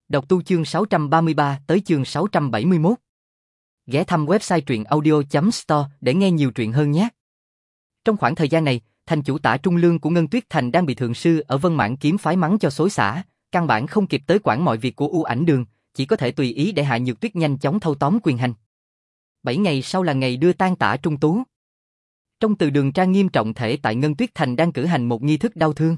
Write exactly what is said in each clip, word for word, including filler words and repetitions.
Đọc tu chương sáu trăm ba mươi ba tới chương sáu trăm bảy mươi mốt. Ghé thăm website truyện audio chấm store để nghe nhiều truyện hơn nhé. Trong khoảng thời gian này, thành chủ Tả Trung Lương của Ngân Tuyết Thành đang bị thượng sư ở Vân Mãn kiếm phái mắng cho xối xả, căn bản không kịp tới quản mọi việc của U Ảnh Đường, chỉ có thể tùy ý để Hạ Nhược Tuyết nhanh chóng thâu tóm quyền hành. Bảy ngày sau là ngày đưa tang Tả Trung Tú. Trong từ đường trang nghiêm trọng thể tại Ngân Tuyết Thành đang cử hành một nghi thức đau thương.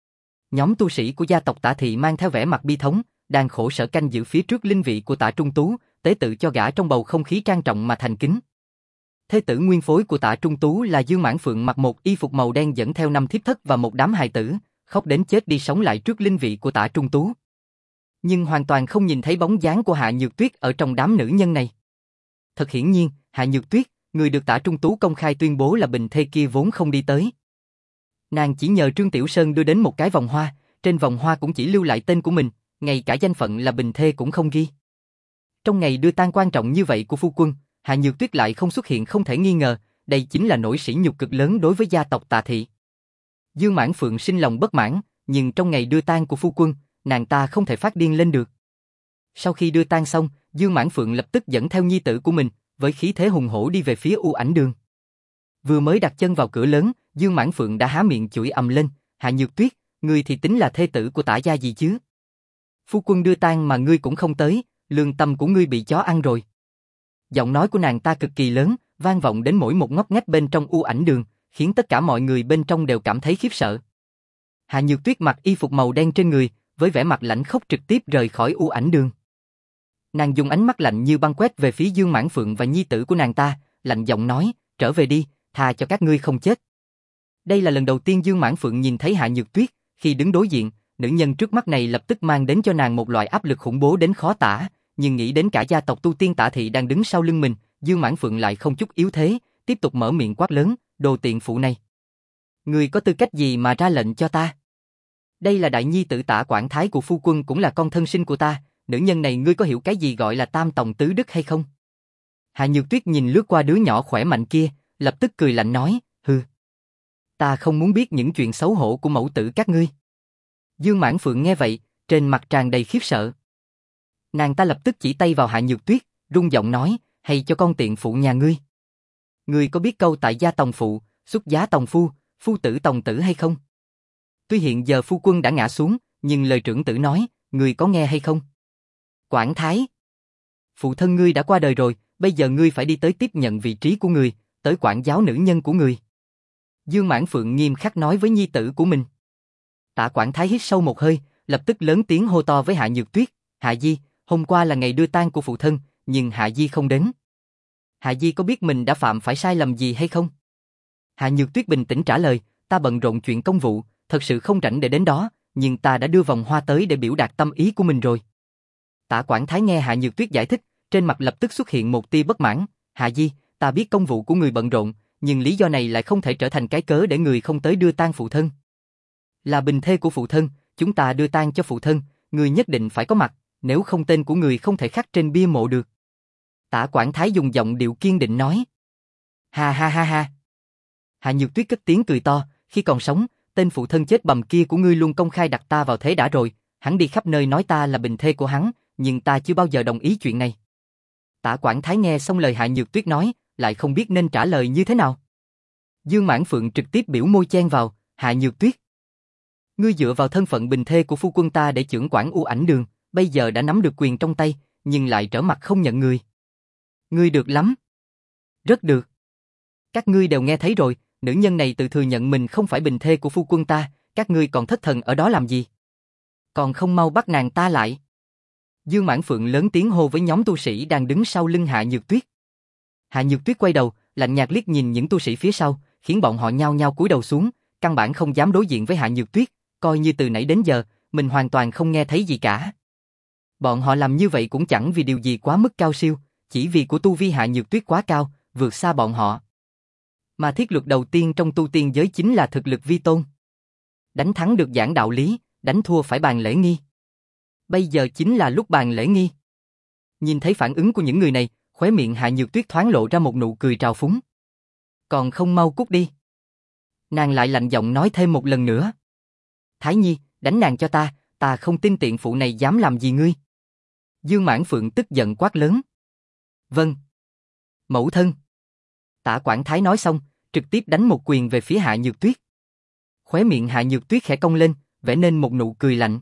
Nhóm tu sĩ của gia tộc Tả Thị mang theo vẻ mặt bi thống, đang khổ sở canh giữ phía trước linh vị của Tả Trung Tú, tế tự cho gã trong bầu không khí trang trọng mà thành kính. Thế tử nguyên phối của Tả Trung Tú là Dương Mãn Phượng mặc một y phục màu đen dẫn theo năm thiếp thất và một đám hài tử, khóc đến chết đi sống lại trước linh vị của Tả Trung Tú. Nhưng hoàn toàn không nhìn thấy bóng dáng của Hạ Nhược Tuyết ở trong đám nữ nhân này. Thật hiển nhiên, Hạ Nhược Tuyết, người được Tả Trung Tú công khai tuyên bố là bình thê kia vốn không đi tới. Nàng chỉ nhờ Trương Tiểu Sơn đưa đến một cái vòng hoa, trên vòng hoa cũng chỉ lưu lại tên của mình, ngay cả danh phận là bình thê cũng không ghi. Trong ngày đưa tang quan trọng như vậy của phu quân, Hạ Nhược Tuyết lại không xuất hiện không thể nghi ngờ, đây chính là nỗi sỉ nhục cực lớn đối với gia tộc Tả Thị. Dương Mãn Phượng sinh lòng bất mãn, nhưng trong ngày đưa tang của phu quân, nàng ta không thể phát điên lên được. Sau khi đưa tang xong, Dương Mãn Phượng lập tức dẫn theo nhi tử của mình, với khí thế hùng hổ đi về phía U Ảnh Đường. Vừa mới đặt chân vào cửa lớn, Dương Mãn Phượng đã há miệng chửi ầm lên, Hạ Nhược Tuyết, ngươi thì tính là thê tử của Tả gia gì chứ? Phu quân đưa tang mà ngươi cũng không tới, lương tâm của ngươi bị chó ăn rồi. Giọng nói của nàng ta cực kỳ lớn, vang vọng đến mỗi một ngóc ngách bên trong U Ảnh Đường, khiến tất cả mọi người bên trong đều cảm thấy khiếp sợ. Hạ Nhược Tuyết mặc y phục màu đen trên người, với vẻ mặt lạnh khốc trực tiếp rời khỏi U Ảnh Đường. Nàng dùng ánh mắt lạnh như băng quét về phía Dương Mãn Phượng và nhi tử của nàng ta, lạnh giọng nói, trở về đi, tha cho các ngươi không chết. Đây là lần đầu tiên Dương Mãn Phượng nhìn thấy Hạ Nhược Tuyết, khi đứng đối diện, nữ nhân trước mắt này lập tức mang đến cho nàng một loại áp lực khủng bố đến khó tả, nhưng nghĩ đến cả gia tộc tu tiên Tả Thị đang đứng sau lưng mình, Dương Mãn Phượng lại không chút yếu thế, tiếp tục mở miệng quát lớn, đồ tiện phụ này. Ngươi có tư cách gì mà ra lệnh cho ta? Đây là đại nhi tử Tả Quảng Thái của phu quân cũng là con thân sinh của ta, nữ nhân này ngươi có hiểu cái gì gọi là tam tòng tứ đức hay không? Hạ Nhược Tuyết nhìn lướt qua đứa nhỏ khỏe mạnh kia, lập tức cười lạnh nói, hừ. Ta không muốn biết những chuyện xấu hổ của mẫu tử các ngươi. Dương Mãn Phượng nghe vậy, trên mặt tràn đầy khiếp sợ. Nàng ta lập tức chỉ tay vào Hạ Nhược Tuyết, rung giọng nói, hay cho con tiện phụ nhà ngươi. Ngươi có biết câu tại gia tòng phụ, xuất giá tòng phu, phu tử tòng tử hay không? Tuy hiện giờ phu quân đã ngã xuống, nhưng lời trưởng tử nói, ngươi có nghe hay không? Quảng Thái, phụ thân ngươi đã qua đời rồi, bây giờ ngươi phải đi tới tiếp nhận vị trí của ngươi, tới quản giáo nữ nhân của ngươi. Dương Mãn Phượng nghiêm khắc nói với nhi tử của mình. Tả Quảng Thái hít sâu một hơi, lập tức lớn tiếng hô to với Hạ Nhược Tuyết, Hạ Di, hôm qua là ngày đưa tang của phụ thân, nhưng Hạ Di không đến. Hạ Di có biết mình đã phạm phải sai lầm gì hay không? Hạ Nhược Tuyết bình tĩnh trả lời, ta bận rộn chuyện công vụ, thật sự không rảnh để đến đó, nhưng ta đã đưa vòng hoa tới để biểu đạt tâm ý của mình rồi. Tả Quảng Thái nghe Hạ Nhược Tuyết giải thích, trên mặt lập tức xuất hiện một tia bất mãn, Hạ Di, ta biết công vụ của người bận rộn, nhưng lý do này lại không thể trở thành cái cớ để người không tới đưa tang phụ thân. Là bình thê của phụ thân, chúng ta đưa tang cho phụ thân, người nhất định phải có mặt, nếu không tên của người không thể khắc trên bia mộ được. Tả Quảng Thái dùng giọng điệu kiên định nói. Ha ha ha ha. Hạ Nhược Tuyết cất tiếng cười to, khi còn sống, tên phụ thân chết bầm kia của ngươi luôn công khai đặt ta vào thế đã rồi, hắn đi khắp nơi nói ta là bình thê của hắn, nhưng ta chưa bao giờ đồng ý chuyện này. Tả Quảng Thái nghe xong lời Hạ Nhược Tuyết nói, lại không biết nên trả lời như thế nào. Dương Mãn Phượng trực tiếp biểu môi chen vào, Hạ Nhược Tuyết. Ngươi dựa vào thân phận bình thê của phu quân ta để chưởng quản U Ảnh Đường, bây giờ đã nắm được quyền trong tay, nhưng lại trở mặt không nhận người. Ngươi được lắm. Rất được. Các ngươi đều nghe thấy rồi, nữ nhân này tự thừa nhận mình không phải bình thê của phu quân ta, các ngươi còn thất thần ở đó làm gì? Còn không mau bắt nàng ta lại. Dương Mãn Phượng lớn tiếng hô với nhóm tu sĩ đang đứng sau lưng Hạ Nhược Tuyết. Hạ Nhược Tuyết quay đầu, lạnh nhạt liếc nhìn những tu sĩ phía sau, khiến bọn họ nhao nhao cúi đầu xuống, căn bản không dám đối diện với Hạ Nhược Tuyết, coi như từ nãy đến giờ, mình hoàn toàn không nghe thấy gì cả. Bọn họ làm như vậy cũng chẳng vì điều gì quá mức cao siêu, chỉ vì của tu vi Hạ Nhược Tuyết quá cao, vượt xa bọn họ. Mà thiết luật đầu tiên trong tu tiên giới chính là thực lực vi tôn. Đánh thắng được giảng đạo lý, đánh thua phải bàn lễ nghi. Bây giờ chính là lúc bàn lễ nghi. Nhìn thấy phản ứng của những người này, khóe miệng Hạ Nhược Tuyết thoáng lộ ra một nụ cười trào phúng. Còn không mau cút đi. Nàng lại lạnh giọng nói thêm một lần nữa. Thái Nhi, đánh nàng cho ta, ta không tin tiện phụ này dám làm gì ngươi. Dương Mãn Phượng tức giận quát lớn. Vâng. Mẫu thân. Tả Quảng Thái nói xong, trực tiếp đánh một quyền về phía Hạ Nhược Tuyết. Khóe miệng Hạ Nhược Tuyết khẽ cong lên, vẽ nên một nụ cười lạnh.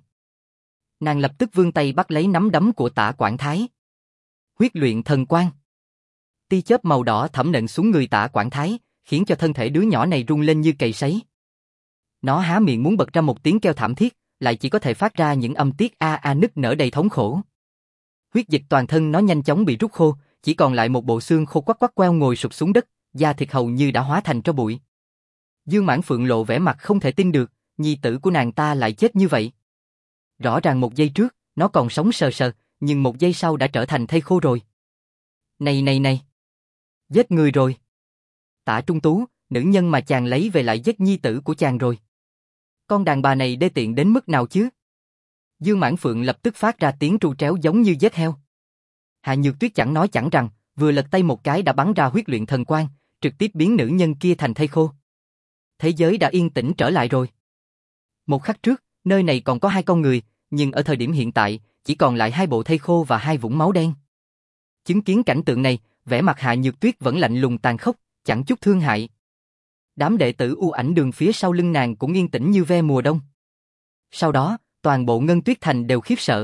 Nàng lập tức vươn tay bắt lấy nắm đấm của Tả Quảng Thái. Huyết luyện thần quang. Tia chớp màu đỏ thẩm nện xuống người Tả Quảng Thái, khiến cho thân thể đứa nhỏ này rung lên như cầy sấy. Nó há miệng muốn bật ra một tiếng kêu thảm thiết, lại chỉ có thể phát ra những âm tiết a a nức nở đầy thống khổ. Huyết dịch toàn thân nó nhanh chóng bị rút khô, chỉ còn lại một bộ xương khô quắc quắc queo ngồi sụp xuống đất, da thịt hầu như đã hóa thành tro bụi. Dương Mãn Phượng lộ vẻ mặt không thể tin được, nhi tử của nàng ta lại chết như vậy. Rõ ràng một giây trước, nó còn sống sờ sờ, nhưng một giây sau đã trở thành thây khô rồi. Này này này! Giết người rồi! Tả Trung Tú, nữ nhân mà chàng lấy về lại giết nhi tử của chàng rồi. Con đàn bà này đê tiện đến mức nào chứ? Dương Mãn Phượng lập tức phát ra tiếng tru tréo giống như giết heo. Hạ Nhược Tuyết chẳng nói chẳng rằng, vừa lật tay một cái đã bắn ra huyết luyện thần quang, trực tiếp biến nữ nhân kia thành thây khô. Thế giới đã yên tĩnh trở lại rồi. Một khắc trước, nơi này còn có hai con người, nhưng ở thời điểm hiện tại, chỉ còn lại hai bộ thây khô và hai vũng máu đen. Chứng kiến cảnh tượng này, vẻ mặt Hạ Nhược Tuyết vẫn lạnh lùng tàn khốc, chẳng chút thương hại. Đám đệ tử U Ảnh Đường phía sau lưng nàng cũng yên tĩnh như ve mùa đông. Sau đó, toàn bộ Ngân Tuyết Thành đều khiếp sợ.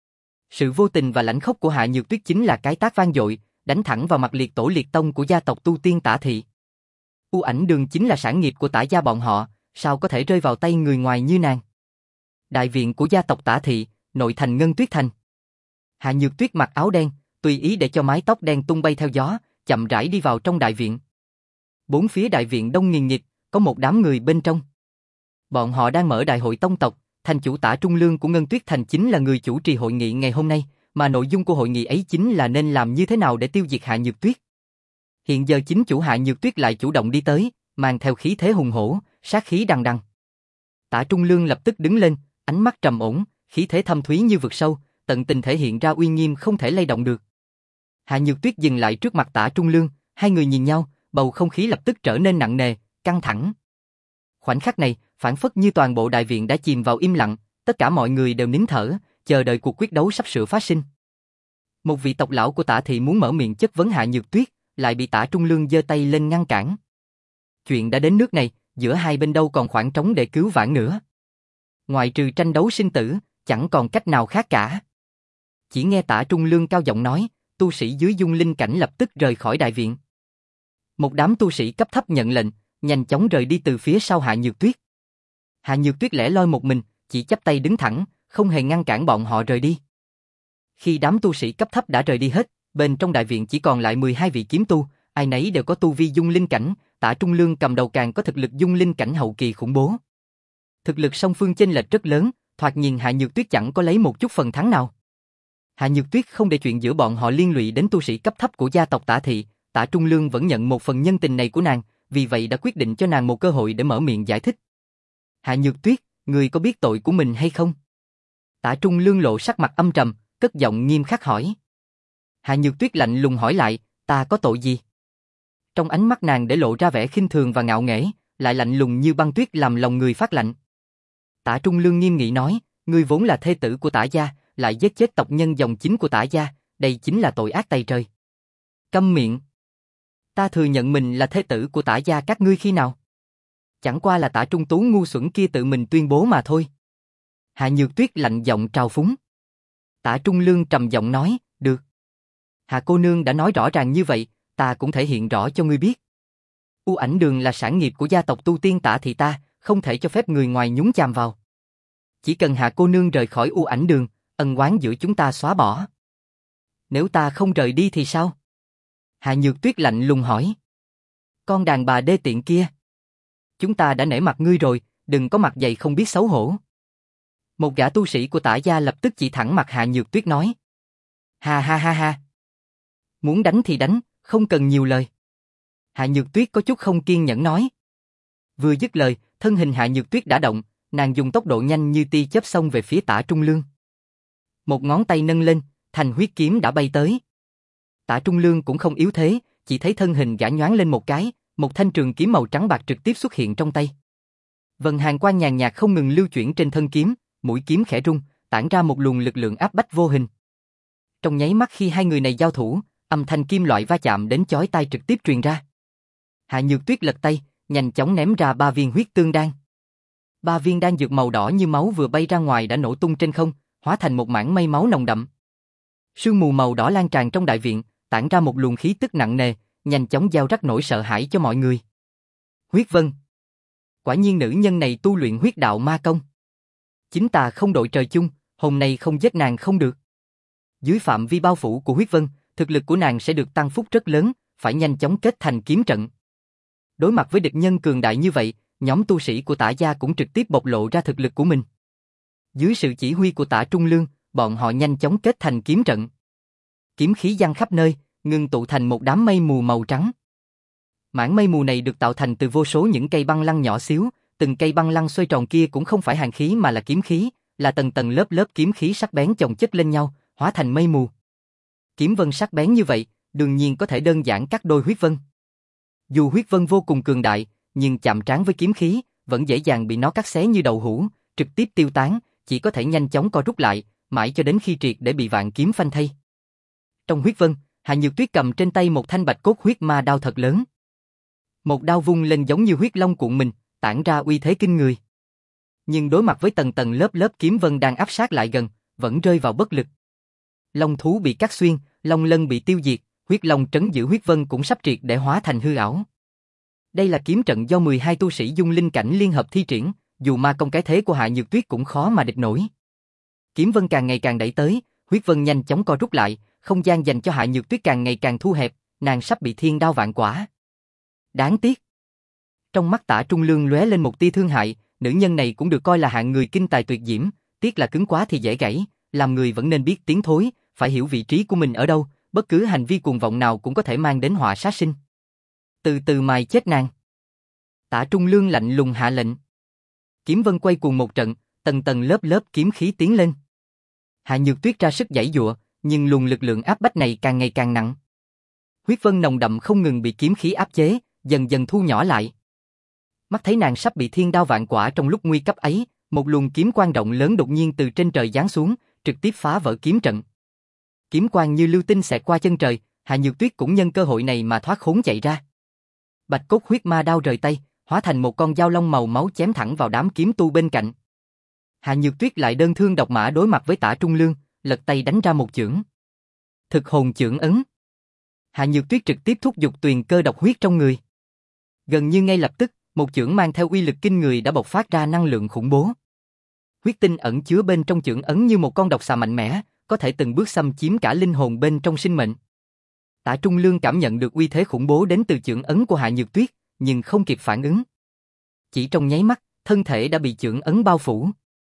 Sự vô tình và lãnh khốc của Hạ Nhược Tuyết chính là cái tát vang dội, đánh thẳng vào mặt liệt tổ liệt tông của gia tộc tu tiên Tả thị. U Ảnh Đường chính là sản nghiệp của Tả gia bọn họ, sao có thể rơi vào tay người ngoài như nàng? Đại viện của gia tộc Tả thị, nội thành Ngân Tuyết Thành. Hạ Nhược Tuyết mặc áo đen, tùy ý để cho mái tóc đen tung bay theo gió, chậm rãi đi vào trong đại viện. Bốn phía đại viện đông nghìn nghịt, có một đám người bên trong. Bọn họ đang mở đại hội tông tộc, thành chủ Tả Trung Lương của Ngân Tuyết Thành chính là người chủ trì hội nghị ngày hôm nay, mà nội dung của hội nghị ấy chính là nên làm như thế nào để tiêu diệt Hạ Nhược Tuyết. Hiện giờ chính chủ Hạ Nhược Tuyết lại chủ động đi tới, mang theo khí thế hùng hổ, sát khí đằng đằng. Tả Trung Lương lập tức đứng lên, ánh mắt trầm ổn, khí thế thâm thúy như vực sâu, tận tình thể hiện ra uy nghiêm không thể lay động được. Hạ Nhược Tuyết dừng lại trước mặt Tả Trung Lương, hai người nhìn nhau, bầu không khí lập tức trở nên nặng nề, căng thẳng. Khoảnh khắc này, phản phất như toàn bộ đại viện đã chìm vào im lặng, tất cả mọi người đều nín thở, chờ đợi cuộc quyết đấu sắp sửa phát sinh. Một vị tộc lão của Tả thị muốn mở miệng chất vấn Hạ Nhược Tuyết, lại bị Tả Trung Lương giơ tay lên ngăn cản. Chuyện đã đến nước này, giữa hai bên đâu còn khoảng trống để cứu vãn nữa. Ngoài trừ tranh đấu sinh tử, chẳng còn cách nào khác cả. Chỉ nghe Tả Trung Lương cao giọng nói, tu sĩ dưới dung linh cảnh lập tức rời khỏi đại viện. Một đám tu sĩ cấp thấp nhận lệnh, nhanh chóng rời đi từ phía sau Hạ Nhược Tuyết. Hạ Nhược Tuyết lẻ loi một mình, chỉ chắp tay đứng thẳng, không hề ngăn cản bọn họ rời đi. Khi đám tu sĩ cấp thấp đã rời đi hết, bên trong đại viện chỉ còn lại mười hai vị kiếm tu, ai nấy đều có tu vi dung linh cảnh, Tả Trung Lương cầm đầu càng có thực lực dung linh cảnh hậu kỳ khủng bố. Thực lực song phương chênh lệch rất lớn, thoạt nhìn Hạ Nhược Tuyết chẳng có lấy một chút phần thắng nào. Hạ Nhược Tuyết không để chuyện giữa bọn họ liên lụy đến tu sĩ cấp thấp của gia tộc Tả thị, Tả Trung Lương vẫn nhận một phần nhân tình này của nàng, vì vậy đã quyết định cho nàng một cơ hội để mở miệng giải thích. Hạ Nhược Tuyết, người có biết tội của mình hay không? Tả Trung Lương lộ sắc mặt âm trầm, cất giọng nghiêm khắc hỏi. Hạ Nhược Tuyết lạnh lùng hỏi lại, ta có tội gì? Trong ánh mắt nàng để lộ ra vẻ khinh thường và ngạo nghễ, lại lạnh lùng như băng tuyết làm lòng người phát lạnh. Tả Trung Lương nghiêm nghị nói, ngươi vốn là thê tử của Tả gia, lại giết chết tộc nhân dòng chính của Tả gia, đây chính là tội ác tày trời. Câm miệng. Ta thừa nhận mình là thê tử của Tả gia các ngươi khi nào? Chẳng qua là Tả Trung Tú ngu xuẩn kia tự mình tuyên bố mà thôi. Hạ Nhược Tuyết lạnh giọng trào phúng. Tả Trung Lương trầm giọng nói, được. Hạ cô nương đã nói rõ ràng như vậy, ta cũng thể hiện rõ cho ngươi biết. U Ảnh Đường là sản nghiệp của gia tộc tu tiên Tả thị ta, không thể cho phép người ngoài nhúng chàm vào. Chỉ cần Hạ cô nương rời khỏi U Ảnh Đường, ân oán giữa chúng ta xóa bỏ. Nếu ta không rời đi thì sao? Hạ Nhược Tuyết lạnh lùng hỏi. Con đàn bà đê tiện kia. Chúng ta đã nể mặt ngươi rồi, đừng có mặt dày không biết xấu hổ. Một gã tu sĩ của Tả gia lập tức chỉ thẳng mặt Hạ Nhược Tuyết nói. Ha ha ha ha. Muốn đánh thì đánh, không cần nhiều lời. Hạ Nhược Tuyết có chút không kiên nhẫn nói. Vừa dứt lời, thân hình Hạ Nhược Tuyết đã động, nàng dùng tốc độ nhanh như tia chớp xông về phía Tả Trung Lương. Một ngón tay nâng lên, thành huyết kiếm đã bay tới. Tả Trung Lương cũng không yếu thế, chỉ thấy thân hình gã nhoáng lên một cái, một thanh trường kiếm màu trắng bạc trực tiếp xuất hiện trong tay. Vần hàn quang nhàn nhạt không ngừng lưu chuyển trên thân kiếm, mũi kiếm khẽ rung, tản ra một luồng lực lượng áp bách vô hình. Trong nháy mắt khi hai người này giao thủ, âm thanh kim loại va chạm đến chói tai trực tiếp truyền ra. Hạ Nhược Tuyết lật tay, nhanh chóng ném ra ba viên huyết tương đan. Ba viên đan dược màu đỏ như máu vừa bay ra ngoài đã nổ tung trên không, hóa thành một mảng mây máu nồng đậm. Sương mù màu đỏ lan tràn trong đại viện, tản ra một luồng khí tức nặng nề, nhanh chóng gieo rắc nỗi sợ hãi cho mọi người. Huyết Vân. Quả nhiên nữ nhân này tu luyện huyết đạo ma công. Chính ta không đội trời chung, hôm nay không giết nàng không được. Dưới phạm vi bao phủ của Huyết Vân, thực lực của nàng sẽ được tăng phúc rất lớn, phải nhanh chóng kết thành kiếm trận. Đối mặt với địch nhân cường đại như vậy, nhóm tu sĩ của Tả gia cũng trực tiếp bộc lộ ra thực lực của mình. Dưới sự chỉ huy của Tả Trung Lương, bọn họ nhanh chóng kết thành kiếm trận. Kiếm khí giăng khắp nơi, ngưng tụ thành một đám mây mù màu trắng. Mảng mây mù này được tạo thành từ vô số những cây băng lăng nhỏ xíu, từng cây băng lăng xoay tròn kia cũng không phải hàn khí mà là kiếm khí, là tầng tầng lớp lớp kiếm khí sắc bén chồng chất lên nhau, hóa thành mây mù. Kiếm vân sắc bén như vậy, đương nhiên có thể đơn giản cắt đôi huyết vân. Dù huyết vân vô cùng cường đại, nhưng chạm trán với kiếm khí, vẫn dễ dàng bị nó cắt xé như đậu hũ, trực tiếp tiêu tán, chỉ có thể nhanh chóng co rút lại, mãi cho đến khi triệt để bị vạn kiếm phanh thây. Trong huyết vân, Hạ Nhược Tuyết cầm trên tay một thanh bạch cốt huyết ma đao thật lớn. Một đao vung lên giống như huyết long cuộn mình, tản ra uy thế kinh người. Nhưng đối mặt với tầng tầng lớp lớp kiếm vân đang áp sát lại gần, vẫn rơi vào bất lực. Long thú bị cắt xuyên, long lân bị tiêu diệt, huyết long trấn giữ huyết vân cũng sắp triệt để hóa thành hư ảo. Đây là kiếm trận do mười hai tu sĩ dung linh cảnh liên hợp thi triển, dù ma công cái thế của Hạ Nhược Tuyết cũng khó mà địch nổi. Kiếm vân càng ngày càng đẩy tới, huyết vân nhanh chóng co rút lại, không gian dành cho Hạ Nhược Tuyết càng ngày càng thu hẹp, nàng sắp bị thiên đao vạn quả. Đáng tiếc. Trong mắt Tả Trung Lương lóe lên một tia thương hại, nữ nhân này cũng được coi là hạng người kinh tài tuyệt diễm, tiếc là cứng quá thì dễ gãy, làm người vẫn nên biết tiến thối, phải hiểu vị trí của mình ở đâu, bất cứ hành vi cuồng vọng nào cũng có thể mang đến họa sát sinh. Từ từ mài chết nàng. Tả Trung Lương lạnh lùng hạ lệnh. Kiếm vân quay cuồng một trận, tầng tầng lớp lớp kiếm khí tiến lên. Hạ Nhược Tuyết ra sức giãy giụa, nhưng luồng lực lượng áp bách này càng ngày càng nặng. Huyết vân nồng đậm không ngừng bị kiếm khí áp chế, dần dần thu nhỏ lại. Mắt thấy nàng sắp bị thiên đao vạn quả trong lúc nguy cấp ấy, một luồng kiếm quang rộng lớn đột nhiên từ trên trời giáng xuống, trực tiếp phá vỡ kiếm trận. Kiếm quang như lưu tinh xẹt qua chân trời, Hạ Nhược Tuyết cũng nhân cơ hội này mà thoát khốn chạy ra. Bạch cốt huyết ma đao rời tay, hóa thành một con dao long màu máu chém thẳng vào đám kiếm tu bên cạnh. Hạ Nhược Tuyết lại đơn thương độc mã đối mặt với Tả Trung Lương, lật tay đánh ra một chưởng. Thực hồn chưởng ấn. Hạ Nhược Tuyết trực tiếp thúc giục tuyền cơ độc huyết trong người. Gần như ngay lập tức, một chưởng mang theo uy lực kinh người đã bộc phát ra năng lượng khủng bố. Huyết tinh ẩn chứa bên trong chưởng ấn như một con độc xà mạnh mẽ, có thể từng bước xâm chiếm cả linh hồn bên trong sinh mệnh. Tả Trung Lương cảm nhận được uy thế khủng bố đến từ chưởng ấn của Hạ Nhược Tuyết, nhưng không kịp phản ứng. Chỉ trong nháy mắt, thân thể đã bị chưởng ấn bao phủ.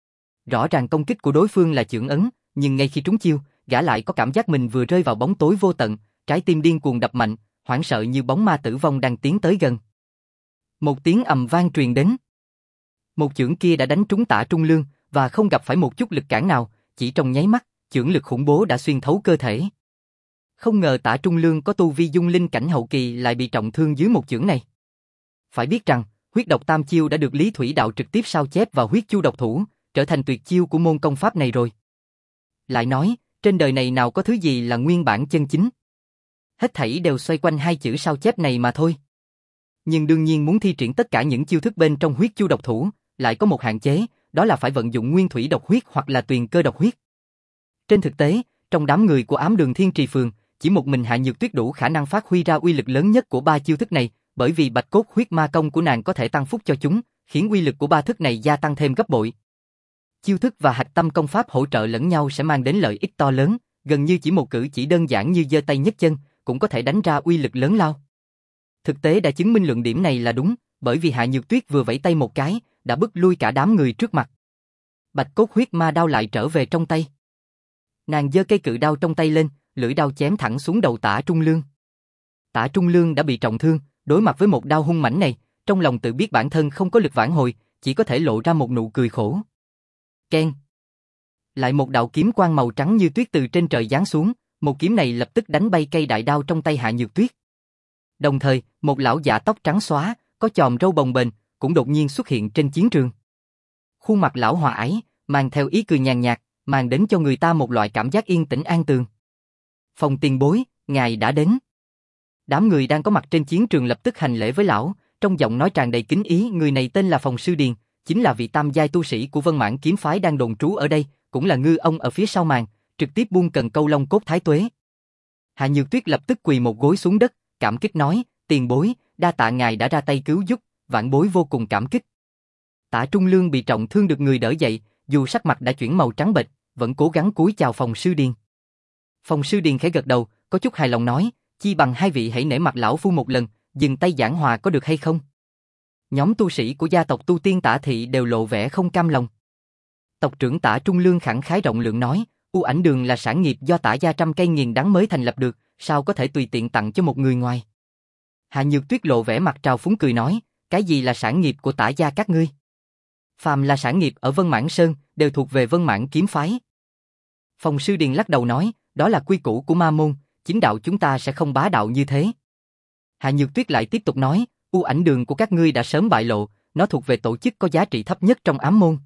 Rõ ràng công kích của đối phương là chưởng ấn, nhưng ngay khi trúng chiêu, gã lại có cảm giác mình vừa rơi vào bóng tối vô tận, trái tim điên cuồng đập mạnh, hoảng sợ như bóng ma tử vong đang tiến tới gần. Một tiếng ầm vang truyền đến. Một chưởng kia đã đánh trúng Tả Trung Lương và không gặp phải một chút lực cản nào, chỉ trong nháy mắt, chưởng lực khủng bố đã xuyên thấu cơ thể. Không ngờ Tả Trung Lương có tu vi dung linh cảnh hậu kỳ lại bị trọng thương dưới một chưởng này. Phải biết rằng, huyết độc tam chiêu đã được Lý Thủy Đạo trực tiếp sao chép vào huyết chu độc thủ, trở thành tuyệt chiêu của môn công pháp này rồi. Lại nói, trên đời này nào có thứ gì là nguyên bản chân chính. Hết thảy đều xoay quanh hai chữ sao chép này mà thôi. Nhưng đương nhiên muốn thi triển tất cả những chiêu thức bên trong huyết chu độc thủ, lại có một hạn chế, đó là phải vận dụng nguyên thủy độc huyết hoặc là tuyền cơ độc huyết. Trên thực tế, trong đám người của Ám Đường Thiên Trì Phường, chỉ một mình Hạ Nhược Tuyết đủ khả năng phát huy ra uy lực lớn nhất của ba chiêu thức này, bởi vì bạch cốt huyết ma công của nàng có thể tăng phúc cho chúng, khiến uy lực của ba thức này gia tăng thêm gấp bội. Chiêu thức và hạch tâm công pháp hỗ trợ lẫn nhau sẽ mang đến lợi ích to lớn, gần như chỉ một cử chỉ đơn giản như giơ tay nhấc chân, cũng có thể đánh ra uy lực lớn lao. Thực tế đã chứng minh luận điểm này là đúng, bởi vì Hạ Nhược Tuyết vừa vẫy tay một cái, đã bức lui cả đám người trước mặt. Bạch cốt huyết ma đao lại trở về trong tay. Nàng giơ cây cự đao trong tay lên, lưỡi đao chém thẳng xuống đầu Tả Trung Lương. Tả Trung Lương đã bị trọng thương, đối mặt với một đao hung mãnh này, trong lòng tự biết bản thân không có lực vãn hồi, chỉ có thể lộ ra một nụ cười khổ. Keng. Lại một đạo kiếm quang màu trắng như tuyết từ trên trời giáng xuống, một kiếm này lập tức đánh bay cây đại đao trong tay Hạ Nhược Tuyết. Đồng thời, một lão giả tóc trắng xóa, có chòm râu bồng bềnh, cũng đột nhiên xuất hiện trên chiến trường. Khuôn mặt lão hòa ái, mang theo ý cười nhàn nhạt, mang đến cho người ta một loại cảm giác yên tĩnh an tường. Phong tiền bối, ngài đã đến. Đám người đang có mặt trên chiến trường lập tức hành lễ với lão, trong giọng nói tràn đầy kính ý. Người này tên là Phong Sư Điền, chính là vị tam giai tu sĩ của Vân Mãn kiếm phái đang đồn trú ở đây, cũng là ngư ông ở phía sau màn, trực tiếp buôn cần câu long cốt thái tuế. Hạ Nhược Tuyết lập tức quỳ một gối xuống đất, cảm kích nói, tiền bối, đa tạ ngài đã ra tay cứu giúp, vãn bối vô cùng cảm kích. Tả Trung Lương bị trọng thương được người đỡ dậy, dù sắc mặt đã chuyển màu trắng bệch, vẫn cố gắng cúi chào Phong Sư Điền. Phong Sư Điền khẽ gật đầu, có chút hài lòng nói, chi bằng hai vị hãy nể mặt lão phu một lần, dừng tay giảng hòa có được hay không? Nhóm tu sĩ của gia tộc Tu Tiên Tả Thị đều lộ vẻ không cam lòng. Tộc trưởng Tả Trung Lương khẳng khái rộng lượng nói, U Ảnh Đường là sản nghiệp do Tả gia trăm cây nghiền đắng mới thành lập được, sao có thể tùy tiện tặng cho một người ngoài? Hạ Nhược Tuyết lộ vẻ mặt trào phúng cười nói, cái gì là sản nghiệp của Tả gia các ngươi? Phàm là sản nghiệp ở Vân Mãn Sơn đều thuộc về Vân Mãn kiếm phái. Phong Sư Điền lắc đầu nói, đó là quy củ của ma môn, chính đạo chúng ta sẽ không bá đạo như thế. Hạ Nhược Tuyết lại tiếp tục nói, U Ảnh Đường của các ngươi đã sớm bại lộ, nó thuộc về tổ chức có giá trị thấp nhất trong ám môn.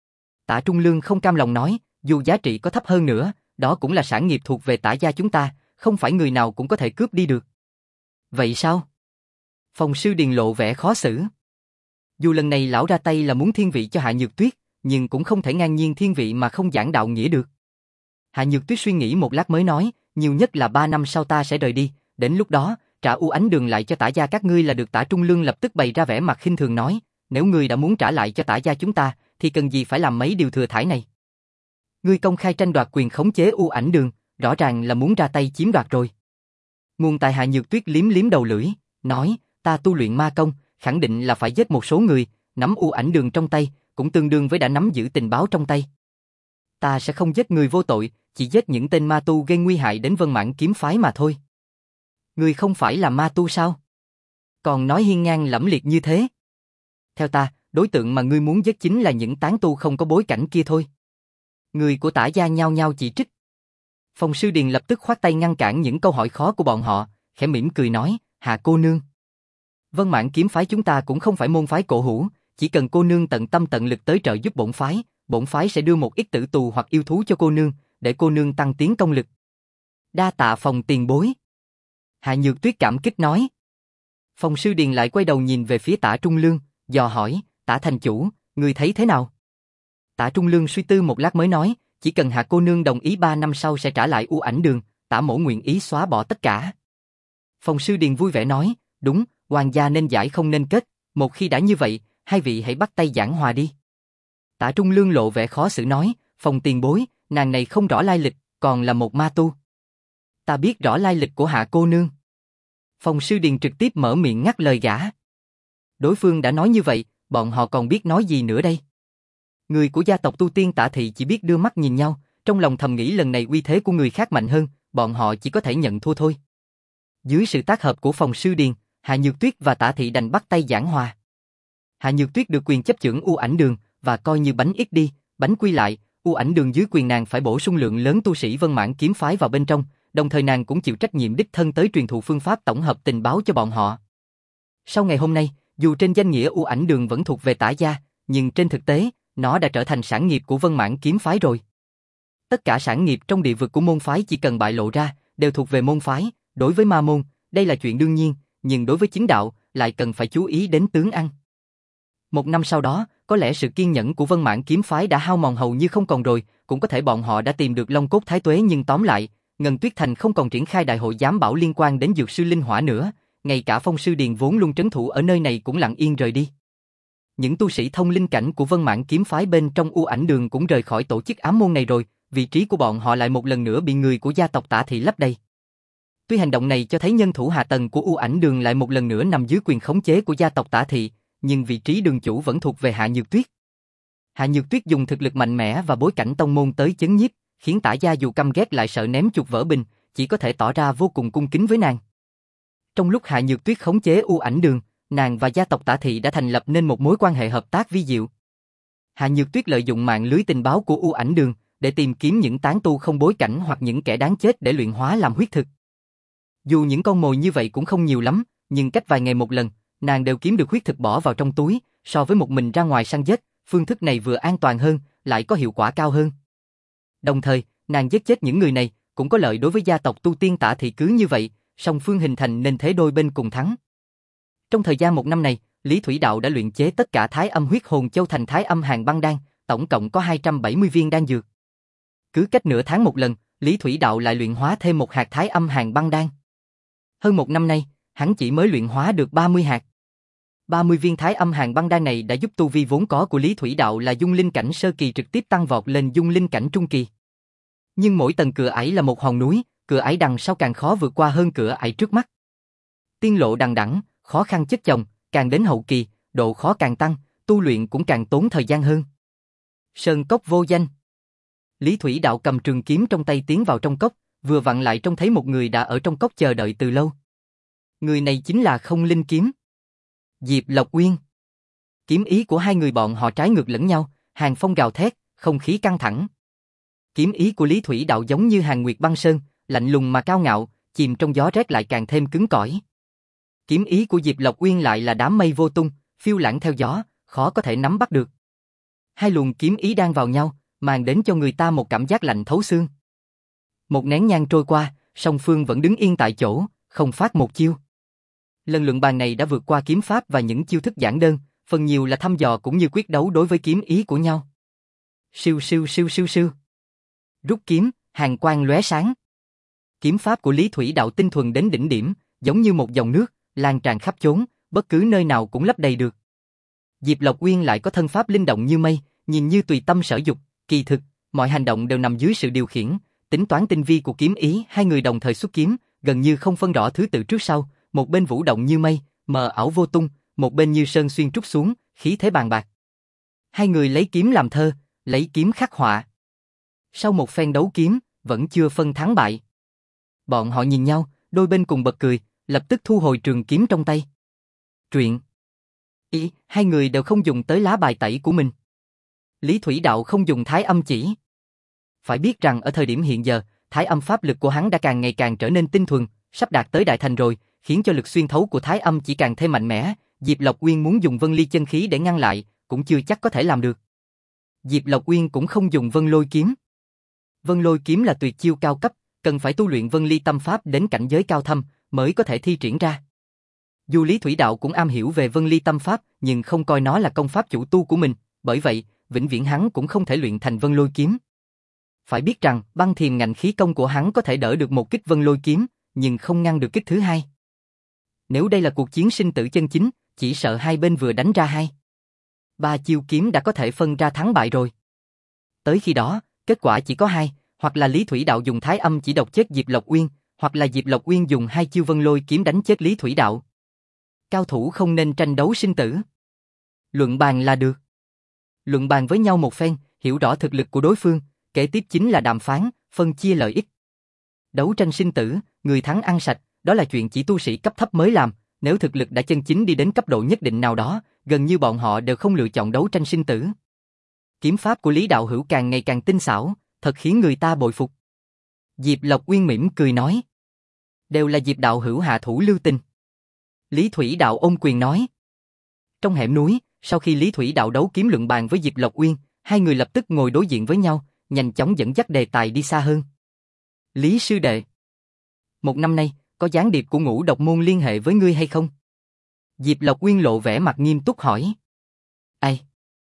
Tả Trung Lương không cam lòng nói, dù giá trị có thấp hơn nữa, đó cũng là sản nghiệp thuộc về Tả gia chúng ta, không phải người nào cũng có thể cướp đi được. Vậy sao? Phong Sư Điền lộ vẻ khó xử. Dù lần này lão ra tay là muốn thiên vị cho Hạ Nhược Tuyết, nhưng cũng không thể ngang nhiên thiên vị mà không giảng đạo nghĩa được. Hạ Nhược Tuyết suy nghĩ một lát mới nói, nhiều nhất là ba năm sau ta sẽ rời đi, đến lúc đó, trả U Ảnh Đường lại cho Tả gia các ngươi là được. Tả Trung Lương lập tức bày ra vẻ mặt khinh thường nói, nếu ngươi đã muốn trả lại cho Tả gia chúng ta, thì cần gì phải làm mấy điều thừa thãi này? Ngươi công khai tranh đoạt quyền khống chế U Ảnh Đường, rõ ràng là muốn ra tay chiếm đoạt rồi. Nguồn tài Hạ Nhược Tuyết liếm liếm đầu lưỡi, nói, ta tu luyện ma công, khẳng định là phải giết một số người, nắm U Ảnh Đường trong tay, cũng tương đương với đã nắm giữ tình báo trong tay. Ta sẽ không giết người vô tội, chỉ giết những tên ma tu gây nguy hại đến Vân Mãn kiếm phái mà thôi. Ngươi không phải là ma tu sao? Còn nói hiên ngang lẫm liệt như thế. Theo ta, đối tượng mà ngươi muốn giết chính là những tán tu không có bối cảnh kia thôi. Người của Tả gia nhao nhao chỉ trích. Phong Sư Điền lập tức khoát tay ngăn cản những câu hỏi khó của bọn họ, khẽ mỉm cười nói, Hạ cô nương. Vân Mãn kiếm phái chúng ta cũng không phải môn phái cổ hủ, chỉ cần cô nương tận tâm tận lực tới trợ giúp bổn phái, bổn phái sẽ đưa một ít tử tù hoặc yêu thú cho cô nương, để cô nương tăng tiến công lực. Đa tạ Phong tiền bối. Hạ Nhược Tuyết cảm kích nói. Phong Sư Điền lại quay đầu nhìn về phía Tả Trung Lương, dò hỏi, Tả thành chủ, ngươi thấy thế nào? Tả Trung Lương suy tư một lát mới nói, chỉ cần Hạ cô nương đồng ý ba năm sau sẽ trả lại U Ảnh Đường, Tả mỗ nguyện ý xóa bỏ tất cả. Phong Sư Điền vui vẻ nói, đúng, hoàng gia nên giải không nên kết, một khi đã như vậy, hai vị hãy bắt tay giảng hòa đi. Tả Trung Lương lộ vẻ khó xử nói, Phong tiền bối, nàng này không rõ lai lịch, còn là một ma tu. Ta biết rõ lai lịch của Hạ cô nương. Phong Sư Điền trực tiếp mở miệng ngắt lời gã. Đối phương đã nói như vậy, bọn họ còn biết nói gì nữa đây? Người của gia tộc Tu Tiên Tả Thị chỉ biết đưa mắt nhìn nhau, trong lòng thầm nghĩ lần này uy thế của người khác mạnh hơn, bọn họ chỉ có thể nhận thua thôi. Dưới sự tác hợp của Phong Sư Điền, Hạ Nhược Tuyết và Tả Thị đành bắt tay giảng hòa. Hạ Nhược Tuyết được quyền chấp chưởng U Ảnh Đường, và coi như bánh ít đi, bánh quy lại, U Ảnh Đường dưới quyền nàng phải bổ sung lượng lớn tu sĩ Vân Mãn kiếm phái vào bên trong, đồng thời nàng cũng chịu trách nhiệm đích thân tới truyền thụ phương pháp tổng hợp tình báo cho bọn họ. Sau ngày hôm nay, dù trên danh nghĩa U Ảnh Đường vẫn thuộc về Tả gia, nhưng trên thực tế, nó đã trở thành sản nghiệp của Vân Mãn kiếm phái rồi. Tất cả sản nghiệp trong địa vực của môn phái chỉ cần bại lộ ra, đều thuộc về môn phái, đối với ma môn, đây là chuyện đương nhiên, nhưng đối với chính đạo, lại cần phải chú ý đến tướng ăn. Một năm sau đó, có lẽ sự kiên nhẫn của Vân Mãn kiếm phái đã hao mòn hầu như không còn rồi, cũng có thể bọn họ đã tìm được Long Cốt Thái Tuế, nhưng tóm lại, Ngân Tuyết Thành không còn triển khai đại hội giám bảo liên quan đến dược sư linh hỏa nữa, ngay cả Phong Sư Điền vốn luôn trấn thủ ở nơi này cũng lặng yên rời đi. Những tu sĩ thông linh cảnh của Vân Mãn kiếm phái bên trong U Ảnh Đường cũng rời khỏi tổ chức ám môn này rồi, vị trí của bọn họ lại một lần nữa bị người của gia tộc Tả Thị lấp đầy. Tuy hành động này cho thấy nhân thủ hạ tầng của U Ảnh Đường lại một lần nữa nằm dưới quyền khống chế của gia tộc Tả Thị, nhưng vị trí đường chủ vẫn thuộc về Hạ Nhược Tuyết. Hạ Nhược Tuyết dùng thực lực mạnh mẽ và bối cảnh tông môn tới chấn nhiếp, khiến Tả gia dù căm ghét lại sợ ném chuột vỡ bình, chỉ có thể tỏ ra vô cùng cung kính với nàng. Trong lúc Hạ Nhược Tuyết khống chế U Ảnh Đường, nàng và gia tộc Tả Thị đã thành lập nên một mối quan hệ hợp tác vi diệu. Hạ Nhược Tuyết lợi dụng mạng lưới tình báo của U Ảnh Đường để tìm kiếm những tán tu không bối cảnh hoặc những kẻ đáng chết để luyện hóa làm huyết thực. Dù những con mồi như vậy cũng không nhiều lắm, nhưng cách vài ngày một lần, nàng đều kiếm được huyết thực bỏ vào trong túi, so với một mình ra ngoài săn giết, phương thức này vừa an toàn hơn, lại có hiệu quả cao hơn. Đồng thời, nàng giết chết những người này, cũng có lợi đối với gia tộc tu tiên Tả Thị, cứ như vậy, song phương hình thành nên thế đôi bên cùng thắng. Trong thời gian một năm này, Lý Thủy Đạo đã luyện chế tất cả Thái Âm Huyết Hồn Châu thành Thái Âm Hàn Băng Đan, tổng cộng có hai trăm bảy mươi viên đan dược. Cứ cách nửa tháng một lần, Lý Thủy Đạo lại luyện hóa thêm một hạt Thái Âm Hàn Băng Đan. Hơn một năm nay, hắn chỉ mới luyện hóa được ba mươi hạt. ba mươi viên Thái Âm Hàn Băng Đan này đã giúp tu vi vốn có của Lý Thủy Đạo là dung linh cảnh sơ kỳ trực tiếp tăng vọt lên dung linh cảnh trung kỳ. Nhưng mỗi tầng cửa ải là một hòn núi, cửa ải đằng sau càng khó vượt qua hơn cửa ải trước mắt. Tiên lộ đằng đẵng, khó khăn chất chồng, càng đến hậu kỳ, độ khó càng tăng, tu luyện cũng càng tốn thời gian hơn. Sơn cốc vô danh. Lý Thủy Đạo cầm trường kiếm trong tay tiến vào trong cốc, vừa vặn lại trông thấy một người đã ở trong cốc chờ đợi từ lâu. Người này chính là Không Linh Kiếm. Diệp Lộc Uyên. Kiếm ý của hai người bọn họ trái ngược lẫn nhau, hàn phong gào thét, không khí căng thẳng. Kiếm ý của Lý Thủy Đạo giống như hàn nguyệt băng sơn, lạnh lùng mà cao ngạo, chìm trong gió rét lại càng thêm cứng cỏi. Kiếm ý của Diệp Lộc Uyên lại là đám mây vô tung, phiêu lãng theo gió, khó có thể nắm bắt được. Hai luồng kiếm ý đang vào nhau, mang đến cho người ta một cảm giác lạnh thấu xương. Một nén nhang trôi qua, song phương vẫn đứng yên tại chỗ, không phát một chiêu. Lần luận bàn này đã vượt qua kiếm pháp và những chiêu thức giản đơn, phần nhiều là thăm dò cũng như quyết đấu đối với kiếm ý của nhau. Siêu siêu siêu siêu siêu. Rút kiếm, hàn quang lóe sáng. Kiếm pháp của Lý Thủy Đạo tinh thuần đến đỉnh điểm, giống như một dòng nước, lan tràn khắp chốn, bất cứ nơi nào cũng lấp đầy được. Diệp Lộc Uyên lại có thân pháp linh động như mây, nhìn như tùy tâm sở dục, kỳ thực, mọi hành động đều nằm dưới sự điều khiển, tính toán tinh vi của kiếm ý. Hai người đồng thời xuất kiếm, gần như không phân rõ thứ tự trước sau, một bên vũ động như mây, mờ ảo vô tung, một bên như sơn xuyên trút xuống, khí thế bàn bạc. Hai người lấy kiếm làm thơ, lấy kiếm khắc họa. Sau một phen đấu kiếm, vẫn chưa phân thắng bại. Bọn họ nhìn nhau, đôi bên cùng bật cười, lập tức thu hồi trường kiếm trong tay. Truyện. Ý, hai người đều không dùng tới lá bài tẩy của mình. Lý Thủy Đạo không dùng Thái Âm chỉ. Phải biết rằng ở thời điểm hiện giờ, Thái Âm pháp lực của hắn đã càng ngày càng trở nên tinh thuần, sắp đạt tới đại thành rồi, khiến cho lực xuyên thấu của Thái Âm chỉ càng thêm mạnh mẽ. Diệp Lộc Uyên muốn dùng Vân Ly chân khí để ngăn lại, cũng chưa chắc có thể làm được. Diệp Lộc Uyên cũng không dùng Vân Lôi kiếm. Vân Lôi kiếm là tuyệt chiêu cao cấp, cần phải tu luyện Vân Ly tâm pháp đến cảnh giới cao thâm mới có thể thi triển ra. Dù Lý Thủy Đạo cũng am hiểu về Vân Ly tâm pháp, nhưng không coi nó là công pháp chủ tu của mình, bởi vậy, vĩnh viễn hắn cũng không thể luyện thành Vân Lôi kiếm. Phải biết rằng, băng thiềm ngạnh khí công của hắn có thể đỡ được một kích Vân Lôi kiếm, nhưng không ngăn được kích thứ hai. Nếu đây là cuộc chiến sinh tử chân chính, chỉ sợ hai bên vừa đánh ra hai ba chiêu kiếm đã có thể phân ra thắng bại rồi. Tới khi đó, kết quả chỉ có hai, hoặc là Lý Thủy Đạo dùng Thái Âm chỉ độc chết Diệp Lộc Uyên, hoặc là Diệp Lộc Uyên dùng hai chiêu Vân Lôi kiếm đánh chết Lý Thủy Đạo. Cao thủ không nên tranh đấu sinh tử. Luận bàn là được. Luận bàn với nhau một phen, hiểu rõ thực lực của đối phương, kế tiếp chính là đàm phán, phân chia lợi ích. Đấu tranh sinh tử, người thắng ăn sạch, đó là chuyện chỉ tu sĩ cấp thấp mới làm, nếu thực lực đã chân chính đi đến cấp độ nhất định nào đó, gần như bọn họ đều không lựa chọn đấu tranh sinh tử. Kiếm pháp của Lý Đạo Hữu càng ngày càng tinh xảo, thật khiến người ta bội phục. Diệp Lộc Uyên mỉm cười nói. Đều là Diệp Đạo Hữu hạ thủ lưu tình. Lý Thủy Đạo ôm quyền nói. Trong hẻm núi, sau khi Lý Thủy Đạo đấu kiếm luận bàn với Diệp Lộc Uyên, hai người lập tức ngồi đối diện với nhau, nhanh chóng dẫn dắt đề tài đi xa hơn. Lý sư đệ, một năm nay, có gián điệp của Ngũ Độc môn liên hệ với ngươi hay không? Diệp Lộc Uyên lộ vẻ mặt nghiêm túc hỏi. Ai?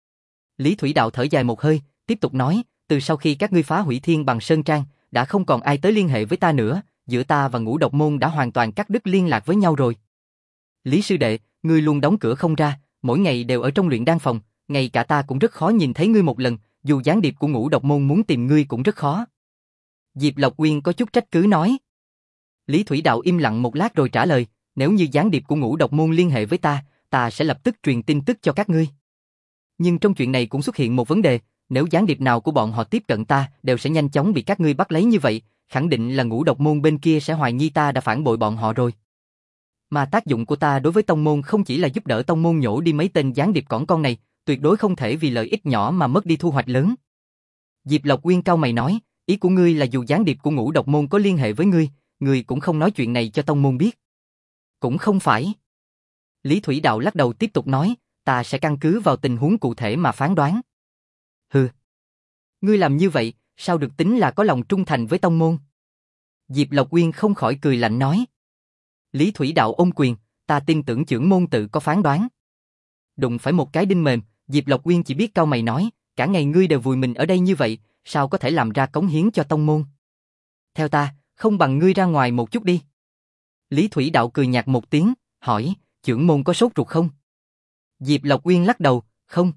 Lý Thủy Đạo thở dài một hơi, tiếp tục nói, từ sau khi các ngươi phá hủy Thiên Bằng Sơn Trang, đã không còn ai tới liên hệ với ta nữa, giữa ta và Ngũ Độc môn đã hoàn toàn cắt đứt liên lạc với nhau rồi. Lý sư đệ, ngươi luôn đóng cửa không ra, mỗi ngày đều ở trong luyện đan phòng, ngay cả ta cũng rất khó nhìn thấy ngươi một lần, dù gián điệp của Ngũ Độc môn muốn tìm ngươi cũng rất khó. Diệp Lộc Uyên có chút trách cứ nói. Lý Thủy Đạo im lặng một lát rồi trả lời, nếu như gián điệp của Ngũ Độc môn liên hệ với ta, ta sẽ lập tức truyền tin tức cho các ngươi. Nhưng trong chuyện này cũng xuất hiện một vấn đề, nếu gián điệp nào của bọn họ tiếp cận ta, đều sẽ nhanh chóng bị các ngươi bắt lấy như vậy, khẳng định là Ngũ Độc môn bên kia sẽ hoài nghi ta đã phản bội bọn họ rồi. Mà tác dụng của ta đối với tông môn không chỉ là giúp đỡ tông môn nhổ đi mấy tên gián điệp cỏn con này, tuyệt đối không thể vì lợi ích nhỏ mà mất đi thu hoạch lớn. Diệp Lộc Uyên cau mày nói, ý của ngươi là dù gián điệp của Ngũ Độc môn có liên hệ với ngươi, ngươi cũng không nói chuyện này cho tông môn biết. Cũng không phải. Lý Thủy Đạo lắc đầu tiếp tục nói, ta sẽ căn cứ vào tình huống cụ thể mà phán đoán. Hừ. Ngươi làm như vậy, sao được tính là có lòng trung thành với tông môn? Diệp Lộc Uyên không khỏi cười lạnh nói. Lý Thủy Đạo ôm quyền, ta tin tưởng chưởng môn tự có phán đoán. Đụng phải một cái đinh mềm, Diệp Lộc Uyên chỉ biết cau mày nói, cả ngày ngươi đều vùi mình ở đây như vậy, sao có thể làm ra cống hiến cho tông môn? Theo ta, không bằng ngươi ra ngoài một chút đi. Lý Thủy Đạo cười nhạt một tiếng, hỏi, chưởng môn có sốt ruột không? Diệp Lộc Uyên lắc đầu, không.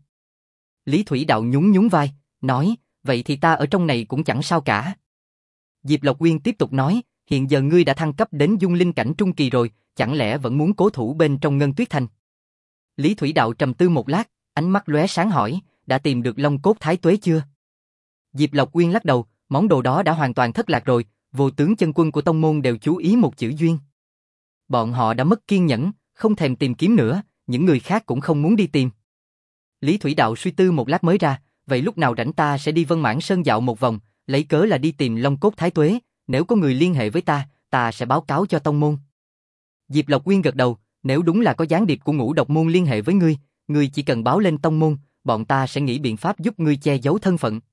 Lý Thủy Đạo nhún nhún vai, nói, vậy thì ta ở trong này cũng chẳng sao cả. Diệp Lộc Uyên tiếp tục nói, hiện giờ ngươi đã thăng cấp đến dung linh cảnh trung kỳ rồi, chẳng lẽ vẫn muốn cố thủ bên trong Ngân Tuyết Thành? Lý Thủy Đạo trầm tư một lát, ánh mắt lóe sáng hỏi, đã tìm được Long Cốt Thái Tuế chưa? Diệp Lộc Uyên lắc đầu, món đồ đó đã hoàn toàn thất lạc rồi, vô tướng chân quân của tông môn đều chú ý một chữ duyên. Bọn họ đã mất kiên nhẫn, không thèm tìm kiếm nữa, những người khác cũng không muốn đi tìm. Lý Thủy Đạo suy tư một lát mới ra, vậy lúc nào rảnh ta sẽ đi Vân Mãn Sơn dạo một vòng, lấy cớ là đi tìm Long Cốt Thái Tuế, nếu có người liên hệ với ta, ta sẽ báo cáo cho tông môn. Diệp Lộc Uyên gật đầu, nếu đúng là có gián điệp của Ngũ Độc môn liên hệ với ngươi, ngươi chỉ cần báo lên tông môn, bọn ta sẽ nghĩ biện pháp giúp ngươi che giấu thân phận.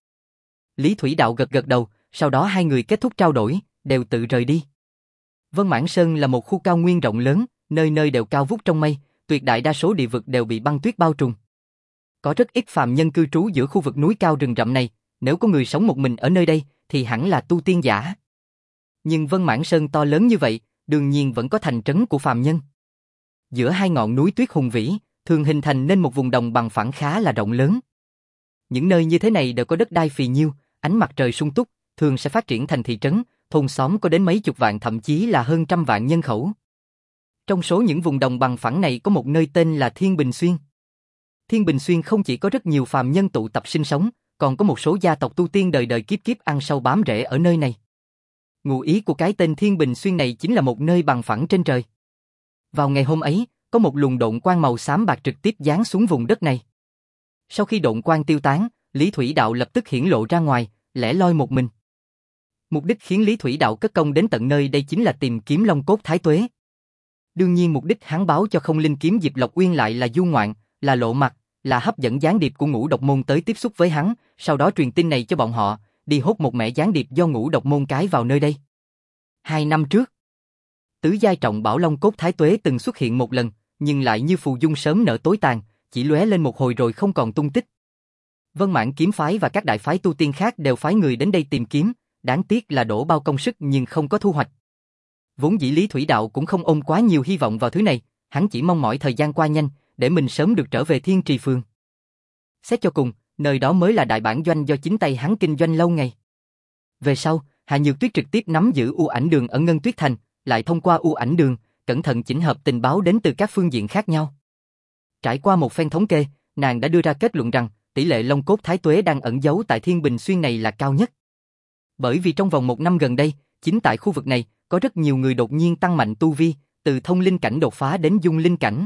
Lý Thủy Đạo gật gật đầu, sau đó hai người kết thúc trao đổi, đều tự rời đi. Vân Mãn Sơn là một khu cao nguyên rộng lớn, nơi nơi đều cao vút trong mây, tuyệt đại đa số địa vực đều bị băng tuyết bao trùm. Có rất ít phàm nhân cư trú giữa khu vực núi cao rừng rậm này, nếu có người sống một mình ở nơi đây, thì hẳn là tu tiên giả. Nhưng Vân Mãn Sơn to lớn như vậy, đương nhiên vẫn có thành trấn của phàm nhân. Giữa hai ngọn núi tuyết hùng vĩ, thường hình thành nên một vùng đồng bằng phẳng khá là rộng lớn. Những nơi như thế này đều có đất đai phì nhiêu, ánh mặt trời sung túc, thường sẽ phát triển thành thị trấn, thôn xóm có đến mấy chục vạn thậm chí là hơn trăm vạn nhân khẩu. Trong số những vùng đồng bằng phẳng này có một nơi tên là Thiên Bình Xuyên. Thiên Bình Xuyên không chỉ có rất nhiều phàm nhân tụ tập sinh sống, còn có một số gia tộc tu tiên đời đời kiếp kiếp ăn sâu bám rễ ở nơi này. Ngụ ý của cái tên Thiên Bình Xuyên này chính là một nơi bằng phẳng trên trời. Vào ngày hôm ấy, có một luồng độn quang màu xám bạc trực tiếp giáng xuống vùng đất này. Sau khi độn quang tiêu tán, Lý Thủy Đạo lập tức hiển lộ ra ngoài, lẻ loi một mình. Mục đích khiến Lý Thủy Đạo cất công đến tận nơi đây chính là tìm kiếm Long Cốt Thái Tuế. Đương nhiên mục đích hắn báo cho Không Linh Kiếm Diệp Lộc Uyên lại là du ngoạn, là lộ mặt, là hấp dẫn gián điệp của Ngũ Độc môn tới tiếp xúc với hắn, sau đó truyền tin này cho bọn họ, đi hốt một mẻ gián điệp do Ngũ Độc môn cái vào nơi đây. Hai năm trước, tứ giai trọng bảo Long Cốt Thái Tuế từng xuất hiện một lần, nhưng lại như phù dung sớm nở tối tàn, chỉ lóe lên một hồi rồi không còn tung tích. Vân Mãn kiếm phái và các đại phái tu tiên khác đều phái người đến đây tìm kiếm, đáng tiếc là đổ bao công sức nhưng không có thu hoạch. Vốn dĩ Lý Thủy Đạo cũng không ôm quá nhiều hy vọng vào thứ này, hắn chỉ mong mỏi thời gian qua nhanh, để mình sớm được trở về Thiên Trì Phường. Xét cho cùng, nơi đó mới là đại bản doanh do chính tay hắn kinh doanh lâu ngày. Về sau, Hạ Nhược Tuyết trực tiếp nắm giữ U Ảnh Đường ở Ngân Tuyết Thành, lại thông qua U Ảnh Đường, cẩn thận chỉnh hợp tình báo đến từ các phương diện khác nhau. Trải qua một phen thống kê, nàng đã đưa ra kết luận rằng tỷ lệ Long Cốt Thái Tuế đang ẩn giấu tại Thiên Bình Xuyên này là cao nhất. Bởi vì trong vòng một năm gần đây, chính tại khu vực này, có rất nhiều người đột nhiên tăng mạnh tu vi, từ thông linh cảnh đột phá đến dung linh cảnh.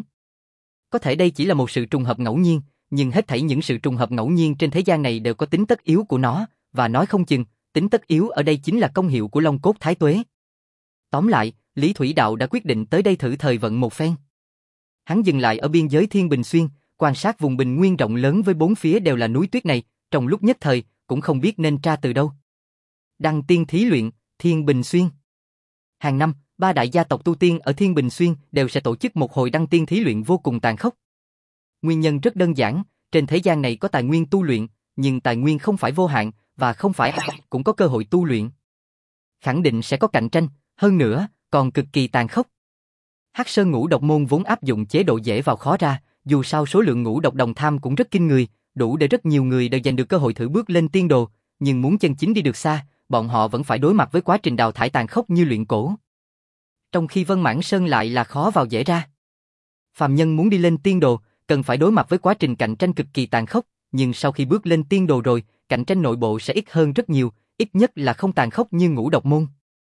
Có thể đây chỉ là một sự trùng hợp ngẫu nhiên, nhưng hết thảy những sự trùng hợp ngẫu nhiên trên thế gian này đều có tính tất yếu của nó, và nói không chừng, tính tất yếu ở đây chính là công hiệu của Long Cốt Thái Tuế. Tóm lại, Lý Thủy Đạo đã quyết định tới đây thử thời vận một phen. Hắn dừng lại ở biên giới Thiên Bình Xuyên, quan sát vùng bình nguyên rộng lớn với bốn phía đều là núi tuyết này, trong lúc nhất thời, cũng không biết nên tra từ đâu. Đăng tiên thí luyện, Thiên Bình Xuyên. Hàng năm, ba đại gia tộc tu tiên ở Thiên Bình Xuyên đều sẽ tổ chức một hồi đăng tiên thí luyện vô cùng tàn khốc. Nguyên nhân rất đơn giản, trên thế gian này có tài nguyên tu luyện, nhưng tài nguyên không phải vô hạn, và không phải ai cũng có cơ hội tu luyện. Khẳng định sẽ có cạnh tranh, hơn nữa, còn cực kỳ tàn khốc. Hắc Sơn Ngũ Độc môn vốn áp dụng chế độ dễ vào khó ra, dù sao số lượng ngũ độc đồng tham cũng rất kinh người, đủ để rất nhiều người đều giành được cơ hội thử bước lên tiên đồ, nhưng muốn chân chính đi được xa, bọn họ vẫn phải đối mặt với quá trình đào thải tàn khốc như luyện cổ. Trong khi Vân Mãn Sơn lại là khó vào dễ ra. Phàm nhân muốn đi lên tiên đồ, cần phải đối mặt với quá trình cạnh tranh cực kỳ tàn khốc, nhưng sau khi bước lên tiên đồ rồi, cạnh tranh nội bộ sẽ ít hơn rất nhiều, ít nhất là không tàn khốc như Ngũ Độc môn.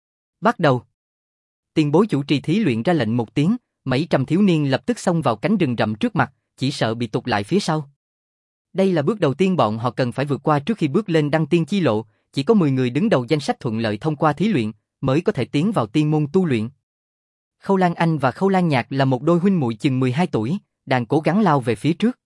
Bắt đầu. Tiền bối chủ trì thí luyện ra lệnh một tiếng, mấy trăm thiếu niên lập tức xông vào cánh rừng rậm trước mặt, chỉ sợ bị tụt lại phía sau. Đây là bước đầu tiên bọn họ cần phải vượt qua trước khi bước lên đăng tiên chi lộ, chỉ có mười người đứng đầu danh sách thuận lợi thông qua thí luyện, mới có thể tiến vào tiên môn tu luyện. Khâu Lan Anh và Khâu Lan Nhạc là một đôi huynh muội chừng mười hai tuổi, đang cố gắng lao về phía trước.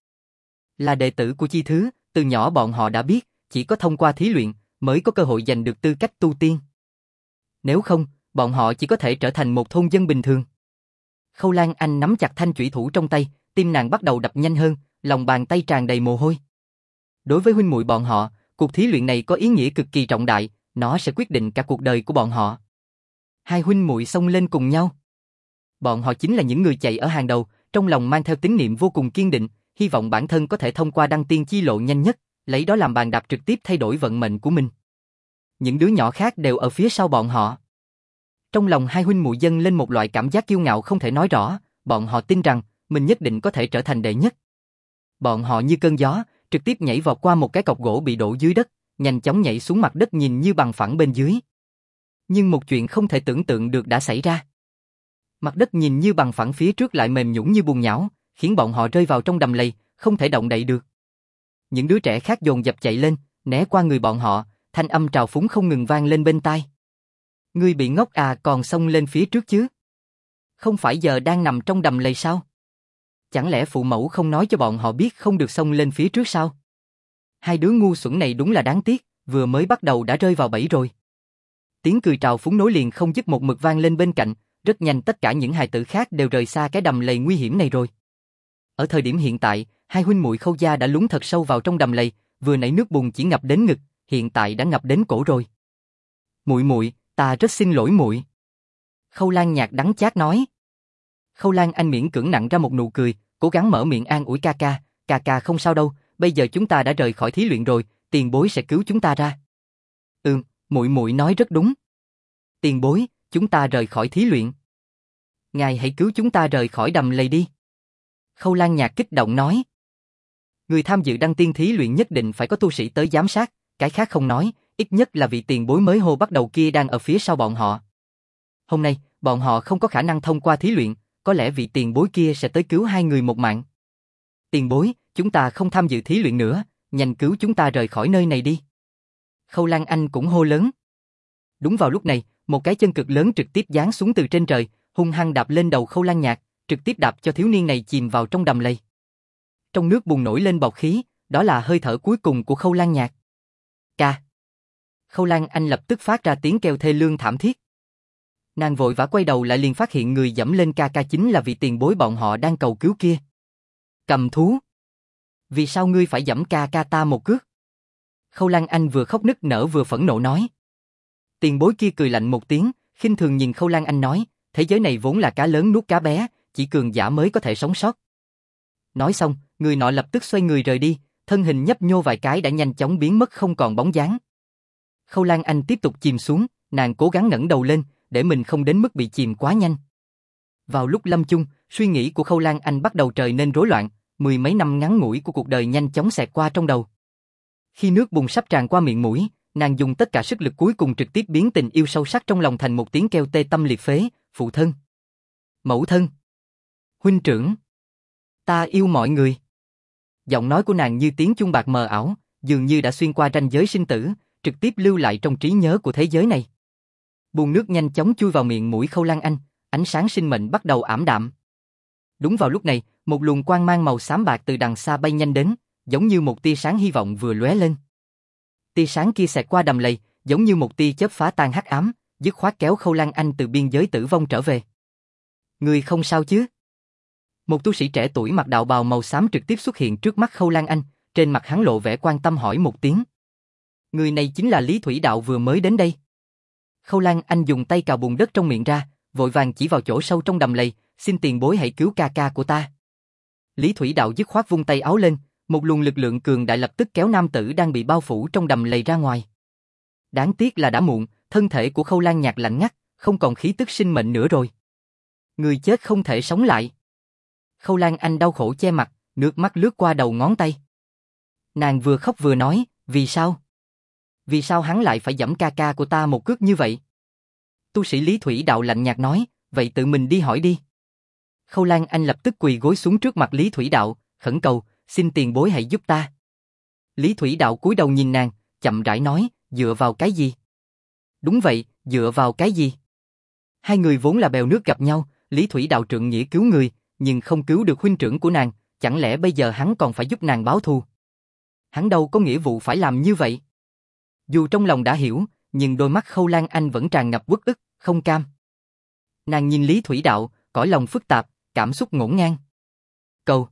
Là đệ tử của Chi Thứ, từ nhỏ bọn họ đã biết, chỉ có thông qua thí luyện, mới có cơ hội giành được tư cách tu tiên. Nếu không, bọn họ chỉ có thể trở thành một thôn dân bình thường. Khâu Lan Anh nắm chặt thanh chủy thủ trong tay, tim nàng bắt đầu đập nhanh hơn, lòng bàn tay tràn đầy mồ hôi. Đối với huynh muội bọn họ, cuộc thí luyện này có ý nghĩa cực kỳ trọng đại, nó sẽ quyết định cả cuộc đời của bọn họ. Hai huynh muội xông lên cùng nhau. Bọn họ chính là những người chạy ở hàng đầu, trong lòng mang theo tín niệm vô cùng kiên định, hy vọng bản thân có thể thông qua đăng tiên chi lộ nhanh nhất, lấy đó làm bàn đạp trực tiếp thay đổi vận mệnh của mình. Những đứa nhỏ khác đều ở phía sau bọn họ. Trong lòng hai huynh muội dâng lên một loại cảm giác kiêu ngạo không thể nói rõ, bọn họ tin rằng mình nhất định có thể trở thành đệ nhất. Bọn họ như cơn gió, trực tiếp nhảy vọt qua một cái cọc gỗ bị đổ dưới đất, nhanh chóng nhảy xuống mặt đất nhìn như bằng phẳng bên dưới. Nhưng một chuyện không thể tưởng tượng được đã xảy ra. Mặt đất nhìn như bằng phẳng phía trước lại mềm nhũn như bùn nhão, khiến bọn họ rơi vào trong đầm lầy, không thể động đậy được. Những đứa trẻ khác dồn dập chạy lên, né qua người bọn họ, thanh âm trào phúng không ngừng vang lên bên tai. Ngươi bị ngốc à, còn xông lên phía trước chứ? Không phải giờ đang nằm trong đầm lầy sao? Chẳng lẽ phụ mẫu không nói cho bọn họ biết không được xông lên phía trước sao? Hai đứa ngu xuẩn này đúng là đáng tiếc, vừa mới bắt đầu đã rơi vào bẫy rồi. Tiếng cười trào phúng nối liền không dứt một mực vang lên bên cạnh, rất nhanh tất cả những hài tử khác đều rời xa cái đầm lầy nguy hiểm này rồi. Ở thời điểm hiện tại, hai huynh muội Khâu gia đã lún thật sâu vào trong đầm lầy, vừa nãy nước bùn chỉ ngập đến ngực, hiện tại đã ngập đến cổ rồi. Muội muội, ta rất xin lỗi muội. Khâu Lan nhạt đắng chát nói. Khâu Lan Anh miễn cưỡng nặn ra một nụ cười, cố gắng mở miệng an ủi ca ca, ca ca không sao đâu, bây giờ chúng ta đã rời khỏi thí luyện rồi, tiền bối sẽ cứu chúng ta ra. Ừm, muội muội nói rất đúng. Tiền bối, chúng ta rời khỏi thí luyện. Ngài hãy cứu chúng ta rời khỏi đầm lầy đi. Khâu Lan nhạt kích động nói. Người tham dự đăng tiên thí luyện nhất định phải có tu sĩ tới giám sát, cái khác không nói, ít nhất là vị tiền bối mới hô bắt đầu kia đang ở phía sau bọn họ. Hôm nay, bọn họ không có khả năng thông qua thí luyện, có lẽ vị tiền bối kia sẽ tới cứu hai người một mạng. Tiền bối, chúng ta không tham dự thí luyện nữa, nhanh cứu chúng ta rời khỏi nơi này đi. Khâu Lan Anh cũng hô lớn. Đúng vào lúc này, một cái chân cực lớn trực tiếp giáng xuống từ trên trời, hung hăng đạp lên đầu Khâu Lan Nhạc, trực tiếp đạp cho thiếu niên này chìm vào trong đầm lầy. Trong nước bùng nổi lên bọt khí, đó là hơi thở cuối cùng của Khâu Lan Nhạc. Ca. Khâu Lan Anh lập tức phát ra tiếng kêu thê lương thảm thiết. Nàng vội vã quay đầu lại liền phát hiện người dẫm lên ca ca chính là vị tiền bối bọn họ đang cầu cứu kia. Cầm thú. Vì sao ngươi phải dẫm ca ca ta một cước? Khâu Lan Anh vừa khóc nức nở vừa phẫn nộ nói. Tiền bối kia cười lạnh một tiếng, khinh thường nhìn Khâu Lan Anh nói, thế giới này vốn là cá lớn nuốt cá bé, chỉ cường giả mới có thể sống sót. Nói xong, người nọ lập tức xoay người rời đi, thân hình nhấp nhô vài cái đã nhanh chóng biến mất không còn bóng dáng. Khâu Lan Anh tiếp tục chìm xuống, nàng cố gắng ngẩng đầu lên, để mình không đến mức bị chìm quá nhanh. Vào lúc lâm chung, suy nghĩ của Khâu Lan Anh bắt đầu trở nên rối loạn, mười mấy năm ngắn ngủi của cuộc đời nhanh chóng xẹt qua trong đầu. Khi nước bùn sắp tràn qua miệng mũi, nàng dùng tất cả sức lực cuối cùng trực tiếp biến tình yêu sâu sắc trong lòng thành một tiếng kêu tê tâm liệt phế, phụ thân, mẫu thân, huynh trưởng, ta yêu mọi người. Giọng nói của nàng như tiếng chuông bạc mờ ảo, dường như đã xuyên qua ranh giới sinh tử, trực tiếp lưu lại trong trí nhớ của thế giới này. Buồn nước nhanh chóng chui vào miệng mũi Khâu Lan Anh, ánh sáng sinh mệnh bắt đầu ảm đạm. Đúng vào lúc này, một luồng quang mang màu xám bạc từ đằng xa bay nhanh đến, giống như một tia sáng hy vọng vừa lóe lên. Tia sáng kia xẹt qua đầm lầy, giống như một tia chớp phá tan hắc ám, dứt khoát kéo Khâu Lan Anh từ biên giới tử vong trở về. Người không sao chứ? Một tu sĩ trẻ tuổi mặc đạo bào màu xám trực tiếp xuất hiện trước mắt Khâu Lan Anh, trên mặt hắn lộ vẻ quan tâm hỏi một tiếng. Người này chính là Lý Thủy Đạo vừa mới đến đây. Khâu Lan Anh dùng tay cào bùn đất trong miệng ra, vội vàng chỉ vào chỗ sâu trong đầm lầy, xin tiền bối hãy cứu ca ca của ta. Lý Thủy Đạo dứt khoát vung tay áo lên, một luồng lực lượng cường đại lập tức kéo nam tử đang bị bao phủ trong đầm lầy ra ngoài. Đáng tiếc là đã muộn, thân thể của Khâu Lan Nhạc lạnh ngắt, không còn khí tức sinh mệnh nữa rồi. Người chết không thể sống lại. Khâu Lan Anh đau khổ che mặt, nước mắt lướt qua đầu ngón tay. Nàng vừa khóc vừa nói, vì sao? Vì sao hắn lại phải giẫm ca ca của ta một cước như vậy? Tu sĩ Lý Thủy Đạo lạnh nhạt nói, vậy tự mình đi hỏi đi. Khâu Lan Anh lập tức quỳ gối xuống trước mặt Lý Thủy Đạo, khẩn cầu, xin tiền bối hãy giúp ta. Lý Thủy Đạo cúi đầu nhìn nàng, chậm rãi nói, dựa vào cái gì? Đúng vậy, dựa vào cái gì? Hai người vốn là bèo nước gặp nhau, Lý Thủy Đạo trượng nghĩa cứu người, nhưng không cứu được huynh trưởng của nàng, chẳng lẽ bây giờ hắn còn phải giúp nàng báo thù? Hắn đâu có nghĩa vụ phải làm như vậy. Dù trong lòng đã hiểu, nhưng đôi mắt Khâu Lan Anh vẫn tràn ngập uất ức, không cam. Nàng nhìn Lý Thủy Đạo, cõi lòng phức tạp, cảm xúc ngổn ngang. Cầu,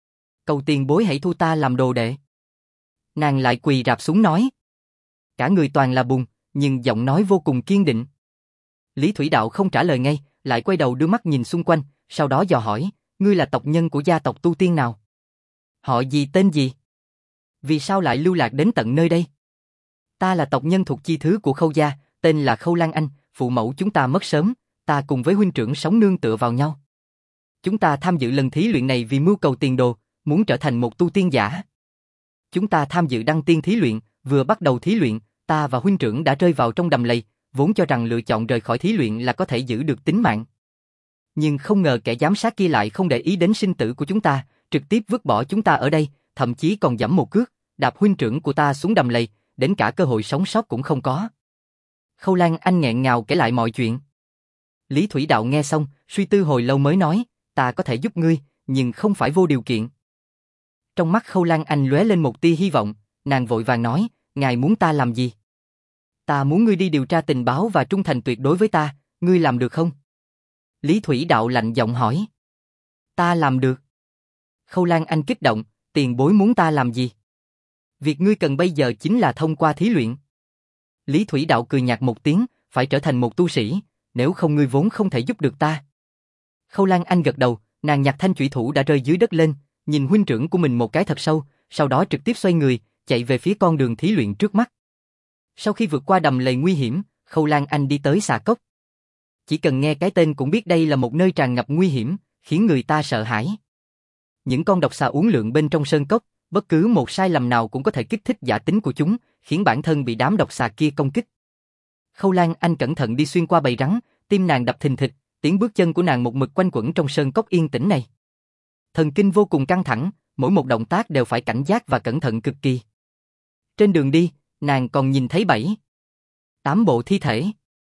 cầu tiền bối hãy thu ta làm đồ đệ. Nàng lại quỳ rạp xuống nói. Cả người toàn là bùn, nhưng giọng nói vô cùng kiên định. Lý Thủy Đạo không trả lời ngay, lại quay đầu đưa mắt nhìn xung quanh, sau đó dò hỏi, ngươi là tộc nhân của gia tộc tu tiên nào? Họ gì tên gì? Vì sao lại lưu lạc đến tận nơi đây? Ta là tộc nhân thuộc chi thứ của Khâu gia, tên là Khâu Lan Anh, phụ mẫu chúng ta mất sớm, ta cùng với huynh trưởng sống nương tựa vào nhau. Chúng ta tham dự lần thí luyện này vì mưu cầu tiền đồ, muốn trở thành một tu tiên giả. Chúng ta tham dự đăng tiên thí luyện, vừa bắt đầu thí luyện, ta và huynh trưởng đã rơi vào trong đầm lầy, vốn cho rằng lựa chọn rời khỏi thí luyện là có thể giữ được tính mạng. Nhưng không ngờ kẻ giám sát kia lại không để ý đến sinh tử của chúng ta, trực tiếp vứt bỏ chúng ta ở đây, thậm chí còn giẫm một cước, đạp huynh trưởng của ta xuống đầm lầy, đến cả cơ hội sống sót cũng không có. Khâu Lan Anh nghẹn ngào kể lại mọi chuyện. Lý Thủy Đạo nghe xong, suy tư hồi lâu mới nói, ta có thể giúp ngươi, nhưng không phải vô điều kiện. Trong mắt Khâu Lan Anh lóe lên một tia hy vọng, nàng vội vàng nói, ngài muốn ta làm gì? Ta muốn ngươi đi điều tra tình báo và trung thành tuyệt đối với ta, ngươi làm được không? Lý Thủy Đạo lạnh giọng hỏi. Ta làm được. Khâu Lan Anh kích động, tiền bối muốn ta làm gì? Việc ngươi cần bây giờ chính là thông qua thí luyện. Lý Thủy Đạo cười nhạt một tiếng, phải trở thành một tu sĩ, nếu không ngươi vốn không thể giúp được ta. Khâu Lan Anh gật đầu, nàng nhặt thanh chủy thủ đã rơi dưới đất lên, nhìn huynh trưởng của mình một cái thật sâu, sau đó trực tiếp xoay người, chạy về phía con đường thí luyện trước mắt. Sau khi vượt qua đầm lầy nguy hiểm, Khâu Lan Anh đi tới xà cốc. Chỉ cần nghe cái tên cũng biết đây là một nơi tràn ngập nguy hiểm, khiến người ta sợ hãi. Những con độc xà uốn lượn bên trong sơn cốc, bất cứ một sai lầm nào cũng có thể kích thích giả tính của chúng, khiến bản thân bị đám độc xà kia công kích. Khâu Lan Anh cẩn thận đi xuyên qua bầy rắn, tim nàng đập thình thịch, tiếng bước chân của nàng một mực quanh quẩn trong sơn cốc yên tĩnh này. Thần kinh vô cùng căng thẳng, mỗi một động tác đều phải cảnh giác và cẩn thận cực kỳ. Trên đường đi, nàng còn nhìn thấy bảy, tám bộ thi thể.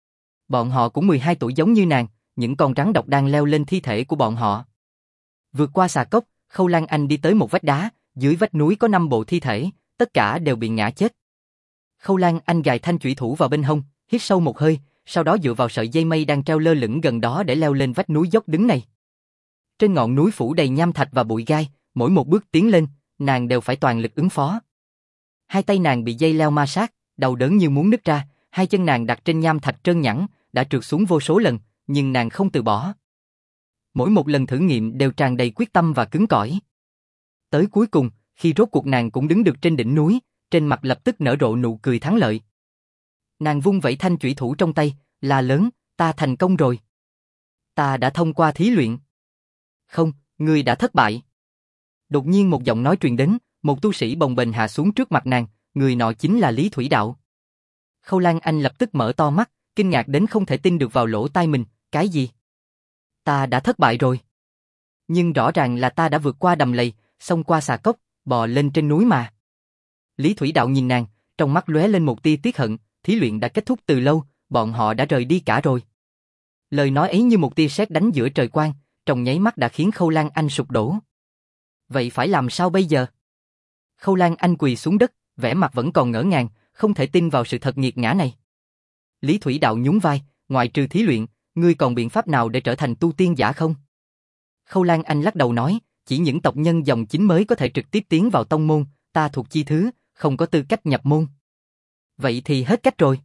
Bọn họ cũng mười hai tuổi giống như nàng, những con rắn độc đang leo lên thi thể của bọn họ. Vượt qua xà cốc, Khâu Lan Anh đi tới một vách đá, dưới vách núi có năm bộ thi thể, tất cả đều bị ngã chết. Khâu Lan Anh gài thanh chủy thủ vào bên hông, hít sâu một hơi, sau đó dựa vào sợi dây mây đang treo lơ lửng gần đó để leo lên vách núi dốc đứng này. Trên ngọn núi phủ đầy nham thạch và bụi gai, mỗi một bước tiến lên, nàng đều phải toàn lực ứng phó. Hai tay nàng bị dây leo ma sát, đầu đớn như muốn nứt ra, hai chân nàng đặt trên nham thạch trơn nhẵn, đã trượt xuống vô số lần, nhưng nàng không từ bỏ. Mỗi một lần thử nghiệm đều tràn đầy quyết tâm và cứng cỏi. Tới cuối cùng, khi rốt cuộc nàng cũng đứng được trên đỉnh núi, trên mặt lập tức nở rộ nụ cười thắng lợi. Nàng vung vẩy thanh chủy thủ trong tay, la lớn, ta thành công rồi. Ta đã thông qua thí luyện. Không, ngươi đã thất bại. Đột nhiên một giọng nói truyền đến, một tu sĩ bồng bềnh hạ xuống trước mặt nàng, người nọ chính là Lý Thủy Đạo. Khâu Lan Anh lập tức mở to mắt, kinh ngạc đến không thể tin được vào lỗ tai mình, cái gì? Ta đã thất bại rồi. Nhưng rõ ràng là ta đã vượt qua đầm lầy, xông qua xà cốc, bò lên trên núi mà. Lý Thủy Đạo nhìn nàng, trong mắt lóe lên một tia tiếc hận, thí luyện đã kết thúc từ lâu, bọn họ đã rời đi cả rồi. Lời nói ấy như một tia sét đánh giữa trời quang, trong nháy mắt đã khiến Khâu Lan Anh sụp đổ. Vậy phải làm sao bây giờ? Khâu Lan Anh quỳ xuống đất, vẻ mặt vẫn còn ngỡ ngàng, không thể tin vào sự thật nghiệt ngã này. Lý Thủy Đạo nhún vai, ngoại trừ thí luyện, ngươi còn biện pháp nào để trở thành tu tiên giả không? Khâu Lan Anh lắc đầu nói, chỉ những tộc nhân dòng chính mới có thể trực tiếp tiến vào tông môn, ta thuộc chi thứ, không có tư cách nhập môn. Vậy thì hết cách rồi.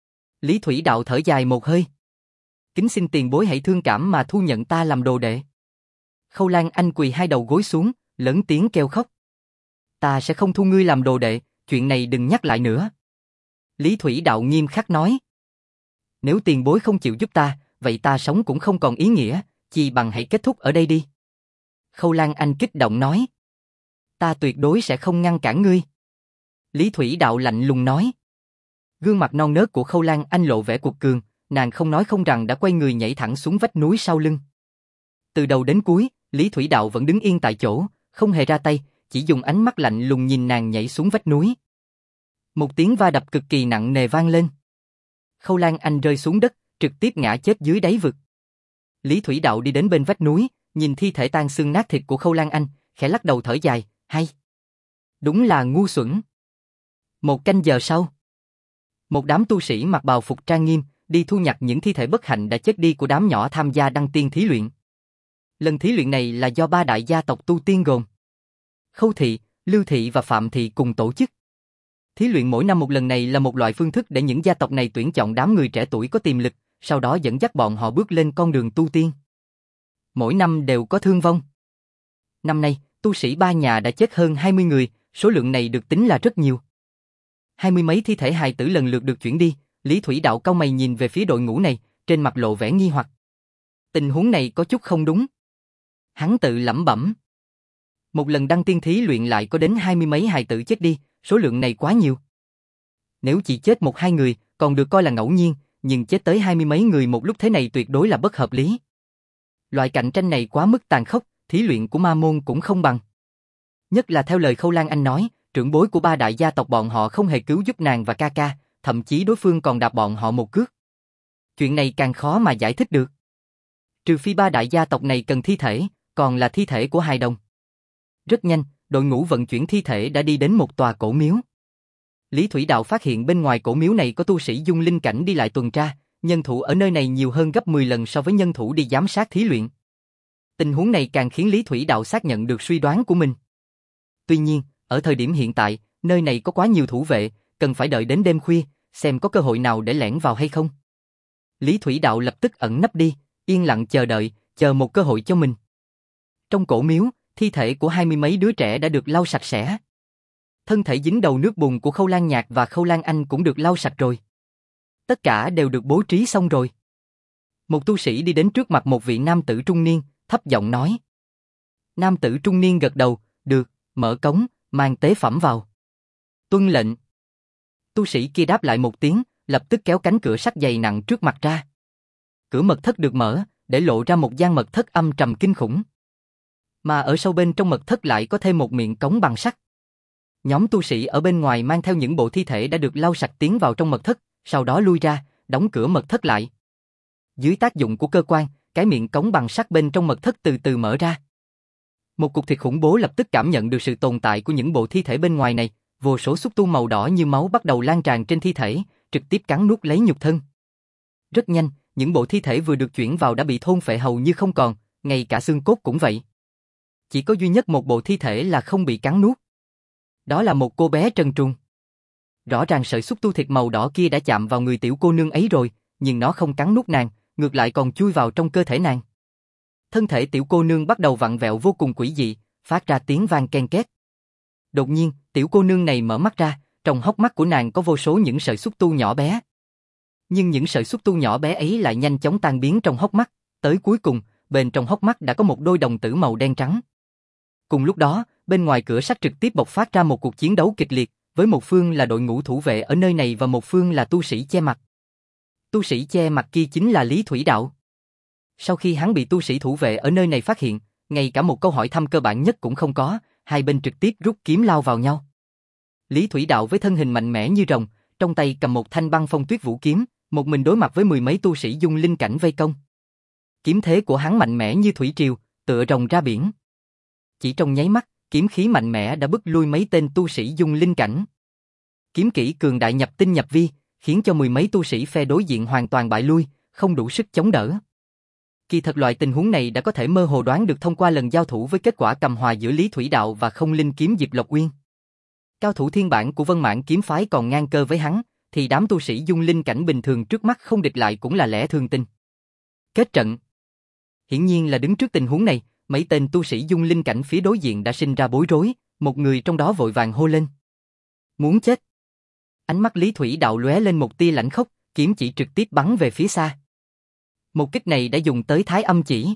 Lý Thủy Đạo thở dài một hơi. Kính xin tiền bối hãy thương cảm mà thu nhận ta làm đồ đệ. Khâu Lan Anh quỳ hai đầu gối xuống, lớn tiếng kêu khóc. Ta sẽ không thu ngươi làm đồ đệ, chuyện này đừng nhắc lại nữa. Lý Thủy Đạo nghiêm khắc nói. Nếu tiền bối không chịu giúp ta, vậy ta sống cũng không còn ý nghĩa, chi bằng hãy kết thúc ở đây đi. Khâu Lan Anh kích động nói. Ta tuyệt đối sẽ không ngăn cản ngươi. Lý Thủy Đạo lạnh lùng nói. Gương mặt non nớt của Khâu Lan Anh lộ vẻ cuột cường, nàng không nói không rằng đã quay người nhảy thẳng xuống vách núi sau lưng. Từ đầu đến cuối, Lý Thủy Đạo vẫn đứng yên tại chỗ, không hề ra tay, chỉ dùng ánh mắt lạnh lùng nhìn nàng nhảy xuống vách núi. Một tiếng va đập cực kỳ nặng nề vang lên. Khâu Lan Anh rơi xuống đất, trực tiếp ngã chết dưới đáy vực. Lý Thủy Đạo đi đến bên vách núi, nhìn thi thể tan xương nát thịt của Khâu Lan Anh, khẽ lắc đầu thở dài, hay. Đúng là ngu xuẩn. Một canh giờ sau. Một đám tu sĩ mặc bào phục trang nghiêm, đi thu nhặt những thi thể bất hạnh đã chết đi của đám nhỏ tham gia đăng tiên thí luyện. Lần thí luyện này là do ba đại gia tộc tu tiên gồm Khâu Thị, Lưu Thị và Phạm Thị cùng tổ chức. Thí luyện mỗi năm một lần này là một loại phương thức để những gia tộc này tuyển chọn đám người trẻ tuổi có tiềm lực, sau đó dẫn dắt bọn họ bước lên con đường tu tiên. Mỗi năm đều có thương vong. Năm nay, tu sĩ ba nhà đã chết hơn hai mươi người, số lượng này được tính là rất nhiều. Hai mươi mấy thi thể hài tử lần lượt được chuyển đi, Lý Thủy Đạo cau mày nhìn về phía đội ngũ này, trên mặt lộ vẻ nghi hoặc. Tình huống này có chút không đúng. Hắn tự lẩm bẩm. Một lần đăng tiên thí luyện lại có đến hai mươi mấy hài tử chết đi, số lượng này quá nhiều. Nếu chỉ chết một hai người, còn được coi là ngẫu nhiên, nhưng chết tới hai mươi mấy người một lúc thế này tuyệt đối là bất hợp lý. Loại cạnh tranh này quá mức tàn khốc, thí luyện của ma môn cũng không bằng. Nhất là theo lời Khâu Lan Anh nói, trưởng bối của ba đại gia tộc bọn họ không hề cứu giúp nàng và ca ca, thậm chí đối phương còn đạp bọn họ một cước. Chuyện này càng khó mà giải thích được. Trừ phi ba đại gia tộc này cần thi thể, còn là thi thể của hài đồng. Rất nhanh, đội ngũ vận chuyển thi thể đã đi đến một tòa cổ miếu. Lý Thủy Đạo phát hiện bên ngoài cổ miếu này có tu sĩ dung linh cảnh đi lại tuần tra, nhân thủ ở nơi này nhiều hơn gấp mười lần so với nhân thủ đi giám sát thí luyện. Tình huống này càng khiến Lý Thủy Đạo xác nhận được suy đoán của mình. Tuy nhiên, ở thời điểm hiện tại, nơi này có quá nhiều thủ vệ, cần phải đợi đến đêm khuya, xem có cơ hội nào để lẻn vào hay không. Lý Thủy Đạo lập tức ẩn nấp đi, yên lặng chờ đợi, chờ một cơ hội cho mình. Trong cổ miếu, thi thể của hai mươi mấy đứa trẻ đã được lau sạch sẽ. Thân thể dính đầu nước bùn của Khâu Lan Nhạc và Khâu Lan Anh cũng được lau sạch rồi. Tất cả đều được bố trí xong rồi. Một tu sĩ đi đến trước mặt một vị nam tử trung niên, thấp giọng nói. Nam tử trung niên gật đầu, được, mở cống, mang tế phẩm vào. Tuân lệnh. Tu sĩ kia đáp lại một tiếng, lập tức kéo cánh cửa sắt dày nặng trước mặt ra. Cửa mật thất được mở, để lộ ra một gian mật thất âm trầm kinh khủng. Mà ở sâu bên trong mật thất lại có thêm một miệng cống bằng sắt. Nhóm tu sĩ ở bên ngoài mang theo những bộ thi thể đã được lau sạch tiến vào trong mật thất, sau đó lui ra, đóng cửa mật thất lại. Dưới tác dụng của cơ quan, cái miệng cống bằng sắt bên trong mật thất từ từ mở ra. Một cục thịt khủng bố lập tức cảm nhận được sự tồn tại của những bộ thi thể bên ngoài này, vô số xúc tu màu đỏ như máu bắt đầu lan tràn trên thi thể, trực tiếp cắn nuốt lấy nhục thân. Rất nhanh, những bộ thi thể vừa được chuyển vào đã bị thôn phệ hầu như không còn, ngay cả xương cốt cũng vậy. Chỉ có duy nhất một bộ thi thể là không bị cắn nuốt. Đó là một cô bé trần truồng. Rõ ràng sợi xúc tu thịt màu đỏ kia đã chạm vào người tiểu cô nương ấy rồi, nhưng nó không cắn nuốt nàng, ngược lại còn chui vào trong cơ thể nàng. Thân thể tiểu cô nương bắt đầu vặn vẹo vô cùng quỷ dị, phát ra tiếng vang ken két. Đột nhiên, tiểu cô nương này mở mắt ra, trong hốc mắt của nàng có vô số những sợi xúc tu nhỏ bé. Nhưng những sợi xúc tu nhỏ bé ấy lại nhanh chóng tan biến trong hốc mắt, tới cuối cùng, bên trong hốc mắt đã có một đôi đồng tử màu đen trắng. Cùng lúc đó, bên ngoài cửa sắt trực tiếp bộc phát ra một cuộc chiến đấu kịch liệt, với một phương là đội ngũ thủ vệ ở nơi này và một phương là tu sĩ che mặt. Tu sĩ che mặt kia chính là Lý Thủy Đạo. Sau khi hắn bị tu sĩ thủ vệ ở nơi này phát hiện, ngay cả một câu hỏi thăm cơ bản nhất cũng không có, hai bên trực tiếp rút kiếm lao vào nhau. Lý Thủy Đạo với thân hình mạnh mẽ như rồng, trong tay cầm một thanh băng phong tuyết vũ kiếm, một mình đối mặt với mười mấy tu sĩ dung linh cảnh vây công. Kiếm thế của hắn mạnh mẽ như thủy triều, tựa rồng ra biển. Chỉ trong nháy mắt, kiếm khí mạnh mẽ đã bức lui mấy tên tu sĩ dung linh cảnh. Kiếm kỹ cường đại nhập tinh nhập vi, khiến cho mười mấy tu sĩ phe đối diện hoàn toàn bại lui, không đủ sức chống đỡ. Kỳ thật loại tình huống này đã có thể mơ hồ đoán được thông qua lần giao thủ với kết quả cầm hòa giữa Lý Thủy Đạo và Không Linh kiếm Diệp Lộc Uyên. Cao thủ thiên bản của Vân Mãn kiếm phái còn ngang cơ với hắn, thì đám tu sĩ dung linh cảnh bình thường trước mắt không địch lại cũng là lẽ thường tình. Kết trận. Hiển nhiên là đứng trước tình huống này, mấy tên tu sĩ dung linh cảnh phía đối diện đã sinh ra bối rối, một người trong đó vội vàng hô lên. Muốn chết. Ánh mắt Lý Thủy Đạo lóe lên một tia lạnh khốc, kiếm chỉ trực tiếp bắn về phía xa. Một kích này đã dùng tới Thái Âm chỉ.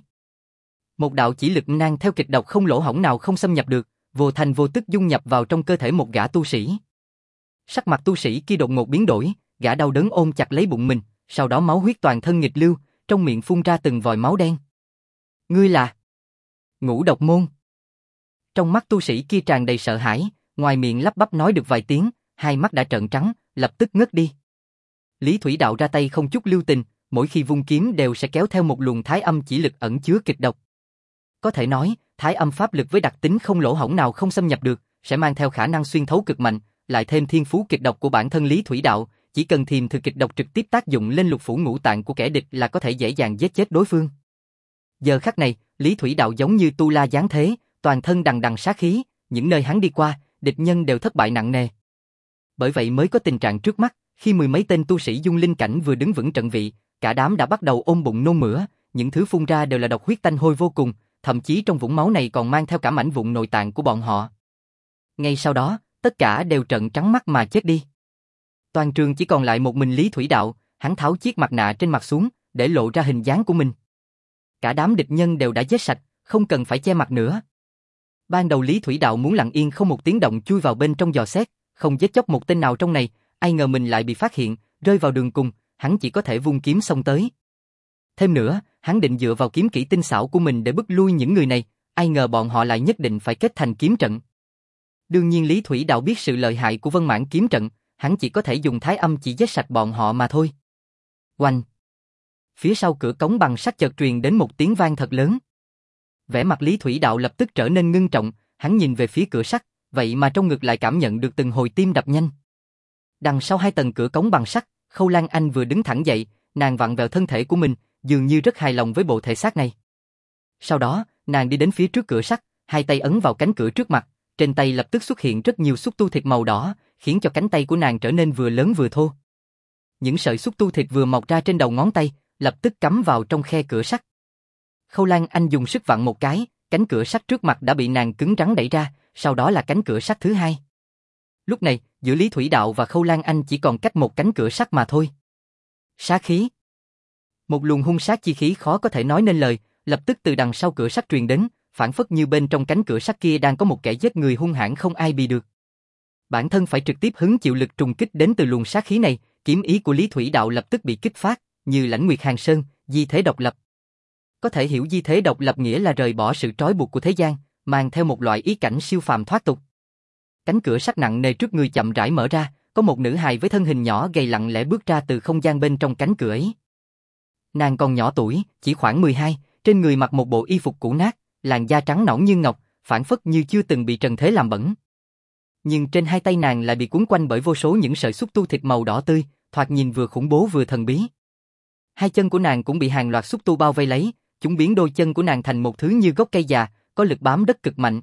Một đạo chỉ lực nan theo kịch độc không lỗ hổng nào không xâm nhập được, vô thành vô tức dung nhập vào trong cơ thể một gã tu sĩ. Sắc mặt tu sĩ kia đột ngột biến đổi, gã đau đớn ôm chặt lấy bụng mình, sau đó máu huyết toàn thân nghịch lưu, trong miệng phun ra từng vòi máu đen. Ngươi là Ngũ Độc Môn. Trong mắt tu sĩ kia tràn đầy sợ hãi, ngoài miệng lắp bắp nói được vài tiếng, hai mắt đã trợn trắng, lập tức ngất đi. Lý Thủy Đạo ra tay không chút lưu tình, mỗi khi vung kiếm đều sẽ kéo theo một luồng thái âm chỉ lực ẩn chứa kịch độc. Có thể nói, thái âm pháp lực với đặc tính không lỗ hổng nào không xâm nhập được, sẽ mang theo khả năng xuyên thấu cực mạnh, lại thêm thiên phú kịch độc của bản thân Lý Thủy Đạo, chỉ cần thiềm thực kịch độc trực tiếp tác dụng lên lục phủ ngũ tạng của kẻ địch là có thể dễ dàng giết chết đối phương. Giờ khắc này, Lý Thủy Đạo giống như tu la giáng thế, toàn thân đằng đằng sát khí, những nơi hắn đi qua, địch nhân đều thất bại nặng nề. Bởi vậy mới có tình trạng trước mắt, khi mười mấy tên tu sĩ dung linh cảnh vừa đứng vững trận vị, cả đám đã bắt đầu ôm bụng nôn mửa, những thứ phun ra đều là độc huyết tanh hôi vô cùng, thậm chí trong vũng máu này còn mang theo cả mảnh vụn nội tạng của bọn họ. Ngay sau đó, tất cả đều trợn trắng mắt mà chết đi. Toàn trường chỉ còn lại một mình Lý Thủy Đạo, hắn tháo chiếc mặt nạ trên mặt xuống, để lộ ra hình dáng của mình. Cả đám địch nhân đều đã giết sạch, không cần phải che mặt nữa. Ban đầu Lý Thủy Đạo muốn lặng yên không một tiếng động chui vào bên trong dò xét, không giết chóc một tên nào trong này, ai ngờ mình lại bị phát hiện, rơi vào đường cùng, hắn chỉ có thể vung kiếm xông tới. Thêm nữa, hắn định dựa vào kiếm kỹ tinh xảo của mình để bức lui những người này, ai ngờ bọn họ lại nhất định phải kết thành kiếm trận. Đương nhiên Lý Thủy Đạo biết sự lợi hại của Vân Mãn kiếm trận, hắn chỉ có thể dùng thái âm chỉ giết sạch bọn họ mà thôi. Oanh! Phía sau cửa cống bằng sắt chợt truyền đến một tiếng vang thật lớn. Vẻ mặt Lý Thủy Đạo lập tức trở nên ngưng trọng, hắn nhìn về phía cửa sắt, vậy mà trong ngực lại cảm nhận được từng hồi tim đập nhanh. Đằng sau hai tầng cửa cống bằng sắt, Khâu Lan Anh vừa đứng thẳng dậy, nàng vặn vẹo thân thể của mình, dường như rất hài lòng với bộ thể xác này. Sau đó, nàng đi đến phía trước cửa sắt, hai tay ấn vào cánh cửa trước mặt, trên tay lập tức xuất hiện rất nhiều xúc tu thịt màu đỏ, khiến cho cánh tay của nàng trở nên vừa lớn vừa thô. Những sợi xúc tu thịt vừa mọc ra trên đầu ngón tay, lập tức cắm vào trong khe cửa sắt. Khâu Lan Anh dùng sức vặn một cái, cánh cửa sắt trước mặt đã bị nàng cứng rắn đẩy ra, sau đó là cánh cửa sắt thứ hai. Lúc này, giữa Lý Thủy Đạo và Khâu Lan Anh chỉ còn cách một cánh cửa sắt mà thôi. Sát khí. Một luồng hung sát chi khí khó có thể nói nên lời, lập tức từ đằng sau cửa sắt truyền đến, phản phất như bên trong cánh cửa sắt kia đang có một kẻ giết người hung hãn không ai bì được. Bản thân phải trực tiếp hứng chịu lực trùng kích đến từ luồng sát khí này, kiếm ý của Lý Thủy Đạo lập tức bị kích phát, như Lãnh Nguyệt Hàng Sơn, di thế độc lập. Có thể hiểu di thế độc lập nghĩa là rời bỏ sự trói buộc của thế gian, mang theo một loại ý cảnh siêu phàm thoát tục. Cánh cửa sắt nặng nề trước người chậm rãi mở ra, có một nữ hài với thân hình nhỏ gầy lặng lẽ bước ra từ không gian bên trong cánh cửa ấy. Nàng còn nhỏ tuổi, chỉ khoảng mười hai, trên người mặc một bộ y phục cũ nát, làn da trắng nõn như ngọc, phảng phất như chưa từng bị trần thế làm bẩn. Nhưng trên hai tay nàng lại bị cuốn quanh bởi vô số những sợi xúc tu thịt màu đỏ tươi, thoạt nhìn vừa khủng bố vừa thần bí. Hai chân của nàng cũng bị hàng loạt xúc tu bao vây lấy, chúng biến đôi chân của nàng thành một thứ như gốc cây già, có lực bám đất cực mạnh.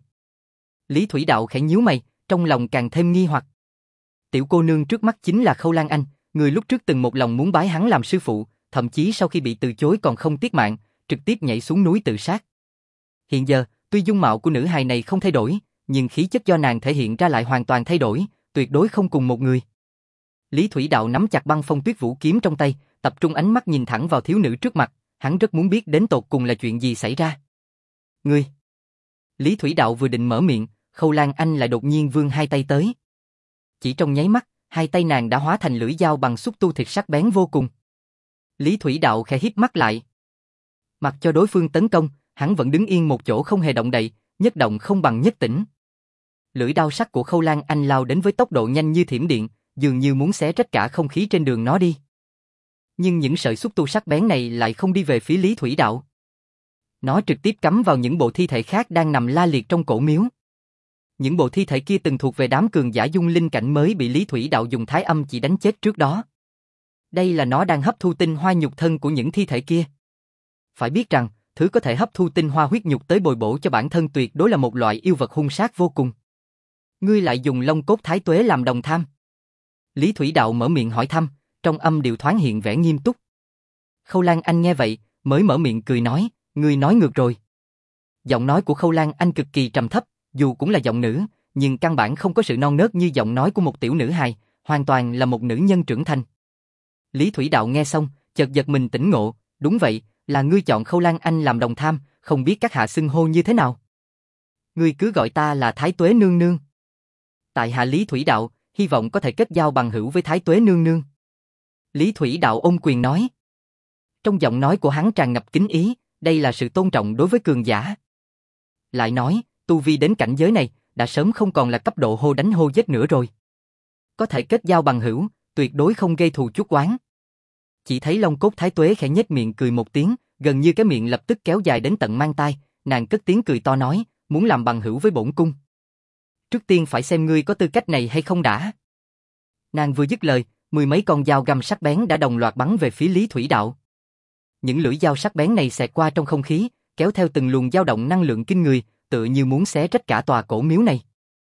Lý Thủy Đạo khẽ nhíu mày, trong lòng càng thêm nghi hoặc. Tiểu cô nương trước mắt chính là Khâu Lan Anh, người lúc trước từng một lòng muốn bái hắn làm sư phụ, thậm chí sau khi bị từ chối còn không tiếc mạng, trực tiếp nhảy xuống núi tự sát. Hiện giờ, tuy dung mạo của nữ hài này không thay đổi, nhưng khí chất do nàng thể hiện ra lại hoàn toàn thay đổi, tuyệt đối không cùng một người. Lý Thủy Đạo nắm chặt băng phong tuyết vũ kiếm trong tay, tập trung ánh mắt nhìn thẳng vào thiếu nữ trước mặt, hắn rất muốn biết đến tột cùng là chuyện gì xảy ra. Ngươi! Lý Thủy Đạo vừa định mở miệng, Khâu Lan Anh lại đột nhiên vươn hai tay tới. Chỉ trong nháy mắt, hai tay nàng đã hóa thành lưỡi dao bằng xúc tu thịt sắc bén vô cùng. Lý Thủy Đạo khẽ híp mắt lại. Mặc cho đối phương tấn công, hắn vẫn đứng yên một chỗ không hề động đậy, nhất động không bằng nhất tĩnh. Lưỡi đao sắc của Khâu Lan Anh lao đến với tốc độ nhanh như thiểm điện, dường như muốn xé rách cả không khí trên đường nó đi. Nhưng những sợi xúc tu sắc bén này lại không đi về phía Lý Thủy Đạo. Nó trực tiếp cắm vào những bộ thi thể khác đang nằm la liệt trong cổ miếu. Những bộ thi thể kia từng thuộc về đám cường giả dung linh cảnh mới bị Lý Thủy Đạo dùng thái âm chỉ đánh chết trước đó. Đây là nó đang hấp thu tinh hoa nhục thân của những thi thể kia. Phải biết rằng, thứ có thể hấp thu tinh hoa huyết nhục tới bồi bổ cho bản thân tuyệt đối là một loại yêu vật hung sát vô cùng. Ngươi lại dùng lông cốt thái tuế làm đồng tham. Lý Thủy Đạo mở miệng hỏi thăm, trong âm điệu thoáng hiện vẻ nghiêm túc. Khâu Lan Anh nghe vậy, mới mở miệng cười nói, ngươi nói ngược rồi. Giọng nói của Khâu Lan Anh cực kỳ trầm thấp, dù cũng là giọng nữ, nhưng căn bản không có sự non nớt như giọng nói của một tiểu nữ hài, hoàn toàn là một nữ nhân trưởng thành. Lý Thủy Đạo nghe xong, chợt giật mình tỉnh ngộ, đúng vậy, là ngươi chọn Khâu Lan Anh làm đồng tham, không biết các hạ xưng hô như thế nào. Ngươi cứ gọi ta là Thái Tuế nương nương. Tại hạ Lý Thủy Đạo, hy vọng có thể kết giao bằng hữu với Thái Tuế nương nương. Lý Thủy Đạo ôm quyền nói. Trong giọng nói của hắn tràn ngập kính ý, đây là sự tôn trọng đối với cường giả. Lại nói, tu vi đến cảnh giới này, đã sớm không còn là cấp độ hô đánh hô giết nữa rồi. Có thể kết giao bằng hữu, tuyệt đối không gây thù chuốc oán. Chỉ thấy Long Cốt Thái Tuế khẽ nhếch miệng cười một tiếng, gần như cái miệng lập tức kéo dài đến tận mang tai, nàng cất tiếng cười to nói, muốn làm bằng hữu với bổn cung. Trước tiên phải xem ngươi có tư cách này hay không đã. Nàng vừa dứt lời, mười mấy con dao găm sắc bén đã đồng loạt bắn về phía Lý Thủy Đạo. Những lưỡi dao sắc bén này xẹt qua trong không khí, kéo theo từng luồng dao động năng lượng kinh người, tựa như muốn xé rách cả tòa cổ miếu này.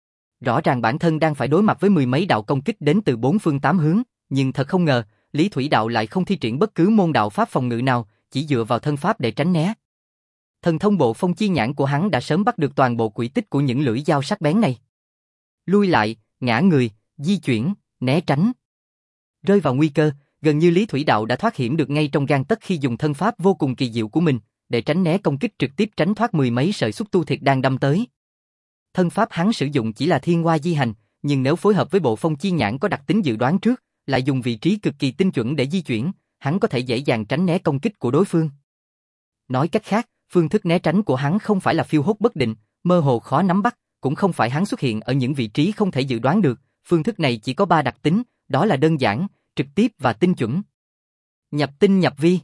Rõ ràng bản thân đang phải đối mặt với mười mấy đạo công kích đến từ bốn phương tám hướng, nhưng thật không ngờ, Lý Thủy Đạo lại không thi triển bất cứ môn đạo pháp phòng ngự nào, chỉ dựa vào thân pháp để tránh né. Thần thông bộ phong chi nhãn của hắn đã sớm bắt được toàn bộ quỹ tích của những lưỡi dao sắc bén này. Lui lại, ngã người, di chuyển, né tránh. Rơi vào nguy cơ, gần như Lý Thủy Đạo đã thoát hiểm được ngay trong gang tấc khi dùng thân pháp vô cùng kỳ diệu của mình, để tránh né công kích trực tiếp tránh thoát mười mấy sợi xúc tu thiệt đang đâm tới. Thân pháp hắn sử dụng chỉ là thiên hoa di hành, nhưng nếu phối hợp với bộ phong chi nhãn có đặc tính dự đoán trước, lại dùng vị trí cực kỳ tinh chuẩn để di chuyển, hắn có thể dễ dàng tránh né công kích của đối phương. Nói cách khác, phương thức né tránh của hắn không phải là phiêu hốt bất định, mơ hồ khó nắm bắt, cũng không phải hắn xuất hiện ở những vị trí không thể dự đoán được, phương thức này chỉ có ba đặc tính, đó là đơn giản, trực tiếp và tinh chuẩn. Nhập tinh nhập vi.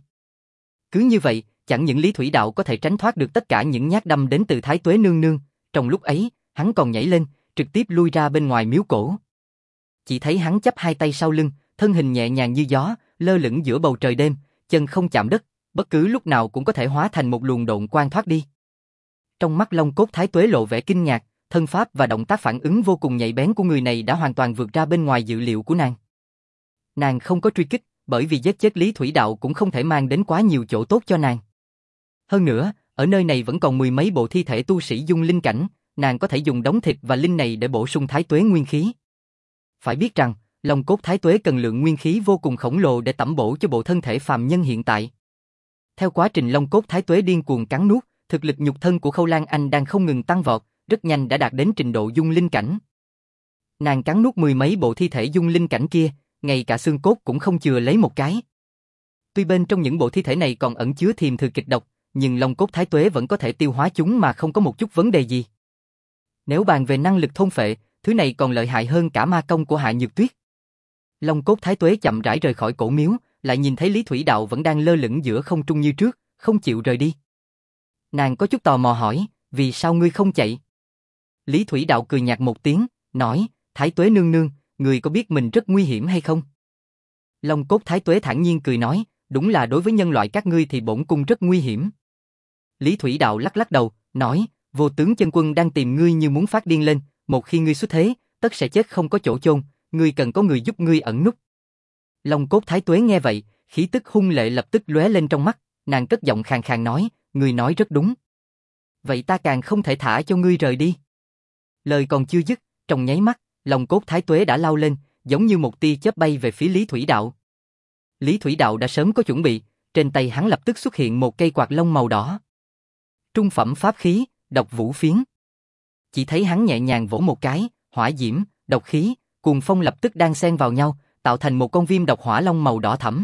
Cứ như vậy, chẳng những Lý Thủy Đạo có thể tránh thoát được tất cả những nhát đâm đến từ Thái Tuế nương nương, trong lúc ấy, hắn còn nhảy lên, trực tiếp lui ra bên ngoài miếu cổ. Chỉ thấy hắn chắp hai tay sau lưng, thân hình nhẹ nhàng như gió, lơ lửng giữa bầu trời đêm, chân không chạm đất, bất cứ lúc nào cũng có thể hóa thành một luồng độn quang thoát đi. Trong mắt Long Cốt Thái Tuế lộ vẻ kinh ngạc, thân pháp và động tác phản ứng vô cùng nhạy bén của người này đã hoàn toàn vượt ra bên ngoài dự liệu của nàng. Nàng không có truy kích, bởi vì giết chết Lý Thủy Đạo cũng không thể mang đến quá nhiều chỗ tốt cho nàng. Hơn nữa, ở nơi này vẫn còn mười mấy bộ thi thể tu sĩ dung linh cảnh, nàng có thể dùng đống thịt và linh này để bổ sung Thái Tuế nguyên khí. Phải biết rằng, Long Cốt Thái Tuế cần lượng nguyên khí vô cùng khổng lồ để tẩm bổ cho bộ thân thể phàm nhân hiện tại. Theo quá trình Long Cốt Thái Tuế điên cuồng cắn nuốt, thực lực nhục thân của Khâu Lan Anh đang không ngừng tăng vọt, rất nhanh đã đạt đến trình độ dung linh cảnh. Nàng cắn nuốt mười mấy bộ thi thể dung linh cảnh kia, ngay cả xương cốt cũng không chừa lấy một cái. Tuy bên trong những bộ thi thể này còn ẩn chứa thiềm thừa kịch độc, nhưng Long Cốt Thái Tuế vẫn có thể tiêu hóa chúng mà không có một chút vấn đề gì. Nếu bàn về năng lực thôn phệ, thứ này còn lợi hại hơn cả ma công của Hạ Nhược Tuyết. Long Cốt Thái Tuế chậm rãi rời khỏi cổ miếu, lại nhìn thấy Lý Thủy Đạo vẫn đang lơ lửng giữa không trung như trước, không chịu rời đi. Nàng có chút tò mò hỏi, vì sao ngươi không chạy? Lý Thủy Đạo cười nhạt một tiếng, nói, Thái Tuế nương nương, người có biết mình rất nguy hiểm hay không? Long Cốt Thái Tuế thản nhiên cười nói, đúng là đối với nhân loại các ngươi thì bổn cung rất nguy hiểm. Lý Thủy Đạo lắc lắc đầu, nói, vô tướng chân quân đang tìm ngươi như muốn phát điên lên, một khi ngươi xuất thế, tất sẽ chết không có chỗ chôn, ngươi cần có người giúp ngươi ẩn núp. Long Cốt Thái Tuế nghe vậy, khí tức hung lệ lập tức lóe lên trong mắt, nàng cất giọng khàn khàn nói, ngươi nói rất đúng. Vậy ta càng không thể thả cho ngươi rời đi. Lời còn chưa dứt, trong nháy mắt, Long Cốt Thái Tuế đã lao lên, giống như một tia chớp bay về phía Lý Thủy Đạo. Lý Thủy Đạo đã sớm có chuẩn bị, trên tay hắn lập tức xuất hiện một cây quạt lông màu đỏ. Trung phẩm pháp khí, Độc Vũ Phiến. Chỉ thấy hắn nhẹ nhàng vỗ một cái, hỏa diễm, độc khí, cuồng phong lập tức đan xen vào nhau, tạo thành một con viêm độc hỏa long màu đỏ thẫm.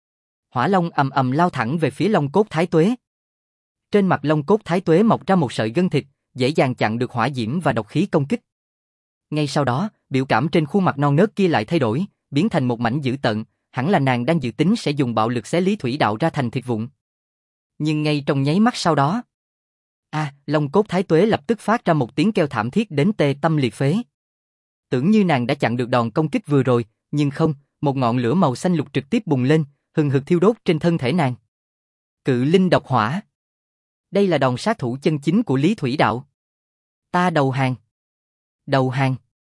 Hỏa long ầm ầm lao thẳng về phía Long Cốt Thái Tuế. Trên mặt Long Cốt Thái Tuế mọc ra một sợi gân thịt, dễ dàng chặn được hỏa diễm và độc khí công kích. Ngay sau đó, biểu cảm trên khuôn mặt non nớt kia lại thay đổi, biến thành một mảnh dữ tợn, hẳn là nàng đang dự tính sẽ dùng bạo lực xé Lý Thủy Đạo ra thành thịt vụn. Nhưng ngay trong nháy mắt sau đó, a, à, Long Cốt Thái Tuế lập tức phát ra một tiếng kêu thảm thiết đến tê tâm liệt phế. Tưởng như nàng đã chặn được đòn công kích vừa rồi, nhưng không, một ngọn lửa màu xanh lục trực tiếp bùng lên, hừng hực thiêu đốt trên thân thể nàng. Cự linh độc hỏa. Đây là đòn sát thủ chân chính của Lý Thủy Đạo. Ta đầu hàng. Đầu hàng.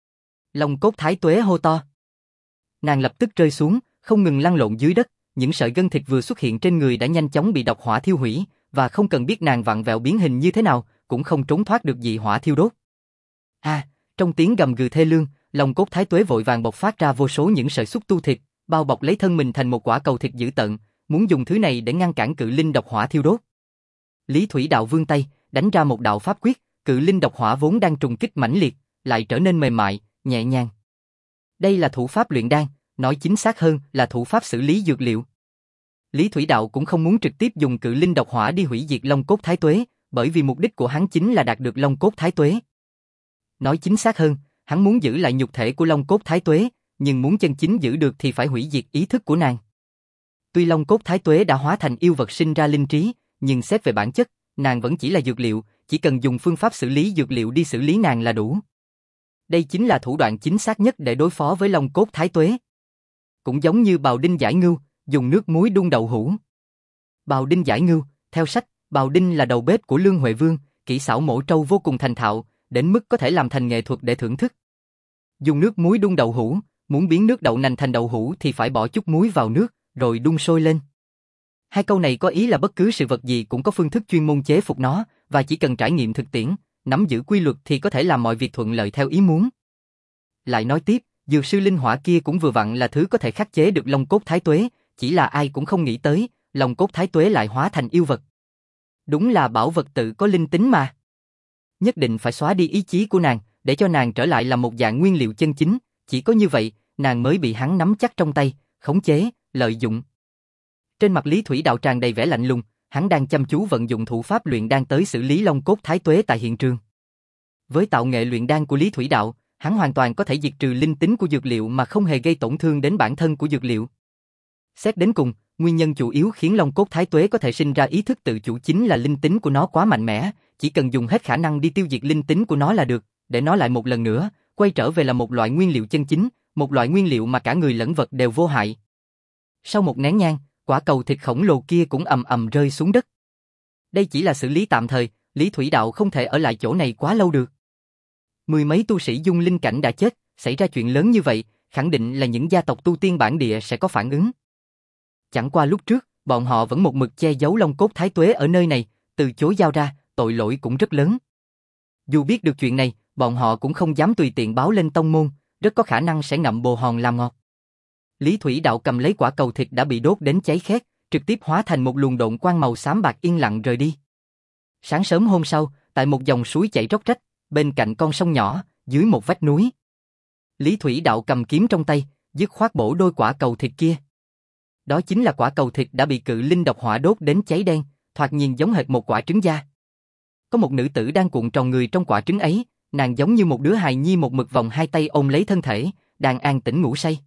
Long Cốt Thái Tuế hô to. Nàng lập tức rơi xuống, không ngừng lăn lộn dưới đất, những sợi gân thịt vừa xuất hiện trên người đã nhanh chóng bị độc hỏa thiêu hủy, và không cần biết nàng vặn vẹo biến hình như thế nào, cũng không trốn thoát được dị hỏa thiêu đốt. A, à, trong tiếng gầm gừ thê lương, Long Cốt Thái Tuế vội vàng bộc phát ra vô số những sợi xúc tu thịt, bao bọc lấy thân mình thành một quả cầu thịt dữ tợn, muốn dùng thứ này để ngăn cản cự linh độc hỏa thiêu đốt. Lý Thủy Đạo vươn tay, đánh ra một đạo pháp quyết, cự linh độc hỏa vốn đang trùng kích mãnh liệt, lại trở nên mềm mại, nhẹ nhàng. Đây là thủ pháp luyện đan, nói chính xác hơn là thủ pháp xử lý dược liệu. Lý Thủy Đạo cũng không muốn trực tiếp dùng cự linh độc hỏa đi hủy diệt Long Cốt Thái Tuế, bởi vì mục đích của hắn chính là đạt được Long Cốt Thái Tuế. Nói chính xác hơn, hắn muốn giữ lại nhục thể của Long Cốt Thái Tuế, nhưng muốn chân chính giữ được thì phải hủy diệt ý thức của nàng. Tuy Long Cốt Thái Tuế đã hóa thành yêu vật sinh ra linh trí, nhưng xét về bản chất, nàng vẫn chỉ là dược liệu, chỉ cần dùng phương pháp xử lý dược liệu đi xử lý nàng là đủ. Đây chính là thủ đoạn chính xác nhất để đối phó với Long Cốt Thái Tuế. cũng giống như bào đinh giải ngưu, dùng nước muối đun đậu hũ. Bào đinh giải ngưu, theo sách, bào đinh là đầu bếp của Lương Huệ Vương, kỹ xảo mổ trâu vô cùng thành thạo, đến mức có thể làm thành nghệ thuật để thưởng thức. Dùng nước muối đun đậu hũ, muốn biến nước đậu nành thành đậu hũ thì phải bỏ chút muối vào nước, rồi đun sôi lên. Hai câu này có ý là bất cứ sự vật gì cũng có phương thức chuyên môn chế phục nó, và chỉ cần trải nghiệm thực tiễn, nắm giữ quy luật thì có thể làm mọi việc thuận lợi theo ý muốn. Lại nói tiếp, dược sư linh hỏa kia cũng vừa vặn là thứ có thể khắc chế được long cốt thái tuế, chỉ là ai cũng không nghĩ tới, long cốt thái tuế lại hóa thành yêu vật. Đúng là bảo vật tự có linh tính mà. Nhất định phải xóa đi ý chí của nàng, để cho nàng trở lại là một dạng nguyên liệu chân chính, chỉ có như vậy, nàng mới bị hắn nắm chắc trong tay, khống chế, lợi dụng. Trên mặt Lý Thủy Đạo tràn đầy vẻ lạnh lùng, hắn đang chăm chú vận dụng thủ pháp luyện đan tới xử lý long cốt thái tuế tại hiện trường. Với tạo nghệ luyện đan của Lý Thủy Đạo, hắn hoàn toàn có thể diệt trừ linh tính của dược liệu mà không hề gây tổn thương đến bản thân của dược liệu. Xét đến cùng, nguyên nhân chủ yếu khiến long cốt thái tuế có thể sinh ra ý thức tự chủ chính là linh tính của nó quá mạnh mẽ, chỉ cần dùng hết khả năng đi tiêu diệt linh tính của nó là được, để nó lại một lần nữa, quay trở về là một loại nguyên liệu chân chính, một loại nguyên liệu mà cả người lẫn vật đều vô hại. Sau một nén nhang, quả cầu thịt khổng lồ kia cũng ầm ầm rơi xuống đất. Đây chỉ là xử lý tạm thời, Lý Thủy Đạo không thể ở lại chỗ này quá lâu được. Mười mấy tu sĩ dung linh cảnh đã chết, xảy ra chuyện lớn như vậy, khẳng định là những gia tộc tu tiên bản địa sẽ có phản ứng. Chẳng qua lúc trước, bọn họ vẫn một mực che giấu long cốt thái tuế ở nơi này, từ chối giao ra, tội lỗi cũng rất lớn. Dù biết được chuyện này, bọn họ cũng không dám tùy tiện báo lên tông môn, rất có khả năng sẽ ngậm bồ hòn làm ngọt. Lý Thủy Đạo cầm lấy quả cầu thịt đã bị đốt đến cháy khét, trực tiếp hóa thành một luồng độn quang màu xám bạc yên lặng rời đi. Sáng sớm hôm sau, tại một dòng suối chảy róc rách, bên cạnh con sông nhỏ, dưới một vách núi, Lý Thủy Đạo cầm kiếm trong tay, dứt khoát bổ đôi quả cầu thịt kia. Đó chính là quả cầu thịt đã bị cự linh độc hỏa đốt đến cháy đen, thoạt nhìn giống hệt một quả trứng da. Có một nữ tử đang cuộn tròn người trong quả trứng ấy, nàng giống như một đứa hài nhi một mực vòng hai tay ôm lấy thân thể, đang an tĩnh ngủ say.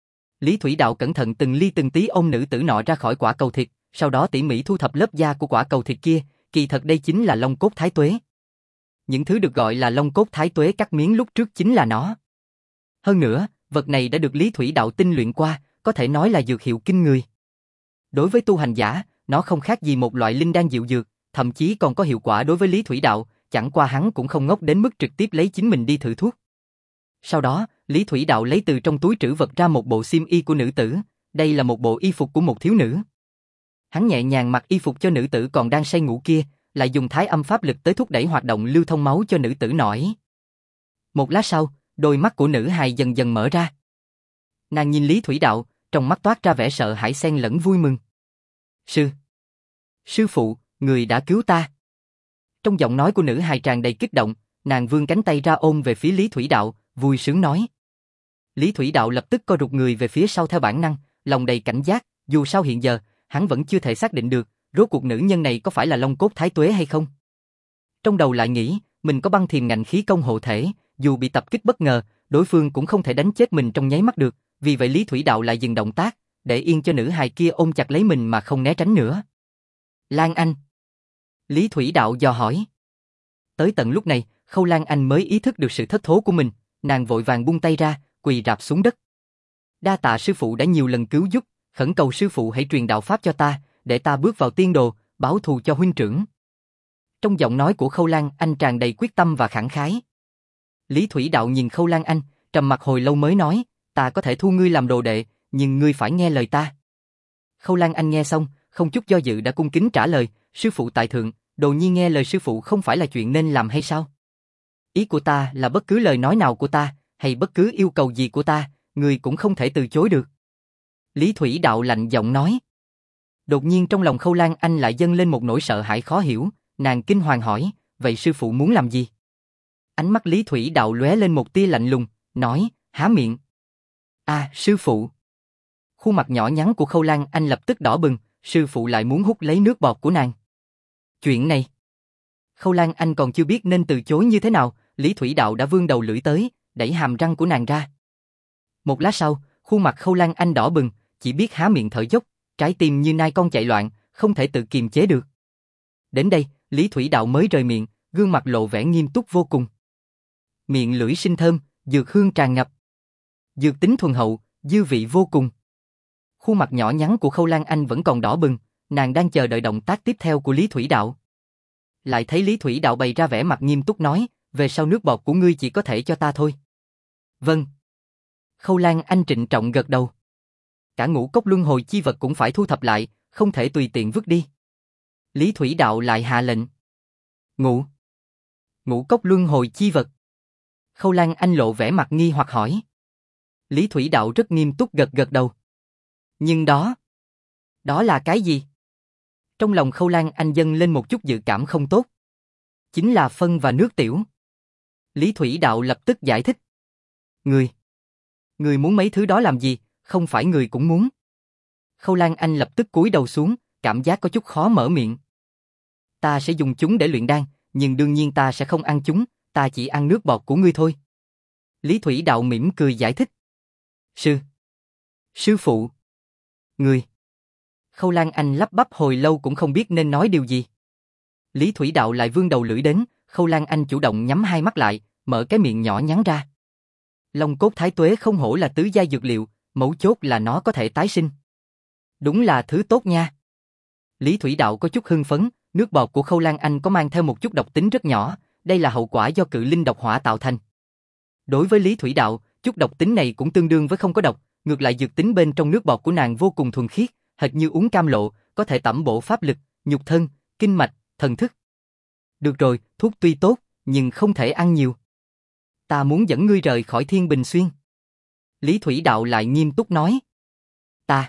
Lý Thủy Đạo cẩn thận từng ly từng tí ôm nữ tử nọ ra khỏi quả cầu thịt, sau đó tỉ mỉ thu thập lớp da của quả cầu thịt kia, kỳ thật đây chính là long cốt thái tuế. Những thứ được gọi là long cốt thái tuế cắt miếng lúc trước chính là nó. Hơn nữa, vật này đã được Lý Thủy Đạo tinh luyện qua, có thể nói là dược hiệu kinh người. Đối với tu hành giả, nó không khác gì một loại linh đan diệu dược, thậm chí còn có hiệu quả đối với Lý Thủy Đạo, chẳng qua hắn cũng không ngốc đến mức trực tiếp lấy chính mình đi thử thuốc. Sau đó, Lý Thủy Đạo lấy từ trong túi trữ vật ra một bộ xiêm y của nữ tử, đây là một bộ y phục của một thiếu nữ. Hắn nhẹ nhàng mặc y phục cho nữ tử còn đang say ngủ kia, lại dùng thái âm pháp lực tới thúc đẩy hoạt động lưu thông máu cho nữ tử nổi. Một lát sau, đôi mắt của nữ hài dần dần mở ra. Nàng nhìn Lý Thủy Đạo, trong mắt toát ra vẻ sợ hãi xen lẫn vui mừng. Sư! Sư phụ, người đã cứu ta. Trong giọng nói của nữ hài tràn đầy kích động, nàng vươn cánh tay ra ôm về phía Lý Thủy Đạo, vui sướng nói. Lý Thủy Đạo lập tức co rụt người về phía sau theo bản năng, lòng đầy cảnh giác, dù sao hiện giờ, hắn vẫn chưa thể xác định được, rốt cuộc nữ nhân này có phải là long cốt thái tuế hay không. Trong đầu lại nghĩ, mình có băng thiềm ngạnh khí công hộ thể, dù bị tập kích bất ngờ, đối phương cũng không thể đánh chết mình trong nháy mắt được, vì vậy Lý Thủy Đạo lại dừng động tác, để yên cho nữ hài kia ôm chặt lấy mình mà không né tránh nữa. Lan Anh. Lý Thủy Đạo dò hỏi. Tới tận lúc này, Khâu Lan Anh mới ý thức được sự thất thố của mình, nàng vội vàng buông tay ra, quỳ rạp xuống đất. Đa tạ sư phụ đã nhiều lần cứu giúp, khẩn cầu sư phụ hãy truyền đạo pháp cho ta, để ta bước vào tiên đồ, báo thù cho huynh trưởng. Trong giọng nói của Khâu Lan Anh tràn đầy quyết tâm và khẳng khái. Lý Thủy Đạo nhìn Khâu Lan Anh, trầm mặc hồi lâu mới nói, ta có thể thu ngươi làm đồ đệ, nhưng ngươi phải nghe lời ta. Khâu Lan Anh nghe xong, không chút do dự đã cung kính trả lời, sư phụ tại thượng, đồ nhi nghe lời sư phụ không phải là chuyện nên làm hay sao? Ý của ta là bất cứ lời nói nào của ta, hay bất cứ yêu cầu gì của ta, ngươi cũng không thể từ chối được. Lý Thủy Đạo lạnh giọng nói. Đột nhiên trong lòng Khâu Lan Anh lại dâng lên một nỗi sợ hãi khó hiểu, nàng kinh hoàng hỏi, vậy sư phụ muốn làm gì? Ánh mắt Lý Thủy Đạo lóe lên một tia lạnh lùng, nói, há miệng. À, sư phụ. Khuôn mặt nhỏ nhắn của Khâu Lan Anh lập tức đỏ bừng, sư phụ lại muốn hút lấy nước bọt của nàng. Chuyện này. Khâu Lan Anh còn chưa biết nên từ chối như thế nào, Lý Thủy Đạo đã vươn đầu lưỡi tới, đẩy hàm răng của nàng ra. Một lát sau, khuôn mặt Khâu Lan Anh đỏ bừng, chỉ biết há miệng thở dốc, trái tim như nai con chạy loạn, không thể tự kiềm chế được. Đến đây, Lý Thủy Đạo mới rời miệng, gương mặt lộ vẻ nghiêm túc vô cùng. Miệng lưỡi sinh thơm, dược hương tràn ngập. Dược tính thuần hậu, dư vị vô cùng. Khuôn mặt nhỏ nhắn của Khâu Lan Anh vẫn còn đỏ bừng, nàng đang chờ đợi động tác tiếp theo của Lý Thủy Đạo. Lại thấy Lý Thủy Đạo bày ra vẻ mặt nghiêm túc nói, về sau nước bọt của ngươi chỉ có thể cho ta thôi. Vâng. Khâu Lan Anh trịnh trọng gật đầu. Cả ngũ cốc luân hồi chi vật cũng phải thu thập lại, không thể tùy tiện vứt đi. Lý Thủy Đạo lại hạ lệnh. Ngũ. Ngũ cốc luân hồi chi vật. Khâu Lan Anh lộ vẻ mặt nghi hoặc hỏi. Lý Thủy Đạo rất nghiêm túc gật gật đầu. Nhưng đó, đó là cái gì? Trong lòng Khâu Lan Anh dâng lên một chút dự cảm không tốt. Chính là phân và nước tiểu. Lý Thủy Đạo lập tức giải thích. Người, người muốn mấy thứ đó làm gì, không phải người cũng muốn. Khâu Lan Anh lập tức cúi đầu xuống, cảm giác có chút khó mở miệng. Ta sẽ dùng chúng để luyện đan, nhưng đương nhiên ta sẽ không ăn chúng, ta chỉ ăn nước bọt của ngươi thôi. Lý Thủy Đạo mỉm cười giải thích. Sư, sư phụ, người. Khâu Lan Anh lắp bắp hồi lâu cũng không biết nên nói điều gì. Lý Thủy Đạo lại vươn đầu lưỡi đến, Khâu Lan Anh chủ động nhắm hai mắt lại, mở cái miệng nhỏ nhắn ra. Long cốt thái tuế không hổ là tứ giai dược liệu, mấu chốt là nó có thể tái sinh. Đúng là thứ tốt nha. Lý Thủy Đạo có chút hưng phấn, nước bọt của Khâu Lan Anh có mang theo một chút độc tính rất nhỏ, đây là hậu quả do cự linh độc hỏa tạo thành. Đối với Lý Thủy Đạo, chút độc tính này cũng tương đương với không có độc, ngược lại dược tính bên trong nước bọt của nàng vô cùng thuần khiết, hệt như uống cam lộ, có thể tẩm bổ pháp lực, nhục thân, kinh mạch, thần thức. Được rồi, thuốc tuy tốt, nhưng không thể ăn nhiều. Ta muốn dẫn ngươi rời khỏi Thiên Bình Xuyên. Lý Thủy Đạo lại nghiêm túc nói. Ta,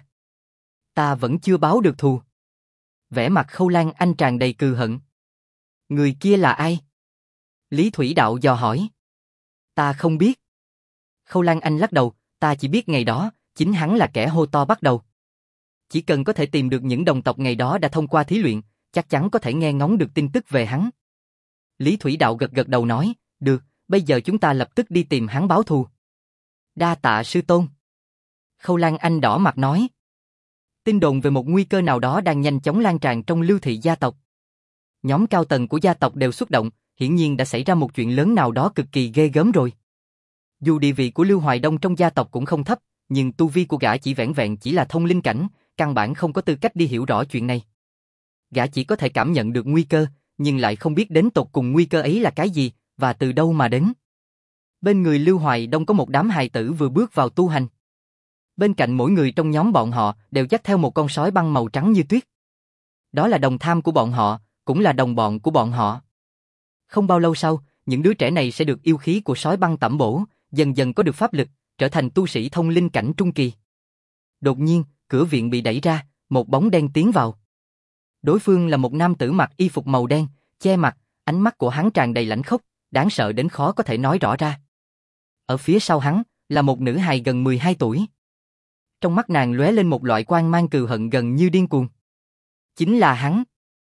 ta vẫn chưa báo được thù. Vẻ mặt Khâu Lan Anh tràn đầy cừu hận. Người kia là ai? Lý Thủy Đạo dò hỏi. Ta không biết. Khâu Lan Anh lắc đầu, ta chỉ biết ngày đó, chính hắn là kẻ hô to bắt đầu. Chỉ cần có thể tìm được những đồng tộc ngày đó đã thông qua thí luyện, chắc chắn có thể nghe ngóng được tin tức về hắn. Lý Thủy Đạo gật gật đầu nói, được, bây giờ chúng ta lập tức đi tìm hắn báo thù. Đa tạ sư tôn. Khâu Lan Anh đỏ mặt nói. Tin đồn về một nguy cơ nào đó đang nhanh chóng lan tràn trong Lưu Thị gia tộc. Nhóm cao tầng của gia tộc đều xuất động, hiển nhiên đã xảy ra một chuyện lớn nào đó cực kỳ ghê gớm rồi. Dù địa vị của Lưu Hoài Đông trong gia tộc cũng không thấp, nhưng tu vi của gã chỉ vẻn vẹn chỉ là thông linh cảnh, căn bản không có tư cách đi hiểu rõ chuyện này. Gã chỉ có thể cảm nhận được nguy cơ, nhưng lại không biết đến tột cùng nguy cơ ấy là cái gì, và từ đâu mà đến. Bên người Lưu Hoài Đông có một đám hài tử vừa bước vào tu hành. Bên cạnh mỗi người trong nhóm bọn họ đều dắt theo một con sói băng màu trắng như tuyết. Đó là đồng tham của bọn họ, cũng là đồng bọn của bọn họ. Không bao lâu sau, những đứa trẻ này sẽ được yêu khí của sói băng tẩm bổ, dần dần có được pháp lực, trở thành tu sĩ thông linh cảnh trung kỳ. Đột nhiên, cửa viện bị đẩy ra, một bóng đen tiến vào. Đối phương là một nam tử mặc y phục màu đen, che mặt, ánh mắt của hắn tràn đầy lãnh khốc, đáng sợ đến khó có thể nói rõ ra. Ở phía sau hắn, là một nữ hài gần mười hai tuổi. Trong mắt nàng lóe lên một loại quang mang cừu hận gần như điên cuồng. Chính là hắn.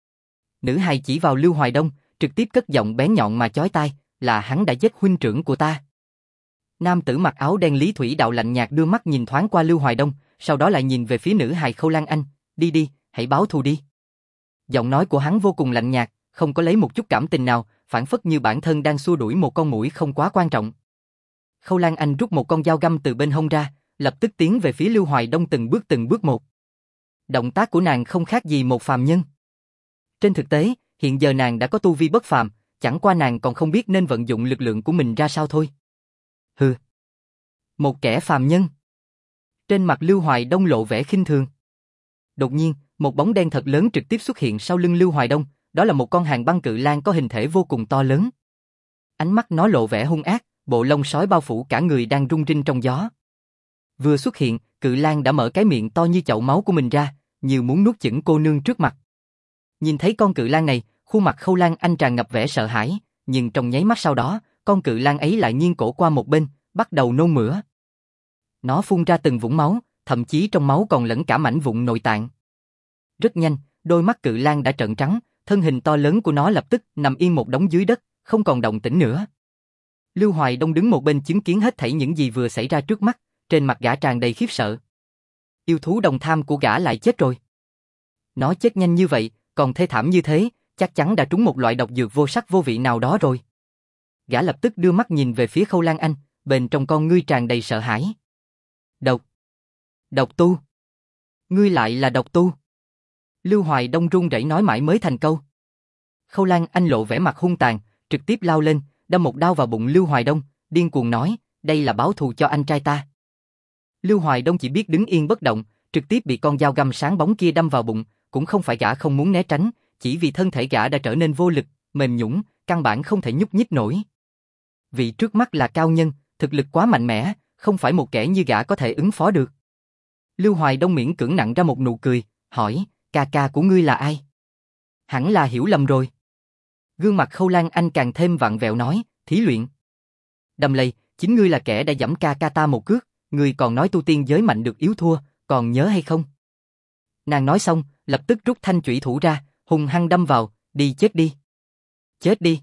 Nữ hài chỉ vào Lưu Hoài Đông, trực tiếp cất giọng bén nhọn mà chói tai, là hắn đã giết huynh trưởng của ta. Nam tử mặc áo đen Lý Thủy Đạo lạnh nhạt đưa mắt nhìn thoáng qua Lưu Hoài Đông, sau đó lại nhìn về phía nữ hài Khâu Lan Anh, đi đi, hãy báo thù đi. Giọng nói của hắn vô cùng lạnh nhạt, không có lấy một chút cảm tình nào, phản phất như bản thân đang xua đuổi một con muỗi không quá quan trọng. Khâu Lan Anh rút một con dao găm từ bên hông ra, lập tức tiến về phía Lưu Hoài Đông từng bước từng bước một. Động tác của nàng không khác gì một phàm nhân. Trên thực tế, hiện giờ nàng đã có tu vi bất phàm, chẳng qua nàng còn không biết nên vận dụng lực lượng của mình ra sao thôi. Hừ. Một kẻ phàm nhân. Trên mặt Lưu Hoài Đông lộ vẻ khinh thường. Đột nhiên, một bóng đen thật lớn trực tiếp xuất hiện sau lưng Lưu Hoài Đông, đó là một con hàng băng cự lang có hình thể vô cùng to lớn. Ánh mắt nó lộ vẻ hung ác, bộ lông sói bao phủ cả người đang rung rinh trong gió. Vừa xuất hiện, cự lang đã mở cái miệng to như chậu máu của mình ra, như muốn nuốt chửng cô nương trước mặt. Nhìn thấy con cự lang này, khuôn mặt Khâu Lan Anh tràn ngập vẻ sợ hãi, nhưng trong nháy mắt sau đó, con cự lang ấy lại nghiêng cổ qua một bên, bắt đầu nôn mửa. Nó phun ra từng vũng máu, thậm chí trong máu còn lẫn cả mảnh vụn nội tạng. Rất nhanh, đôi mắt cự lang đã trợn trắng, thân hình to lớn của nó lập tức nằm yên một đống dưới đất, không còn động tĩnh nữa. Lưu Hoài Đông đứng một bên chứng kiến hết thảy những gì vừa xảy ra trước mắt, trên mặt gã tràn đầy khiếp sợ. Yêu thú đồng tham của gã lại chết rồi. Nó chết nhanh như vậy, còn thê thảm như thế, chắc chắn đã trúng một loại độc dược vô sắc vô vị nào đó rồi. Gã lập tức đưa mắt nhìn về phía Khâu Lan Anh, bên trong con ngươi tràn đầy sợ hãi. Độc. Độc tu. Ngươi lại là độc tu. Lưu Hoài Đông run rẩy nói mãi mới thành câu. Khâu Lan Anh lộ vẻ mặt hung tàn, trực tiếp lao lên, đâm một đao vào bụng Lưu Hoài Đông, điên cuồng nói, đây là báo thù cho anh trai ta. Lưu Hoài Đông chỉ biết đứng yên bất động, trực tiếp bị con dao găm sáng bóng kia đâm vào bụng, cũng không phải gã không muốn né tránh, chỉ vì thân thể gã đã trở nên vô lực, mềm nhũn, căn bản không thể nhúc nhích nổi. Vị trước mắt là cao nhân, thực lực quá mạnh mẽ, không phải một kẻ như gã có thể ứng phó được. Lưu Hoài Đông miễn cưỡng nặn ra một nụ cười, hỏi, ca ca của ngươi là ai? Hẳn là hiểu lầm rồi. Gương mặt Khâu Lan Anh càng thêm vặn vẹo nói, thí luyện. Đầm Lầy, chính ngươi là kẻ đã giẫm ca ca ta một cước, ngươi còn nói tu tiên giới mạnh được yếu thua, còn nhớ hay không? Nàng nói xong, lập tức rút thanh chủy thủ ra, hung hăng đâm vào, đi chết đi. Chết đi.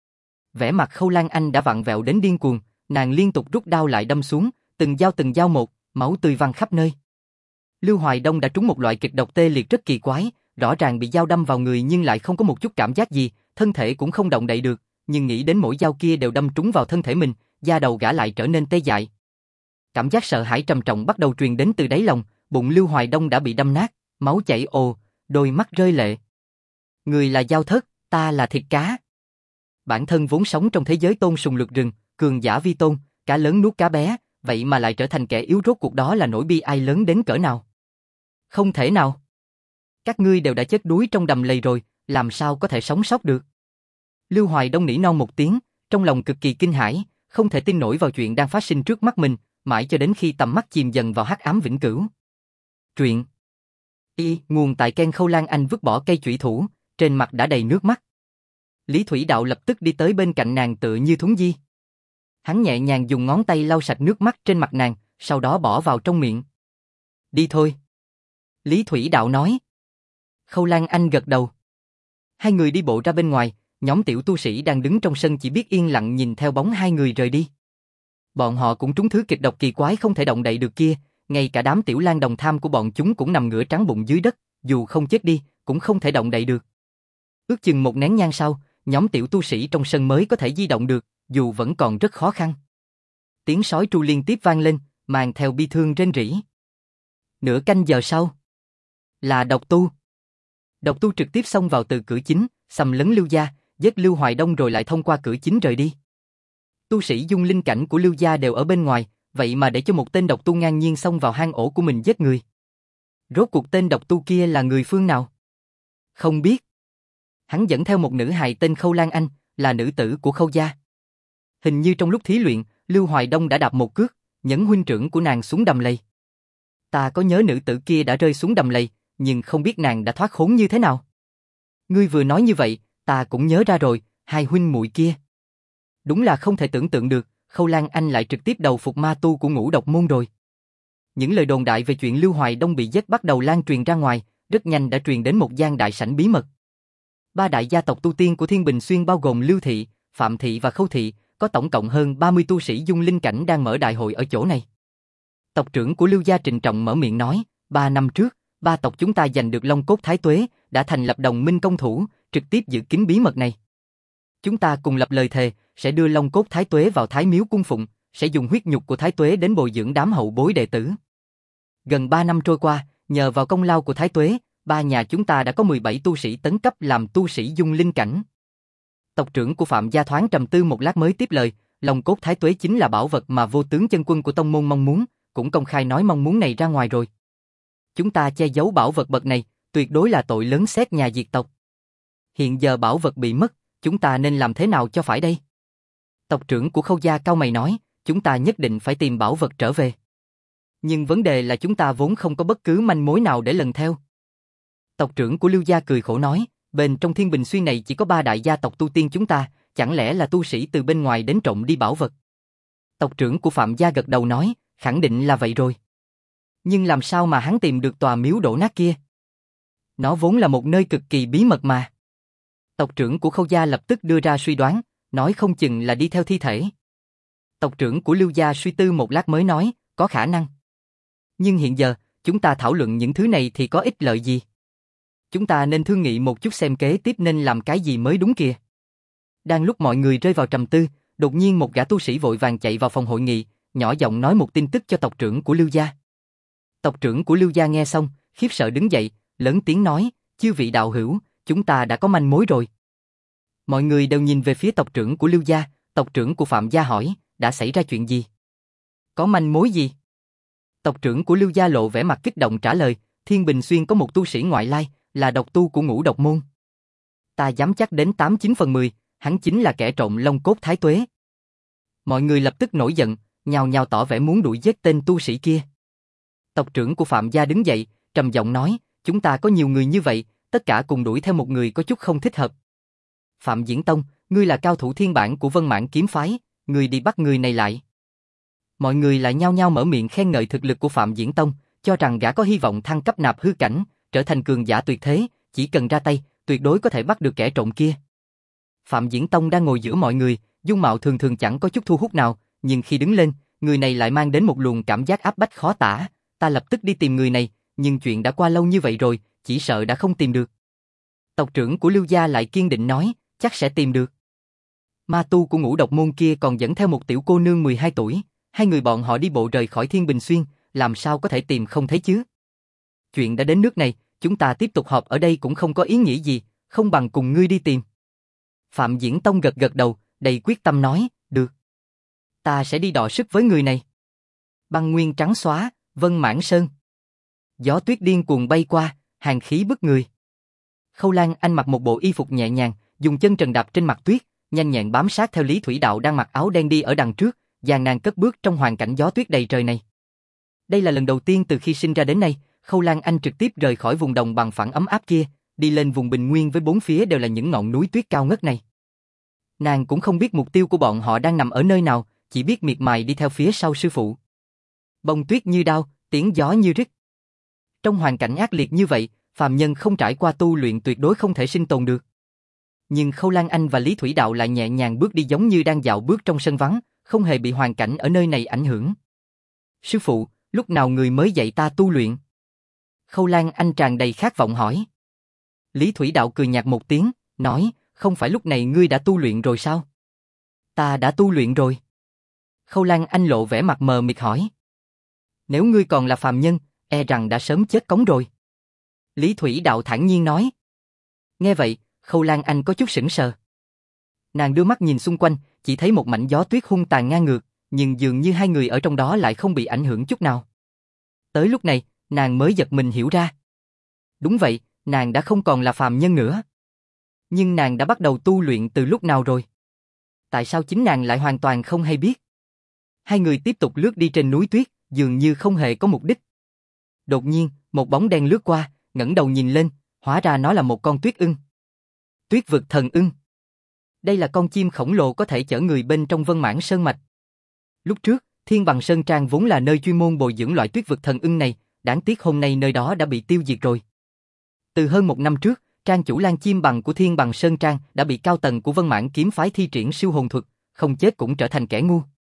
Vẻ mặt Khâu Lan Anh đã vặn vẹo đến điên cuồng, nàng liên tục rút đao lại đâm xuống, từng dao từng dao một, máu tươi văng khắp nơi. Lưu Hoài Đông đã trúng một loại kịch độc tê liệt rất kỳ quái, rõ ràng bị dao đâm vào người nhưng lại không có một chút cảm giác gì, thân thể cũng không động đậy được, nhưng nghĩ đến mỗi dao kia đều đâm trúng vào thân thể mình, da đầu gã lại trở nên tê dại. Cảm giác sợ hãi trầm trọng bắt đầu truyền đến từ đáy lòng, bụng Lưu Hoài Đông đã bị đâm nát, máu chảy ồ, đôi mắt rơi lệ. Người là dao thất, ta là thịt cá. Bản thân vốn sống trong thế giới tôn sùng lược rừng, cường giả vi tôn, cá lớn nuốt cá bé, vậy mà lại trở thành kẻ yếu rốt cuộc đó là nỗi bi ai lớn đến cỡ nào. Không thể nào. Các ngươi đều đã chết đuối trong đầm lầy rồi, làm sao có thể sống sót được. Lưu Hoài Đông nỉ non một tiếng, trong lòng cực kỳ kinh hãi, không thể tin nổi vào chuyện đang phát sinh trước mắt mình, mãi cho đến khi tầm mắt chìm dần vào hắc ám vĩnh cửu. Truyện Y, nguồn tại kênh Khâu Lan Anh vứt bỏ cây chủy thủ, trên mặt đã đầy nước mắt. Lý Thủy Đạo lập tức đi tới bên cạnh nàng tựa như thúng di. Hắn nhẹ nhàng dùng ngón tay lau sạch nước mắt trên mặt nàng, sau đó bỏ vào trong miệng. Đi thôi. Lý Thủy Đạo nói. Khâu Lan Anh gật đầu. Hai người đi bộ ra bên ngoài, nhóm tiểu tu sĩ đang đứng trong sân chỉ biết yên lặng nhìn theo bóng hai người rời đi. Bọn họ cũng trúng thứ kịch độc kỳ quái không thể động đậy được kia, ngay cả đám tiểu lang đồng tham của bọn chúng cũng nằm ngửa trắng bụng dưới đất, dù không chết đi, cũng không thể động đậy được. Ước chừng một nén nhang sau, nhóm tiểu tu sĩ trong sân mới có thể di động được, dù vẫn còn rất khó khăn. Tiếng sói tru liên tiếp vang lên, mang theo bi thương rên rỉ. Nửa canh giờ sau, là độc tu. Độc tu trực tiếp xông vào từ cửa chính, xâm lấn Lưu gia, giết Lưu Hoài Đông rồi lại thông qua cửa chính rời đi. Tu sĩ dung linh cảnh của Lưu gia đều ở bên ngoài, vậy mà để cho một tên độc tu ngang nhiên xông vào hang ổ của mình giết người. Rốt cuộc tên độc tu kia là người phương nào? Không biết. Hắn dẫn theo một nữ hài tên Khâu Lan Anh, là nữ tử của Khâu gia. Hình như trong lúc thí luyện, Lưu Hoài Đông đã đạp một cước, nhấn huynh trưởng của nàng xuống đầm lầy. Ta có nhớ nữ tử kia đã rơi xuống đầm lầy, nhưng không biết nàng đã thoát khốn như thế nào. Ngươi vừa nói như vậy, ta cũng nhớ ra rồi, hai huynh muội kia. Đúng là không thể tưởng tượng được, Khâu Lan Anh lại trực tiếp đầu phục ma tu của Ngũ Độc môn rồi. Những lời đồn đại về chuyện Lưu Hoài Đông bị giết bắt đầu lan truyền ra ngoài, rất nhanh đã truyền đến một gian đại sảnh bí mật. Ba đại gia tộc tu tiên của Thiên Bình Xuyên bao gồm Lưu Thị, Phạm Thị và Khâu Thị, có tổng cộng hơn ba mươi tu sĩ dung linh cảnh đang mở đại hội ở chỗ này. Tộc trưởng của Lưu gia trịnh trọng mở miệng nói, ba năm trước, ba tộc chúng ta giành được Long Cốt Thái Tuế, đã thành lập đồng minh công thủ, trực tiếp giữ kín bí mật này. Chúng ta cùng lập lời thề, sẽ đưa Long Cốt Thái Tuế vào Thái Miếu cung phụng, sẽ dùng huyết nhục của Thái Tuế đến bồi dưỡng đám hậu bối đệ tử. Gần ba năm trôi qua, nhờ vào công lao của Thái Tuế, ba nhà chúng ta đã có mười bảy tu sĩ tấn cấp làm tu sĩ dung linh cảnh. Tộc trưởng của Phạm gia thoáng trầm tư một lát mới tiếp lời, Long Cốt Thái Tuế chính là bảo vật mà vô tướng chân quân của tông môn mong muốn, cũng công khai nói mong muốn này ra ngoài rồi. Chúng ta che giấu bảo vật bậc này, tuyệt đối là tội lớn xét nhà diệt tộc. Hiện giờ bảo vật bị mất, chúng ta nên làm thế nào cho phải đây? Tộc trưởng của Khâu gia cau mày nói, chúng ta nhất định phải tìm bảo vật trở về. Nhưng vấn đề là chúng ta vốn không có bất cứ manh mối nào để lần theo. Tộc trưởng của Lưu gia cười khổ nói, bên trong Thiên Bình Xuyên này chỉ có ba đại gia tộc tu tiên chúng ta, chẳng lẽ là tu sĩ từ bên ngoài đến trộm đi bảo vật? Tộc trưởng của Phạm gia gật đầu nói, khẳng định là vậy rồi. Nhưng làm sao mà hắn tìm được tòa miếu đổ nát kia? Nó vốn là một nơi cực kỳ bí mật mà. Tộc trưởng của Khâu gia lập tức đưa ra suy đoán, nói không chừng là đi theo thi thể. Tộc trưởng của Lưu gia suy tư một lát mới nói, có khả năng. Nhưng hiện giờ, chúng ta thảo luận những thứ này thì có ích lợi gì? Chúng ta nên thương nghị một chút xem kế tiếp nên làm cái gì mới đúng kìa. Đang lúc mọi người rơi vào trầm tư, đột nhiên một gã tu sĩ vội vàng chạy vào phòng hội nghị, nhỏ giọng nói một tin tức cho tộc trưởng của Lưu gia. Tộc trưởng của Lưu gia nghe xong, khiếp sợ đứng dậy, lớn tiếng nói, chư vị đạo hữu, chúng ta đã có manh mối rồi. Mọi người đều nhìn về phía tộc trưởng của Lưu gia, tộc trưởng của Phạm gia hỏi, đã xảy ra chuyện gì? Có manh mối gì? Tộc trưởng của Lưu gia lộ vẻ mặt kích động trả lời, Thiên Bình Xuyên có một tu sĩ ngoại lai, là độc tu của Ngũ Độc môn. Ta dám chắc đến tám chín phần mười, hắn chính là kẻ trộm long cốt thái tuế. Mọi người lập tức nổi giận, nhào nhào tỏ vẻ muốn đuổi giết tên tu sĩ kia. Tộc trưởng của Phạm gia đứng dậy, trầm giọng nói, chúng ta có nhiều người như vậy, tất cả cùng đuổi theo một người có chút không thích hợp. Phạm Diễn Tông, ngươi là cao thủ thiên bản của Vân Mãn kiếm phái, ngươi đi bắt người này lại. Mọi người lại nhao nhao mở miệng khen ngợi thực lực của Phạm Diễn Tông, cho rằng gã có hy vọng thăng cấp nạp hư cảnh, trở thành cường giả tuyệt thế, chỉ cần ra tay, tuyệt đối có thể bắt được kẻ trộm kia. Phạm Diễn Tông đang ngồi giữa mọi người, dung mạo thường thường chẳng có chút thu hút nào, nhưng khi đứng lên, người này lại mang đến một luồng cảm giác áp bách khó tả. Ta lập tức đi tìm người này, nhưng chuyện đã qua lâu như vậy rồi, chỉ sợ đã không tìm được. Tộc trưởng của Lưu gia lại kiên định nói, chắc sẽ tìm được. Ma tu của Ngũ Độc môn kia còn dẫn theo một tiểu cô nương mười hai tuổi, hai người bọn họ đi bộ rời khỏi Thiên Bình Xuyên, làm sao có thể tìm không thấy chứ? Chuyện đã đến nước này, chúng ta tiếp tục họp ở đây cũng không có ý nghĩa gì, không bằng cùng ngươi đi tìm. Phạm Diễn Tông gật gật đầu, đầy quyết tâm nói, được. Ta sẽ đi đọ sức với người này. Băng nguyên trắng xóa, Vân Mãn Sơn. Gió tuyết điên cuồng bay qua, hàn khí bức người. Khâu Lan Anh mặc một bộ y phục nhẹ nhàng, dùng chân trần đạp trên mặt tuyết, nhanh nhẹn bám sát theo Lý Thủy Đạo đang mặc áo đen đi ở đằng trước, dàn nàng cất bước trong hoàn cảnh gió tuyết đầy trời này. Đây là lần đầu tiên từ khi sinh ra đến nay, Khâu Lan Anh trực tiếp rời khỏi vùng đồng bằng phẳng ấm áp kia, đi lên vùng bình nguyên với bốn phía đều là những ngọn núi tuyết cao ngất này. Nàng cũng không biết mục tiêu của bọn họ đang nằm ở nơi nào, chỉ biết miệt mài đi theo phía sau sư phụ. Bông tuyết như đao, tiếng gió như rít. Trong hoàn cảnh ác liệt như vậy, phàm nhân không trải qua tu luyện tuyệt đối không thể sinh tồn được. Nhưng Khâu Lan Anh và Lý Thủy Đạo lại nhẹ nhàng bước đi giống như đang dạo bước trong sân vắng, không hề bị hoàn cảnh ở nơi này ảnh hưởng. Sư phụ, lúc nào người mới dạy ta tu luyện? Khâu Lan Anh tràn đầy khát vọng hỏi. Lý Thủy Đạo cười nhạt một tiếng, nói, không phải lúc này ngươi đã tu luyện rồi sao? Ta đã tu luyện rồi. Khâu Lan Anh lộ vẻ mặt mờ mịt hỏi. Nếu ngươi còn là phàm nhân, e rằng đã sớm chết cống rồi. Lý Thủy Đạo thản nhiên nói. Nghe vậy, Khâu Lan Anh có chút sững sờ. Nàng đưa mắt nhìn xung quanh, chỉ thấy một mảnh gió tuyết hung tàn ngang ngược, nhưng dường như hai người ở trong đó lại không bị ảnh hưởng chút nào. Tới lúc này, nàng mới giật mình hiểu ra. Đúng vậy, nàng đã không còn là phàm nhân nữa. Nhưng nàng đã bắt đầu tu luyện từ lúc nào rồi? Tại sao chính nàng lại hoàn toàn không hay biết? Hai người tiếp tục lướt đi trên núi tuyết, dường như không hề có mục đích. Đột nhiên, một bóng đen lướt qua, ngẩng đầu nhìn lên, hóa ra nó là một con tuyết ưng. Tuyết vực thần ưng. Đây là con chim khổng lồ có thể chở người bên trong Vân Mãn Sơn mạch. Lúc trước, Thiên Bằng Sơn Trang vốn là nơi chuyên môn bồi dưỡng loại tuyết vực thần ưng này, đáng tiếc hôm nay nơi đó đã bị tiêu diệt rồi. Từ hơn một năm trước, trang chủ Lan Chim Bằng của Thiên Bằng Sơn Trang đã bị cao tầng của Vân Mãn kiếm phái thi triển siêu hồn thuật, không chết cũng trở thành kẻ ngu.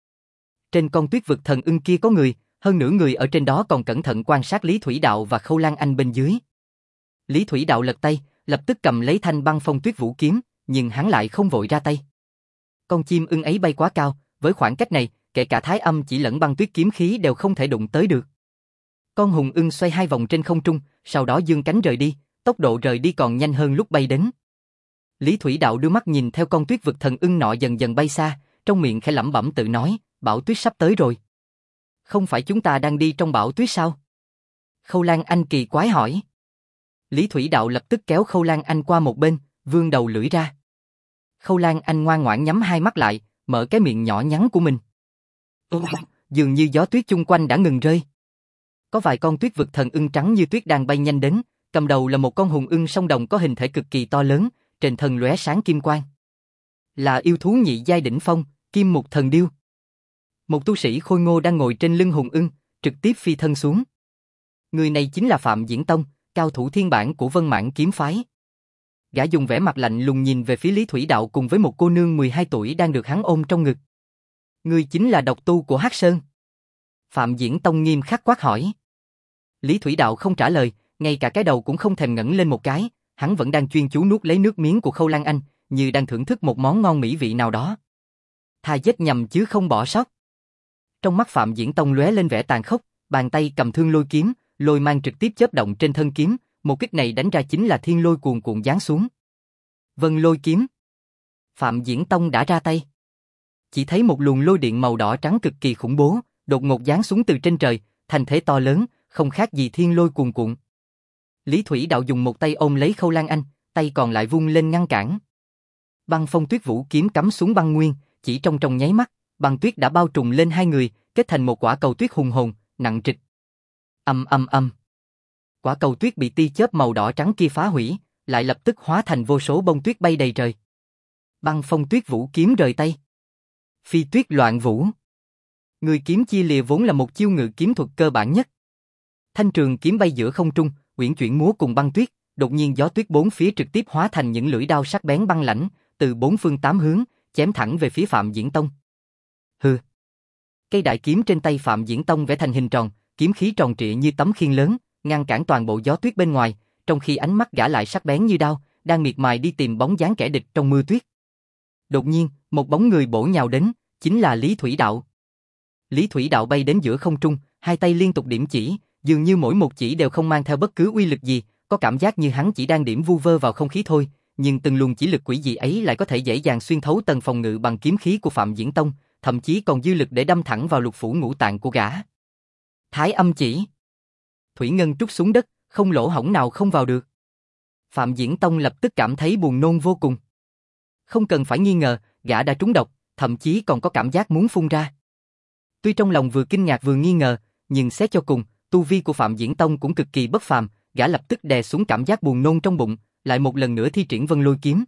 Trên con tuyết vực thần ưng kia có người, hơn nửa người ở trên đó còn cẩn thận quan sát Lý Thủy Đạo và Khâu Lan Anh bên dưới. Lý Thủy Đạo lật tay, lập tức cầm lấy thanh băng phong tuyết vũ kiếm, nhưng hắn lại không vội ra tay. Con chim ưng ấy bay quá cao, với khoảng cách này, kể cả thái âm chỉ lẫn băng tuyết kiếm khí đều không thể đụng tới được. Con hùng ưng xoay hai vòng trên không trung, sau đó giương cánh rời đi, tốc độ rời đi còn nhanh hơn lúc bay đến. Lý Thủy Đạo đưa mắt nhìn theo con tuyết vực thần ưng nọ dần dần bay xa, trong miệng khẽ lẩm bẩm tự nói, bão tuyết sắp tới rồi. Không phải chúng ta đang đi trong bão tuyết sao? Khâu Lan Anh kỳ quái hỏi. Lý Thủy Đạo lập tức kéo Khâu Lan Anh qua một bên, vươn đầu lưỡi ra. Khâu Lan Anh ngoan ngoãn nhắm hai mắt lại, mở cái miệng nhỏ nhắn của mình. Dường như gió tuyết chung quanh đã ngừng rơi. Có vài con tuyết vực thần ưng trắng như tuyết đang bay nhanh đến, cầm đầu là một con hùng ưng sông đồng có hình thể cực kỳ to lớn, trên thân lóe sáng kim quang. Là yêu thú nhị giai đỉnh phong, Kim Mục Thần Điêu. Một tu sĩ khôi ngô đang ngồi trên lưng hùng ưng, trực tiếp phi thân xuống. Người này chính là Phạm Diễn Tông, cao thủ thiên bản của Vân Mãn kiếm phái. Gã dùng vẻ mặt lạnh lùng nhìn về phía Lý Thủy Đạo cùng với một cô nương mười hai tuổi đang được hắn ôm trong ngực. Người chính là độc tu của Hắc Sơn. Phạm Diễn Tông nghiêm khắc quát hỏi. Lý Thủy Đạo không trả lời, ngay cả cái đầu cũng không thèm ngẩng lên một cái, hắn vẫn đang chuyên chú nuốt lấy nước miếng của Khâu Lan Anh, như đang thưởng thức một món ngon mỹ vị nào đó. Tha giết nhầm chứ không bỏ sót. Trong mắt Phạm Diễn Tông lóe lên vẻ tàn khốc, bàn tay cầm thương lôi kiếm, lôi mang trực tiếp chớp động trên thân kiếm, một kích này đánh ra chính là thiên lôi cuồn cuộn giáng xuống. Vân lôi kiếm. Phạm Diễn Tông đã ra tay. Chỉ thấy một luồng lôi điện màu đỏ trắng cực kỳ khủng bố, đột ngột giáng xuống từ trên trời, thành thế to lớn, không khác gì thiên lôi cuồn cuộn. Lý Thủy Đạo dùng một tay ôm lấy Khâu Lan Anh, tay còn lại vung lên ngăn cản. Băng Phong Tuyết Vũ kiếm cắm xuống băng nguyên, chỉ trong trong nháy mắt, băng tuyết đã bao trùm lên hai người, kết thành một quả cầu tuyết hùng hồn, nặng trịch. Âm âm âm. Quả cầu tuyết bị tia chớp màu đỏ trắng kia phá hủy, lại lập tức hóa thành vô số bông tuyết bay đầy trời. Băng Phong Tuyết Vũ kiếm rời tay. Phi tuyết loạn vũ. Người kiếm chia lìa vốn là một chiêu ngự kiếm thuật cơ bản nhất. Thanh trường kiếm bay giữa không trung, uyển chuyển múa cùng băng tuyết, đột nhiên gió tuyết bốn phía trực tiếp hóa thành những lưỡi đao sắc bén băng lãnh, từ bốn phương tám hướng, chém thẳng về phía Phạm Diễn Tông. Hừ. Cây đại kiếm trên tay Phạm Diễn Tông vẽ thành hình tròn, kiếm khí tròn trịa như tấm khiên lớn, ngăn cản toàn bộ gió tuyết bên ngoài, trong khi ánh mắt gã lại sắc bén như đao, đang miệt mài đi tìm bóng dáng kẻ địch trong mưa tuyết. Đột nhiên, một bóng người bổ nhào đến, chính là Lý Thủy Đạo. Lý Thủy Đạo bay đến giữa không trung, hai tay liên tục điểm chỉ, dường như mỗi một chỉ đều không mang theo bất cứ uy lực gì, có cảm giác như hắn chỉ đang điểm vu vơ vào không khí thôi, nhưng từng luồng chỉ lực quỷ dị ấy lại có thể dễ dàng xuyên thấu tầng phòng ngự bằng kiếm khí của Phạm Diễn Tông, thậm chí còn dư lực để đâm thẳng vào lục phủ ngũ tạng của gã. Thái âm chỉ. Thủy ngân trút xuống đất, không lỗ hổng nào không vào được. Phạm Diễn Tông lập tức cảm thấy buồn nôn vô cùng. Không cần phải nghi ngờ, gã đã trúng độc, thậm chí còn có cảm giác muốn phun ra. Tuy trong lòng vừa kinh ngạc vừa nghi ngờ, nhưng xét cho cùng, tu vi của Phạm Diễn Tông cũng cực kỳ bất phàm, gã lập tức đè xuống cảm giác buồn nôn trong bụng, lại một lần nữa thi triển Vân Lôi kiếm.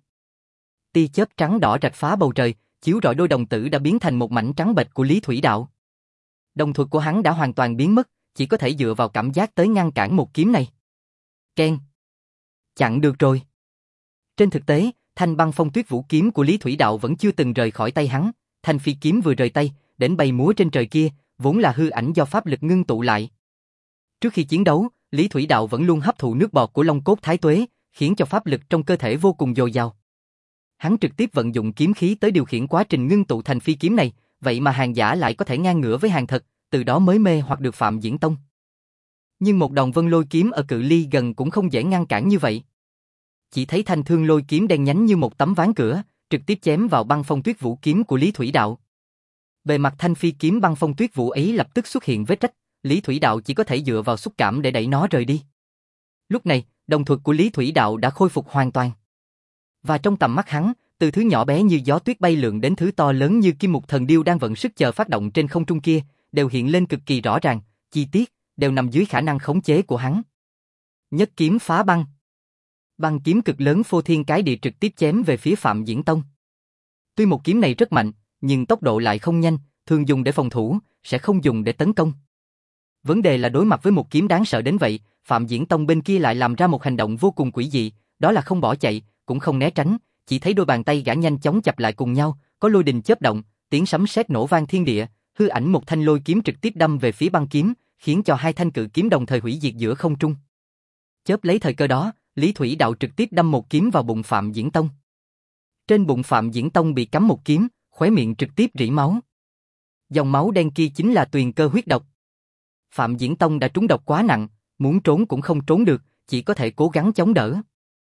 Tia chớp trắng đỏ rạch phá bầu trời, chiếu rọi đôi đồng tử đã biến thành một mảnh trắng bệch của Lý Thủy Đạo. Đồng thuật của hắn đã hoàn toàn biến mất, chỉ có thể dựa vào cảm giác tới ngăn cản một kiếm này. Ken. Chặn được rồi. Trên thực tế, thanh Băng Phong Tuyết Vũ kiếm của Lý Thủy Đạo vẫn chưa từng rời khỏi tay hắn, thanh phi kiếm vừa rời tay, đến bay múa trên trời kia, vốn là hư ảnh do pháp lực ngưng tụ lại. Trước khi chiến đấu, Lý Thủy Đạo vẫn luôn hấp thụ nước bọt của Long Cốt Thái Tuế, khiến cho pháp lực trong cơ thể vô cùng dồi dào. Hắn trực tiếp vận dụng kiếm khí tới điều khiển quá trình ngưng tụ thành phi kiếm này, vậy mà hàng giả lại có thể ngang ngửa với hàng thật, từ đó mới mê hoặc được Phạm Diễn Tông. Nhưng một đòn Vân Lôi kiếm ở cự ly gần cũng không dễ ngăn cản như vậy. Chỉ thấy thanh thương lôi kiếm đen nhánh như một tấm ván cửa, trực tiếp chém vào Băng Phong Tuyết Vũ kiếm của Lý Thủy Đạo. Bề mặt thanh phi kiếm Băng Phong Tuyết Vũ ấy lập tức xuất hiện vết rách, Lý Thủy Đạo chỉ có thể dựa vào xúc cảm để đẩy nó rời đi. Lúc này, đồng thuật của Lý Thủy Đạo đã khôi phục hoàn toàn. Và trong tầm mắt hắn, từ thứ nhỏ bé như gió tuyết bay lượn đến thứ to lớn như kim mục thần điêu đang vận sức chờ phát động trên không trung kia, đều hiện lên cực kỳ rõ ràng, chi tiết, đều nằm dưới khả năng khống chế của hắn. Nhất kiếm phá băng. Băng kiếm cực lớn phô thiên cái địa trực tiếp chém về phía Phạm Diễn Tông. Tuy một kiếm này rất mạnh, nhưng tốc độ lại không nhanh, thường dùng để phòng thủ, sẽ không dùng để tấn công. Vấn đề là đối mặt với một kiếm đáng sợ đến vậy, Phạm Diễn Tông bên kia lại làm ra một hành động vô cùng quỷ dị, đó là không bỏ chạy, cũng không né tránh, chỉ thấy đôi bàn tay gã nhanh chóng chập lại cùng nhau, có lôi đình chớp động, tiếng sấm sét nổ vang thiên địa, hư ảnh một thanh lôi kiếm trực tiếp đâm về phía băng kiếm, khiến cho hai thanh cự kiếm đồng thời hủy diệt giữa không trung. Chớp lấy thời cơ đó, Lý Thủy Đạo trực tiếp đâm một kiếm vào bụng Phạm Diễn Tông. Trên bụng Phạm Diễn Tông bị cắm một kiếm, khóe miệng trực tiếp rỉ máu. Dòng máu đen kia chính là tuyền cơ huyết độc. Phạm Diễn Tông đã trúng độc quá nặng, muốn trốn cũng không trốn được, chỉ có thể cố gắng chống đỡ.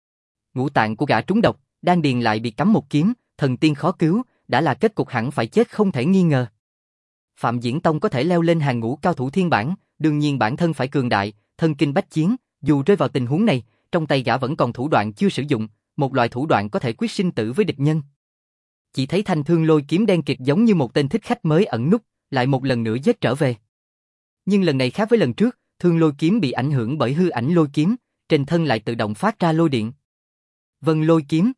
Ngũ tạng của gã trúng độc, đan điền lại bị cắm một kiếm, thần tiên khó cứu, đã là kết cục hẳn phải chết không thể nghi ngờ. Phạm Diễn Tông có thể leo lên hàng ngũ cao thủ thiên bản, đương nhiên bản thân phải cường đại, thân kinh bách chiến, dù rơi vào tình huống này, trong tay gã vẫn còn thủ đoạn chưa sử dụng, một loại thủ đoạn có thể quyết sinh tử với địch nhân. Chỉ thấy thanh thương lôi kiếm đen kịt giống như một tên thích khách mới ẩn núp, lại một lần nữa giết trở về. Nhưng lần này khác với lần trước, thương lôi kiếm bị ảnh hưởng bởi hư ảnh lôi kiếm, trên thân lại tự động phát ra lôi điện. Vân Lôi kiếm.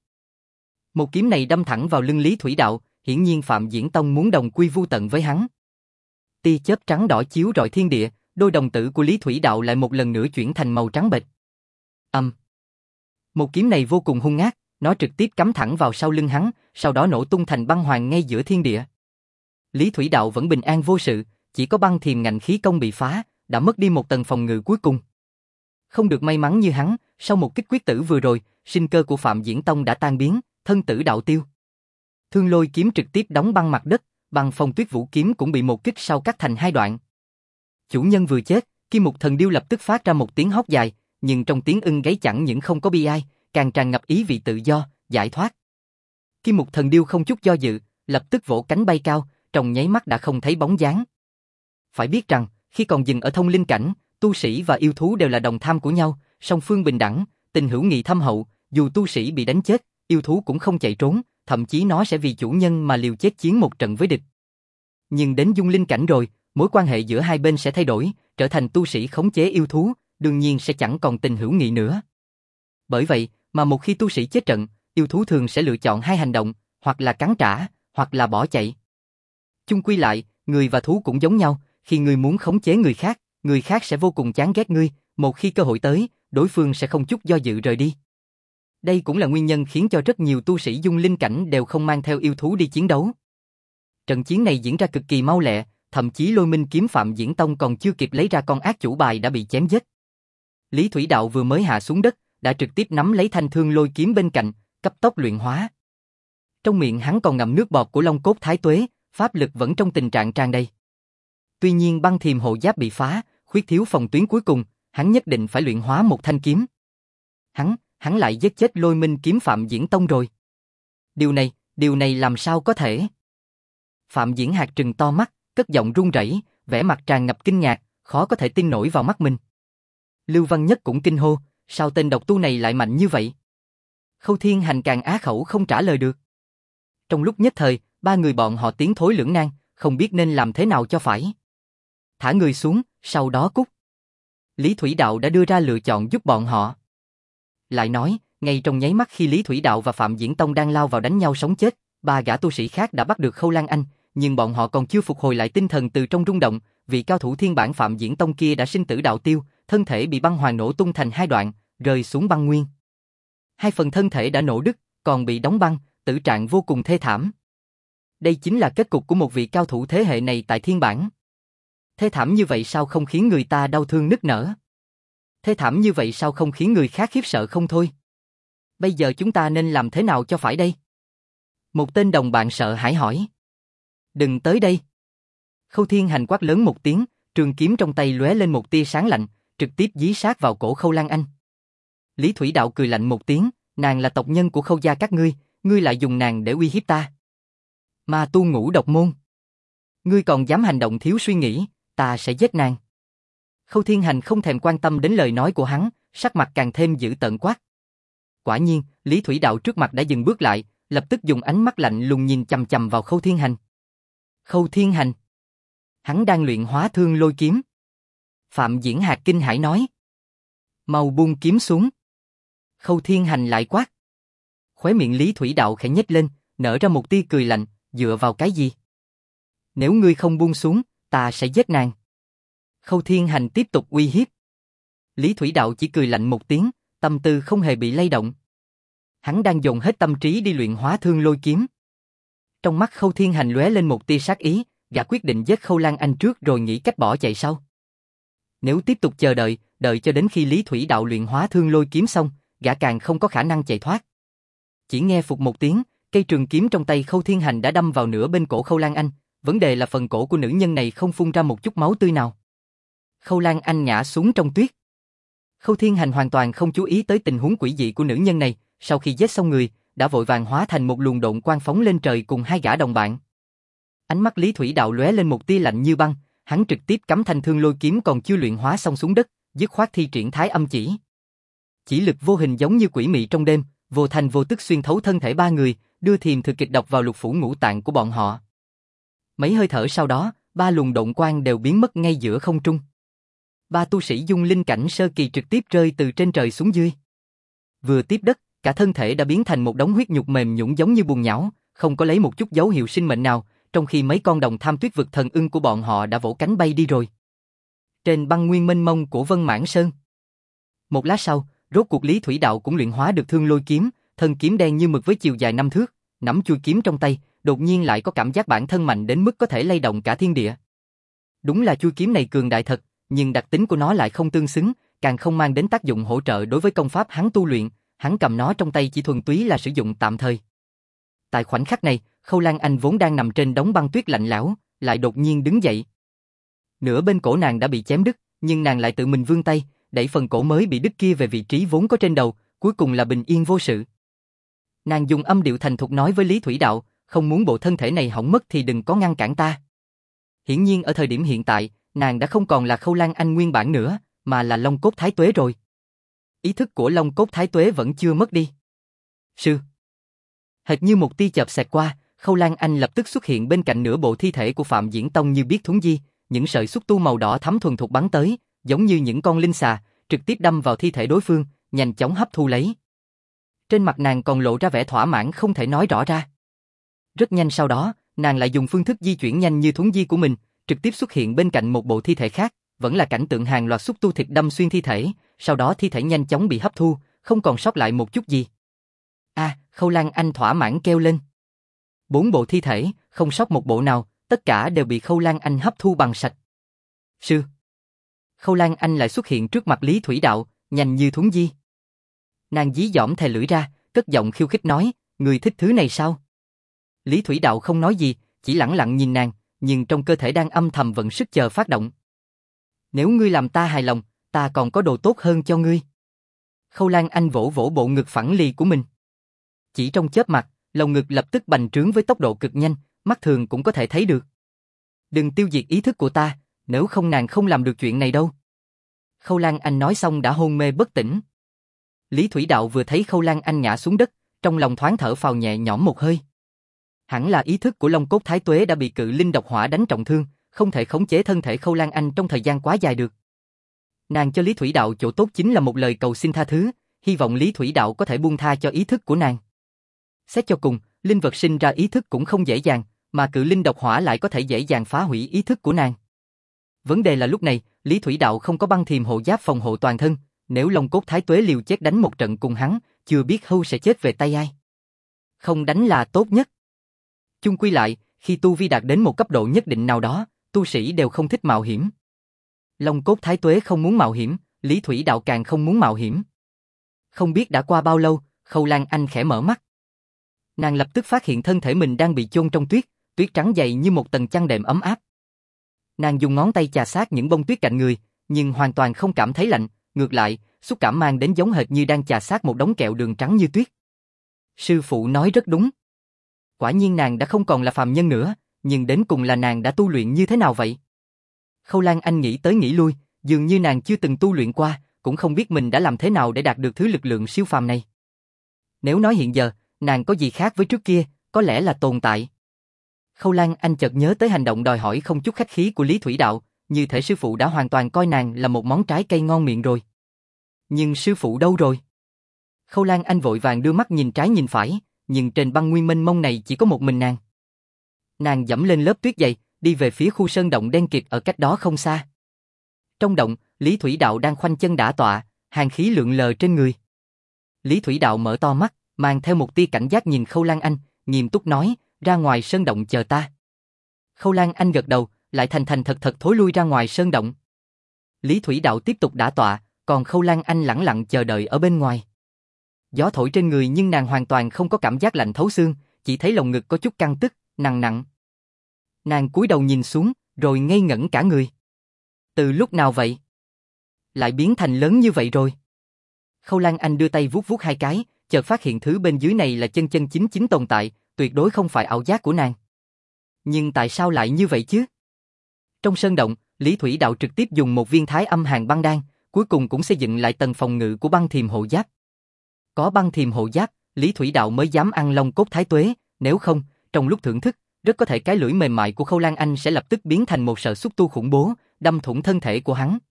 Một kiếm này đâm thẳng vào lưng Lý Thủy Đạo, hiển nhiên Phạm Diễn Tông muốn đồng quy vu tận với hắn. Tia chớp trắng đỏ chiếu rọi thiên địa, đôi đồng tử của Lý Thủy Đạo lại một lần nữa chuyển thành màu trắng bệch. Âm. Um. Một kiếm này vô cùng hung ác, nó trực tiếp cắm thẳng vào sau lưng hắn, sau đó nổ tung thành băng hoàng ngay giữa thiên địa. Lý Thủy Đạo vẫn bình an vô sự, chỉ có băng thiềm ngạnh khí công bị phá, đã mất đi một tầng phòng ngự cuối cùng. Không được may mắn như hắn, sau một kích quyết tử vừa rồi, sinh cơ của Phạm Diễn Tông đã tan biến, thân tử đạo tiêu. Thương lôi kiếm trực tiếp đóng băng mặt đất, Băng Phong Tuyết Vũ kiếm cũng bị một kích sau cắt thành hai đoạn. Chủ nhân vừa chết, Kim Mục Thần Điêu lập tức phát ra một tiếng hót dài, nhưng trong tiếng ưng gáy chẳng những không có bi ai, càng tràn ngập ý vị tự do, giải thoát. Kim Mục Thần Điêu không chút do dự, lập tức vỗ cánh bay cao, trong nháy mắt đã không thấy bóng dáng. Phải biết rằng, khi còn dừng ở thông linh cảnh, tu sĩ và yêu thú đều là đồng tham của nhau, song phương bình đẳng, tình hữu nghị thâm hậu, dù tu sĩ bị đánh chết, yêu thú cũng không chạy trốn, thậm chí nó sẽ vì chủ nhân mà liều chết chiến một trận với địch. Nhưng đến dung linh cảnh rồi, mối quan hệ giữa hai bên sẽ thay đổi, trở thành tu sĩ khống chế yêu thú, đương nhiên sẽ chẳng còn tình hữu nghị nữa. Bởi vậy, mà một khi tu sĩ chết trận, yêu thú thường sẽ lựa chọn hai hành động, hoặc là cắn trả, hoặc là bỏ chạy. Chung quy lại, người và thú cũng giống nhau, khi ngươi muốn khống chế người khác, người khác sẽ vô cùng chán ghét ngươi, một khi cơ hội tới, đối phương sẽ không chút do dự rời đi. Đây cũng là nguyên nhân khiến cho rất nhiều tu sĩ dung linh cảnh đều không mang theo yêu thú đi chiến đấu. Trận chiến này diễn ra cực kỳ mau lẹ, thậm chí Lôi Minh kiếm Phạm Diễn Tông còn chưa kịp lấy ra con ác chủ bài đã bị chém giết. Lý Thủy Đạo vừa mới hạ xuống đất, đã trực tiếp nắm lấy thanh thương lôi kiếm bên cạnh, cấp tốc luyện hóa. Trong miệng hắn còn ngậm nước bọt của Long Cốt Thái Tuế, pháp lực vẫn trong tình trạng tràn đầy. Tuy nhiên băng thiềm hộ giáp bị phá, khuyết thiếu phòng tuyến cuối cùng, hắn nhất định phải luyện hóa một thanh kiếm. Hắn, hắn lại giết chết Lôi Minh kiếm Phạm Diễn Tông rồi. Điều này, điều này làm sao có thể? Phạm Diễn Hạc trừng to mắt, cất giọng run rẩy, vẻ mặt tràn ngập kinh ngạc, khó có thể tin nổi vào mắt mình. Lưu Văn Nhất cũng kinh hô, sao tên độc tu này lại mạnh như vậy? Khâu Thiên Hành càng á khẩu không trả lời được. Trong lúc nhất thời, ba người bọn họ tiến thối lưỡng nan, không biết nên làm thế nào cho phải. Thả người xuống, sau đó cút. Lý Thủy Đạo đã đưa ra lựa chọn giúp bọn họ. Lại nói, ngay trong nháy mắt khi Lý Thủy Đạo và Phạm Diễn Tông đang lao vào đánh nhau sống chết, ba gã tu sĩ khác đã bắt được Khâu Lan Anh, nhưng bọn họ còn chưa phục hồi lại tinh thần từ trong rung động, vị cao thủ thiên bản Phạm Diễn Tông kia đã sinh tử đạo tiêu, thân thể bị băng hoàng nổ tung thành hai đoạn, rơi xuống băng nguyên. Hai phần thân thể đã nổ đứt, còn bị đóng băng, tử trạng vô cùng thê thảm. Đây chính là kết cục của một vị cao thủ thế hệ này tại thiên bản. Thê thảm như vậy sao không khiến người ta đau thương nức nở? Thê thảm như vậy sao không khiến người khác khiếp sợ không thôi? Bây giờ chúng ta nên làm thế nào cho phải đây? Một tên đồng bạn sợ hãi hỏi. Đừng tới đây. Khâu Thiên Hành quát lớn một tiếng, trường kiếm trong tay lóe lên một tia sáng lạnh, trực tiếp dí sát vào cổ Khâu Lan Anh. Lý Thủy Đạo cười lạnh một tiếng, nàng là tộc nhân của Khâu gia các ngươi, ngươi lại dùng nàng để uy hiếp ta. Ma tu ngũ độc môn. Ngươi còn dám hành động thiếu suy nghĩ, ta sẽ giết nàng. Khâu Thiên Hành không thèm quan tâm đến lời nói của hắn, sắc mặt càng thêm dữ tợn quát. Quả nhiên, Lý Thủy Đạo trước mặt đã dừng bước lại, lập tức dùng ánh mắt lạnh lùng nhìn chằm chằm vào Khâu Thiên Hành. Khâu Thiên Hành. Hắn đang luyện hóa thương lôi kiếm. Phạm Diễn Hạc kinh hãi nói. Mau buông kiếm xuống. Khâu Thiên Hành lại quát. Khóe miệng Lý Thủy Đạo khẽ nhếch lên, nở ra một tia cười lạnh, dựa vào cái gì? Nếu ngươi không buông xuống, ta sẽ giết nàng. Khâu Thiên Hành tiếp tục uy hiếp. Lý Thủy Đạo chỉ cười lạnh một tiếng, tâm tư không hề bị lay động. Hắn đang dồn hết tâm trí đi luyện hóa thương lôi kiếm. Trong mắt Khâu Thiên Hành lóe lên một tia sát ý, gã quyết định giết Khâu Lan Anh trước rồi nghĩ cách bỏ chạy sau. Nếu tiếp tục chờ đợi, đợi cho đến khi Lý Thủy Đạo luyện hóa thương lôi kiếm xong, gã càng không có khả năng chạy thoát. Chỉ nghe phụt một tiếng, cây trường kiếm trong tay Khâu Thiên Hành đã đâm vào nửa bên cổ Khâu Lan Anh, vấn đề là phần cổ của nữ nhân này không phun ra một chút máu tươi nào. Khâu Lan Anh ngã xuống trong tuyết. Khâu Thiên Hành hoàn toàn không chú ý tới tình huống quỷ dị của nữ nhân này, sau khi giết xong người, đã vội vàng hóa thành một luồng độn quang phóng lên trời cùng hai gã đồng bạn. Ánh mắt Lý Thủy Đạo lóe lên một tia lạnh như băng, hắn trực tiếp cắm thanh thương lôi kiếm còn chưa luyện hóa xong xuống đất, dứt khoát thi triển Thái Âm chỉ. Chỉ lực vô hình giống như quỷ mị trong đêm, vô thành vô tức xuyên thấu thân thể ba người, đưa thiềm thực kịch độc vào lục phủ ngũ tạng của bọn họ. Mấy hơi thở sau đó, ba luồng độn quang đều biến mất ngay giữa không trung. Ba tu sĩ dung linh cảnh sơ kỳ trực tiếp rơi từ trên trời xuống dưới. Vừa tiếp đất, cả thân thể đã biến thành một đống huyết nhục mềm nhũn giống như bùn nhão, không có lấy một chút dấu hiệu sinh mệnh nào, trong khi mấy con đồng tham tuyết vực thần ưng của bọn họ đã vỗ cánh bay đi rồi. Trên băng nguyên mênh mông của Vân Mãn Sơn. Một lát sau, rốt cuộc Lý Thủy Đạo cũng luyện hóa được thương lôi kiếm, thân kiếm đen như mực với chiều dài năm thước, nắm chuôi kiếm trong tay, đột nhiên lại có cảm giác bản thân mạnh đến mức có thể lay động cả thiên địa. Đúng là chuôi kiếm này cường đại thật, nhưng đặc tính của nó lại không tương xứng, càng không mang đến tác dụng hỗ trợ đối với công pháp hắn tu luyện, hắn cầm nó trong tay chỉ thuần túy là sử dụng tạm thời. Tại khoảnh khắc này, Khâu Lan Anh vốn đang nằm trên đống băng tuyết lạnh lẽo, lại đột nhiên đứng dậy. Nửa bên cổ nàng đã bị chém đứt, nhưng nàng lại tự mình vươn tay, đẩy phần cổ mới bị đứt kia về vị trí vốn có trên đầu, cuối cùng là bình yên vô sự. Nàng dùng âm điệu thành thục nói với Lý Thủy Đạo, không muốn bộ thân thể này hỏng mất thì đừng có ngăn cản ta. Hiển nhiên ở thời điểm hiện tại, nàng đã không còn là Khâu Lan Anh nguyên bản nữa, mà là Long Cốt Thái Tuế rồi. Ý thức của Long Cốt Thái Tuế vẫn chưa mất đi. Sư. Hệt như một tia chớp xẹt qua, Khâu Lan Anh lập tức xuất hiện bên cạnh nửa bộ thi thể của Phạm Diễn Tông như biết thuấn di, những sợi xúc tu màu đỏ thắm thuần thục bắn tới, giống như những con linh xà, trực tiếp đâm vào thi thể đối phương, nhanh chóng hấp thu lấy. Trên mặt nàng còn lộ ra vẻ thỏa mãn không thể nói rõ ra. Rất nhanh sau đó, nàng lại dùng phương thức di chuyển nhanh như thuấn di của mình, trực tiếp xuất hiện bên cạnh một bộ thi thể khác, vẫn là cảnh tượng hàng loạt xúc tu thịt đâm xuyên thi thể, sau đó thi thể nhanh chóng bị hấp thu, không còn sót lại một chút gì. A, à, Khâu Lan Anh thỏa mãn kêu lên. Bốn bộ thi thể, không sót một bộ nào, tất cả đều bị Khâu Lan Anh hấp thu bằng sạch. Sư. Khâu Lan Anh lại xuất hiện trước mặt Lý Thủy Đạo, nhanh như thuấn di. Nàng dí dỏm thè lưỡi ra, cất giọng khiêu khích nói, người thích thứ này sao? Lý Thủy Đạo không nói gì, chỉ lẳng lặng nhìn nàng, nhưng trong cơ thể đang âm thầm vận sức chờ phát động. Nếu ngươi làm ta hài lòng, ta còn có đồ tốt hơn cho ngươi. Khâu Lan Anh vỗ vỗ bộ ngực phẳng lì của mình. Chỉ trong chớp mắt, lồng ngực lập tức bành trướng với tốc độ cực nhanh, mắt thường cũng có thể thấy được. Đừng tiêu diệt ý thức của ta, nếu không nàng không làm được chuyện này đâu. Khâu Lan Anh nói xong đã hôn mê bất tỉnh. Lý Thủy Đạo vừa thấy Khâu Lan Anh ngã xuống đất, trong lòng thoáng thở phào nhẹ nhõm một hơi. Hẳn là ý thức của Long Cốt Thái Tuế đã bị cự linh độc hỏa đánh trọng thương, không thể khống chế thân thể Khâu Lan Anh trong thời gian quá dài được. Nàng cho Lý Thủy Đạo chỗ tốt chính là một lời cầu xin tha thứ, hy vọng Lý Thủy Đạo có thể buông tha cho ý thức của nàng. Xét cho cùng, linh vật sinh ra ý thức cũng không dễ dàng, mà cự linh độc hỏa lại có thể dễ dàng phá hủy ý thức của nàng. Vấn đề là lúc này, Lý Thủy Đạo không có băng thiềm hộ giáp phòng hộ toàn thân, nếu Long Cốt Thái Tuế liều chết đánh một trận cùng hắn, chưa biết hưu sẽ chết về tay ai. Không đánh là tốt nhất. Chung quy lại, khi tu vi đạt đến một cấp độ nhất định nào đó, tu sĩ đều không thích mạo hiểm. Long Cốt Thái Tuế không muốn mạo hiểm, Lý Thủy Đạo càng không muốn mạo hiểm. Không biết đã qua bao lâu, Khâu Lan Anh khẽ mở mắt. Nàng lập tức phát hiện thân thể mình đang bị chôn trong tuyết, tuyết trắng dày như một tầng chăn đệm ấm áp. Nàng dùng ngón tay chà sát những bông tuyết cạnh người, nhưng hoàn toàn không cảm thấy lạnh, ngược lại, xúc cảm mang đến giống hệt như đang chà sát một đống kẹo đường trắng như tuyết. Sư phụ nói rất đúng. Quả nhiên nàng đã không còn là phàm nhân nữa, nhưng đến cùng là nàng đã tu luyện như thế nào vậy? Khâu Lan Anh nghĩ tới nghĩ lui, dường như nàng chưa từng tu luyện qua, cũng không biết mình đã làm thế nào để đạt được thứ lực lượng siêu phàm này. Nếu nói hiện giờ, nàng có gì khác với trước kia, có lẽ là tồn tại. Khâu Lan Anh chợt nhớ tới hành động đòi hỏi không chút khách khí của Lý Thủy Đạo, như thể sư phụ đã hoàn toàn coi nàng là một món trái cây ngon miệng rồi. Nhưng sư phụ đâu rồi? Khâu Lan Anh vội vàng đưa mắt nhìn trái nhìn phải, nhưng trên băng nguyên mênh mông này chỉ có một mình nàng. Nàng dẫm lên lớp tuyết dày, đi về phía khu sơn động đen kịt ở cách đó không xa. Trong động, Lý Thủy Đạo đang khoanh chân đả tọa, hàn khí lượn lờ trên người. Lý Thủy Đạo mở to mắt, mang theo một tia cảnh giác nhìn Khâu Lan Anh, nghiêm túc nói, ra ngoài sơn động chờ ta. Khâu Lan Anh gật đầu, lại thành thành thật thật thối lui ra ngoài sơn động. Lý Thủy Đạo tiếp tục đả tọa, còn Khâu Lan Anh lẳng lặng chờ đợi ở bên ngoài. Gió thổi trên người nhưng nàng hoàn toàn không có cảm giác lạnh thấu xương, chỉ thấy lồng ngực có chút căng tức, nặng nặng. Nàng cúi đầu nhìn xuống, rồi ngây ngẩn cả người. Từ lúc nào vậy? Lại biến thành lớn như vậy rồi. Khâu Lan Anh đưa tay vuốt vuốt hai cái, chợt phát hiện thứ bên dưới này là chân chân chính chính tồn tại, tuyệt đối không phải ảo giác của nàng. Nhưng tại sao lại như vậy chứ? Trong sơn động, Lý Thủy Đạo trực tiếp dùng một viên thái âm hàn băng đan, cuối cùng cũng xây dựng lại tầng phòng ngự của băng thiềm hộ giáp. Có băng thiềm hộ giáp, Lý Thủy Đạo mới dám ăn Long Cốt Thái Tuế, nếu không, trong lúc thưởng thức, rất có thể cái lưỡi mềm mại của Khâu Lan Anh sẽ lập tức biến thành một sợi xúc tu khủng bố, đâm thủng thân thể của hắn.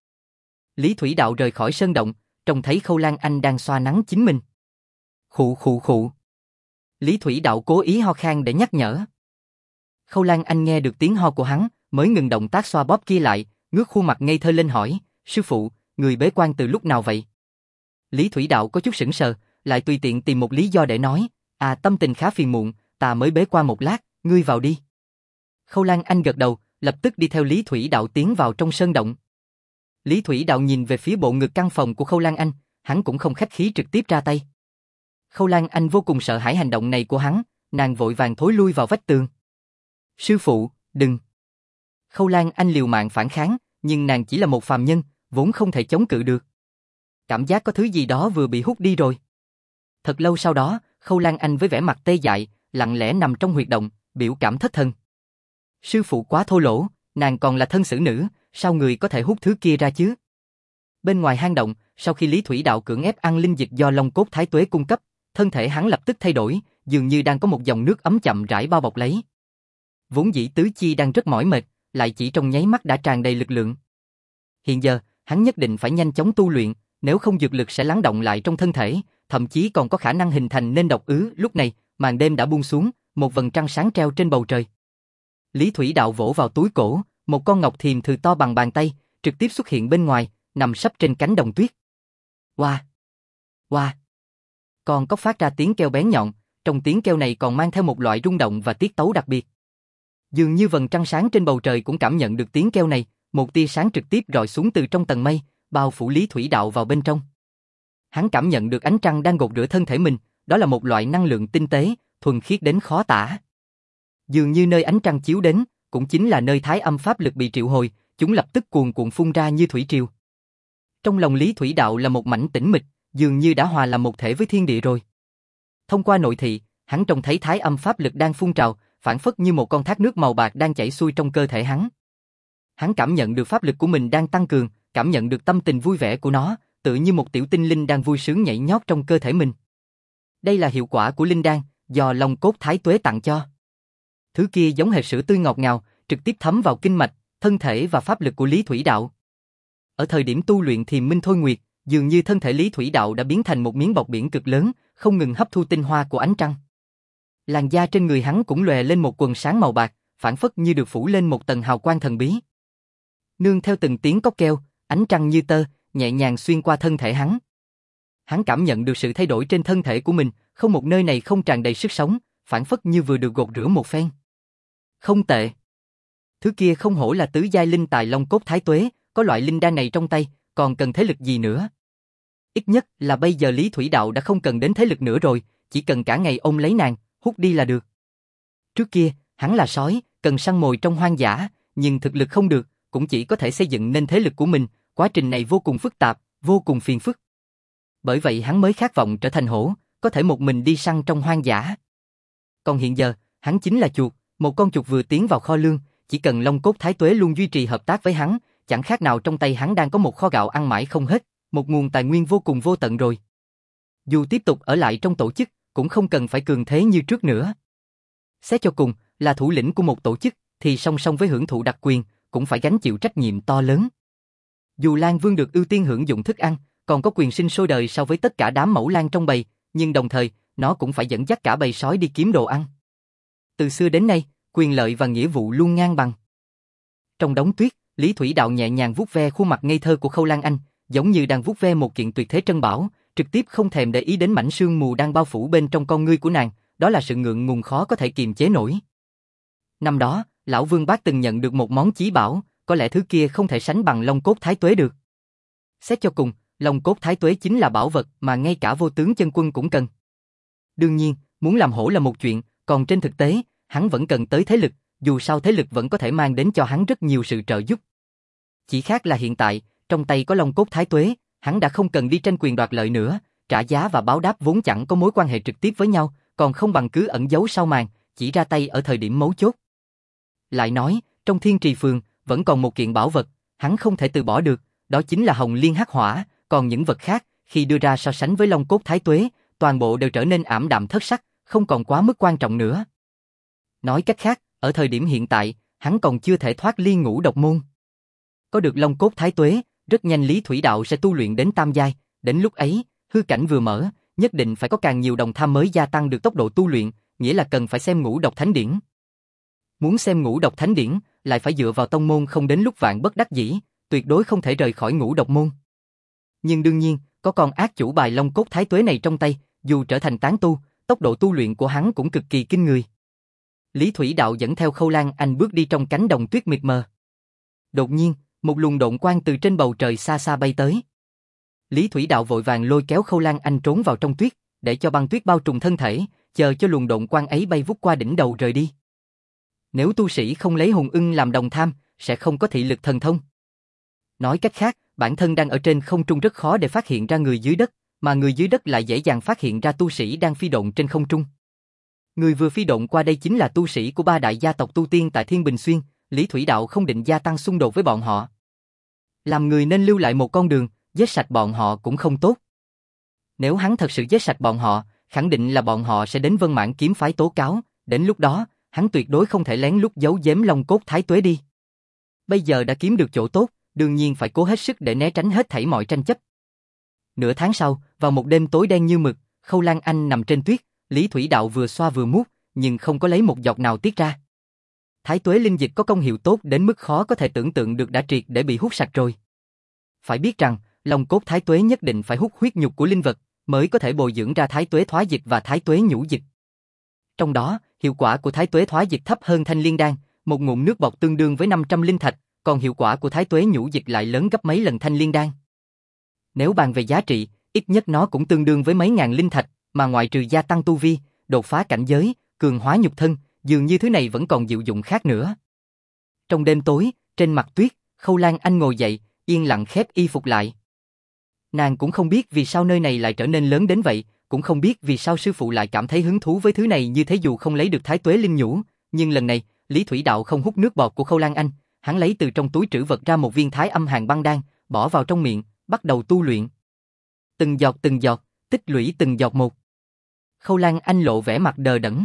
Lý Thủy Đạo rời khỏi sơn động, trông thấy Khâu Lan Anh đang xoa nắng chính mình. Khụ khụ khụ. Lý Thủy Đạo cố ý ho khan để nhắc nhở. Khâu Lan Anh nghe được tiếng ho của hắn, mới ngừng động tác xoa bóp kia lại, ngước khuôn mặt ngây thơ lên hỏi, sư phụ, người bế quan từ lúc nào vậy? Lý Thủy Đạo có chút sững sờ, lại tùy tiện tìm một lý do để nói, à tâm tình khá phiền muộn, ta mới bế quan một lát, ngươi vào đi. Khâu Lan Anh gật đầu, lập tức đi theo Lý Thủy Đạo tiến vào trong sơn động. Lý Thủy Đạo nhìn về phía bộ ngực căn phòng của Khâu Lan Anh, hắn cũng không khách khí trực tiếp ra tay. Khâu Lan Anh vô cùng sợ hãi hành động này của hắn, nàng vội vàng thối lui vào vách tường. Sư phụ, đừng. Khâu Lan Anh liều mạng phản kháng, nhưng nàng chỉ là một phàm nhân, vốn không thể chống cự được. Cảm giác có thứ gì đó vừa bị hút đi rồi. Thật lâu sau đó, Khâu Lan Anh với vẻ mặt tê dại, lặng lẽ nằm trong huyệt động, biểu cảm thất thần. Sư phụ quá thô lỗ, nàng còn là thân xử nữ, sao người có thể hút thứ kia ra chứ? Bên ngoài hang động, sau khi Lý Thủy Đạo cưỡng ép ăn linh dịch do Long Cốt Thái Tuế cung cấp, thân thể hắn lập tức thay đổi, dường như đang có một dòng nước ấm chậm rãi bao bọc lấy. Vốn dĩ tứ chi đang rất mỏi mệt, lại chỉ trong nháy mắt đã tràn đầy lực lượng. Hiện giờ, hắn nhất định phải nhanh chóng tu luyện, nếu không dược lực sẽ lắng động lại trong thân thể, thậm chí còn có khả năng hình thành nên độc ứ. Lúc này, màn đêm đã buông xuống, một vầng trăng sáng treo trên bầu trời. Lý Thủy Đạo vỗ vào túi cổ, một con ngọc thiềm thừ to bằng bàn tay, trực tiếp xuất hiện bên ngoài, nằm sấp trên cánh đồng tuyết. Oa! Oa! Con cóc phát ra tiếng kêu bén nhọn, trong tiếng kêu này còn mang theo một loại rung động và tiết tấu đặc biệt. Dường như vầng trăng sáng trên bầu trời cũng cảm nhận được tiếng kêu này, một tia sáng trực tiếp rọi xuống từ trong tầng mây, bao phủ Lý Thủy Đạo vào bên trong. Hắn cảm nhận được ánh trăng đang gột rửa thân thể mình, đó là một loại năng lượng tinh tế, thuần khiết đến khó tả. Dường như nơi ánh trăng chiếu đến, cũng chính là nơi thái âm pháp lực bị triệu hồi, chúng lập tức cuồn cuộn phun ra như thủy triều. Trong lòng Lý Thủy Đạo là một mảnh tĩnh mịch, dường như đã hòa làm một thể với thiên địa rồi. Thông qua nội thị, hắn trông thấy thái âm pháp lực đang phun trào, phản phất như một con thác nước màu bạc đang chảy xuôi trong cơ thể hắn. Hắn cảm nhận được pháp lực của mình đang tăng cường, cảm nhận được tâm tình vui vẻ của nó, tự như một tiểu tinh linh đang vui sướng nhảy nhót trong cơ thể mình. Đây là hiệu quả của linh đan, do Long Cốt Thái Tuế tặng cho. Thứ kia giống hệt sữa tươi ngọt ngào, trực tiếp thấm vào kinh mạch, thân thể và pháp lực của Lý Thủy Đạo. Ở thời điểm tu luyện Thiềm Minh Thôi Nguyệt, dường như thân thể Lý Thủy Đạo đã biến thành một miếng bọt biển cực lớn, không ngừng hấp thu tinh hoa của ánh trăng. Làn da trên người hắn cũng lòe lên một quầng sáng màu bạc, phản phất như được phủ lên một tầng hào quang thần bí. Nương theo từng tiếng cốc keo, ánh trăng như tơ, nhẹ nhàng xuyên qua thân thể hắn. Hắn cảm nhận được sự thay đổi trên thân thể của mình, không một nơi này không tràn đầy sức sống, phản phất như vừa được gột rửa một phen. Không tệ. Thứ kia không hổ là tứ giai linh tài Long Cốt Thái Tuế, có loại linh đan này trong tay, còn cần thế lực gì nữa? Ít nhất là bây giờ Lý Thủy Đạo đã không cần đến thế lực nữa rồi, chỉ cần cả ngày ôm lấy nàng, hút đi là được. Trước kia, hắn là sói, cần săn mồi trong hoang dã, nhưng thực lực không được, cũng chỉ có thể xây dựng nên thế lực của mình, quá trình này vô cùng phức tạp, vô cùng phiền phức. Bởi vậy hắn mới khát vọng trở thành hổ, có thể một mình đi săn trong hoang dã. Còn hiện giờ, hắn chính là chuột, một con chuột vừa tiến vào kho lương, chỉ cần Long Cốt Thái Tuế luôn duy trì hợp tác với hắn, chẳng khác nào trong tay hắn đang có một kho gạo ăn mãi không hết, một nguồn tài nguyên vô cùng vô tận rồi. Dù tiếp tục ở lại trong tổ chức, cũng không cần phải cường thế như trước nữa. Xét cho cùng, là thủ lĩnh của một tổ chức, thì song song với hưởng thụ đặc quyền, cũng phải gánh chịu trách nhiệm to lớn. Dù Lan Vương được ưu tiên hưởng dụng thức ăn, còn có quyền sinh sôi đời so với tất cả đám mẫu lan trong bầy, nhưng đồng thời, nó cũng phải dẫn dắt cả bầy sói đi kiếm đồ ăn. Từ xưa đến nay, quyền lợi và nghĩa vụ luôn ngang bằng. Trong đống tuyết, Lý Thủy Đạo nhẹ nhàng vuốt ve khuôn mặt ngây thơ của Khâu Lan Anh, giống như đang vuốt ve một kiện tuyệt thế trân bảo, trực tiếp không thèm để ý đến mảnh sương mù đang bao phủ bên trong con ngươi của nàng, đó là sự ngượng ngùng khó có thể kiềm chế nổi. Năm đó, lão Vương Bác từng nhận được một món chí bảo, có lẽ thứ kia không thể sánh bằng Long Cốt Thái Tuế được. Xét cho cùng, Long Cốt Thái Tuế chính là bảo vật mà ngay cả Vô Tướng Chân Quân cũng cần. Đương nhiên, muốn làm hổ là một chuyện, còn trên thực tế, hắn vẫn cần tới thế lực, dù sao thế lực vẫn có thể mang đến cho hắn rất nhiều sự trợ giúp. Chỉ khác là hiện tại, trong tay có Long Cốt Thái Tuế, hắn đã không cần đi tranh quyền đoạt lợi nữa, trả giá và báo đáp vốn chẳng có mối quan hệ trực tiếp với nhau, còn không bằng cứ ẩn giấu sau màn, chỉ ra tay ở thời điểm mấu chốt. Lại nói, trong Thiên Trì Phường, vẫn còn một kiện bảo vật, hắn không thể từ bỏ được, đó chính là Hồng Liên Hắc Hỏa, còn những vật khác, khi đưa ra so sánh với Long Cốt Thái Tuế, toàn bộ đều trở nên ảm đạm thất sắc, không còn quá mức quan trọng nữa. Nói cách khác, ở thời điểm hiện tại, hắn còn chưa thể thoát ly ngũ độc môn. Có được Long Cốt Thái Tuế, rất nhanh Lý Thủy Đạo sẽ tu luyện đến tam giai, đến lúc ấy, hư cảnh vừa mở, nhất định phải có càng nhiều đồng tham mới gia tăng được tốc độ tu luyện, nghĩa là cần phải xem Ngũ Độc Thánh Điển. Muốn xem Ngũ Độc Thánh Điển, lại phải dựa vào tông môn không đến lúc vạn bất đắc dĩ, tuyệt đối không thể rời khỏi Ngũ Độc môn. Nhưng đương nhiên, có con ác chủ bài Long Cốt Thái Tuế này trong tay, dù trở thành tán tu, tốc độ tu luyện của hắn cũng cực kỳ kinh người. Lý Thủy Đạo dẫn theo Khâu Lan Anh bước đi trong cánh đồng tuyết mịt mờ. Đột nhiên, một luồng độn quang từ trên bầu trời xa xa bay tới. Lý Thủy Đạo vội vàng lôi kéo Khâu Lan Anh trốn vào trong tuyết, để cho băng tuyết bao trùm thân thể, chờ cho luồng độn quang ấy bay vút qua đỉnh đầu rời đi. Nếu tu sĩ không lấy hồn ưng làm đồng tham, sẽ không có thị lực thần thông. Nói cách khác, bản thân đang ở trên không trung rất khó để phát hiện ra người dưới đất, mà người dưới đất lại dễ dàng phát hiện ra tu sĩ đang phi độn trên không trung. Người vừa phi độn qua đây chính là tu sĩ của ba đại gia tộc tu tiên tại Thiên Bình Xuyên, Lý Thủy Đạo không định gia tăng xung đột với bọn họ. Làm người nên lưu lại một con đường, giết sạch bọn họ cũng không tốt. Nếu hắn thật sự giết sạch bọn họ, khẳng định là bọn họ sẽ đến Vân Mãn kiếm phái tố cáo, đến lúc đó, hắn tuyệt đối không thể lén lút giấu giếm Long cốt thái tuế đi. Bây giờ đã kiếm được chỗ tốt, đương nhiên phải cố hết sức để né tránh hết thảy mọi tranh chấp. Nửa tháng sau, vào một đêm tối đen như mực, Khâu Lan Anh nằm trên tuyết, Lý Thủy Đạo vừa xoa vừa mút, nhưng không có lấy một giọt nào tiết ra. Thái tuế linh dịch có công hiệu tốt đến mức khó có thể tưởng tượng được đã triệt để bị hút sạch rồi. Phải biết rằng, Long cốt thái tuế nhất định phải hút huyết nhục của linh vật, mới có thể bồi dưỡng ra thái tuế thoái dịch và thái tuế nhũ dịch. Trong đó, hiệu quả của thái tuế thoái dịch thấp hơn thanh liên đan, một ngụm nước bọt tương đương với năm trăm linh thạch, còn hiệu quả của thái tuế nhũ dịch lại lớn gấp mấy lần thanh liên đan. Nếu bàn về giá trị, ít nhất nó cũng tương đương với mấy ngàn linh thạch, mà ngoại trừ gia tăng tu vi, đột phá cảnh giới, cường hóa nhục thân, dường như thứ này vẫn còn diệu dụng khác nữa. Trong đêm tối, trên mặt tuyết, Khâu Lan Anh ngồi dậy, yên lặng khép y phục lại. Nàng cũng không biết vì sao nơi này lại trở nên lớn đến vậy, cũng không biết vì sao sư phụ lại cảm thấy hứng thú với thứ này như thế dù không lấy được thái tuế linh nhũ, nhưng lần này, Lý Thủy Đạo không hút nước bọt của Khâu Lan Anh, hắn lấy từ trong túi trữ vật ra một viên thái âm hàn băng đan, bỏ vào trong miệng, bắt đầu tu luyện. Từng giọt từng giọt, tích lũy từng giọt một. Khâu Lan Anh lộ vẻ mặt đờ đẫn.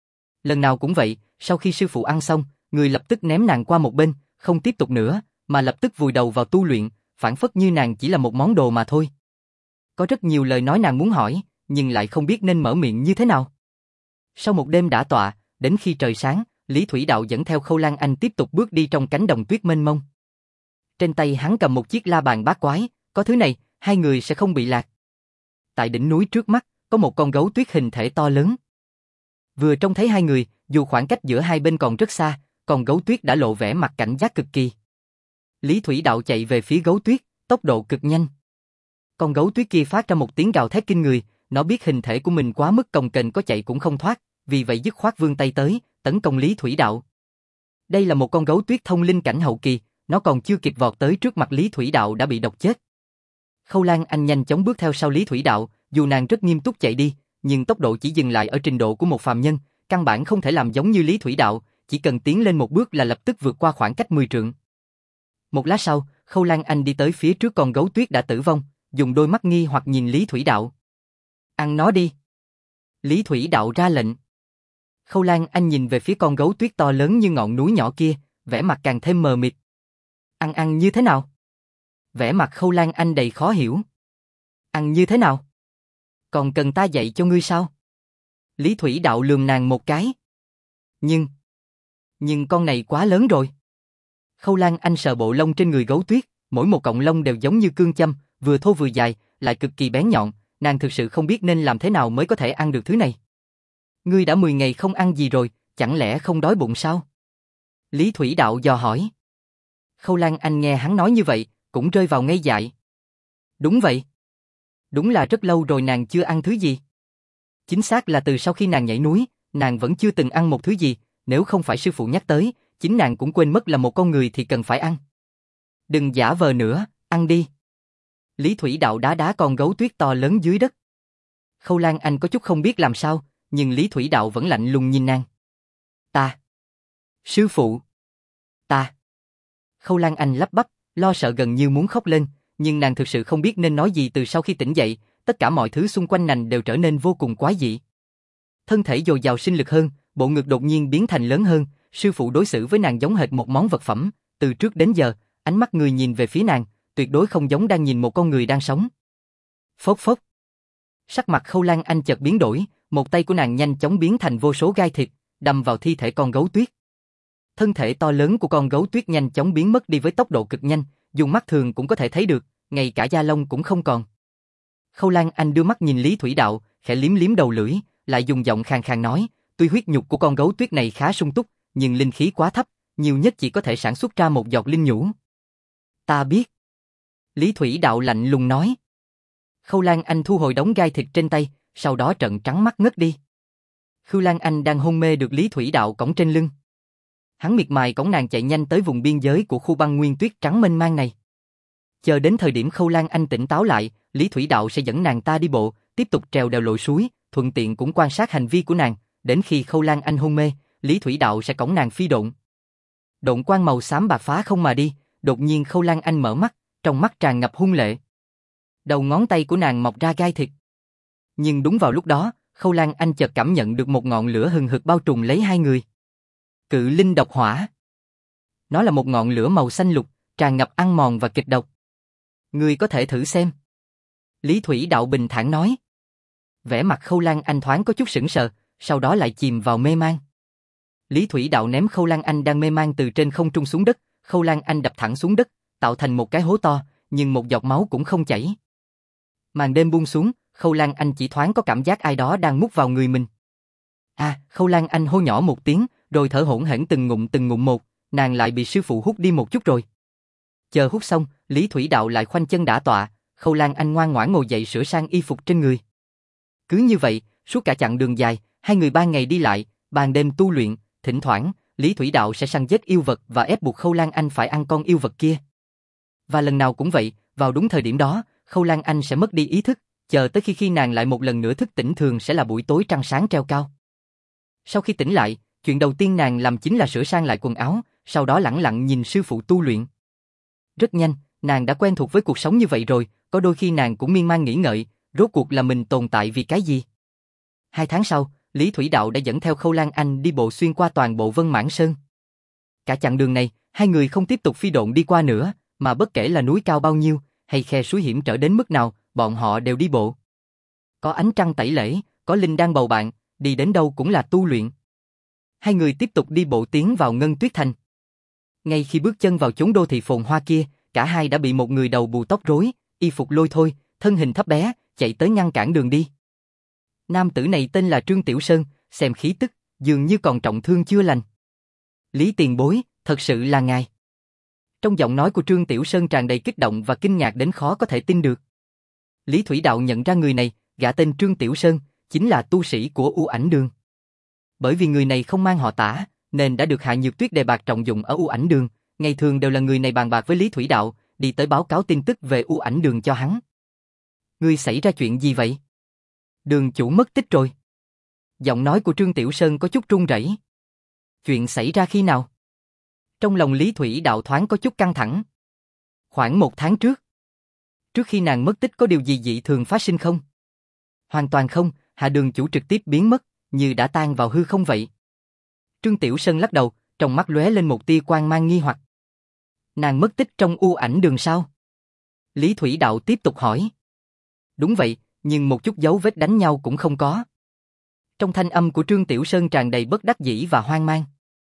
Lần nào cũng vậy, sau khi sư phụ ăn xong, người lập tức ném nàng qua một bên, không tiếp tục nữa, mà lập tức vùi đầu vào tu luyện, phản phất như nàng chỉ là một món đồ mà thôi. Có rất nhiều lời nói nàng muốn hỏi, nhưng lại không biết nên mở miệng như thế nào. Sau một đêm đã tọa, đến khi trời sáng, Lý Thủy Đạo dẫn theo Khâu Lan Anh tiếp tục bước đi trong cánh đồng tuyết mênh mông. Trên tay hắn cầm một chiếc la bàn bát quái, có thứ này, hai người sẽ không bị lạc. Tại đỉnh núi trước mắt, có một con gấu tuyết hình thể to lớn. Vừa trông thấy hai người, dù khoảng cách giữa hai bên còn rất xa, con gấu tuyết đã lộ vẻ mặt cảnh giác cực kỳ. Lý Thủy Đạo chạy về phía gấu tuyết, tốc độ cực nhanh. Con gấu tuyết kia phát ra một tiếng gào thét kinh người, nó biết hình thể của mình quá mức cồng kềnh có chạy cũng không thoát, vì vậy dứt khoát vươn tay tới, tấn công Lý Thủy Đạo. Đây là một con gấu tuyết thông linh cảnh hậu kỳ, nó còn chưa kịp vọt tới trước mặt Lý Thủy Đạo đã bị độc chết. Khâu Lan Anh nhanh chóng bước theo sau Lý Thủy Đạo, dù nàng rất nghiêm túc chạy đi, nhưng tốc độ chỉ dừng lại ở trình độ của một phàm nhân, căn bản không thể làm giống như Lý Thủy Đạo, chỉ cần tiến lên một bước là lập tức vượt qua khoảng cách mười trượng. Một lát sau, Khâu Lan Anh đi tới phía trước con gấu tuyết đã tử vong, dùng đôi mắt nghi hoặc nhìn Lý Thủy Đạo. Ăn nó đi. Lý Thủy Đạo ra lệnh. Khâu Lan Anh nhìn về phía con gấu tuyết to lớn như ngọn núi nhỏ kia, vẻ mặt càng thêm mờ mịt. Ăn ăn như thế nào? Vẻ mặt Khâu Lan Anh đầy khó hiểu. Ăn như thế nào? Còn cần ta dạy cho ngươi sao? Lý Thủy Đạo lườm nàng một cái. Nhưng... Nhưng con này quá lớn rồi. Khâu Lan Anh sờ bộ lông trên người gấu tuyết, mỗi một cọng lông đều giống như cương châm, vừa thô vừa dài, lại cực kỳ bén nhọn, nàng thực sự không biết nên làm thế nào mới có thể ăn được thứ này. Ngươi đã mười ngày không ăn gì rồi, chẳng lẽ không đói bụng sao? Lý Thủy Đạo dò hỏi. Khâu Lan Anh nghe hắn nói như vậy, cũng rơi vào ngây dại. Đúng vậy. Đúng là rất lâu rồi nàng chưa ăn thứ gì. Chính xác là từ sau khi nàng nhảy núi, nàng vẫn chưa từng ăn một thứ gì, nếu không phải sư phụ nhắc tới, chính nàng cũng quên mất là một con người thì cần phải ăn. Đừng giả vờ nữa, ăn đi. Lý Thủy Đạo đá đá con gấu tuyết to lớn dưới đất. Khâu Lan Anh có chút không biết làm sao, nhưng Lý Thủy Đạo vẫn lạnh lùng nhìn nàng. Ta. Sư phụ. Ta. Khâu Lan Anh lắp bắp, lo sợ gần như muốn khóc lên, nhưng nàng thực sự không biết nên nói gì từ sau khi tỉnh dậy, tất cả mọi thứ xung quanh nàng đều trở nên vô cùng quái dị. Thân thể dồi dào sinh lực hơn, bộ ngực đột nhiên biến thành lớn hơn, sư phụ đối xử với nàng giống hệt một món vật phẩm, từ trước đến giờ, ánh mắt người nhìn về phía nàng, tuyệt đối không giống đang nhìn một con người đang sống. Phốc phốc. Sắc mặt Khâu Lan Anh chợt biến đổi, một tay của nàng nhanh chóng biến thành vô số gai thịt, đâm vào thi thể con gấu tuyết. Thân thể to lớn của con gấu tuyết nhanh chóng biến mất đi với tốc độ cực nhanh, dùng mắt thường cũng có thể thấy được, ngay cả da lông cũng không còn. Khâu Lan Anh đưa mắt nhìn Lý Thủy Đạo, khẽ liếm liếm đầu lưỡi, lại dùng giọng khàn khàn nói, tuy huyết nhục của con gấu tuyết này khá sung túc, nhưng linh khí quá thấp, nhiều nhất chỉ có thể sản xuất ra một giọt linh nhũ. Ta biết. Lý Thủy Đạo lạnh lùng nói. Khâu Lan Anh thu hồi đống gai thịt trên tay, sau đó trợn trắng mắt ngất đi. Khâu Lan Anh đang hôn mê được Lý Thủy Đạo cõng trên lưng. Hắn miệt mài cõng nàng chạy nhanh tới vùng biên giới của khu băng nguyên tuyết trắng mênh mang này. Chờ đến thời điểm Khâu Lan Anh tỉnh táo lại, Lý Thủy Đạo sẽ dẫn nàng ta đi bộ, tiếp tục trèo đèo lội suối, thuận tiện cũng quan sát hành vi của nàng, đến khi Khâu Lan Anh hôn mê, Lý Thủy Đạo sẽ cõng nàng phi độn. Độn quang màu xám bạc phá không mà đi, đột nhiên Khâu Lan Anh mở mắt, trong mắt tràn ngập hung lệ. Đầu ngón tay của nàng mọc ra gai thịt. Nhưng đúng vào lúc đó, Khâu Lan Anh chợt cảm nhận được một ngọn lửa hừng hực bao trùm lấy hai người. Cự linh độc hỏa. Nó là một ngọn lửa màu xanh lục, tràn ngập ăn mòn và kịch độc. Ngươi có thể thử xem. Lý Thủy Đạo bình thản nói. Vẻ mặt Khâu Lan Anh thoáng có chút sững sờ, sau đó lại chìm vào mê man. Lý Thủy Đạo ném Khâu Lan Anh đang mê man từ trên không trung xuống đất, Khâu Lan Anh đập thẳng xuống đất, tạo thành một cái hố to, nhưng một giọt máu cũng không chảy. Màn đêm buông xuống, Khâu Lan Anh chỉ thoáng có cảm giác ai đó đang mút vào người mình. À, Khâu Lan Anh hô nhỏ một tiếng, rồi thở hổn hển từng ngụm từng ngụm một, nàng lại bị sư phụ hút đi một chút rồi. Chờ hút xong, Lý Thủy Đạo lại khoanh chân đả tọa, Khâu Lan Anh ngoan ngoãn ngồi dậy sửa sang y phục trên người. Cứ như vậy, suốt cả chặng đường dài, hai người ban ngày đi lại, ban đêm tu luyện, thỉnh thoảng, Lý Thủy Đạo sẽ săn giết yêu vật và ép buộc Khâu Lan Anh phải ăn con yêu vật kia. Và lần nào cũng vậy, vào đúng thời điểm đó, Khâu Lan Anh sẽ mất đi ý thức, chờ tới khi khi nàng lại một lần nữa thức tỉnh thường sẽ là buổi tối trăng sáng treo cao. Sau khi tỉnh lại, chuyện đầu tiên nàng làm chính là sửa sang lại quần áo, sau đó lẳng lặng nhìn sư phụ tu luyện. Rất nhanh, nàng đã quen thuộc với cuộc sống như vậy rồi, có đôi khi nàng cũng miên man nghĩ ngợi, rốt cuộc là mình tồn tại vì cái gì. Hai tháng sau, Lý Thủy Đạo đã dẫn theo Khâu Lan Anh đi bộ xuyên qua toàn bộ Vân Mãn Sơn. Cả chặng đường này, hai người không tiếp tục phi độn đi qua nữa, mà bất kể là núi cao bao nhiêu, hay khe suối hiểm trở đến mức nào, bọn họ đều đi bộ. Có ánh trăng tẩy lễ, có linh đang bầu bạn, đi đến đâu cũng là tu luyện. Hai người tiếp tục đi bộ tiến vào Ngân Tuyết Thành. Ngay khi bước chân vào chốn đô thị phồn hoa kia, cả hai đã bị một người đầu bù tóc rối, y phục lôi thôi, thân hình thấp bé, chạy tới ngăn cản đường đi. Nam tử này tên là Trương Tiểu Sơn, xem khí tức, dường như còn trọng thương chưa lành. Lý tiền bối, thật sự là ngài. Trong giọng nói của Trương Tiểu Sơn tràn đầy kích động và kinh ngạc đến khó có thể tin được. Lý Thủy Đạo nhận ra người này, gã tên Trương Tiểu Sơn, chính là tu sĩ của U Ảnh Đường. Bởi vì người này không mang họ Tả, nên đã được Hạ Nhược Tuyết đề bạt trọng dụng ở U Ảnh Đường, ngày thường đều là người này bàn bạc với Lý Thủy Đạo, đi tới báo cáo tin tức về U Ảnh Đường cho hắn. Ngươi xảy ra chuyện gì vậy? Đường chủ mất tích rồi. Giọng nói của Trương Tiểu Sơn có chút run rẩy. Chuyện xảy ra khi nào? Trong lòng Lý Thủy Đạo thoáng có chút căng thẳng. Khoảng một tháng trước. Trước khi nàng mất tích có điều gì dị thường phát sinh không? Hoàn toàn không, Hạ đường chủ trực tiếp biến mất, như đã tan vào hư không vậy. Trương Tiểu Sơn lắc đầu, trong mắt lóe lên một tia quang mang nghi hoặc. Nàng mất tích trong U Ảnh Đường sao? Lý Thủy Đạo tiếp tục hỏi. Đúng vậy, nhưng một chút dấu vết đánh nhau cũng không có. Trong thanh âm của Trương Tiểu Sơn tràn đầy bất đắc dĩ và hoang mang.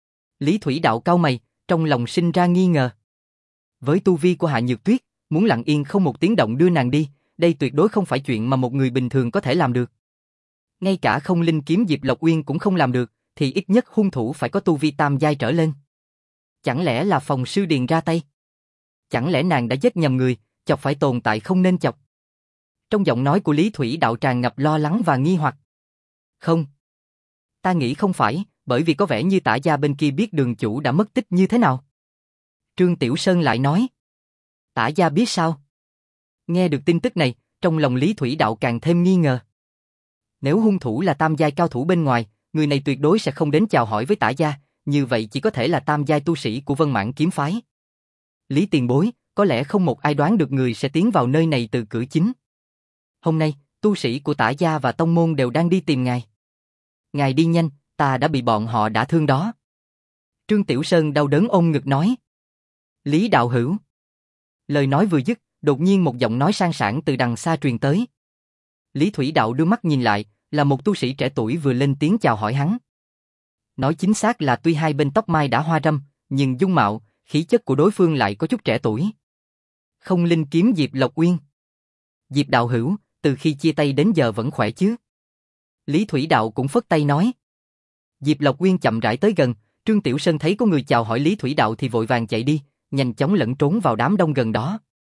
Lý Thủy Đạo cau mày, trong lòng sinh ra nghi ngờ. Với tu vi của Hạ Nhược Tuyết, muốn lặng yên không một tiếng động đưa nàng đi, đây tuyệt đối không phải chuyện mà một người bình thường có thể làm được. Ngay cả Không Linh kiếm Diệp Lộc Uyên cũng không làm được, thì ít nhất hung thủ phải có tu vi tam giai trở lên. Chẳng lẽ là Phòng Sư Điền ra tay? Chẳng lẽ nàng đã giết nhầm người, chọc phải tồn tại không nên chọc? Trong giọng nói của Lý Thủy Đạo tràn ngập lo lắng và nghi hoặc. Không. Ta nghĩ không phải, bởi vì có vẻ như Tả gia bên kia biết đường chủ đã mất tích như thế nào. Trương Tiểu Sơn lại nói. Tả gia biết sao? Nghe được tin tức này, trong lòng Lý Thủy Đạo càng thêm nghi ngờ. Nếu hung thủ là tam giai cao thủ bên ngoài, người này tuyệt đối sẽ không đến chào hỏi với Tả gia, như vậy chỉ có thể là tam giai tu sĩ của Vân Mãn kiếm phái. Lý tiền bối, có lẽ không một ai đoán được người sẽ tiến vào nơi này từ cửa chính. Hôm nay, tu sĩ của Tả gia và tông môn đều đang đi tìm ngài. Ngài đi nhanh, ta đã bị bọn họ đả thương đó. Trương Tiểu Sơn đau đớn ôm ngực nói. Lý đạo hữu. Lời nói vừa dứt, đột nhiên một giọng nói sang sảng từ đằng xa truyền tới. Lý Thủy Đạo đưa mắt nhìn lại, là một tu sĩ trẻ tuổi vừa lên tiếng chào hỏi hắn. Nói chính xác là tuy hai bên tóc mai đã hoa râm, nhưng dung mạo, khí chất của đối phương lại có chút trẻ tuổi. Không Linh kiếm Diệp Lộc Uyên. Diệp đạo hữu, từ khi chia tay đến giờ vẫn khỏe chứ? Lý Thủy Đạo cũng phất tay nói. Diệp Lộc Uyên chậm rãi tới gần, Trương Tiểu Sơn thấy có người chào hỏi Lý Thủy Đạo thì vội vàng chạy đi, nhanh chóng lẫn trốn vào đám đông gần đó.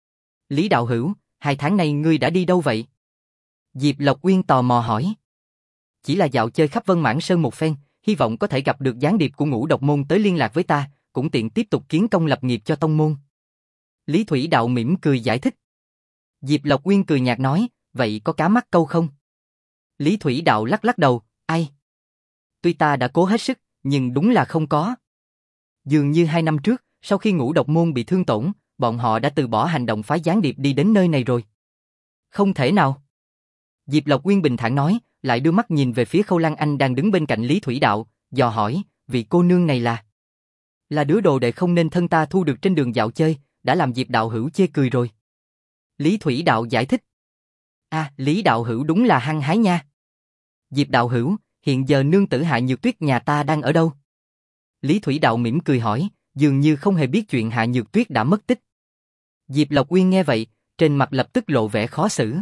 Lý đạo hữu, hai tháng nay ngươi đã đi đâu vậy? Diệp Lộc Uyên tò mò hỏi. Chỉ là dạo chơi khắp Vân Mãn Sơn một phen, hy vọng có thể gặp được gián điệp của Ngũ Độc môn tới liên lạc với ta, cũng tiện tiếp tục kiến công lập nghiệp cho tông môn. Lý Thủy Đạo mỉm cười giải thích. Diệp Lộc Uyên cười nhạt nói, vậy có cá mắc câu không? Lý Thủy Đạo lắc lắc đầu, ai? Tuy ta đã cố hết sức, nhưng đúng là không có. Dường như hai năm trước, sau khi Ngũ Độc Môn bị thương tổn, bọn họ đã từ bỏ hành động phái gián điệp đi đến nơi này rồi. Không thể nào. Diệp Lộc Uyên bình thản nói, lại đưa mắt nhìn về phía Khâu Lan Anh đang đứng bên cạnh Lý Thủy Đạo, dò hỏi, vị cô nương này là... Là đứa đồ đệ không nên thân ta thu được trên đường dạo chơi, đã làm Diệp Đạo Hữu chê cười rồi. Lý Thủy Đạo giải thích. À, Lý Đạo Hữu đúng là hăng hái nha. Diệp Đạo Hữu, hiện giờ nương tử Hạ Nhược Tuyết nhà ta đang ở đâu? Lý Thủy Đạo mỉm cười hỏi, dường như không hề biết chuyện Hạ Nhược Tuyết đã mất tích. Diệp Lộc Uyên nghe vậy, trên mặt lập tức lộ vẻ khó xử.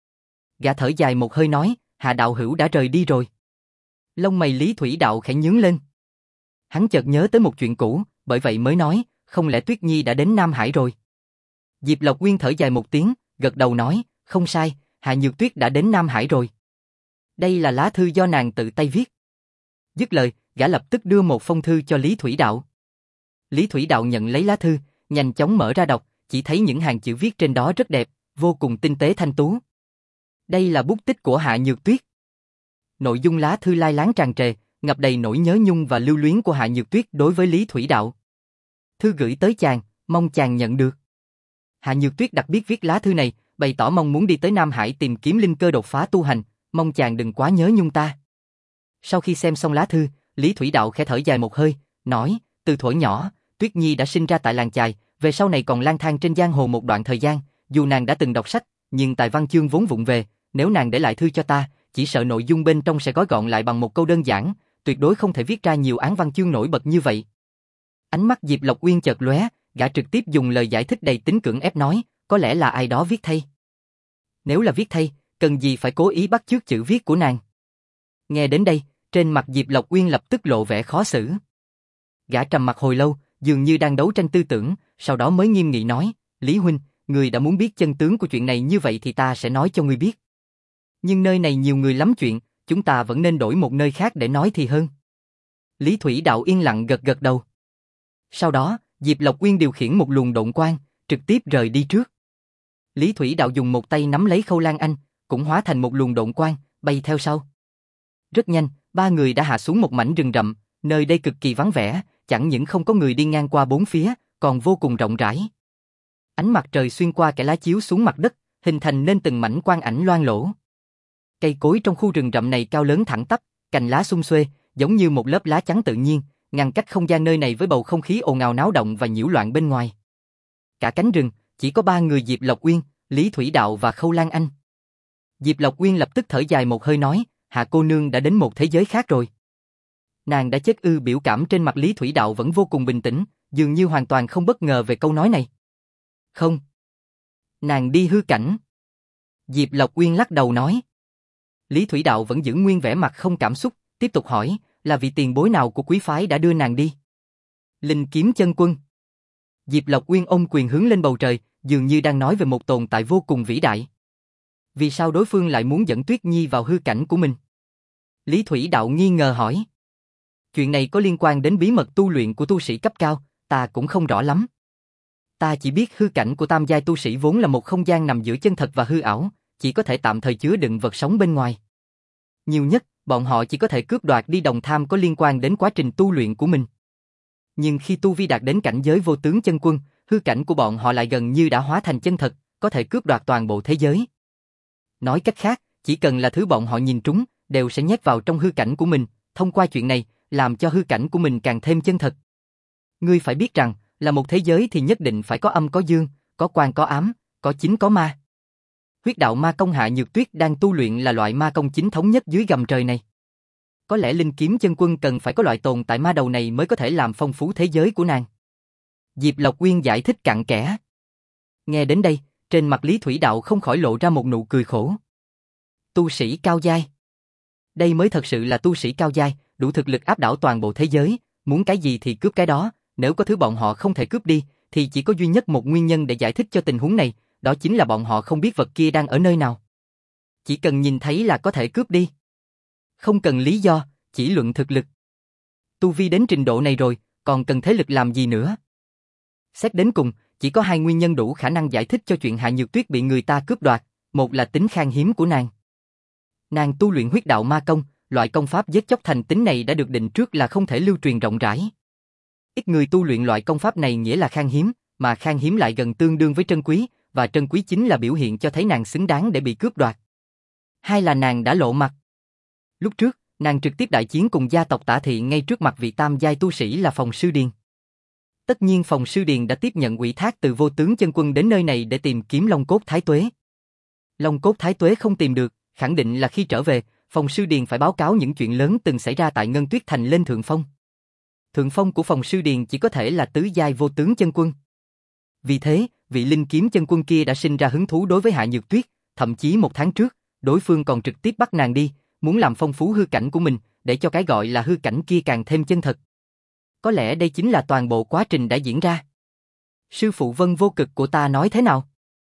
Gã thở dài một hơi nói, Hạ Đạo Hữu đã rời đi rồi. Lông mày Lý Thủy Đạo khẽ nhướng lên. Hắn chợt nhớ tới một chuyện cũ, bởi vậy mới nói, không lẽ Tuyết Nhi đã đến Nam Hải rồi? Diệp Lộc Uyên thở dài một tiếng, gật đầu nói, không sai, Hạ Nhược Tuyết đã đến Nam Hải rồi. Đây là lá thư do nàng tự tay viết. Dứt lời, gã lập tức đưa một phong thư cho Lý Thủy Đạo. Lý Thủy Đạo nhận lấy lá thư, nhanh chóng mở ra đọc, chỉ thấy những hàng chữ viết trên đó rất đẹp, vô cùng tinh tế thanh tú. Đây là bút tích của Hạ Nhược Tuyết. Nội dung lá thư lai láng tràn trề, ngập đầy nỗi nhớ nhung và lưu luyến của Hạ Nhược Tuyết đối với Lý Thủy Đạo. Thư gửi tới chàng, mong chàng nhận được. Hạ Nhược Tuyết đặc biệt viết lá thư này, bày tỏ mong muốn đi tới Nam Hải tìm kiếm linh cơ đột phá tu hành, mong chàng đừng quá nhớ nhung ta. Sau khi xem xong lá thư, Lý Thủy Đạo khẽ thở dài một hơi, nói, từ thuở nhỏ, Tuyết Nhi đã sinh ra tại làng chài, về sau này còn lang thang trên giang hồ một đoạn thời gian, dù nàng đã từng đọc sách, nhưng tài văn chương vốn vụng về, nếu nàng để lại thư cho ta, chỉ sợ nội dung bên trong sẽ gói gọn lại bằng một câu đơn giản, tuyệt đối không thể viết ra nhiều án văn chương nổi bật như vậy. Ánh mắt Diệp Lộc Uyên chợt lóe, gã trực tiếp dùng lời giải thích đầy tính cưỡng ép nói, có lẽ là ai đó viết thay. Nếu là viết thay, cần gì phải cố ý bắt chước chữ viết của nàng? Nghe đến đây, trên mặt Diệp Lộc Uyên lập tức lộ vẻ khó xử. Gã trầm mặt hồi lâu, dường như đang đấu tranh tư tưởng, sau đó mới nghiêm nghị nói, Lý huynh, người đã muốn biết chân tướng của chuyện này như vậy thì ta sẽ nói cho ngươi biết. Nhưng nơi này nhiều người lắm chuyện, chúng ta vẫn nên đổi một nơi khác để nói thì hơn. Lý Thủy Đạo yên lặng gật gật đầu. Sau đó, Diệp Lộc Uyên điều khiển một luồng độn quang, trực tiếp rời đi trước. Lý Thủy Đạo dùng một tay nắm lấy Khâu Lan Anh, cũng hóa thành một luồng độn quang, bay theo sau. Rất nhanh, ba người đã hạ xuống một mảnh rừng rậm, nơi đây cực kỳ vắng vẻ, chẳng những không có người đi ngang qua bốn phía, còn vô cùng rộng rãi. Ánh mặt trời xuyên qua kẽ lá chiếu xuống mặt đất, hình thành nên từng mảnh quang ảnh loang lổ. Cây cối trong khu rừng rậm này cao lớn thẳng tắp, cành lá sum xuê, giống như một lớp lá chắn tự nhiên, ngăn cách không gian nơi này với bầu không khí ồn ào náo động và nhiễu loạn bên ngoài. Cả cánh rừng, chỉ có ba người Diệp Lộc Uyên, Lý Thủy Đạo và Khâu Lan Anh. Diệp Lộc Uyên lập tức thở dài một hơi nói, Hạ cô nương đã đến một thế giới khác rồi. Nàng đã chết ư? Biểu cảm trên mặt Lý Thủy Đạo vẫn vô cùng bình tĩnh, dường như hoàn toàn không bất ngờ về câu nói này. Không. Nàng đi hư cảnh. Diệp Lộc Uyên lắc đầu nói. Lý Thủy Đạo vẫn giữ nguyên vẻ mặt không cảm xúc, tiếp tục hỏi, là vị tiền bối nào của quý phái đã đưa nàng đi? Linh Kiếm Chân Quân. Diệp Lộc Uyên ôm quyền hướng lên bầu trời, dường như đang nói về một tồn tại vô cùng vĩ đại. Vì sao đối phương lại muốn dẫn Tuyết Nhi vào hư cảnh của mình? Lý Thủy Đạo nghi ngờ hỏi. Chuyện này có liên quan đến bí mật tu luyện của tu sĩ cấp cao, ta cũng không rõ lắm. Ta chỉ biết hư cảnh của tam giai tu sĩ vốn là một không gian nằm giữa chân thật và hư ảo, chỉ có thể tạm thời chứa đựng vật sống bên ngoài. Nhiều nhất, bọn họ chỉ có thể cướp đoạt đi đồng tham có liên quan đến quá trình tu luyện của mình. Nhưng khi tu vi đạt đến cảnh giới vô tướng chân quân, hư cảnh của bọn họ lại gần như đã hóa thành chân thật, có thể cướp đoạt toàn bộ thế giới. Nói cách khác, chỉ cần là thứ bọn họ nhìn trúng, đều sẽ nhét vào trong hư cảnh của mình, thông qua chuyện này, làm cho hư cảnh của mình càng thêm chân thật. Ngươi phải biết rằng, là một thế giới thì nhất định phải có âm có dương, có quang có ám, có chính có ma. Huyết đạo ma công Hạ Nhược Tuyết đang tu luyện là loại ma công chính thống nhất dưới gầm trời này. Có lẽ Linh Kiếm Chân Quân cần phải có loại tồn tại ma đầu này mới có thể làm phong phú thế giới của nàng. Diệp Lộc Uyên giải thích cặn kẽ. Nghe đến đây, trên mặt Lý Thủy Đạo không khỏi lộ ra một nụ cười khổ. Tu sĩ cao giai. Đây mới thật sự là tu sĩ cao giai, đủ thực lực áp đảo toàn bộ thế giới, muốn cái gì thì cướp cái đó, nếu có thứ bọn họ không thể cướp đi, thì chỉ có duy nhất một nguyên nhân để giải thích cho tình huống này, đó chính là bọn họ không biết vật kia đang ở nơi nào. Chỉ cần nhìn thấy là có thể cướp đi. Không cần lý do, chỉ luận thực lực. Tu vi đến trình độ này rồi, còn cần thế lực làm gì nữa? Xét đến cùng, chỉ có hai nguyên nhân đủ khả năng giải thích cho chuyện Hạ Nhược Tuyết bị người ta cướp đoạt, một là tính khan hiếm của nàng. Nàng tu luyện huyết đạo ma công, loại công pháp giết chóc thành tính này đã được định trước là không thể lưu truyền rộng rãi. Ít người tu luyện loại công pháp này nghĩa là khan hiếm, mà khan hiếm lại gần tương đương với trân quý, và trân quý chính là biểu hiện cho thấy nàng xứng đáng để bị cướp đoạt. Hai là nàng đã lộ mặt. Lúc trước, nàng trực tiếp đại chiến cùng gia tộc Tả Thị ngay trước mặt vị tam giai tu sĩ là Phòng Sư Điền. Tất nhiên Phòng Sư Điền đã tiếp nhận ủy thác từ Vô Tướng Chân Quân đến nơi này để tìm kiếm Long Cốt Thái Tuế. Long Cốt Thái Tuế không tìm được, khẳng định là khi trở về, Phòng Sư Điền phải báo cáo những chuyện lớn từng xảy ra tại Ngân Tuyết Thành lên thượng phong. Thượng phong của Phòng Sư Điền chỉ có thể là tứ giai Vô Tướng Chân Quân. Vì thế, vị Linh Kiếm Chân Quân kia đã sinh ra hứng thú đối với Hạ Nhược Tuyết, thậm chí một tháng trước, đối phương còn trực tiếp bắt nàng đi, muốn làm phong phú hư cảnh của mình, để cho cái gọi là hư cảnh kia càng thêm chân thật. Có lẽ đây chính là toàn bộ quá trình đã diễn ra. Sư phụ Vân Vô Cực của ta nói thế nào?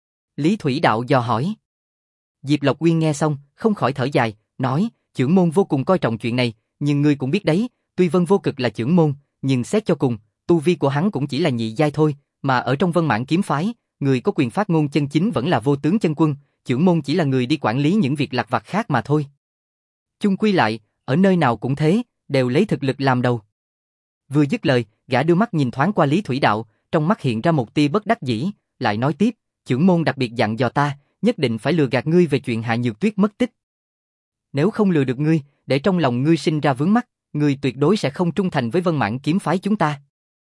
Lý Thủy Đạo dò hỏi. Diệp Lộc Uyên nghe xong, không khỏi thở dài, nói, chưởng môn vô cùng coi trọng chuyện này, nhưng ngươi cũng biết đấy, tuy Vân Vô Cực là chưởng môn, nhưng xét cho cùng, tu vi của hắn cũng chỉ là nhị giai thôi, mà ở trong Vân Mãn kiếm phái, người có quyền phát ngôn chân chính vẫn là Vô Tướng Chân Quân, chưởng môn chỉ là người đi quản lý những việc lặt vặt khác mà thôi. Chung quy lại, ở nơi nào cũng thế, đều lấy thực lực làm đầu. Vừa dứt lời, gã đưa mắt nhìn thoáng qua Lý Thủy Đạo, trong mắt hiện ra một tia bất đắc dĩ, lại nói tiếp, chưởng môn đặc biệt dặn dò ta, nhất định phải lừa gạt ngươi về chuyện Hạ Nhược Tuyết mất tích. Nếu không lừa được ngươi, để trong lòng ngươi sinh ra vướng mắc, ngươi tuyệt đối sẽ không trung thành với Vân Mãn kiếm phái chúng ta.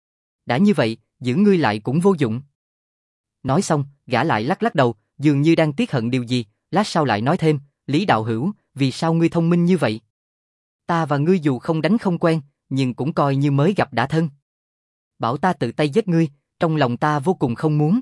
Đã như vậy, giữ ngươi lại cũng vô dụng. Nói xong, gã lại lắc lắc đầu, dường như đang tiếc hận điều gì, lát sau lại nói thêm, Lý đạo hữu, vì sao ngươi thông minh như vậy? Ta và ngươi dù không đánh không quen, nhưng cũng coi như mới gặp đã thân. Bảo ta tự tay giết ngươi, trong lòng ta vô cùng không muốn.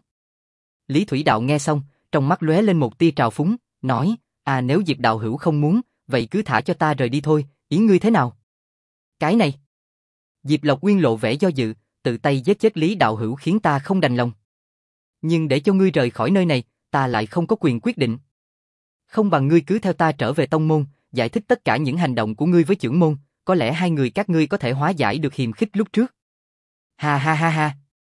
Lý Thủy Đạo nghe xong, trong mắt lóe lên một tia trào phúng, nói, à nếu Diệp đạo hữu không muốn, vậy cứ thả cho ta rời đi thôi, ý ngươi thế nào? Cái này. Diệp Lộc Uyên lộ vẻ do dự, tự tay giết chết Lý đạo hữu khiến ta không đành lòng. Nhưng để cho ngươi rời khỏi nơi này, ta lại không có quyền quyết định. Không bằng ngươi cứ theo ta trở về tông môn, giải thích tất cả những hành động của ngươi với chưởng môn, có lẽ hai người các ngươi có thể hóa giải được hiềm khích lúc trước. Ha ha ha ha.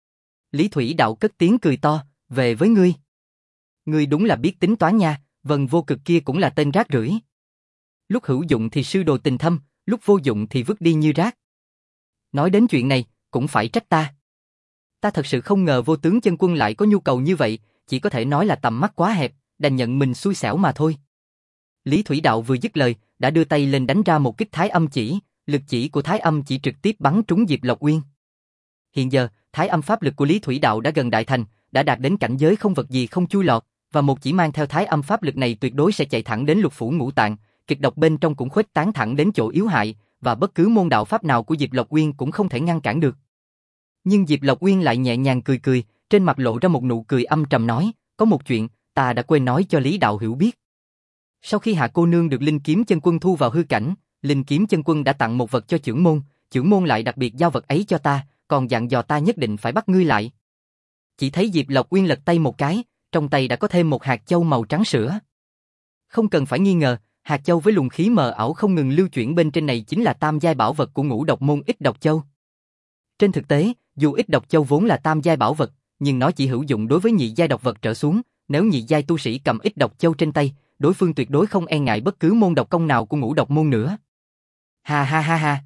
Lý Thủy Đạo cất tiếng cười to, về với ngươi. Ngươi đúng là biết tính toán nha, Vân Vô Cực kia cũng là tên rác rưởi. Lúc hữu dụng thì sư đồ tình thâm, lúc vô dụng thì vứt đi như rác. Nói đến chuyện này, cũng phải trách ta. Ta thật sự không ngờ Vô Tướng Chân Quân lại có nhu cầu như vậy, chỉ có thể nói là tầm mắt quá hẹp, đành nhận mình xui xẻo mà thôi. Lý Thủy Đạo vừa dứt lời, đã đưa tay lên đánh ra một kích Thái Âm chỉ, lực chỉ của Thái Âm chỉ trực tiếp bắn trúng Diệp Lộc Uyên. Hiện giờ, Thái Âm pháp lực của Lý Thủy Đạo đã gần đại thành, đã đạt đến cảnh giới không vật gì không chui lọt, và một chỉ mang theo Thái Âm pháp lực này tuyệt đối sẽ chạy thẳng đến lục phủ ngũ tạng, kịch độc bên trong cũng khuếch tán thẳng đến chỗ yếu hại, và bất cứ môn đạo pháp nào của Diệp Lộc Uyên cũng không thể ngăn cản được. Nhưng Diệp Lộc Uyên lại nhẹ nhàng cười cười, trên mặt lộ ra một nụ cười âm trầm nói, có một chuyện, ta đã quên nói cho Lý đạo hữu biết. Sau khi Hạ cô nương được Linh Kiếm Chân Quân thu vào hư cảnh, Linh Kiếm Chân Quân đã tặng một vật cho chưởng môn, chưởng môn lại đặc biệt giao vật ấy cho ta, còn dặn dò ta nhất định phải bắt ngươi lại. Chỉ thấy Diệp Lộc Uyên lật tay một cái, trong tay đã có thêm một hạt châu màu trắng sữa. Không cần phải nghi ngờ, hạt châu với luồng khí mờ ảo không ngừng lưu chuyển bên trên này chính là tam giai bảo vật của Ngũ Độc môn Ích Độc Châu. Trên thực tế, dù Ích Độc Châu vốn là tam giai bảo vật, nhưng nó chỉ hữu dụng đối với nhị giai độc vật trở xuống, nếu nhị giai tu sĩ cầm Ích Độc Châu trên tay, đối phương tuyệt đối không e ngại bất cứ môn độc công nào của Ngũ Độc môn nữa. Ha ha ha ha.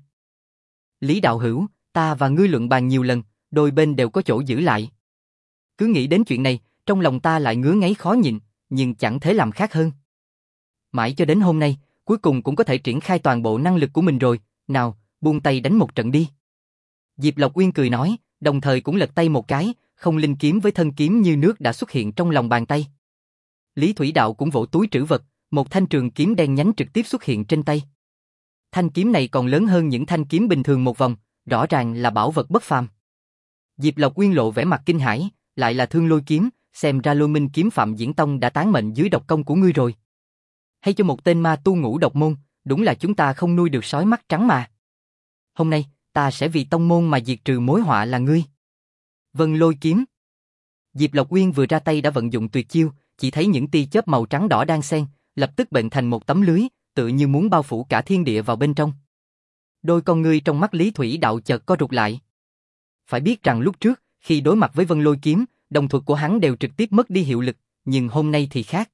Lý đạo hữu, ta và ngươi luận bàn nhiều lần, đôi bên đều có chỗ giữ lại. Cứ nghĩ đến chuyện này, trong lòng ta lại ngứa ngáy khó nhịn, nhưng chẳng thể làm khác hơn. Mãi cho đến hôm nay, cuối cùng cũng có thể triển khai toàn bộ năng lực của mình rồi, nào, buông tay đánh một trận đi. Diệp Lộc Uyên cười nói, đồng thời cũng lật tay một cái, không linh kiếm với thân kiếm như nước đã xuất hiện trong lòng bàn tay. Lý Thủy Đạo cũng vỗ túi trữ vật, một thanh trường kiếm đen nhánh trực tiếp xuất hiện trên tay. Thanh kiếm này còn lớn hơn những thanh kiếm bình thường một vòng, rõ ràng là bảo vật bất phàm. Diệp Lộc Uyên lộ vẻ mặt kinh hãi, lại là Thương Lôi kiếm, xem ra Lôi Minh kiếm Phạm Diễn Tông đã tán mệnh dưới độc công của ngươi rồi. Hay cho một tên ma tu Ngũ Độc môn, đúng là chúng ta không nuôi được sói mắt trắng mà. Hôm nay, ta sẽ vì tông môn mà diệt trừ mối họa là ngươi. Vân Lôi kiếm. Diệp Lộc Uyên vừa ra tay đã vận dụng tuyệt chiêu, chỉ thấy những tia chớp màu trắng đỏ đang xen, lập tức bệnh thành một tấm lưới, tự như muốn bao phủ cả thiên địa vào bên trong. Đôi con ngươi trong mắt Lý Thủy Đạo chợt co rụt lại. Phải biết rằng lúc trước, khi đối mặt với Vân Lôi kiếm, đồng thuật của hắn đều trực tiếp mất đi hiệu lực, nhưng hôm nay thì khác.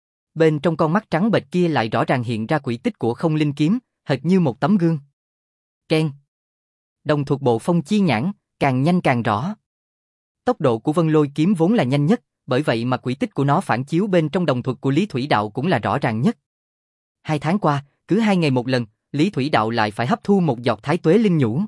Bên trong con mắt trắng bệch kia lại rõ ràng hiện ra quỹ tích của không linh kiếm, hệt như một tấm gương. Keng. Đồng thuật bộ phong chi nhãn, càng nhanh càng rõ. Tốc độ của Vân Lôi kiếm vốn là nhanh nhất, bởi vậy mà quỹ tích của nó phản chiếu bên trong đồng thuật của Lý Thủy Đạo cũng là rõ ràng nhất. Hai tháng qua, cứ hai ngày một lần, Lý Thủy Đạo lại phải hấp thu một giọt thái tuế linh nhũ.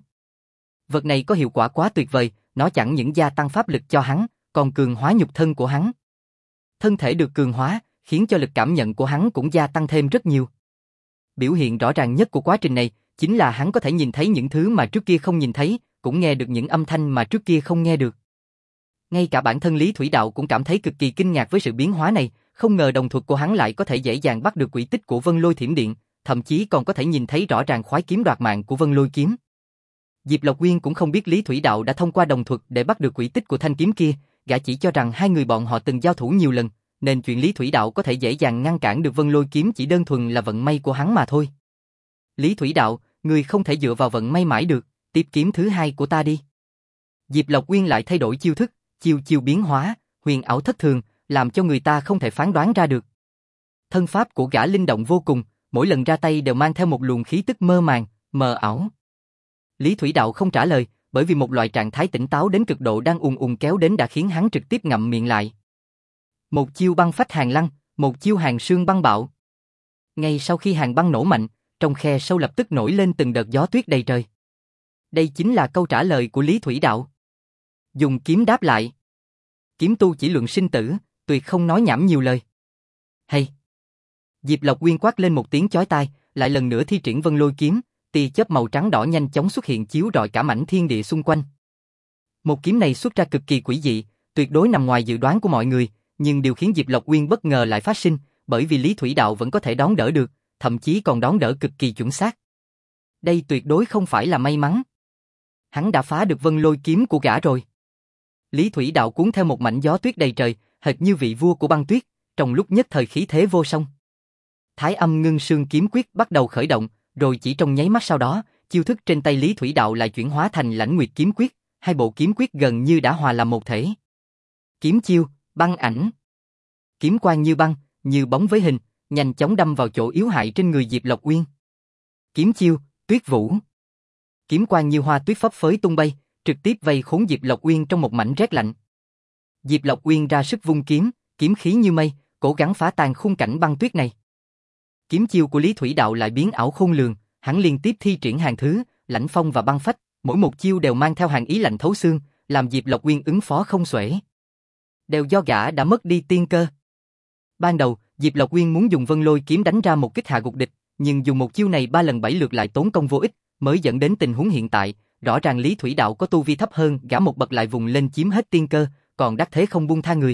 Vật này có hiệu quả quá tuyệt vời, nó chẳng những gia tăng pháp lực cho hắn, còn cường hóa nhục thân của hắn. Thân thể được cường hóa, khiến cho lực cảm nhận của hắn cũng gia tăng thêm rất nhiều. Biểu hiện rõ ràng nhất của quá trình này, chính là hắn có thể nhìn thấy những thứ mà trước kia không nhìn thấy, cũng nghe được những âm thanh mà trước kia không nghe được. Ngay cả bản thân Lý Thủy Đạo cũng cảm thấy cực kỳ kinh ngạc với sự biến hóa này, không ngờ đồng thuật của hắn lại có thể dễ dàng bắt được quỹ tích của Vân Lôi Thiểm Điện, thậm chí còn có thể nhìn thấy rõ ràng khoái kiếm đoạt mạng của Vân Lôi kiếm. Diệp Lộc Uyên cũng không biết Lý Thủy Đạo đã thông qua đồng thuật để bắt được quỹ tích của thanh kiếm kia, gã chỉ cho rằng hai người bọn họ từng giao thủ nhiều lần, nên chuyện Lý Thủy Đạo có thể dễ dàng ngăn cản được Vân Lôi kiếm chỉ đơn thuần là vận may của hắn mà thôi. Lý Thủy Đạo, người không thể dựa vào vận may mãi được, tiếp kiếm thứ hai của ta đi. Diệp Lộc Uyên lại thay đổi chiêu thức, chiêu chiêu biến hóa, huyền ảo thất thường, làm cho người ta không thể phán đoán ra được. Thân pháp của gã linh động vô cùng, mỗi lần ra tay đều mang theo một luồng khí tức mơ màng, mờ ảo. Lý Thủy Đạo không trả lời, bởi vì một loại trạng thái tỉnh táo đến cực độ đang ùn ùn kéo đến đã khiến hắn trực tiếp ngậm miệng lại. Một chiêu băng phách hàng lăng, một chiêu hàng sương băng bạo. Ngay sau khi hàng băng nổ mạnh, trong khe sâu lập tức nổi lên từng đợt gió tuyết đầy trời. Đây chính là câu trả lời của Lý Thủy Đạo. Dùng kiếm đáp lại. Kiếm tu chỉ luận sinh tử, tuyệt không nói nhảm nhiều lời. Hay. Diệp Lộc Uyên quát lên một tiếng chói tai, lại lần nữa thi triển Vân Lôi kiếm, tia chớp màu trắng đỏ nhanh chóng xuất hiện chiếu rọi cả mảnh thiên địa xung quanh. Một kiếm này xuất ra cực kỳ quỷ dị, tuyệt đối nằm ngoài dự đoán của mọi người, nhưng điều khiến Diệp Lộc Uyên bất ngờ lại phát sinh, bởi vì Lý Thủy Đạo vẫn có thể đón đỡ được, thậm chí còn đón đỡ cực kỳ chuẩn xác. Đây tuyệt đối không phải là may mắn. Hắn đã phá được Vân Lôi kiếm của gã rồi. Lý Thủy Đạo cuốn theo một mảnh gió tuyết đầy trời, hệt như vị vua của băng tuyết, trong lúc nhất thời khí thế vô song. Thái Âm Ngưng Sương kiếm quyết bắt đầu khởi động, rồi chỉ trong nháy mắt sau đó, chiêu thức trên tay Lý Thủy Đạo lại chuyển hóa thành Lãnh Nguyệt kiếm quyết, hai bộ kiếm quyết gần như đã hòa làm một thể. Kiếm chiêu, băng ảnh. Kiếm quang như băng, như bóng với hình, nhanh chóng đâm vào chỗ yếu hại trên người Diệp Lộc Uyên. Kiếm chiêu, Tuyết Vũ. Kiếm quang như hoa tuyết phấp phới tung bay, trực tiếp vây khốn Diệp Lộc Uyên trong một mảnh rét lạnh. Diệp Lộc Uyên ra sức vung kiếm, kiếm khí như mây, cố gắng phá tan khung cảnh băng tuyết này. Kiếm chiêu của Lý Thủy Đạo lại biến ảo khôn lường, hắn liên tiếp thi triển hàng thứ, lãnh phong và băng phách, mỗi một chiêu đều mang theo hàng ý lạnh thấu xương, làm Diệp Lộc Uyên ứng phó không xuể. Đều do gã đã mất đi tiên cơ. Ban đầu, Diệp Lộc Uyên muốn dùng Vân Lôi kiếm đánh ra một kích hạ gục địch, nhưng dùng một chiêu này ba lần bảy lượt lại tốn công vô ích, mới dẫn đến tình huống hiện tại. Rõ ràng Lý Thủy Đạo có tu vi thấp hơn, gã một bậc lại vùng lên chiếm hết tiên cơ, còn đắc thế không buông tha người.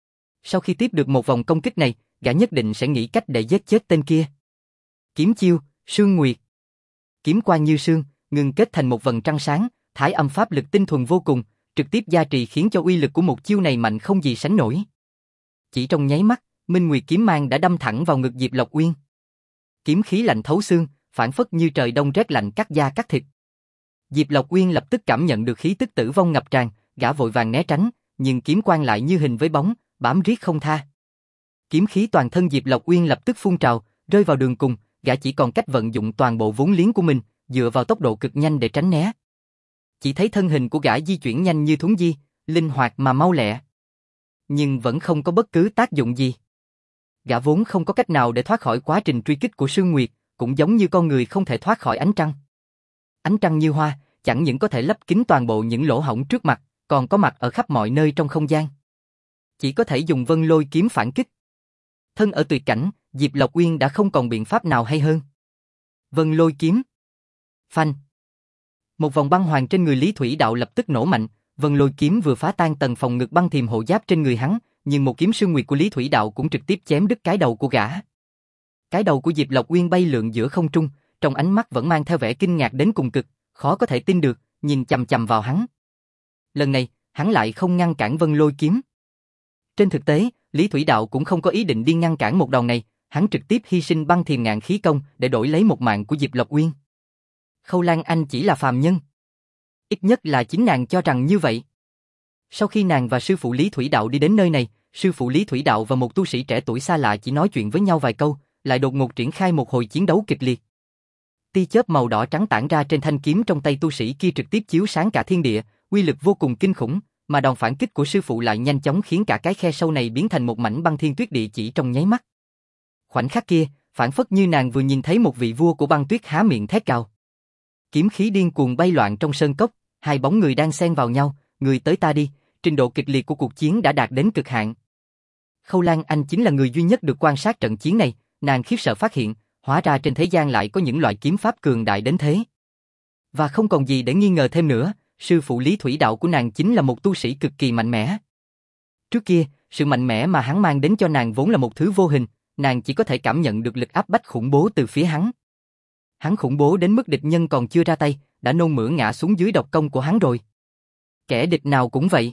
Sau khi tiếp được một vòng công kích này, gã nhất định sẽ nghĩ cách để giết chết tên kia. Kiếm chiêu, Sương Nguyệt. Kiếm quang như sương, ngưng kết thành một vầng trăng sáng, thái âm pháp lực tinh thuần vô cùng, trực tiếp gia trì khiến cho uy lực của một chiêu này mạnh không gì sánh nổi. Chỉ trong nháy mắt, Minh Nguyệt kiếm mang đã đâm thẳng vào ngực Diệp Lộc Uyên. Kiếm khí lạnh thấu xương, phản phất như trời đông rét lạnh cắt da cắt thịt. Diệp Lộc Uyên lập tức cảm nhận được khí tức tử vong ngập tràn, gã vội vàng né tránh, nhưng kiếm quang lại như hình với bóng, bám riết không tha. Kiếm khí toàn thân Diệp Lộc Uyên lập tức phun trào, rơi vào đường cùng, gã chỉ còn cách vận dụng toàn bộ vốn liếng của mình, dựa vào tốc độ cực nhanh để tránh né. Chỉ thấy thân hình của gã di chuyển nhanh như thuấn di, linh hoạt mà mau lẹ. Nhưng vẫn không có bất cứ tác dụng gì. Gã vốn không có cách nào để thoát khỏi quá trình truy kích của Sương Nguyệt, cũng giống như con người không thể thoát khỏi ánh trăng. Ánh trăng như hoa, chẳng những có thể lấp kín toàn bộ những lỗ hổng trước mặt, còn có mặt ở khắp mọi nơi trong không gian. Chỉ có thể dùng Vân Lôi kiếm phản kích. Thân ở tuyệt cảnh, Diệp Lộc Uyên đã không còn biện pháp nào hay hơn. Vân Lôi kiếm. Phanh. Một vòng băng hoàng trên người Lý Thủy Đạo lập tức nổ mạnh, Vân Lôi kiếm vừa phá tan tầng phòng ngực băng thiềm hộ giáp trên người hắn, nhưng một kiếm Sương Nguyệt của Lý Thủy Đạo cũng trực tiếp chém đứt cái đầu của gã. Cái đầu của Diệp Lộc Uyên bay lượn giữa không trung, trong ánh mắt vẫn mang theo vẻ kinh ngạc đến cùng cực, khó có thể tin được, nhìn chằm chằm vào hắn. Lần này, hắn lại không ngăn cản Vân Lôi kiếm. Trên thực tế, Lý Thủy Đạo cũng không có ý định đi ngăn cản một đòn này, hắn trực tiếp hy sinh băng thiềm ngàn khí công để đổi lấy một mạng của Diệp Lộc Uyên. Khâu Lan Anh chỉ là phàm nhân. Ít nhất là chính nàng cho rằng như vậy. Sau khi nàng và sư phụ Lý Thủy Đạo đi đến nơi này, sư phụ Lý Thủy Đạo và một tu sĩ trẻ tuổi xa lạ chỉ nói chuyện với nhau vài câu, lại đột ngột triển khai một hồi chiến đấu kịch liệt. Tia chớp màu đỏ trắng tản ra trên thanh kiếm trong tay tu sĩ kia trực tiếp chiếu sáng cả thiên địa, uy lực vô cùng kinh khủng, mà đòn phản kích của sư phụ lại nhanh chóng khiến cả cái khe sâu này biến thành một mảnh băng thiên tuyết địa chỉ trong nháy mắt. Khoảnh khắc kia, phản phất như nàng vừa nhìn thấy một vị vua của băng tuyết há miệng thét gào. Kiếm khí điên cuồng bay loạn trong sơn cốc, hai bóng người đang xen vào nhau, người tới ta đi, trình độ kịch liệt của cuộc chiến đã đạt đến cực hạn. Khâu Lan Anh chính là người duy nhất được quan sát trận chiến này, nàng khiếp sợ phát hiện, hóa ra trên thế gian lại có những loại kiếm pháp cường đại đến thế. Và không còn gì để nghi ngờ thêm nữa, sư phụ Lý Thủy Đạo của nàng chính là một tu sĩ cực kỳ mạnh mẽ. Trước kia, sự mạnh mẽ mà hắn mang đến cho nàng vốn là một thứ vô hình, nàng chỉ có thể cảm nhận được lực áp bách khủng bố từ phía hắn. Hắn khủng bố đến mức địch nhân còn chưa ra tay, đã nôn mửa ngã xuống dưới độc công của hắn rồi. Kẻ địch nào cũng vậy.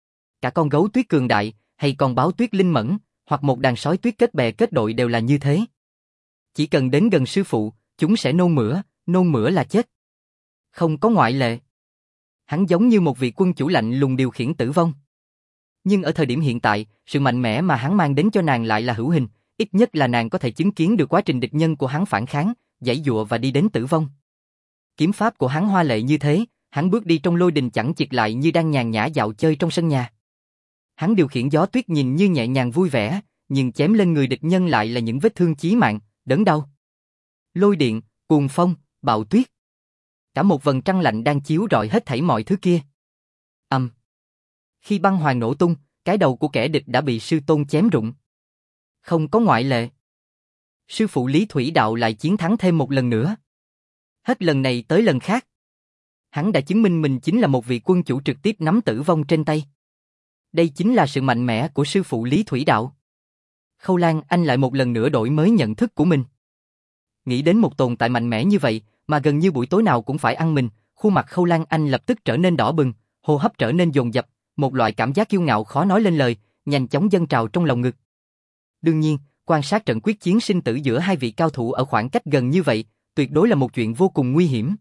Cả con gấu tuyết cường đại, hay con báo tuyết linh mẫn, hoặc một đàn sói tuyết kết bè kết đội đều là như thế. Chỉ cần đến gần sư phụ, chúng sẽ nôn mửa, nôn mửa là chết. Không có ngoại lệ. Hắn giống như một vị quân chủ lạnh lùng điều khiển tử vong. Nhưng ở thời điểm hiện tại, sự mạnh mẽ mà hắn mang đến cho nàng lại là hữu hình, ít nhất là nàng có thể chứng kiến được quá trình địch nhân của hắn phản kháng, giãy giụa và đi đến tử vong. Kiếm pháp của hắn hoa lệ như thế, hắn bước đi trong lôi đình chẳng chịt lại như đang nhàn nhã dạo chơi trong sân nhà. Hắn điều khiển gió tuyết nhìn như nhẹ nhàng vui vẻ, nhưng chém lên người địch nhân lại là những vết thương chí mạng, đớn đau. Lôi điện, cuồng phong, bạo tuyết. Cả một vầng trăng lạnh đang chiếu rọi hết thảy mọi thứ kia. Ầm. Um. Khi băng hoàng nổ tung, cái đầu của kẻ địch đã bị sư tôn chém rụng. Không có ngoại lệ. Sư phụ Lý Thủy Đạo lại chiến thắng thêm một lần nữa. Hết lần này tới lần khác. Hắn đã chứng minh mình chính là một vị quân chủ trực tiếp nắm tử vong trên tay. Đây chính là sự mạnh mẽ của sư phụ Lý Thủy Đạo. Khâu Lan Anh lại một lần nữa đổi mới nhận thức của mình. Nghĩ đến một tồn tại mạnh mẽ như vậy, mà gần như buổi tối nào cũng phải ăn mình, khuôn mặt Khâu Lan Anh lập tức trở nên đỏ bừng, hô hấp trở nên dồn dập, một loại cảm giác kiêu ngạo khó nói lên lời, nhanh chóng dâng trào trong lòng ngực. Đương nhiên, quan sát trận quyết chiến sinh tử giữa hai vị cao thủ ở khoảng cách gần như vậy, tuyệt đối là một chuyện vô cùng nguy hiểm.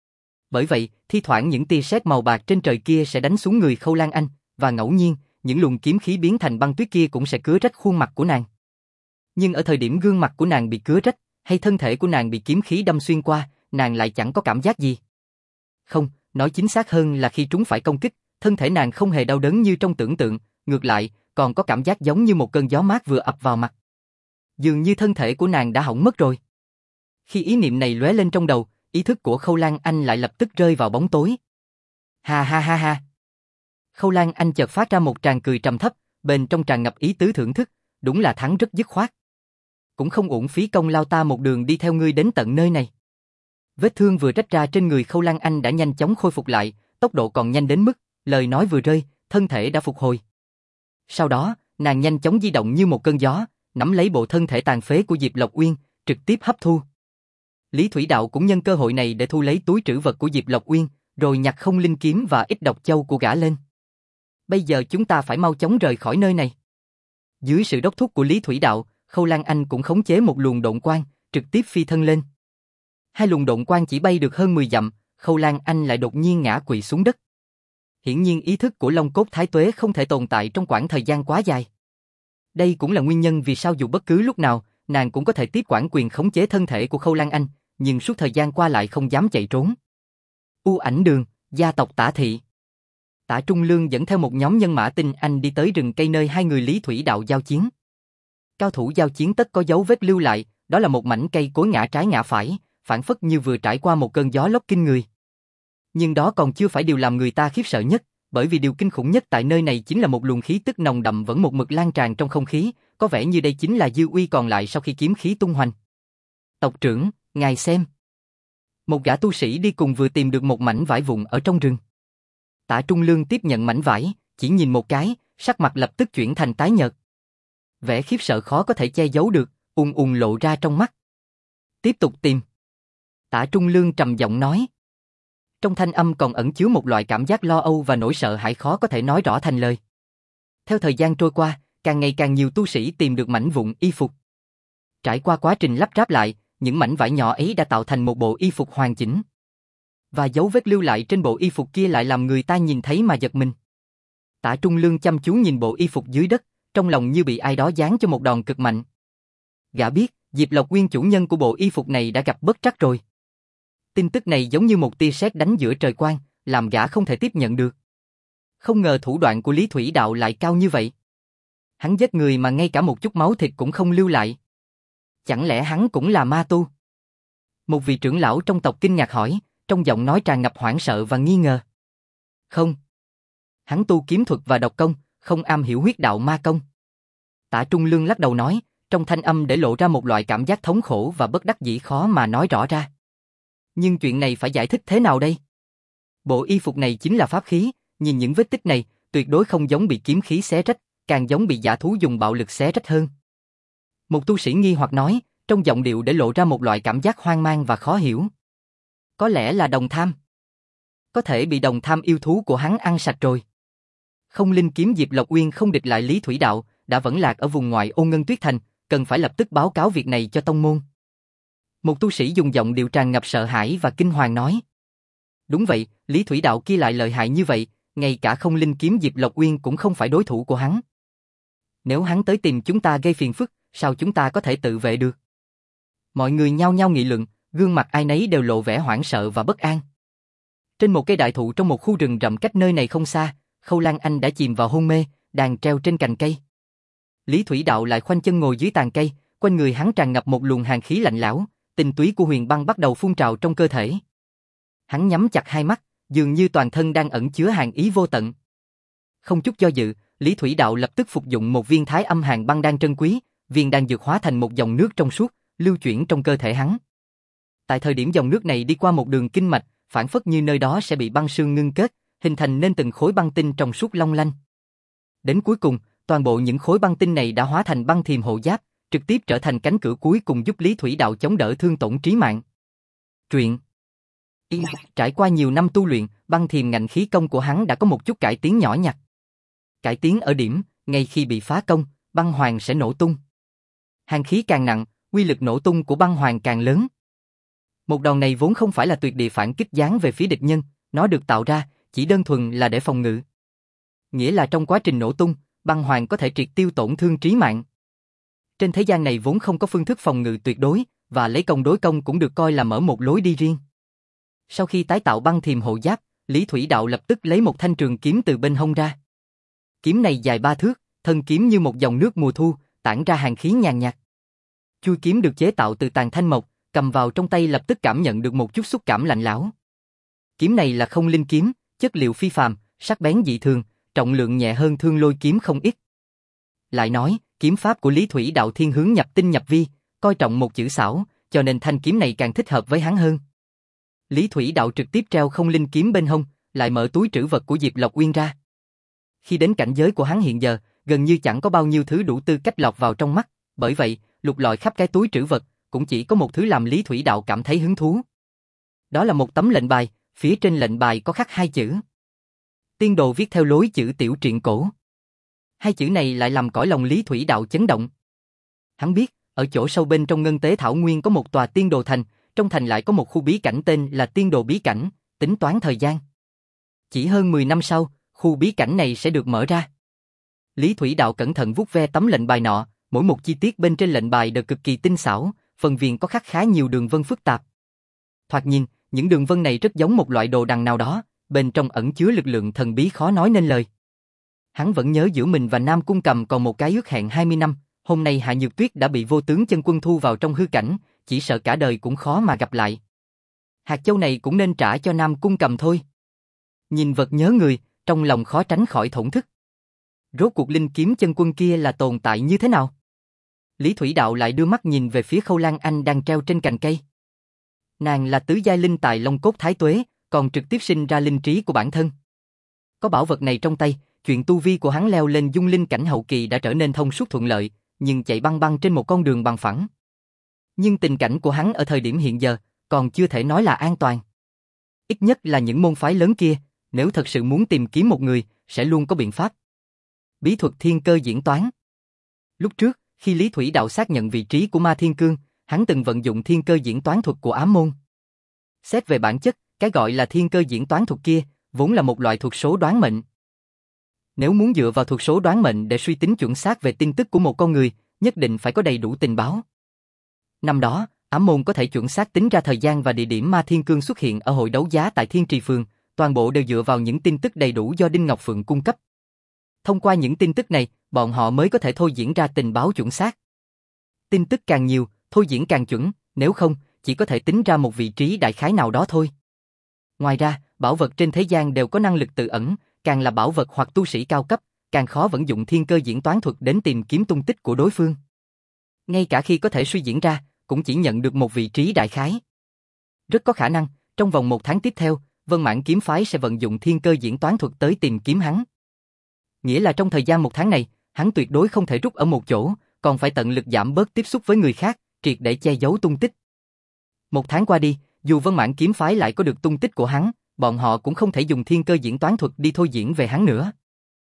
Bởi vậy, thi thoảng những tia sét màu bạc trên trời kia sẽ đánh xuống người Khâu Lan Anh, và ngẫu nhiên, những luồng kiếm khí biến thành băng tuyết kia cũng sẽ cứa rách khuôn mặt của nàng. Nhưng ở thời điểm gương mặt của nàng bị cứa rách, hay thân thể của nàng bị kiếm khí đâm xuyên qua, nàng lại chẳng có cảm giác gì. Không, nói chính xác hơn là khi chúng phải công kích, thân thể nàng không hề đau đớn như trong tưởng tượng, ngược lại, còn có cảm giác giống như một cơn gió mát vừa ập vào mặt. Dường như thân thể của nàng đã hỏng mất rồi. Khi ý niệm này lóe lên trong đầu, ý thức của Khâu Lan Anh lại lập tức rơi vào bóng tối. Ha ha ha ha. Khâu Lan Anh chợt phát ra một tràng cười trầm thấp, bên trong tràn ngập ý tứ thưởng thức, đúng là thắng rất dứt khoát. Cũng không uổng phí công lao ta một đường đi theo ngươi đến tận nơi này. Vết thương vừa rách ra trên người Khâu Lan Anh đã nhanh chóng khôi phục lại, tốc độ còn nhanh đến mức, lời nói vừa rơi, thân thể đã phục hồi. Sau đó, nàng nhanh chóng di động như một cơn gió, nắm lấy bộ thân thể tàn phế của Diệp Lộc Uyên, trực tiếp hấp thu. Lý Thủy Đạo cũng nhân cơ hội này để thu lấy túi trữ vật của Diệp Lộc Uyên, rồi nhặt không linh kiếm và ít độc châu của gã lên. Bây giờ chúng ta phải mau chóng rời khỏi nơi này. Dưới sự đốc thúc của Lý Thủy Đạo, Khâu Lan Anh cũng khống chế một luồng độn quang, trực tiếp phi thân lên. Hai luồng độn quang chỉ bay được hơn mười dặm, Khâu Lan Anh lại đột nhiên ngã quỵ xuống đất. Hiển nhiên ý thức của Long Cốt Thái Tuế không thể tồn tại trong khoảng thời gian quá dài. Đây cũng là nguyên nhân vì sao dù bất cứ lúc nào, nàng cũng có thể tiếp quản quyền khống chế thân thể của Khâu Lan Anh, nhưng suốt thời gian qua lại không dám chạy trốn. U Ảnh Đường, gia tộc Tả Thị. Tả Trung Lương dẫn theo một nhóm nhân mã tinh anh đi tới rừng cây nơi hai người Lý Thủy Đạo giao chiến. Cao thủ giao chiến tất có dấu vết lưu lại, đó là một mảnh cây cối ngã trái ngã phải, phản phất như vừa trải qua một cơn gió lốc kinh người. Nhưng đó còn chưa phải điều làm người ta khiếp sợ nhất, bởi vì điều kinh khủng nhất tại nơi này chính là một luồng khí tức nồng đậm vẫn một mực lan tràn trong không khí, có vẻ như đây chính là dư uy còn lại sau khi kiếm khí tung hoành. Tộc trưởng, ngài xem. Một gã tu sĩ đi cùng vừa tìm được một mảnh vải vụn ở trong rừng. Tả Trung Lương tiếp nhận mảnh vải, chỉ nhìn một cái, sắc mặt lập tức chuyển thành tái nhợt. Vẻ khiếp sợ khó có thể che giấu được, ùn ùn lộ ra trong mắt. Tiếp tục tìm. Tả Trung Lương trầm giọng nói. Trong thanh âm còn ẩn chứa một loại cảm giác lo âu và nỗi sợ hãi khó có thể nói rõ thành lời. Theo thời gian trôi qua, càng ngày càng nhiều tu sĩ tìm được mảnh vụn y phục. Trải qua quá trình lắp ráp lại, những mảnh vải nhỏ ấy đã tạo thành một bộ y phục hoàn chỉnh. Và dấu vết lưu lại trên bộ y phục kia lại làm người ta nhìn thấy mà giật mình. Tả Trung Lương chăm chú nhìn bộ y phục dưới đất, trong lòng như bị ai đó giáng cho một đòn cực mạnh. Gã biết, Diệp Lộc Nguyên chủ nhân của bộ y phục này đã gặp bất trắc rồi. Tin tức này giống như một tia sét đánh giữa trời quang, làm gã không thể tiếp nhận được. Không ngờ thủ đoạn của Lý Thủy Đạo lại cao như vậy. Hắn giết người mà ngay cả một chút máu thịt cũng không lưu lại. Chẳng lẽ hắn cũng là ma tu? Một vị trưởng lão trong tộc kinh ngạc hỏi, trong giọng nói tràn ngập hoảng sợ và nghi ngờ. Không. Hắn tu kiếm thuật và độc công, không am hiểu huyết đạo ma công. Tả Trung Lương lắc đầu nói, trong thanh âm để lộ ra một loại cảm giác thống khổ và bất đắc dĩ khó mà nói rõ ra. Nhưng chuyện này phải giải thích thế nào đây? Bộ y phục này chính là pháp khí, nhìn những vết tích này, tuyệt đối không giống bị kiếm khí xé rách, càng giống bị dã thú dùng bạo lực xé rách hơn. Một tu sĩ nghi hoặc nói, trong giọng điệu để lộ ra một loại cảm giác hoang mang và khó hiểu. Có lẽ là đồng tham. Có thể bị đồng tham yêu thú của hắn ăn sạch rồi. Không linh kiếm Diệp Lộc Uyên không địch lại Lý Thủy Đạo, đã vẫn lạc ở vùng ngoại ô Ngân Tuyết Thành, cần phải lập tức báo cáo việc này cho tông môn. Một tu sĩ dùng giọng điệu tràn ngập sợ hãi và kinh hoàng nói. Đúng vậy, Lý Thủy Đạo kia lại lợi hại như vậy, ngay cả không linh kiếm Diệp Lộc Uyên cũng không phải đối thủ của hắn. Nếu hắn tới tìm chúng ta gây phiền phức, sao chúng ta có thể tự vệ được? Mọi người nhao nhao nghị luận, gương mặt ai nấy đều lộ vẻ hoảng sợ và bất an. Trên một cây đại thụ trong một khu rừng rậm cách nơi này không xa, Khâu Lan Anh đã chìm vào hôn mê, đang treo trên cành cây. Lý Thủy Đạo lại khoanh chân ngồi dưới tàn cây, quanh người hắn tràn ngập một luồng hàn khí lạnh lẽo, tinh túy của huyền băng bắt đầu phun trào trong cơ thể. Hắn nhắm chặt hai mắt, dường như toàn thân đang ẩn chứa hàn ý vô tận. Không chút do dự, Lý Thủy Đạo lập tức phục dụng một viên thái âm hàn băng đan trân quý, viên đan dược hóa thành một dòng nước trong suốt, lưu chuyển trong cơ thể hắn. Tại thời điểm dòng nước này đi qua một đường kinh mạch, phản phất như nơi đó sẽ bị băng sương ngưng kết, hình thành nên từng khối băng tinh trong suốt long lanh. Đến cuối cùng, toàn bộ những khối băng tinh này đã hóa thành băng thiềm hộ giáp, trực tiếp trở thành cánh cửa cuối cùng giúp Lý Thủy Đạo chống đỡ thương tổn trí mạng. Truyện. Trải qua nhiều năm tu luyện, băng thiềm ngạnh khí công của hắn đã có một chút cải tiến nhỏ nhặt. Cải tiến ở điểm, ngay khi bị phá công, băng hoàng sẽ nổ tung. Hàn khí càng nặng, uy lực nổ tung của băng hoàng càng lớn. Một đòn này vốn không phải là tuyệt địa phản kích giáng về phía địch nhân, nó được tạo ra chỉ đơn thuần là để phòng ngự. Nghĩa là trong quá trình nổ tung, băng hoàng có thể triệt tiêu tổn thương trí mạng. Trên thế gian này vốn không có phương thức phòng ngự tuyệt đối, và lấy công đối công cũng được coi là mở một lối đi riêng. Sau khi tái tạo băng thiềm hộ giáp, Lý Thủy Đạo lập tức lấy một thanh trường kiếm từ bên hông ra. Kiếm này dài ba thước, thân kiếm như một dòng nước mùa thu, tản ra hàn khí nhàn nhạt. Chuôi kiếm được chế tạo từ tàn thanh mộc, cầm vào trong tay lập tức cảm nhận được một chút xúc cảm lạnh lẽo. Kiếm này là không linh kiếm, chất liệu phi phàm, sắc bén dị thường, trọng lượng nhẹ hơn Thương Lôi kiếm không ít. Lại nói, kiếm pháp của Lý Thủy Đạo thiên hướng nhập tinh nhập vi, coi trọng một chữ xảo, cho nên thanh kiếm này càng thích hợp với hắn hơn. Lý Thủy Đạo trực tiếp treo không linh kiếm bên hông, lại mở túi trữ vật của Diệp Lộc Uyên ra. Khi đến cảnh giới của hắn hiện giờ, gần như chẳng có bao nhiêu thứ đủ tư cách lọt vào trong mắt, bởi vậy, lục lọi khắp cái túi trữ vật, cũng chỉ có một thứ làm Lý Thủy Đạo cảm thấy hứng thú. Đó là một tấm lệnh bài, phía trên lệnh bài có khắc hai chữ. Tiên đồ viết theo lối chữ tiểu truyện cổ. Hai chữ này lại làm cõi lòng Lý Thủy Đạo chấn động. Hắn biết, ở chỗ sâu bên trong ngân tế thảo nguyên có một tòa tiên đồ thành, trong thành lại có một khu bí cảnh tên là tiên đồ bí cảnh, tính toán thời gian. Chỉ hơn mười năm sau, khu bí cảnh này sẽ được mở ra. Lý Thủy Đạo cẩn thận vuốt ve tấm lệnh bài nọ, mỗi một chi tiết bên trên lệnh bài đều cực kỳ tinh xảo, phần viền có khắc khá nhiều đường vân phức tạp. Thoạt nhìn, những đường vân này rất giống một loại đồ đằng nào đó, bên trong ẩn chứa lực lượng thần bí khó nói nên lời. Hắn vẫn nhớ giữa mình và Nam Cung Cầm còn một cái ước hẹn hai mươi năm, hôm nay Hạ Nhược Tuyết đã bị vô tướng chân quân thu vào trong hư cảnh, chỉ sợ cả đời cũng khó mà gặp lại. Hạt châu này cũng nên trả cho Nam Cung Cầm thôi. Nhìn vật nhớ người, trong lòng khó tránh khỏi thổn thức. Rốt cuộc linh kiếm chân quân kia là tồn tại như thế nào? Lý Thủy Đạo lại đưa mắt nhìn về phía Khâu Lan Anh đang treo trên cành cây. Nàng là tứ giai linh tài Long Cốt Thái Tuế, còn trực tiếp sinh ra linh trí của bản thân. Có bảo vật này trong tay, chuyện tu vi của hắn leo lên dung linh cảnh hậu kỳ đã trở nên thông suốt thuận lợi, nhưng chạy băng băng trên một con đường bằng phẳng. Nhưng tình cảnh của hắn ở thời điểm hiện giờ, còn chưa thể nói là an toàn. Ít nhất là những môn phái lớn kia, nếu thật sự muốn tìm kiếm một người, sẽ luôn có biện pháp. Bí thuật thiên cơ diễn toán. Lúc trước, khi Lý Thủy Đạo xác nhận vị trí của Ma Thiên Cương, hắn từng vận dụng thiên cơ diễn toán thuật của ám môn. Xét về bản chất, cái gọi là thiên cơ diễn toán thuật kia, vốn là một loại thuật số đoán mệnh. Nếu muốn dựa vào thuật số đoán mệnh để suy tính chuẩn xác về tin tức của một con người, nhất định phải có đầy đủ tình báo. Năm đó, Ám môn có thể chuẩn xác tính ra thời gian và địa điểm Ma Thiên Cương xuất hiện ở hội đấu giá tại Thiên Trì Phường, toàn bộ đều dựa vào những tin tức đầy đủ do Đinh Ngọc Phượng cung cấp. Thông qua những tin tức này, bọn họ mới có thể thôi diễn ra tình báo chuẩn xác. Tin tức càng nhiều, thôi diễn càng chuẩn, nếu không, chỉ có thể tính ra một vị trí đại khái nào đó thôi. Ngoài ra, bảo vật trên thế gian đều có năng lực tự ẩn, càng là bảo vật hoặc tu sĩ cao cấp, càng khó vận dụng thiên cơ diễn toán thuật đến tìm kiếm tung tích của đối phương. Ngay cả khi có thể suy diễn ra, cũng chỉ nhận được một vị trí đại khái. Rất có khả năng, trong vòng một tháng tiếp theo, Vân Mãn kiếm phái sẽ vận dụng thiên cơ diễn toán thuật tới tìm kiếm hắn. Nghĩa là trong thời gian một tháng này, hắn tuyệt đối không thể rút ở một chỗ, còn phải tận lực giảm bớt tiếp xúc với người khác, triệt để che giấu tung tích. Một tháng qua đi, dù Vân Mãn kiếm phái lại có được tung tích của hắn, bọn họ cũng không thể dùng thiên cơ diễn toán thuật đi thôi diễn về hắn nữa.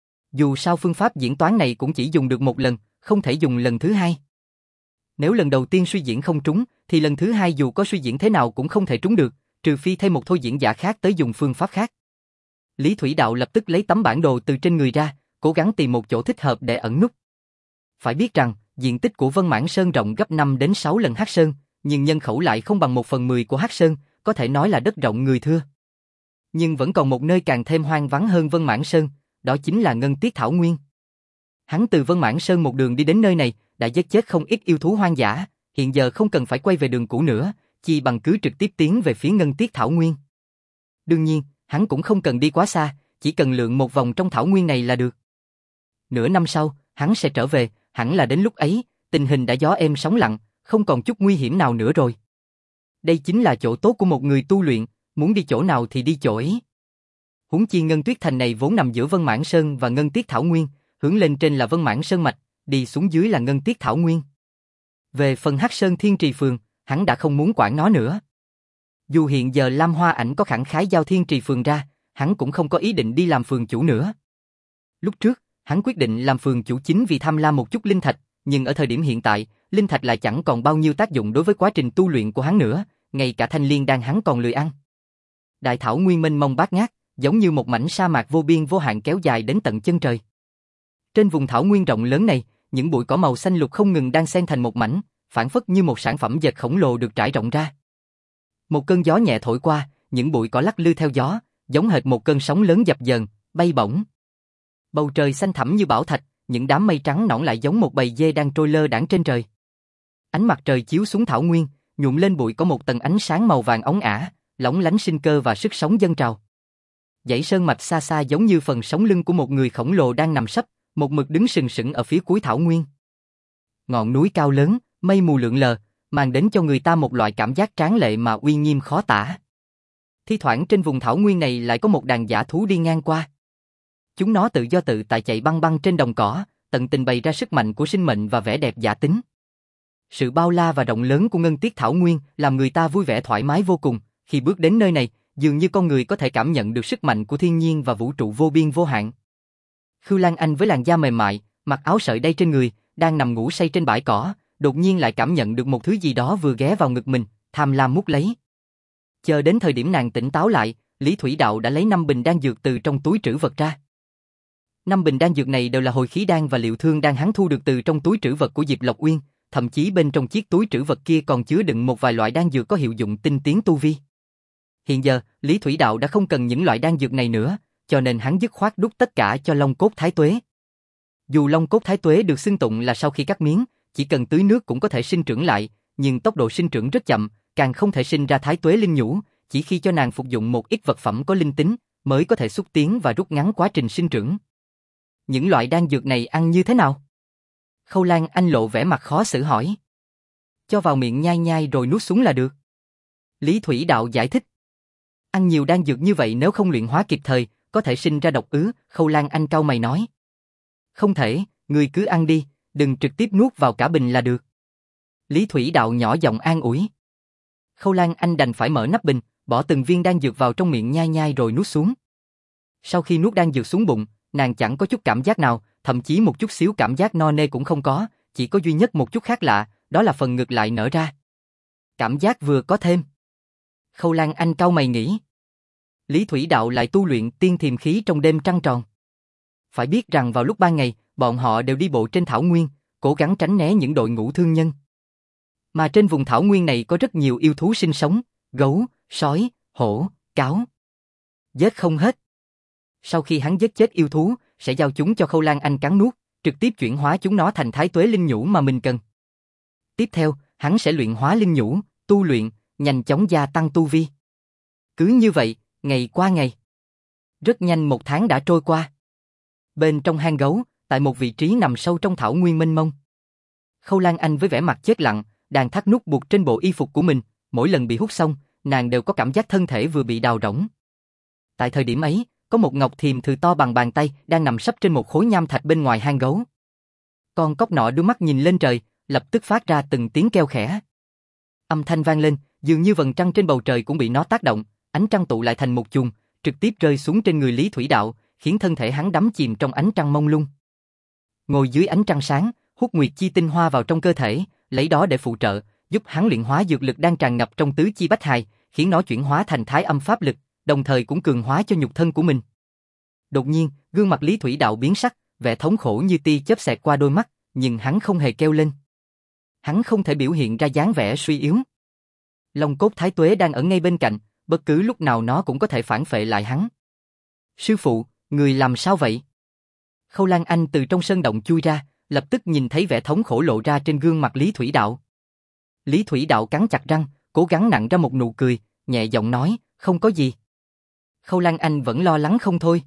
Dù sao phương pháp diễn toán này cũng chỉ dùng được một lần, không thể dùng lần thứ hai. Nếu lần đầu tiên suy diễn không trúng, thì lần thứ hai dù có suy diễn thế nào cũng không thể trúng được, trừ phi thêm một thôi diễn giả khác tới dùng phương pháp khác. Lý Thủy Đạo lập tức lấy tấm bản đồ từ trên người ra, cố gắng tìm một chỗ thích hợp để ẩn núp. Phải biết rằng, diện tích của Vân Mãn Sơn rộng gấp năm đến sáu lần Hắc Sơn, nhưng nhân khẩu lại không bằng một phần mười của Hắc Sơn, có thể nói là đất rộng người thưa. Nhưng vẫn còn một nơi càng thêm hoang vắng hơn Vân Mãn Sơn, đó chính là Ngân Tiết Thảo Nguyên. Hắn từ Vân Mãn Sơn một đường đi đến nơi này, đã giết chết không ít yêu thú hoang dã, hiện giờ không cần phải quay về đường cũ nữa, chỉ bằng cứ trực tiếp tiến về phía Ngân Tiết Thảo Nguyên. Đương nhiên, hắn cũng không cần đi quá xa, chỉ cần lượn một vòng trong thảo nguyên này là được. Nửa năm sau, hắn sẽ trở về, hẳn là đến lúc ấy, tình hình đã gió êm sóng lặng, không còn chút nguy hiểm nào nữa rồi. Đây chính là chỗ tốt của một người tu luyện, muốn đi chỗ nào thì đi chỗ ấy. Huống chi Ngân Tuyết Thành này vốn nằm giữa Vân Mãn Sơn và Ngân Tiết Thảo Nguyên, hướng lên trên là Vân Mãn Sơn mạch, đi xuống dưới là Ngân Tiết Thảo Nguyên. Về phần Hắc Sơn Thiên Trì Phường, hắn đã không muốn quản nó nữa. Dù hiện giờ Lam Hoa Ảnh có khẳng khái giao Thiên Trì Phường ra, hắn cũng không có ý định đi làm phường chủ nữa. Lúc trước, hắn quyết định làm phường chủ chính vì tham lam một chút linh thạch, nhưng ở thời điểm hiện tại, linh thạch lại chẳng còn bao nhiêu tác dụng đối với quá trình tu luyện của hắn nữa, ngay cả thanh liên đan hắn còn lười ăn. Đại thảo nguyên mênh mông bát ngát, giống như một mảnh sa mạc vô biên vô hạn kéo dài đến tận chân trời. Trên vùng thảo nguyên rộng lớn này, những bụi cỏ màu xanh lục không ngừng đang xen thành một mảnh, phản phất như một sản phẩm dệt khổng lồ được trải rộng ra. Một cơn gió nhẹ thổi qua, những bụi cỏ lắc lư theo gió, giống hệt một cơn sóng lớn dập dờn, bay bổng. Bầu trời xanh thẳm như bảo thạch, những đám mây trắng nõn lại giống một bầy dê đang trôi lơ đãng trên trời. Ánh mặt trời chiếu xuống thảo nguyên, nhuộm lên bụi có một tầng ánh sáng màu vàng óng ả, lóng lánh sinh cơ và sức sống dâng trào. Dãy sơn mạch xa xa giống như phần sống lưng của một người khổng lồ đang nằm sấp, một mực đứng sừng sững ở phía cuối thảo nguyên. Ngọn núi cao lớn, mây mù lượn lờ, mang đến cho người ta một loại cảm giác tráng lệ mà uy nghiêm khó tả. Thi thoảng trên vùng thảo nguyên này lại có một đàn dã thú đi ngang qua. Chúng nó tự do tự tại chạy băng băng trên đồng cỏ, tận tình bày ra sức mạnh của sinh mệnh và vẻ đẹp dã tính. Sự bao la và rộng lớn của Ngân Tiết Thảo Nguyên làm người ta vui vẻ thoải mái vô cùng, khi bước đến nơi này, dường như con người có thể cảm nhận được sức mạnh của thiên nhiên và vũ trụ vô biên vô hạn. Khưu Lan Anh với làn da mềm mại, mặc áo sợi đay trên người, đang nằm ngủ say trên bãi cỏ, đột nhiên lại cảm nhận được một thứ gì đó vừa ghé vào ngực mình, tham lam mút lấy. Chờ đến thời điểm nàng tỉnh táo lại, Lý Thủy Đạo đã lấy năm bình đan dược từ trong túi trữ vật ra. Năm bình đan dược này đều là hồi khí đan và liệu thương đan hắn thu được từ trong túi trữ vật của Diệp Lộc Uyên, thậm chí bên trong chiếc túi trữ vật kia còn chứa đựng một vài loại đan dược có hiệu dụng tinh tiến tu vi. Hiện giờ, Lý Thủy Đạo đã không cần những loại đan dược này nữa, cho nên hắn dứt khoát đút tất cả cho Long Cốt Thái Tuế. Dù Long Cốt Thái Tuế được xưng tụng là sau khi cắt miếng, chỉ cần tưới nước cũng có thể sinh trưởng lại, nhưng tốc độ sinh trưởng rất chậm, càng không thể sinh ra Thái Tuế linh nhũ, chỉ khi cho nàng phục dụng một ít vật phẩm có linh tính, mới có thể xúc tiến và rút ngắn quá trình sinh trưởng. Những loại đan dược này ăn như thế nào? Khâu Lan Anh lộ vẻ mặt khó xử hỏi. Cho vào miệng nhai nhai rồi nuốt xuống là được. Lý Thủy Đạo giải thích. Ăn nhiều đan dược như vậy nếu không luyện hóa kịp thời, có thể sinh ra độc ứ, Khâu Lan Anh cau mày nói. Không thể, ngươi cứ ăn đi, đừng trực tiếp nuốt vào cả bình là được. Lý Thủy Đạo nhỏ giọng an ủi. Khâu Lan Anh đành phải mở nắp bình, bỏ từng viên đan dược vào trong miệng nhai nhai rồi nuốt xuống. Sau khi nuốt đan dược xuống bụng, nàng chẳng có chút cảm giác nào, thậm chí một chút xíu cảm giác no nê cũng không có, chỉ có duy nhất một chút khác lạ, đó là phần ngực lại nở ra. Cảm giác vừa có thêm. Khâu Lan Anh cau mày nghĩ. Lý Thủy Đạo lại tu luyện tiên thiềm khí trong đêm trăng tròn. Phải biết rằng vào lúc ban ngày, bọn họ đều đi bộ trên thảo nguyên, cố gắng tránh né những đội ngũ thương nhân. Mà trên vùng thảo nguyên này có rất nhiều yêu thú sinh sống, gấu, sói, hổ, cáo. Giết không hết. Sau khi hắn giết chết yêu thú, sẽ giao chúng cho Khâu Lan Anh cắn nuốt, trực tiếp chuyển hóa chúng nó thành thái tuế linh nhũ mà mình cần. Tiếp theo, hắn sẽ luyện hóa linh nhũ, tu luyện, nhanh chóng gia tăng tu vi. Cứ như vậy, ngày qua ngày. Rất nhanh một tháng đã trôi qua. Bên trong hang gấu, tại một vị trí nằm sâu trong thảo nguyên mênh mông. Khâu Lan Anh với vẻ mặt chết lặng, đang thắt nút buộc trên bộ y phục của mình, mỗi lần bị hút xong, nàng đều có cảm giác thân thể vừa bị đào rỗng. Tại thời điểm ấy, có một ngọc thiềm thừ to bằng bàn tay đang nằm sấp trên một khối nham thạch bên ngoài hang gấu. Con cóc nọ đưa mắt nhìn lên trời, lập tức phát ra từng tiếng kêu khẽ. Âm thanh vang lên, dường như vầng trăng trên bầu trời cũng bị nó tác động, ánh trăng tụ lại thành một chùm, trực tiếp rơi xuống trên người Lý Thủy Đạo, khiến thân thể hắn đắm chìm trong ánh trăng mông lung. Ngồi dưới ánh trăng sáng, hút nguyệt chi tinh hoa vào trong cơ thể, lấy đó để phụ trợ, giúp hắn luyện hóa dược lực đang tràn ngập trong tứ chi bách hài, khiến nó chuyển hóa thành thái âm pháp lực, đồng thời cũng cường hóa cho nhục thân của mình. Đột nhiên, gương mặt Lý Thủy Đạo biến sắc, vẻ thống khổ như tia chớp xẹt qua đôi mắt, nhưng hắn không hề kêu lên. Hắn không thể biểu hiện ra dáng vẻ suy yếu. Long cốt thái tuế đang ở ngay bên cạnh, bất cứ lúc nào nó cũng có thể phản phệ lại hắn. Sư phụ, người làm sao vậy? Khâu Lan Anh từ trong sơn động chui ra, lập tức nhìn thấy vẻ thống khổ lộ ra trên gương mặt Lý Thủy Đạo. Lý Thủy Đạo cắn chặt răng, cố gắng nặn ra một nụ cười, nhẹ giọng nói, không có gì. Khâu Lan Anh vẫn lo lắng không thôi.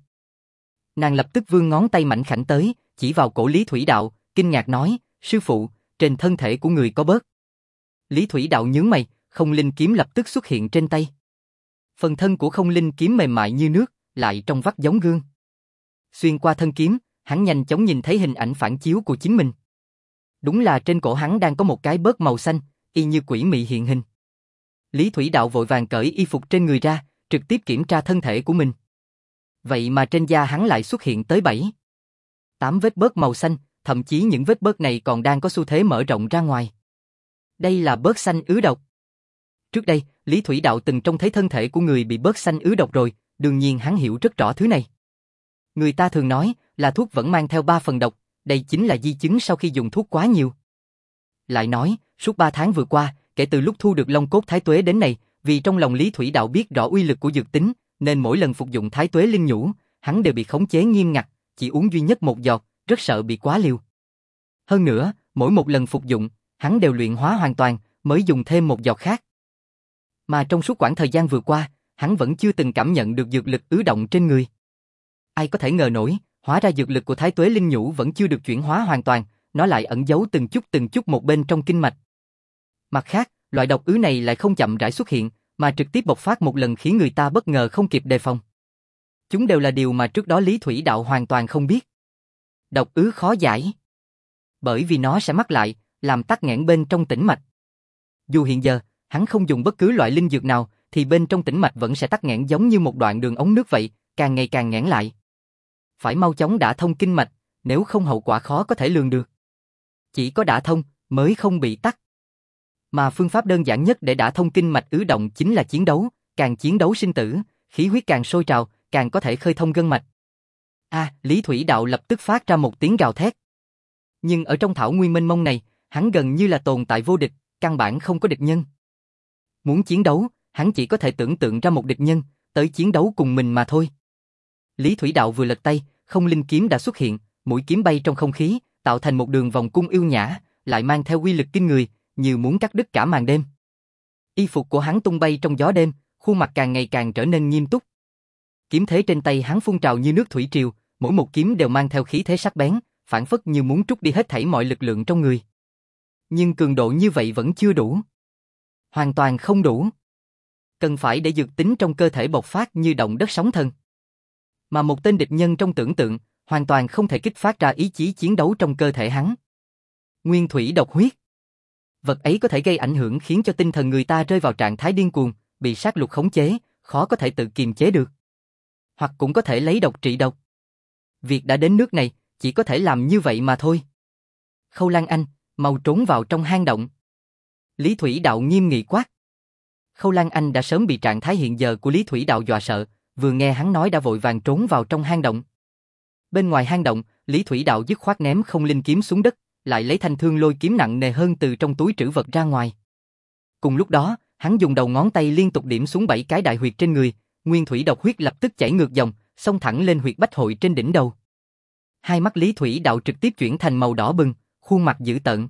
Nàng lập tức vươn ngón tay mảnh khảnh tới, chỉ vào cổ Lý Thủy Đạo, kinh ngạc nói, sư phụ, trên thân thể của người có bớt. Lý Thủy Đạo nhướng mày, không linh kiếm lập tức xuất hiện trên tay. Phần thân của không linh kiếm mềm mại như nước, lại trong vắt giống gương. Xuyên qua thân kiếm, hắn nhanh chóng nhìn thấy hình ảnh phản chiếu của chính mình. Đúng là trên cổ hắn đang có một cái bớt màu xanh, y như quỷ mị hiện hình. Lý Thủy Đạo vội vàng cởi y phục trên người ra, trực tiếp kiểm tra thân thể của mình. Vậy mà trên da hắn lại xuất hiện tới bảy, tám vết bớt màu xanh, thậm chí những vết bớt này còn đang có xu thế mở rộng ra ngoài. Đây là bớt xanh ứ độc. Trước đây, Lý Thủy Đạo từng trông thấy thân thể của người bị bớt xanh ứ độc rồi, đương nhiên hắn hiểu rất rõ thứ này. Người ta thường nói là thuốc vẫn mang theo ba phần độc, đây chính là di chứng sau khi dùng thuốc quá nhiều. Lại nói, suốt ba tháng vừa qua, kể từ lúc thu được Long cốt thái tuế đến nay, vì trong lòng Lý Thủy Đạo biết rõ uy lực của dược tính, nên mỗi lần phục dụng thái tuế linh nhũ, hắn đều bị khống chế nghiêm ngặt, chỉ uống duy nhất một giọt, rất sợ bị quá liều. Hơn nữa, mỗi một lần phục dụng, hắn đều luyện hóa hoàn toàn, mới dùng thêm một giọt khác. Mà trong suốt quãng thời gian vừa qua, hắn vẫn chưa từng cảm nhận được dược lực ứ động trên người. Ai có thể ngờ nổi, hóa ra dược lực của thái tuế linh nhũ vẫn chưa được chuyển hóa hoàn toàn, nó lại ẩn giấu từng chút từng chút một bên trong kinh mạch. Mặt khác, loại độc ứ này lại không chậm rãi xuất hiện, mà trực tiếp bộc phát một lần khiến người ta bất ngờ không kịp đề phòng. Chúng đều là điều mà trước đó Lý Thủy Đạo hoàn toàn không biết. Độc ứ khó giải, bởi vì nó sẽ mắc lại, làm tắc nghẽn bên trong tĩnh mạch. Dù hiện giờ, hắn không dùng bất cứ loại linh dược nào, thì bên trong tĩnh mạch vẫn sẽ tắc nghẽn giống như một đoạn đường ống nước vậy, càng ngày càng nghẽn lại. Phải mau chóng đả thông kinh mạch, nếu không hậu quả khó có thể lường được. Chỉ có đả thông, mới không bị tắc. Mà phương pháp đơn giản nhất để đả thông kinh mạch ứ động chính là chiến đấu, càng chiến đấu sinh tử, khí huyết càng sôi trào, càng có thể khơi thông gân mạch. A, à, Lý Thủy Đạo lập tức phát ra một tiếng gào thét. Nhưng ở trong thảo nguyên mênh mông này, hắn gần như là tồn tại vô địch, căn bản không có địch nhân. Muốn chiến đấu, hắn chỉ có thể tưởng tượng ra một địch nhân, tới chiến đấu cùng mình mà thôi. Lý Thủy Đạo vừa lật tay, không linh kiếm đã xuất hiện, mũi kiếm bay trong không khí, tạo thành một đường vòng cung yêu nhã, lại mang theo uy lực kinh người, như muốn cắt đứt cả màn đêm. Y phục của hắn tung bay trong gió đêm, khuôn mặt càng ngày càng trở nên nghiêm túc. Kiếm thế trên tay hắn phun trào như nước thủy triều, mỗi một kiếm đều mang theo khí thế sắc bén, phảng phất như muốn trút đi hết thảy mọi lực lượng trong người. Nhưng cường độ như vậy vẫn chưa đủ. Hoàn toàn không đủ. Cần phải để dược tính trong cơ thể bộc phát như động đất sóng thần. Mà một tên địch nhân trong tưởng tượng, hoàn toàn không thể kích phát ra ý chí chiến đấu trong cơ thể hắn. Nguyên thủy độc huyết. Vật ấy có thể gây ảnh hưởng khiến cho tinh thần người ta rơi vào trạng thái điên cuồng, bị sát lục khống chế, khó có thể tự kiềm chế được. Hoặc cũng có thể lấy độc trị độc. Việc đã đến nước này, chỉ có thể làm như vậy mà thôi. Khâu Lan Anh, mau trốn vào trong hang động. Lý Thủy Đạo nghiêm nghị quát. Khâu Lan Anh đã sớm bị trạng thái hiện giờ của Lý Thủy Đạo dọa sợ, vừa nghe hắn nói đã vội vàng trốn vào trong hang động. Bên ngoài hang động, Lý Thủy Đạo dứt khoát ném không linh kiếm xuống đất, lại lấy thanh thương lôi kiếm nặng nề hơn từ trong túi trữ vật ra ngoài. Cùng lúc đó, hắn dùng đầu ngón tay liên tục điểm xuống bảy cái đại huyệt trên người, nguyên thủy độc huyết lập tức chảy ngược dòng, xông thẳng lên huyệt bách hội trên đỉnh đầu. Hai mắt Lý Thủy Đạo trực tiếp chuyển thành màu đỏ bừng, khuôn mặt dữ tợn.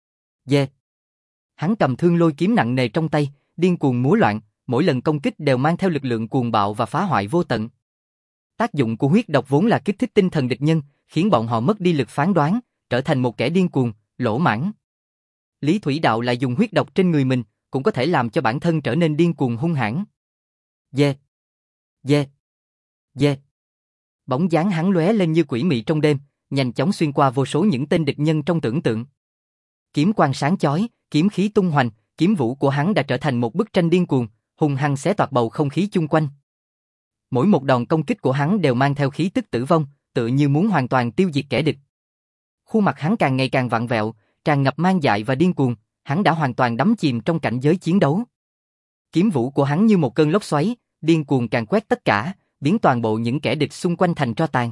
Yeah. Hắn cầm thương lôi kiếm nặng nề trong tay, điên cuồng múa loạn, mỗi lần công kích đều mang theo lực lượng cuồng bạo và phá hoại vô tận. Tác dụng của huyết độc vốn là kích thích tinh thần địch nhân, khiến bọn họ mất đi lực phán đoán, trở thành một kẻ điên cuồng, lỗ mãng. Lý Thủy Đạo lại dùng huyết độc trên người mình, cũng có thể làm cho bản thân trở nên điên cuồng hung hãn. Yeah. Yeah. Yeah. Bóng dáng hắn lóe lên như quỷ mị trong đêm, nhanh chóng xuyên qua vô số những tên địch nhân trong tưởng tượng. Kiếm quang sáng chói, kiếm khí tung hoành, kiếm vũ của hắn đã trở thành một bức tranh điên cuồng, hung hăng xé toạc bầu không khí chung quanh. Mỗi một đòn công kích của hắn đều mang theo khí tức tử vong, tựa như muốn hoàn toàn tiêu diệt kẻ địch. Khuôn mặt hắn càng ngày càng vặn vẹo, tràn ngập man dại và điên cuồng, hắn đã hoàn toàn đắm chìm trong cảnh giới chiến đấu. Kiếm vũ của hắn như một cơn lốc xoáy, điên cuồng càn quét tất cả, biến toàn bộ những kẻ địch xung quanh thành tro tàn.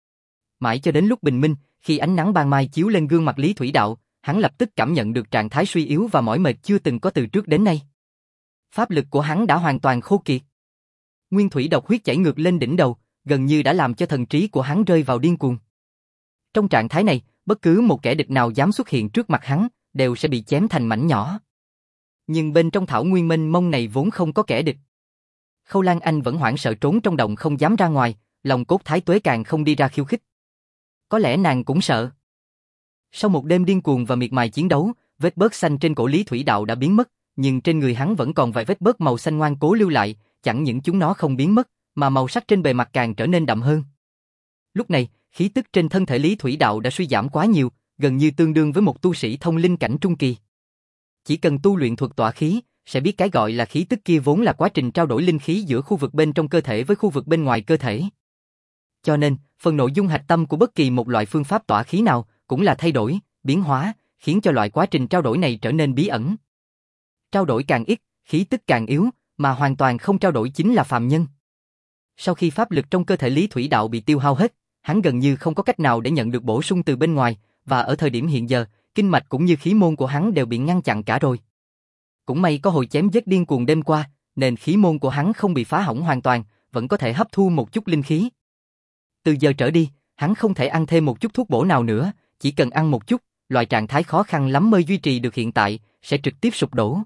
Mãi cho đến lúc bình minh, khi ánh nắng ban mai chiếu lên gương mặt Lý Thủy Đạo, hắn lập tức cảm nhận được trạng thái suy yếu và mỏi mệt chưa từng có từ trước đến nay. Pháp lực của hắn đã hoàn toàn khô kiệt. Nguyên thủy độc huyết chảy ngược lên đỉnh đầu, gần như đã làm cho thần trí của hắn rơi vào điên cuồng. Trong trạng thái này, bất cứ một kẻ địch nào dám xuất hiện trước mặt hắn, đều sẽ bị chém thành mảnh nhỏ. Nhưng bên trong thảo nguyên mênh mông này vốn không có kẻ địch. Khâu Lan Anh vẫn hoảng sợ trốn trong động không dám ra ngoài, lòng cốt thái tuế càng không đi ra khiêu khích. Có lẽ nàng cũng sợ. Sau một đêm điên cuồng và miệt mài chiến đấu, vết bớt xanh trên cổ Lý Thủy Đạo đã biến mất, nhưng trên người hắn vẫn còn vài vết bớt màu xanh ngoan cố lưu lại, chẳng những chúng nó không biến mất, mà màu sắc trên bề mặt càng trở nên đậm hơn. Lúc này, khí tức trên thân thể Lý Thủy Đạo đã suy giảm quá nhiều, gần như tương đương với một tu sĩ thông linh cảnh trung kỳ. Chỉ cần tu luyện thuật tỏa khí, sẽ biết cái gọi là khí tức kia vốn là quá trình trao đổi linh khí giữa khu vực bên trong cơ thể với khu vực bên ngoài cơ thể. Cho nên, phần nội dung hạch tâm của bất kỳ một loại phương pháp tỏa khí nào cũng là thay đổi, biến hóa, khiến cho loại quá trình trao đổi này trở nên bí ẩn. Trao đổi càng ít, khí tức càng yếu, mà hoàn toàn không trao đổi chính là phàm nhân. Sau khi pháp lực trong cơ thể Lý Thủy Đạo bị tiêu hao hết, hắn gần như không có cách nào để nhận được bổ sung từ bên ngoài, và ở thời điểm hiện giờ, kinh mạch cũng như khí môn của hắn đều bị ngăn chặn cả rồi. Cũng may có hồi chém giết điên cuồng đêm qua, nên khí môn của hắn không bị phá hỏng hoàn toàn, vẫn có thể hấp thu một chút linh khí. Từ giờ trở đi, hắn không thể ăn thêm một chút thuốc bổ nào nữa, chỉ cần ăn một chút, loại trạng thái khó khăn lắm mới duy trì được hiện tại, sẽ trực tiếp sụp đổ.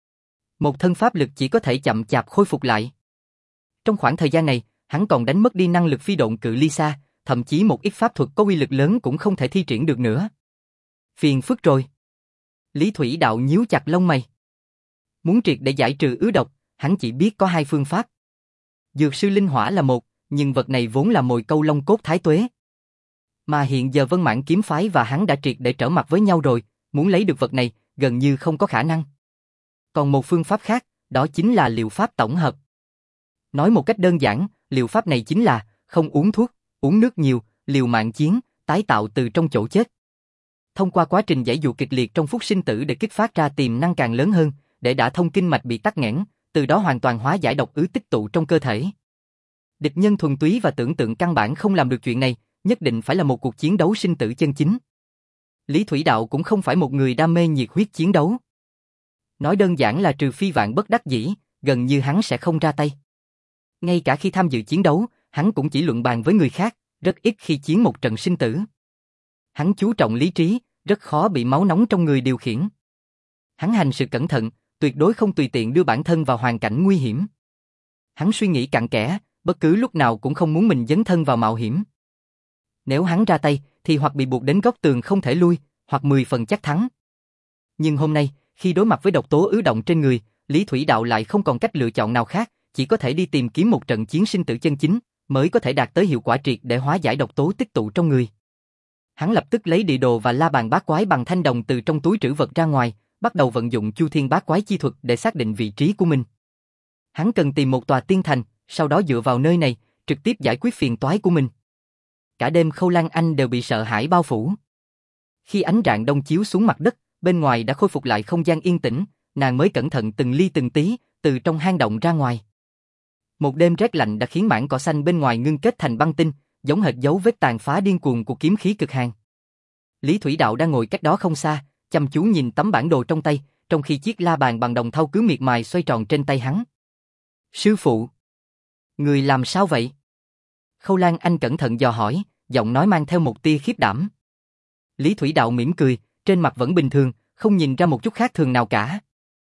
Một thân pháp lực chỉ có thể chậm chạp khôi phục lại. Trong khoảng thời gian này, hắn còn đánh mất đi năng lực phi độn cự ly xa, thậm chí một ít pháp thuật có uy lực lớn cũng không thể thi triển được nữa. Phiền phức rồi. Lý Thủy Đạo nhíu chặt lông mày. Muốn triệt để giải trừ ứ độc, hắn chỉ biết có hai phương pháp. Dược sư linh hỏa là một, nhưng vật này vốn là mồi câu long cốt thái tuế. Mà hiện giờ Vân Mãn kiếm phái và hắn đã triệt để trở mặt với nhau rồi, muốn lấy được vật này, gần như không có khả năng. Còn một phương pháp khác, đó chính là liệu pháp tổng hợp. Nói một cách đơn giản, liệu pháp này chính là không uống thuốc, uống nước nhiều, liều mạng chiến, tái tạo từ trong chỗ chết. Thông qua quá trình giải dụ kịch liệt trong phút sinh tử để kích phát ra tiềm năng càng lớn hơn, để đả thông kinh mạch bị tắc nghẽn, từ đó hoàn toàn hóa giải độc ứ tích tụ trong cơ thể. Địch nhân thuần túy và tưởng tượng căn bản không làm được chuyện này, nhất định phải là một cuộc chiến đấu sinh tử chân chính. Lý Thủy Đạo cũng không phải một người đam mê nhiệt huyết chiến đấu. Nói đơn giản là trừ phi vạn bất đắc dĩ, gần như hắn sẽ không ra tay. Ngay cả khi tham dự chiến đấu, hắn cũng chỉ luận bàn với người khác, rất ít khi chiến một trận sinh tử. Hắn chú trọng lý trí, rất khó bị máu nóng trong người điều khiển. Hắn hành sự cẩn thận, tuyệt đối không tùy tiện đưa bản thân vào hoàn cảnh nguy hiểm. Hắn suy nghĩ cặn kẽ, bất cứ lúc nào cũng không muốn mình dấn thân vào mạo hiểm. Nếu hắn ra tay, thì hoặc bị buộc đến góc tường không thể lui, hoặc mười phần chắc thắng. Nhưng hôm nay, khi đối mặt với độc tố ứ động trên người, Lý Thủy Đạo lại không còn cách lựa chọn nào khác, chỉ có thể đi tìm kiếm một trận chiến sinh tử chân chính, mới có thể đạt tới hiệu quả triệt để hóa giải độc tố tích tụ trong người. Hắn lập tức lấy địa đồ và la bàn bát quái bằng thanh đồng từ trong túi trữ vật ra ngoài, bắt đầu vận dụng Chu Thiên Bát Quái chi thuật để xác định vị trí của mình. Hắn cần tìm một tòa tiên thành, sau đó dựa vào nơi này, trực tiếp giải quyết phiền toái của mình. Cả đêm Khâu Lan Anh đều bị sợ hãi bao phủ. Khi ánh rạng đông chiếu xuống mặt đất, bên ngoài đã khôi phục lại không gian yên tĩnh, nàng mới cẩn thận từng ly từng tí, từ trong hang động ra ngoài. Một đêm rét lạnh đã khiến mảng cỏ xanh bên ngoài ngưng kết thành băng tinh, giống hệt dấu vết tàn phá điên cuồng của kiếm khí cực hàn. Lý Thủy Đạo đang ngồi cách đó không xa, chăm chú nhìn tấm bản đồ trong tay, trong khi chiếc la bàn bằng đồng thau cứ miệt mài xoay tròn trên tay hắn. Sư phụ! Người làm sao vậy? Khâu Lan Anh cẩn thận dò hỏi, giọng nói mang theo một tia khiếp đảm. Lý Thủy Đạo mỉm cười, trên mặt vẫn bình thường, không nhìn ra một chút khác thường nào cả.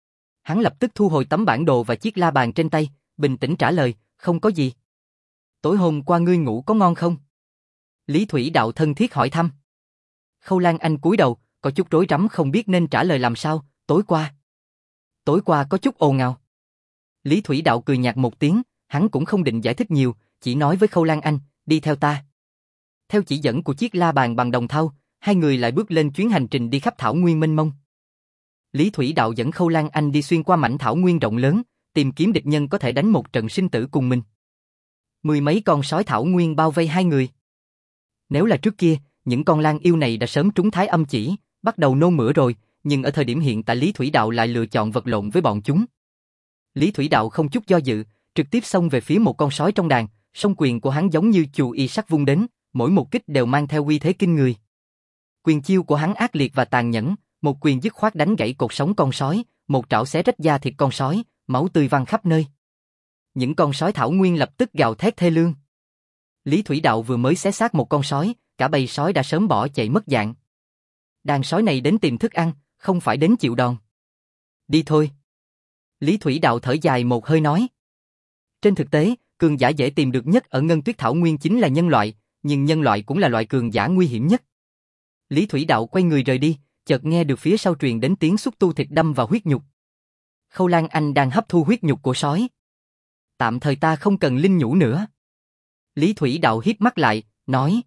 Hắn lập tức thu hồi tấm bản đồ và chiếc la bàn trên tay, bình tĩnh trả lời, không có gì. Tối hôm qua ngươi ngủ có ngon không? Lý Thủy Đạo thân thiết hỏi thăm. Khâu Lan Anh cúi đầu, có chút rối rắm không biết nên trả lời làm sao, tối qua. Tối qua có chút ồn ào. Lý Thủy Đạo cười nhạt một tiếng, hắn cũng không định giải thích nhiều, chỉ nói với Khâu Lan Anh, đi theo ta. Theo chỉ dẫn của chiếc la bàn bằng đồng thau, hai người lại bước lên chuyến hành trình đi khắp thảo nguyên mênh mông. Lý Thủy Đạo dẫn Khâu Lan Anh đi xuyên qua mảnh thảo nguyên rộng lớn, tìm kiếm địch nhân có thể đánh một trận sinh tử cùng mình. Mười mấy con sói thảo nguyên bao vây hai người. Nếu là trước kia, những con lang yêu này đã sớm trúng thái âm chỉ, bắt đầu nôn mửa rồi, nhưng ở thời điểm hiện tại Lý Thủy Đạo lại lựa chọn vật lộn với bọn chúng. Lý Thủy Đạo không chút do dự, trực tiếp xông về phía một con sói trong đàn, song quyền của hắn giống như chù y sắt vung đến, mỗi một kích đều mang theo uy thế kinh người. Quyền chiêu của hắn ác liệt và tàn nhẫn, một quyền dứt khoát đánh gãy cột sống con sói, một trảo xé rách da thịt con sói, máu tươi văng khắp nơi. Những con sói thảo nguyên lập tức gào thét thê lương. Lý Thủy Đạo vừa mới xé xác một con sói, cả bầy sói đã sớm bỏ chạy mất dạng. Đàn sói này đến tìm thức ăn, không phải đến chịu đòn. Đi thôi. Lý Thủy Đạo thở dài một hơi nói. Trên thực tế, cường giả dễ tìm được nhất ở Ngân Tuyết Thảo Nguyên chính là nhân loại, nhưng nhân loại cũng là loại cường giả nguy hiểm nhất. Lý Thủy Đạo quay người rời đi, chợt nghe được phía sau truyền đến tiếng xúc tu thịt đâm vào huyết nhục. Khâu Lan Anh đang hấp thu huyết nhục của sói. Tạm thời ta không cần linh nhũ nữa. Lý Thủy Đạo híp mắt lại, nói.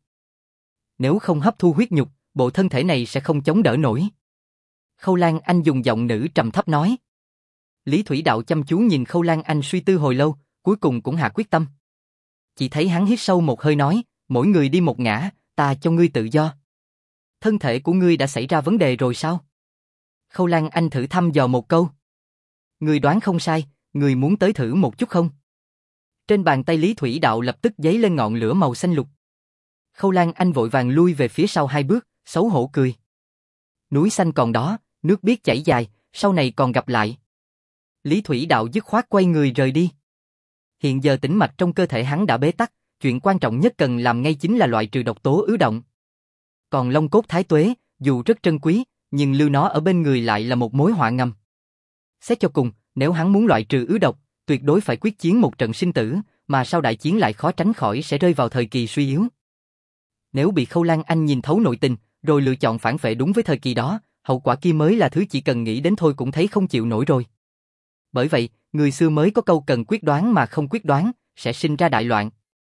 Nếu không hấp thu huyết nhục, bộ thân thể này sẽ không chống đỡ nổi. Khâu Lan Anh dùng giọng nữ trầm thấp nói. Lý Thủy Đạo chăm chú nhìn Khâu Lan Anh suy tư hồi lâu, cuối cùng cũng hạ quyết tâm. Chỉ thấy hắn hít sâu một hơi nói, mỗi người đi một ngã, ta cho ngươi tự do. Thân thể của ngươi đã xảy ra vấn đề rồi sao? Khâu Lan Anh thử thăm dò một câu. Ngươi đoán không sai, ngươi muốn tới thử một chút không? Trên bàn tay Lý Thủy Đạo lập tức giấy lên ngọn lửa màu xanh lục. Khâu Lan Anh vội vàng lui về phía sau hai bước, xấu hổ cười. Núi xanh còn đó, nước biết chảy dài, sau này còn gặp lại. Lý Thủy Đạo dứt khoát quay người rời đi. Hiện giờ tĩnh mạch trong cơ thể hắn đã bế tắc, chuyện quan trọng nhất cần làm ngay chính là loại trừ độc tố ứ động. Còn long cốt thái tuế, dù rất trân quý, nhưng lưu nó ở bên người lại là một mối họa ngầm. Xét cho cùng, nếu hắn muốn loại trừ ứ độc, tuyệt đối phải quyết chiến một trận sinh tử, mà sau đại chiến lại khó tránh khỏi sẽ rơi vào thời kỳ suy yếu. Nếu bị Khâu Lan Anh nhìn thấu nội tình, rồi lựa chọn phản vệ đúng với thời kỳ đó, hậu quả kia mới là thứ chỉ cần nghĩ đến thôi cũng thấy không chịu nổi rồi. Bởi vậy, người xưa mới có câu cần quyết đoán mà không quyết đoán, sẽ sinh ra đại loạn.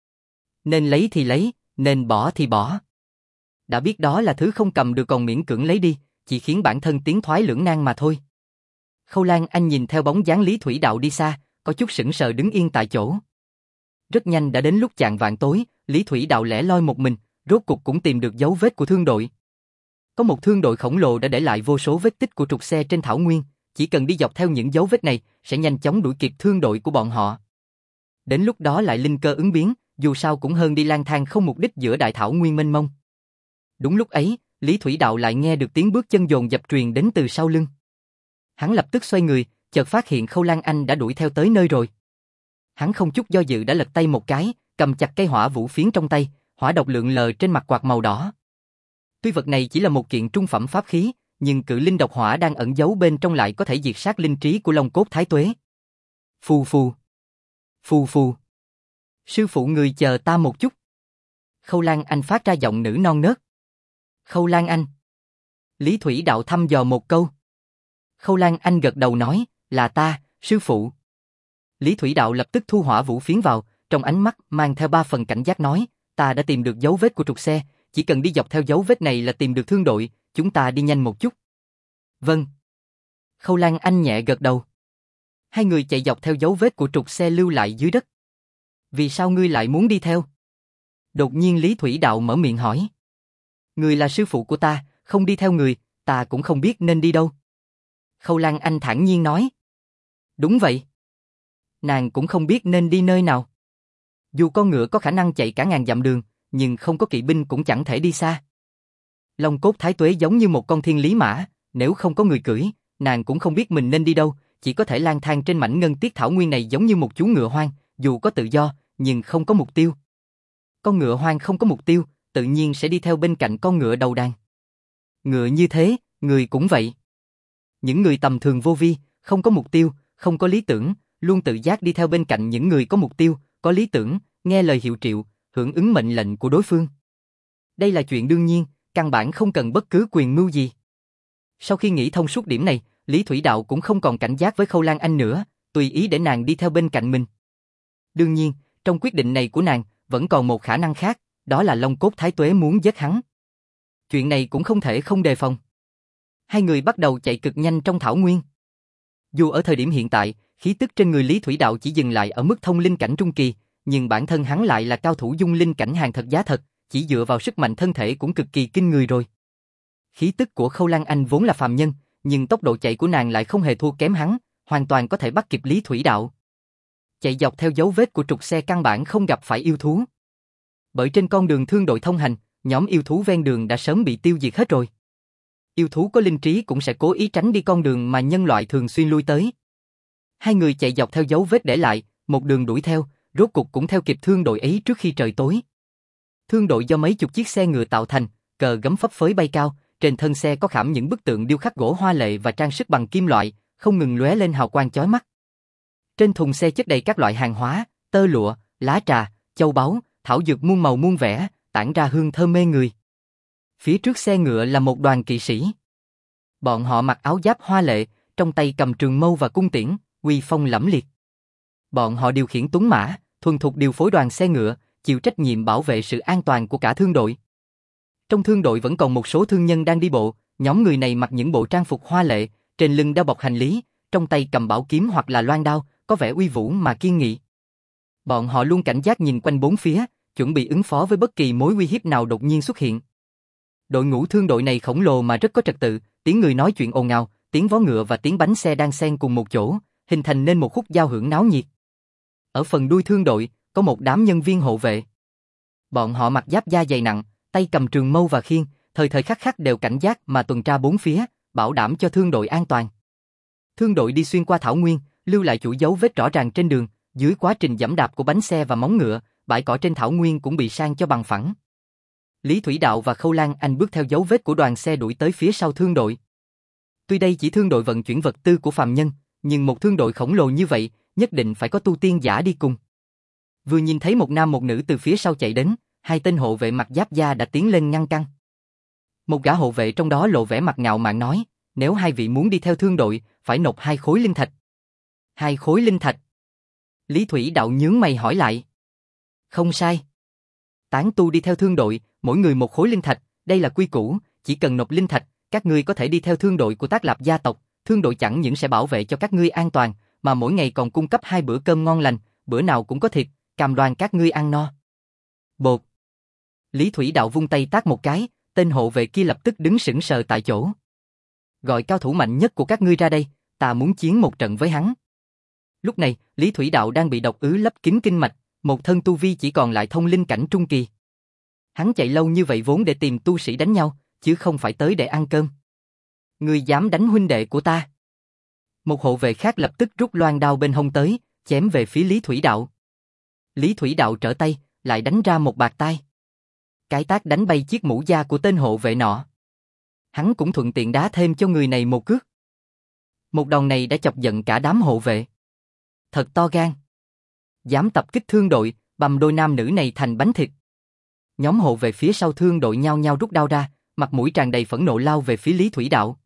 Nên lấy thì lấy, nên bỏ thì bỏ. Đã biết đó là thứ không cầm được còn miễn cưỡng lấy đi, chỉ khiến bản thân tiến thoái lưỡng nan mà thôi. Khâu Lan Anh nhìn theo bóng dáng Lý Thủy Đạo đi xa, có chút sững sờ đứng yên tại chỗ. Rất nhanh đã đến lúc chạng vạng tối, Lý Thủy Đạo lẻ loi một mình, rốt cục cũng tìm được dấu vết của thương đội. Có một thương đội khổng lồ đã để lại vô số vết tích của trục xe trên thảo nguyên, chỉ cần đi dọc theo những dấu vết này, sẽ nhanh chóng đuổi kịp thương đội của bọn họ. Đến lúc đó lại linh cơ ứng biến, dù sao cũng hơn đi lang thang không mục đích giữa đại thảo nguyên mênh mông. Đúng lúc ấy, Lý Thủy Đạo lại nghe được tiếng bước chân dồn dập truyền đến từ sau lưng. Hắn lập tức xoay người, chợt phát hiện Khâu Lan Anh đã đuổi theo tới nơi rồi. Hắn không chút do dự đã lật tay một cái, cầm chặt cây hỏa vũ phiến trong tay, hỏa độc lượn lờ trên mặt quạt màu đỏ. Tuy vật này chỉ là một kiện trung phẩm pháp khí, nhưng cự linh độc hỏa đang ẩn giấu bên trong lại có thể diệt sát linh trí của long cốt thái tuế. Phù phù. Phù phù. Sư phụ người chờ ta một chút. Khâu Lan Anh phát ra giọng nữ non nớt. Khâu Lan Anh. Lý Thủy Đạo thăm dò một câu. Khâu Lan Anh gật đầu nói, là ta, sư phụ. Lý Thủy Đạo lập tức thu hỏa vũ phiến vào, trong ánh mắt mang theo ba phần cảnh giác nói, ta đã tìm được dấu vết của trục xe, chỉ cần đi dọc theo dấu vết này là tìm được thương đội, chúng ta đi nhanh một chút. Vâng. Khâu Lan Anh nhẹ gật đầu. Hai người chạy dọc theo dấu vết của trục xe lưu lại dưới đất. Vì sao ngươi lại muốn đi theo? Đột nhiên Lý Thủy Đạo mở miệng hỏi. Người là sư phụ của ta, không đi theo người, ta cũng không biết nên đi đâu. Khâu Lan Anh thản nhiên nói. Đúng vậy. Nàng cũng không biết nên đi nơi nào. Dù con ngựa có khả năng chạy cả ngàn dặm đường, nhưng không có kỵ binh cũng chẳng thể đi xa. Long cốt thái tuế giống như một con thiên lý mã, nếu không có người cưỡi, nàng cũng không biết mình nên đi đâu, chỉ có thể lang thang trên mảnh ngân tiết thảo nguyên này giống như một chú ngựa hoang, dù có tự do, nhưng không có mục tiêu. Con ngựa hoang không có mục tiêu, tự nhiên sẽ đi theo bên cạnh con ngựa đầu đàn. Ngựa như thế, người cũng vậy. Những người tầm thường vô vi, không có mục tiêu, không có lý tưởng, luôn tự giác đi theo bên cạnh những người có mục tiêu, có lý tưởng, nghe lời hiệu triệu, hưởng ứng mệnh lệnh của đối phương. Đây là chuyện đương nhiên, căn bản không cần bất cứ quyền mưu gì. Sau khi nghĩ thông suốt điểm này, Lý Thủy Đạo cũng không còn cảnh giác với Khâu Lan Anh nữa, tùy ý để nàng đi theo bên cạnh mình. Đương nhiên, trong quyết định này của nàng, vẫn còn một khả năng khác, đó là Long Cốt Thái Tuế muốn giết hắn. Chuyện này cũng không thể không đề phòng. Hai người bắt đầu chạy cực nhanh trong thảo nguyên. Dù ở thời điểm hiện tại, khí tức trên người Lý Thủy Đạo chỉ dừng lại ở mức thông linh cảnh trung kỳ, nhưng bản thân hắn lại là cao thủ dung linh cảnh hàng thật giá thật, chỉ dựa vào sức mạnh thân thể cũng cực kỳ kinh người rồi. Khí tức của Khâu Lan Anh vốn là phàm nhân, nhưng tốc độ chạy của nàng lại không hề thua kém hắn, hoàn toàn có thể bắt kịp Lý Thủy Đạo. Chạy dọc theo dấu vết của trục xe căn bản không gặp phải yêu thú. Bởi trên con đường thương đội thông hành, nhóm yêu thú ven đường đã sớm bị tiêu diệt hết rồi. Yêu thú có linh trí cũng sẽ cố ý tránh đi con đường mà nhân loại thường xuyên lui tới. Hai người chạy dọc theo dấu vết để lại, một đường đuổi theo, rốt cục cũng theo kịp thương đội ấy trước khi trời tối. Thương đội do mấy chục chiếc xe ngựa tạo thành, cờ gấm phấp phới bay cao, trên thân xe có khảm những bức tượng điêu khắc gỗ hoa lệ và trang sức bằng kim loại, không ngừng lóe lên hào quang chói mắt. Trên thùng xe chất đầy các loại hàng hóa, tơ lụa, lá trà, châu báu, thảo dược muôn màu muôn vẻ, tản ra hương thơm mê người. Phía trước xe ngựa là một đoàn kỵ sĩ. Bọn họ mặc áo giáp hoa lệ, trong tay cầm trường mâu và cung tiễn, uy phong lẫm liệt. Bọn họ điều khiển tuấn mã, thuần thục điều phối đoàn xe ngựa, chịu trách nhiệm bảo vệ sự an toàn của cả thương đội. Trong thương đội vẫn còn một số thương nhân đang đi bộ, nhóm người này mặc những bộ trang phục hoa lệ, trên lưng đeo bọc hành lý, trong tay cầm bảo kiếm hoặc là loan đao, có vẻ uy vũ mà kiên nghị. Bọn họ luôn cảnh giác nhìn quanh bốn phía, chuẩn bị ứng phó với bất kỳ mối uy hiếp nào đột nhiên xuất hiện. Đội ngũ thương đội này khổng lồ mà rất có trật tự, tiếng người nói chuyện ồn ào, tiếng vó ngựa và tiếng bánh xe đang xen cùng một chỗ, hình thành nên một khúc giao hưởng náo nhiệt. Ở phần đuôi thương đội, có một đám nhân viên hộ vệ. Bọn họ mặc giáp da dày nặng, tay cầm trường mâu và khiên, thời thời khắc khắc đều cảnh giác mà tuần tra bốn phía, bảo đảm cho thương đội an toàn. Thương đội đi xuyên qua thảo nguyên, lưu lại chuỗi dấu vết rõ ràng trên đường, dưới quá trình giẫm đạp của bánh xe và móng ngựa, bãi cỏ trên thảo nguyên cũng bị san cho bằng phẳng. Lý Thủy Đạo và Khâu Lan Anh bước theo dấu vết của đoàn xe đuổi tới phía sau thương đội. Tuy đây chỉ thương đội vận chuyển vật tư của phàm nhân, nhưng một thương đội khổng lồ như vậy, nhất định phải có tu tiên giả đi cùng. Vừa nhìn thấy một nam một nữ từ phía sau chạy đến, hai tên hộ vệ mặc giáp da đã tiến lên ngăn cản. Một gã hộ vệ trong đó lộ vẻ mặt ngạo mạn nói, nếu hai vị muốn đi theo thương đội, phải nộp hai khối linh thạch. Hai khối linh thạch. Lý Thủy Đạo nhướng mày hỏi lại. Không sai. Tán tu đi theo thương đội, mỗi người một khối linh thạch, đây là quy củ, chỉ cần nộp linh thạch, các ngươi có thể đi theo thương đội của Tác Lạp gia tộc, thương đội chẳng những sẽ bảo vệ cho các ngươi an toàn, mà mỗi ngày còn cung cấp hai bữa cơm ngon lành, bữa nào cũng có thịt, cam đoan các ngươi ăn no. Bột. Lý Thủy Đạo vung tay tát một cái, tên hộ vệ kia lập tức đứng sững sờ tại chỗ. Gọi cao thủ mạnh nhất của các ngươi ra đây, ta muốn chiến một trận với hắn. Lúc này, Lý Thủy Đạo đang bị độc ứ lấp kín kinh mạch, một thân tu vi chỉ còn lại thông linh cảnh trung kỳ. Hắn chạy lâu như vậy vốn để tìm tu sĩ đánh nhau, chứ không phải tới để ăn cơm. Ngươi dám đánh huynh đệ của ta? Một hộ vệ khác lập tức rút loan đao bên hông tới, chém về phía Lý Thủy Đạo. Lý Thủy Đạo trở tay, lại đánh ra một bạt tai. Cái tát đánh bay chiếc mũ da của tên hộ vệ nọ. Hắn cũng thuận tiện đá thêm cho người này một cước. Một đòn này đã chọc giận cả đám hộ vệ. Thật to gan. Dám tập kích thương đội, bầm đôi nam nữ này thành bánh thịt. Nhóm hộ vệ phía sau thương đội nhao nhao rút đao ra, mặt mũi tràn đầy phẫn nộ lao về phía Lý Thủy Đạo.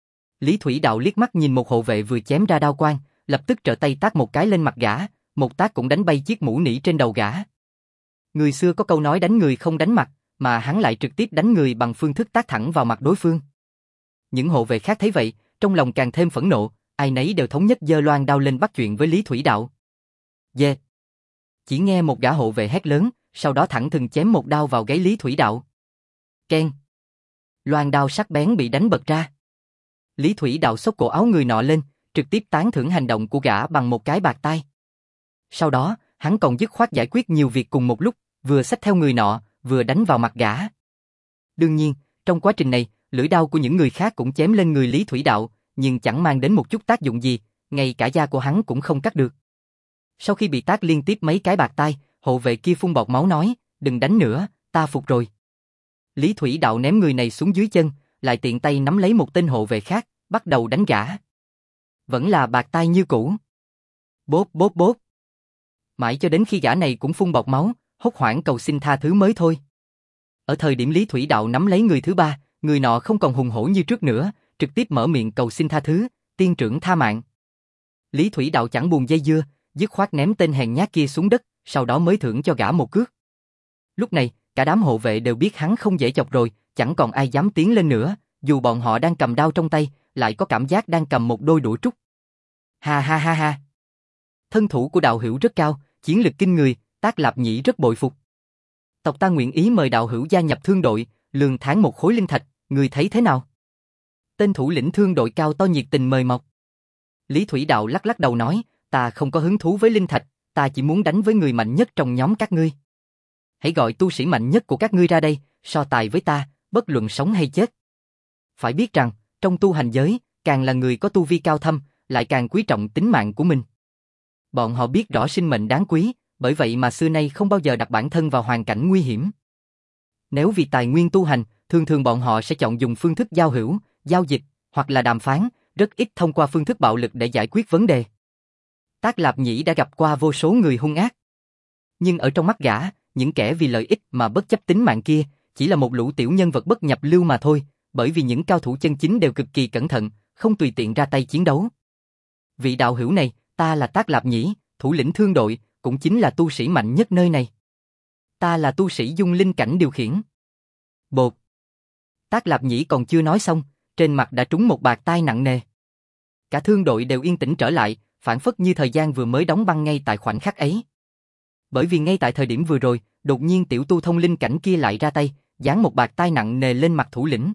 Lý Thủy Đạo liếc mắt nhìn một hộ vệ vừa chém ra đao quang, lập tức trở tay tát một cái lên mặt gã, một tát cũng đánh bay chiếc mũ nỉ trên đầu gã. Người xưa có câu nói đánh người không đánh mặt, mà hắn lại trực tiếp đánh người bằng phương thức tát thẳng vào mặt đối phương. Những hộ vệ khác thấy vậy, trong lòng càng thêm phẫn nộ, ai nấy đều thống nhất giơ loan đao lên bắt chuyện với Lý Thủy Đạo. Dê! Chỉ nghe một gã hộ vệ hét lớn, sau đó thẳng thừng chém một đao vào gáy Lý Thủy Đạo. Keng! Loan đao sắc bén bị đánh bật ra. Lý Thủy Đạo xốc cổ áo người nọ lên, trực tiếp tán thưởng hành động của gã bằng một cái bạt tai. Sau đó, hắn còn dứt khoát giải quyết nhiều việc cùng một lúc, vừa xách theo người nọ, vừa đánh vào mặt gã. Đương nhiên, trong quá trình này, lưỡi đao của những người khác cũng chém lên người Lý Thủy Đạo, nhưng chẳng mang đến một chút tác dụng gì, ngay cả da của hắn cũng không cắt được. Sau khi bị tát liên tiếp mấy cái bạt tai, hộ vệ kia phun bọt máu nói, đừng đánh nữa, ta phục rồi. Lý Thủy Đạo ném người này xuống dưới chân, lại tiện tay nắm lấy một tên hộ vệ khác, bắt đầu đánh gã. Vẫn là bạt tai như cũ. Bốp bốp bốp. Mãi cho đến khi gã này cũng phun bọt máu, hốt hoảng cầu xin tha thứ mới thôi. Ở thời điểm Lý Thủy Đạo nắm lấy người thứ ba, người nọ không còn hùng hổ như trước nữa, trực tiếp mở miệng cầu xin tha thứ, tiên trưởng tha mạng. Lý Thủy Đạo chẳng buồn dây dưa, dứt khoát ném tên hèn nhát kia xuống đất, sau đó mới thưởng cho gã một cước. Lúc này, cả đám hộ vệ đều biết hắn không dễ chọc rồi, chẳng còn ai dám tiến lên nữa, dù bọn họ đang cầm đao trong tay, lại có cảm giác đang cầm một đôi đũa trúc. Ha ha ha ha. Thân thủ của đạo hữu rất cao, chiến lực kinh người, Tác Lạp Nhĩ rất bội phục. Tộc ta nguyện ý mời đạo hữu gia nhập thương đội, lương tháng một khối linh thạch, người thấy thế nào? Tên thủ lĩnh thương đội cao to nhiệt tình mời mọc. Lý Thủy Đạo lắc lắc đầu nói, ta không có hứng thú với linh thạch, ta chỉ muốn đánh với người mạnh nhất trong nhóm các ngươi. Hãy gọi tu sĩ mạnh nhất của các ngươi ra đây, so tài với ta, bất luận sống hay chết. Phải biết rằng, trong tu hành giới, càng là người có tu vi cao thâm, lại càng quý trọng tính mạng của mình. Bọn họ biết rõ sinh mệnh đáng quý, bởi vậy mà xưa nay không bao giờ đặt bản thân vào hoàn cảnh nguy hiểm. Nếu vì tài nguyên tu hành, thường thường bọn họ sẽ chọn dùng phương thức giao hữu, giao dịch, hoặc là đàm phán, rất ít thông qua phương thức bạo lực để giải quyết vấn đề. Tác Lạp Nhĩ đã gặp qua vô số người hung ác. Nhưng ở trong mắt gã, những kẻ vì lợi ích mà bất chấp tính mạng kia, chỉ là một lũ tiểu nhân vật bất nhập lưu mà thôi, bởi vì những cao thủ chân chính đều cực kỳ cẩn thận, không tùy tiện ra tay chiến đấu. Vị đạo hữu này, ta là Tác Lạp Nhĩ, thủ lĩnh thương đội, cũng chính là tu sĩ mạnh nhất nơi này. Ta là tu sĩ dung linh cảnh điều khiển. Bột. Tác Lạp Nhĩ còn chưa nói xong, trên mặt đã trúng một bạt tai nặng nề. Cả thương đội đều yên tĩnh trở lại, phản phất như thời gian vừa mới đóng băng ngay tại khoảnh khắc ấy. Bởi vì ngay tại thời điểm vừa rồi, đột nhiên tiểu tu thông linh cảnh kia lại ra tay, giáng một bạt tai nặng nề lên mặt thủ lĩnh.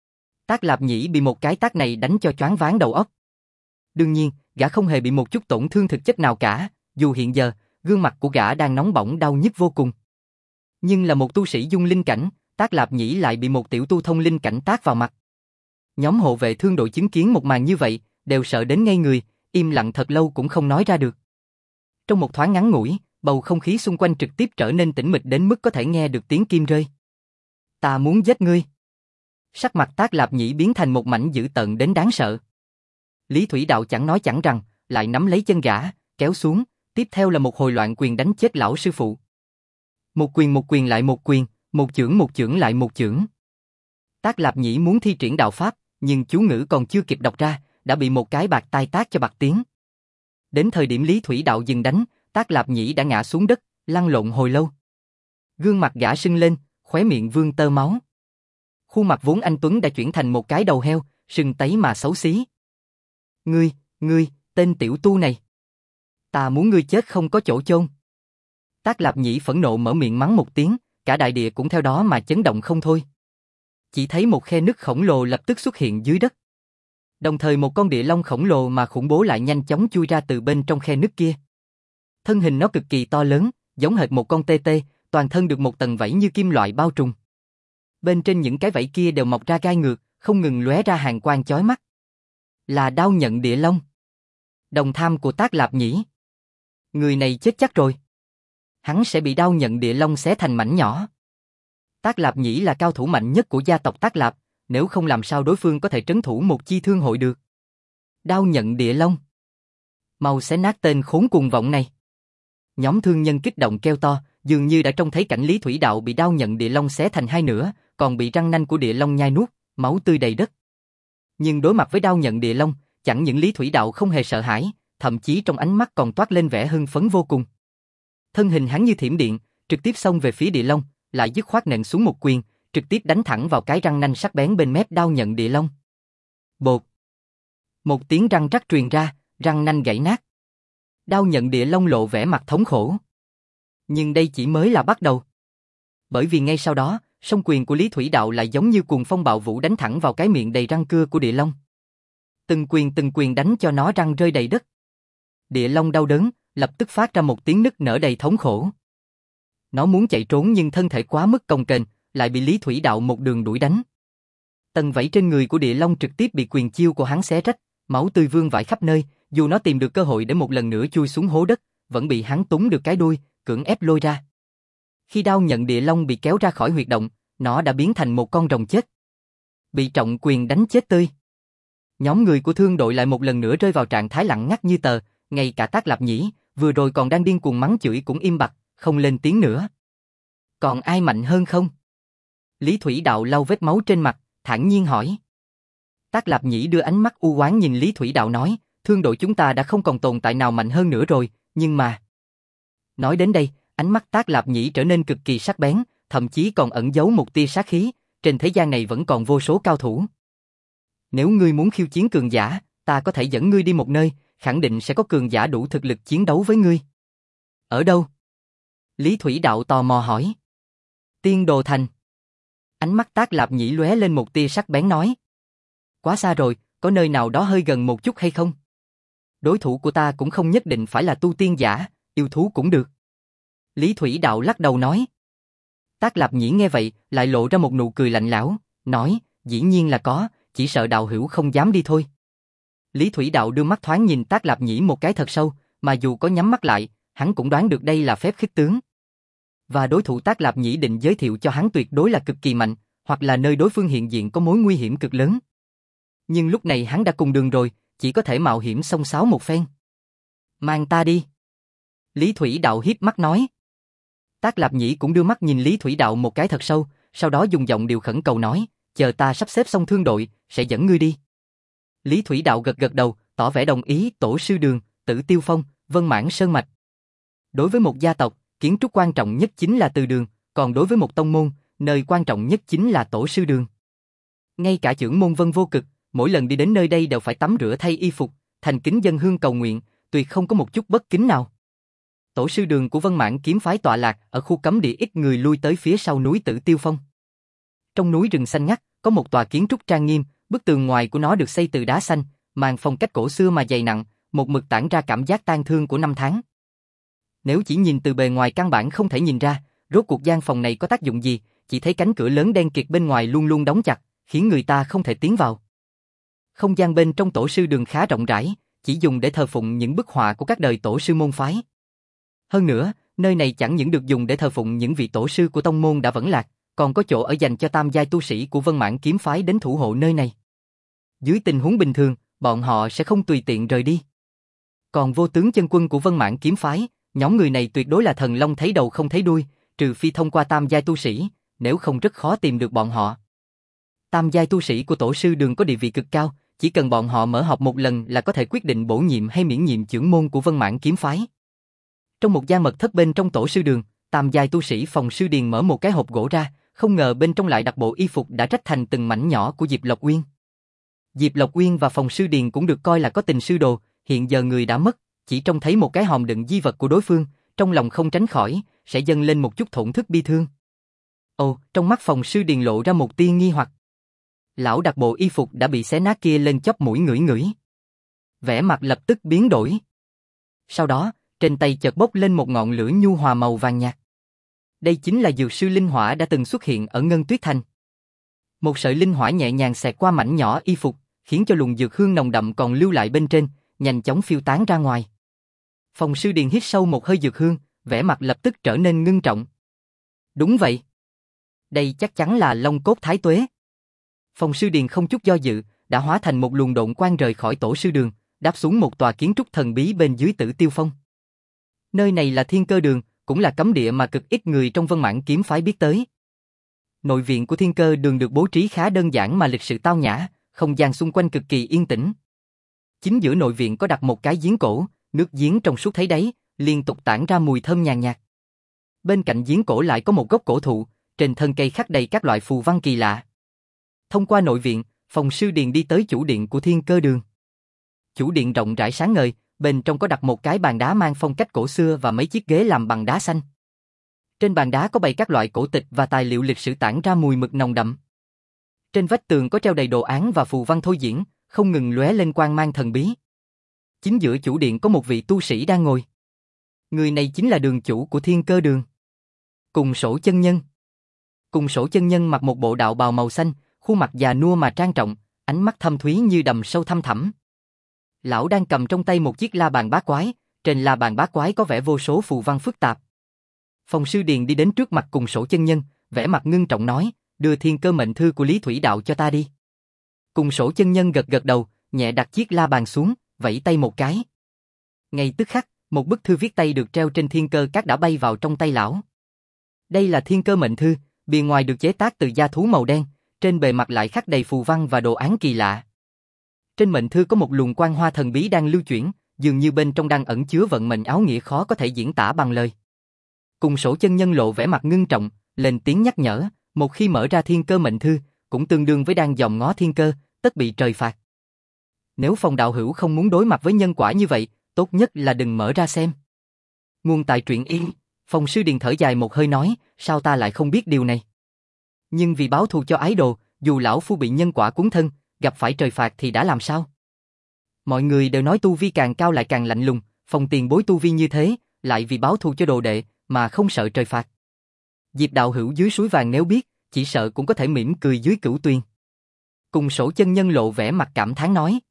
Tác Lạp Nhĩ bị một cái tát này đánh cho choáng váng đầu óc. Đương nhiên, gã không hề bị một chút tổn thương thực chất nào cả, dù hiện giờ, gương mặt của gã đang nóng bỏng đau nhức vô cùng. Nhưng là một tu sĩ dung linh cảnh, Tác Lạp Nhĩ lại bị một tiểu tu thông linh cảnh tát vào mặt. Nhóm hộ vệ thương đội chứng kiến một màn như vậy, đều sợ đến ngây người, im lặng thật lâu cũng không nói ra được. Trong một thoáng ngắn ngủi, bầu không khí xung quanh trực tiếp trở nên tĩnh mịch đến mức có thể nghe được tiếng kim rơi. Ta muốn giết ngươi. Sắc mặt Tác Lạp Nhĩ biến thành một mảnh dữ tợn đến đáng sợ. Lý Thủy Đạo chẳng nói chẳng rằng, lại nắm lấy chân gã, kéo xuống, tiếp theo là một hồi loạn quyền đánh chết lão sư phụ. Một quyền một quyền lại một quyền, một chưởng một chưởng lại một chưởng. Tác Lạp Nhĩ muốn thi triển đạo pháp, nhưng chú ngữ còn chưa kịp đọc ra, đã bị một cái bạt tai tát cho bạc tiếng. Đến thời điểm Lý Thủy Đạo dừng đánh, Tác Lạp Nhĩ đã ngã xuống đất, lăn lộn hồi lâu. Gương mặt gã sưng lên, khóe miệng vương tơ máu. Khuôn mặt vốn anh tuấn đã chuyển thành một cái đầu heo, sưng tấy mà xấu xí. Ngươi, ngươi, tên tiểu tu này. Ta muốn ngươi chết không có chỗ chôn. Tác Lạp Nhĩ phẫn nộ mở miệng mắng một tiếng, cả đại địa cũng theo đó mà chấn động không thôi. Chỉ thấy một khe nứt khổng lồ lập tức xuất hiện dưới đất. Đồng thời một con địa long khổng lồ mà khủng bố lại nhanh chóng chui ra từ bên trong khe nứt kia. Thân hình nó cực kỳ to lớn, giống hệt một con tê tê, toàn thân được một tầng vảy như kim loại bao trùm. Bên trên những cái vảy kia đều mọc ra gai ngược, không ngừng lóe ra hàn quang chói mắt. Là đao nhận địa long. Đồng tham của Tác Lạp Nhĩ. Người này chết chắc rồi. Hắn sẽ bị đao nhận địa long xé thành mảnh nhỏ. Tác Lạp Nhĩ là cao thủ mạnh nhất của gia tộc Tác Lạp, nếu không làm sao đối phương có thể trấn thủ một chi thương hội được. Đao nhận địa long. Mau xé nát tên khốn cuồng vọng này. Nhóm thương nhân kích động kêu to, dường như đã trông thấy cảnh Lý Thủy Đạo bị đao nhận địa long xé thành hai nửa, còn bị răng nanh của địa long nhai nuốt, máu tươi đầy đất. Nhưng đối mặt với đao nhận địa long, chẳng những Lý Thủy Đạo không hề sợ hãi, thậm chí trong ánh mắt còn toát lên vẻ hưng phấn vô cùng. Thân hình hắn như thiểm điện, trực tiếp xông về phía địa long, lại dứt khoát nện xuống một quyền, trực tiếp đánh thẳng vào cái răng nanh sắc bén bên mép đao nhận địa long. Bột. Một tiếng răng rắc truyền ra, răng nanh gãy nát. Đao nhận địa long lộ vẻ mặt thống khổ. Nhưng đây chỉ mới là bắt đầu. Bởi vì ngay sau đó, song quyền của Lý Thủy Đạo lại giống như cuồng phong bạo vũ đánh thẳng vào cái miệng đầy răng cưa của địa long. Từng quyền từng quyền đánh cho nó răng rơi đầy đất. Địa long đau đớn, lập tức phát ra một tiếng nức nở đầy thống khổ. Nó muốn chạy trốn nhưng thân thể quá mức cồng kềnh, lại bị Lý Thủy Đạo một đường đuổi đánh. Tầng vảy trên người của địa long trực tiếp bị quyền chiêu của hắn xé rách, máu tươi vương vãi khắp nơi, dù nó tìm được cơ hội để một lần nữa chui xuống hố đất, vẫn bị hắn túm được cái đuôi, cưỡng ép lôi ra. Khi đao nhận địa long bị kéo ra khỏi huyệt động, nó đã biến thành một con rồng chết. Bị trọng quyền đánh chết tươi. Nhóm người của thương đội lại một lần nữa rơi vào trạng thái lặng ngắt như tờ, ngay cả Tác Lạp Nhĩ, vừa rồi còn đang điên cuồng mắng chửi cũng im bặt, không lên tiếng nữa. Còn ai mạnh hơn không? Lý Thủy Đạo lau vết máu trên mặt, thản nhiên hỏi. Tác Lạp Nhĩ đưa ánh mắt u oán nhìn Lý Thủy Đạo nói, thương đội chúng ta đã không còn tồn tại nào mạnh hơn nữa rồi, nhưng mà... Nói đến đây, ánh mắt Tác Lạp Nhĩ trở nên cực kỳ sắc bén, thậm chí còn ẩn giấu một tia sát khí, trên thế gian này vẫn còn vô số cao thủ. Nếu ngươi muốn khiêu chiến cường giả, ta có thể dẫn ngươi đi một nơi, khẳng định sẽ có cường giả đủ thực lực chiến đấu với ngươi. Ở đâu? Lý Thủy Đạo tò mò hỏi. Tiên Đồ Thành. Ánh mắt Tác Lạp Nhĩ lóe lên một tia sắc bén nói. Quá xa rồi, có nơi nào đó hơi gần một chút hay không? Đối thủ của ta cũng không nhất định phải là tu tiên giả, yêu thú cũng được. Lý Thủy Đạo lắc đầu nói. Tác Lạp Nhĩ nghe vậy, lại lộ ra một nụ cười lạnh lẽo, nói, dĩ nhiên là có, chỉ sợ đạo hữu không dám đi thôi. Lý Thủy Đạo đưa mắt thoáng nhìn Tác Lạp Nhĩ một cái thật sâu, mà dù có nhắm mắt lại, hắn cũng đoán được đây là phép khích tướng. Và đối thủ Tác Lạp Nhĩ định giới thiệu cho hắn tuyệt đối là cực kỳ mạnh, hoặc là nơi đối phương hiện diện có mối nguy hiểm cực lớn. Nhưng lúc này hắn đã cùng đường rồi, chỉ có thể mạo hiểm xông xáo một phen. Mang ta đi. Lý Thủy Đạo hiếp mắt nói. Tác Lạp Nhĩ cũng đưa mắt nhìn Lý Thủy Đạo một cái thật sâu, sau đó dùng giọng điệu khẩn cầu nói, chờ ta sắp xếp xong thương đội, sẽ dẫn ngươi đi. Lý Thủy Đạo gật gật đầu, tỏ vẻ đồng ý. Tổ sư Đường, Tử Tiêu Phong, Vân Mãn Sơn Mạch. Đối với một gia tộc, kiến trúc quan trọng nhất chính là từ đường, còn đối với một tông môn, nơi quan trọng nhất chính là tổ sư đường. Ngay cả trưởng môn Vân Vô Cực, mỗi lần đi đến nơi đây đều phải tắm rửa thay y phục, thành kính dâng hương cầu nguyện, tuyệt không có một chút bất kính nào. Tổ sư đường của Vân Mãn kiếm phái tọa lạc ở khu cấm địa ít người lui tới phía sau núi Tử Tiêu Phong. Trong núi rừng xanh ngắt, có một tòa kiến trúc trang nghiêm, bức tường ngoài của nó được xây từ đá xanh, mang phong cách cổ xưa mà dày nặng, một mực tản ra cảm giác tang thương của năm tháng. Nếu chỉ nhìn từ bề ngoài căn bản không thể nhìn ra, rốt cuộc gian phòng này có tác dụng gì, chỉ thấy cánh cửa lớn đen kịt bên ngoài luôn luôn đóng chặt, khiến người ta không thể tiến vào. Không gian bên trong tổ sư đường khá rộng rãi, chỉ dùng để thờ phụng những bức họa của các đời tổ sư môn phái. Hơn nữa, nơi này chẳng những được dùng để thờ phụng những vị tổ sư của tông môn đã vẫn lạc, còn có chỗ ở dành cho tam giai tu sĩ của Vân Mãn kiếm phái đến thủ hộ nơi này. Dưới tình huống bình thường, bọn họ sẽ không tùy tiện rời đi. Còn vô tướng chân quân của Vân Mãn kiếm phái, nhóm người này tuyệt đối là thần long thấy đầu không thấy đuôi, trừ phi thông qua tam giai tu sĩ, nếu không rất khó tìm được bọn họ. Tam giai tu sĩ của tổ sư đường có địa vị cực cao, chỉ cần bọn họ mở họp một lần là có thể quyết định bổ nhiệm hay miễn nhiệm trưởng môn của Vân Mãn kiếm phái. Trong một gian mật thất bên trong tổ sư đường, tam giai tu sĩ Phòng Sư Điền mở một cái hộp gỗ ra, không ngờ bên trong lại đặt bộ y phục đã rách thành từng mảnh nhỏ của Diệp Lộc Uyên. Diệp Lộc Uyên và Phòng Sư Điền cũng được coi là có tình sư đồ, hiện giờ người đã mất, chỉ trông thấy một cái hòm đựng di vật của đối phương, trong lòng không tránh khỏi sẽ dâng lên một chút thổn thức bi thương. Ồ, trong mắt Phòng Sư Điền lộ ra một tia nghi hoặc. Lão đặt bộ y phục đã bị xé nát kia lên chóp mũi ngửi ngửi. Vẻ mặt lập tức biến đổi. Sau đó, trên tay chợt bốc lên một ngọn lửa nhu hòa màu vàng nhạt. Đây chính là dược sư linh hỏa đã từng xuất hiện ở Ngân Tuyết Thành. Một sợi linh hỏa nhẹ nhàng xẹt qua mảnh nhỏ y phục, khiến cho luồng dược hương nồng đậm còn lưu lại bên trên, nhanh chóng phiêu tán ra ngoài. Phòng Sư Điền hít sâu một hơi dược hương, vẻ mặt lập tức trở nên ngưng trọng. Đúng vậy. Đây chắc chắn là Long Cốt Thái Tuế. Phòng Sư Điền không chút do dự, đã hóa thành một luồng độn quang rời khỏi tổ sư đường, đáp xuống một tòa kiến trúc thần bí bên dưới Tử Tiêu Phong. Nơi này là Thiên Cơ Đường, cũng là cấm địa mà cực ít người trong Vân Mãn kiếm phái biết tới. Nội viện của Thiên Cơ Đường được bố trí khá đơn giản mà lịch sự tao nhã, không gian xung quanh cực kỳ yên tĩnh. Chính giữa nội viện có đặt một cái giếng cổ, nước giếng trong suốt thấy đáy, liên tục tản ra mùi thơm nhàn nhạt. Bên cạnh giếng cổ lại có một gốc cổ thụ, trên thân cây khắc đầy các loại phù văn kỳ lạ. Thông qua nội viện, Phòng Sư Điền đi tới chủ điện của Thiên Cơ Đường. Chủ điện rộng rãi sáng ngời, bên trong có đặt một cái bàn đá mang phong cách cổ xưa và mấy chiếc ghế làm bằng đá xanh. Trên bàn đá có bày các loại cổ tịch và tài liệu lịch sử tản ra mùi mực nồng đậm. Trên vách tường có treo đầy đồ án và phù văn thôi diễn, không ngừng lóe lên quang mang thần bí. Chính giữa chủ điện có một vị tu sĩ đang ngồi. Người này chính là đường chủ của Thiên Cơ Đường. Cùng Sổ chân nhân. Cùng Sổ chân nhân mặc một bộ đạo bào màu xanh, khuôn mặt già nua mà trang trọng, ánh mắt thâm thúy như đầm sâu thăm thẳm. Lão đang cầm trong tay một chiếc la bàn bát quái, trên la bàn bát quái có vẻ vô số phù văn phức tạp. Phong Sư Điền đi đến trước mặt Cùng Sổ chân nhân, vẻ mặt ngưng trọng nói, đưa thiên cơ mệnh thư của Lý Thủy Đạo cho ta đi. Cùng Sổ chân nhân gật gật đầu, nhẹ đặt chiếc la bàn xuống, vẫy tay một cái. Ngay tức khắc, một bức thư viết tay được treo trên thiên cơ các đã bay vào trong tay lão. Đây là thiên cơ mệnh thư, bìa ngoài được chế tác từ da thú màu đen, trên bề mặt lại khắc đầy phù văn và đồ án kỳ lạ. Trên mệnh thư có một luồng quang hoa thần bí đang lưu chuyển, dường như bên trong đang ẩn chứa vận mệnh áo nghĩa khó có thể diễn tả bằng lời. Cùng Sổ chân nhân lộ vẻ mặt ngưng trọng, lên tiếng nhắc nhở, một khi mở ra thiên cơ mệnh thư, cũng tương đương với đang dòm ngó thiên cơ, tất bị trời phạt. Nếu Phong đạo hữu không muốn đối mặt với nhân quả như vậy, tốt nhất là đừng mở ra xem. Nguồn tại truyện yên, Phong Sư Điền thở dài một hơi nói, sao ta lại không biết điều này? Nhưng vì báo thù cho ái đồ, dù lão phu bị nhân quả cuốn thân, gặp phải trời phạt thì đã làm sao? Mọi người đều nói tu vi càng cao lại càng lạnh lùng, Phong tiền bối tu vi như thế, lại vì báo thù cho đồ đệ, mà không sợ trời phạt. Diệp đạo hữu dưới suối vàng nếu biết, chỉ sợ cũng có thể mỉm cười dưới cửu tuyền. Cùng Sổ chân nhân lộ vẻ mặt cảm thán nói.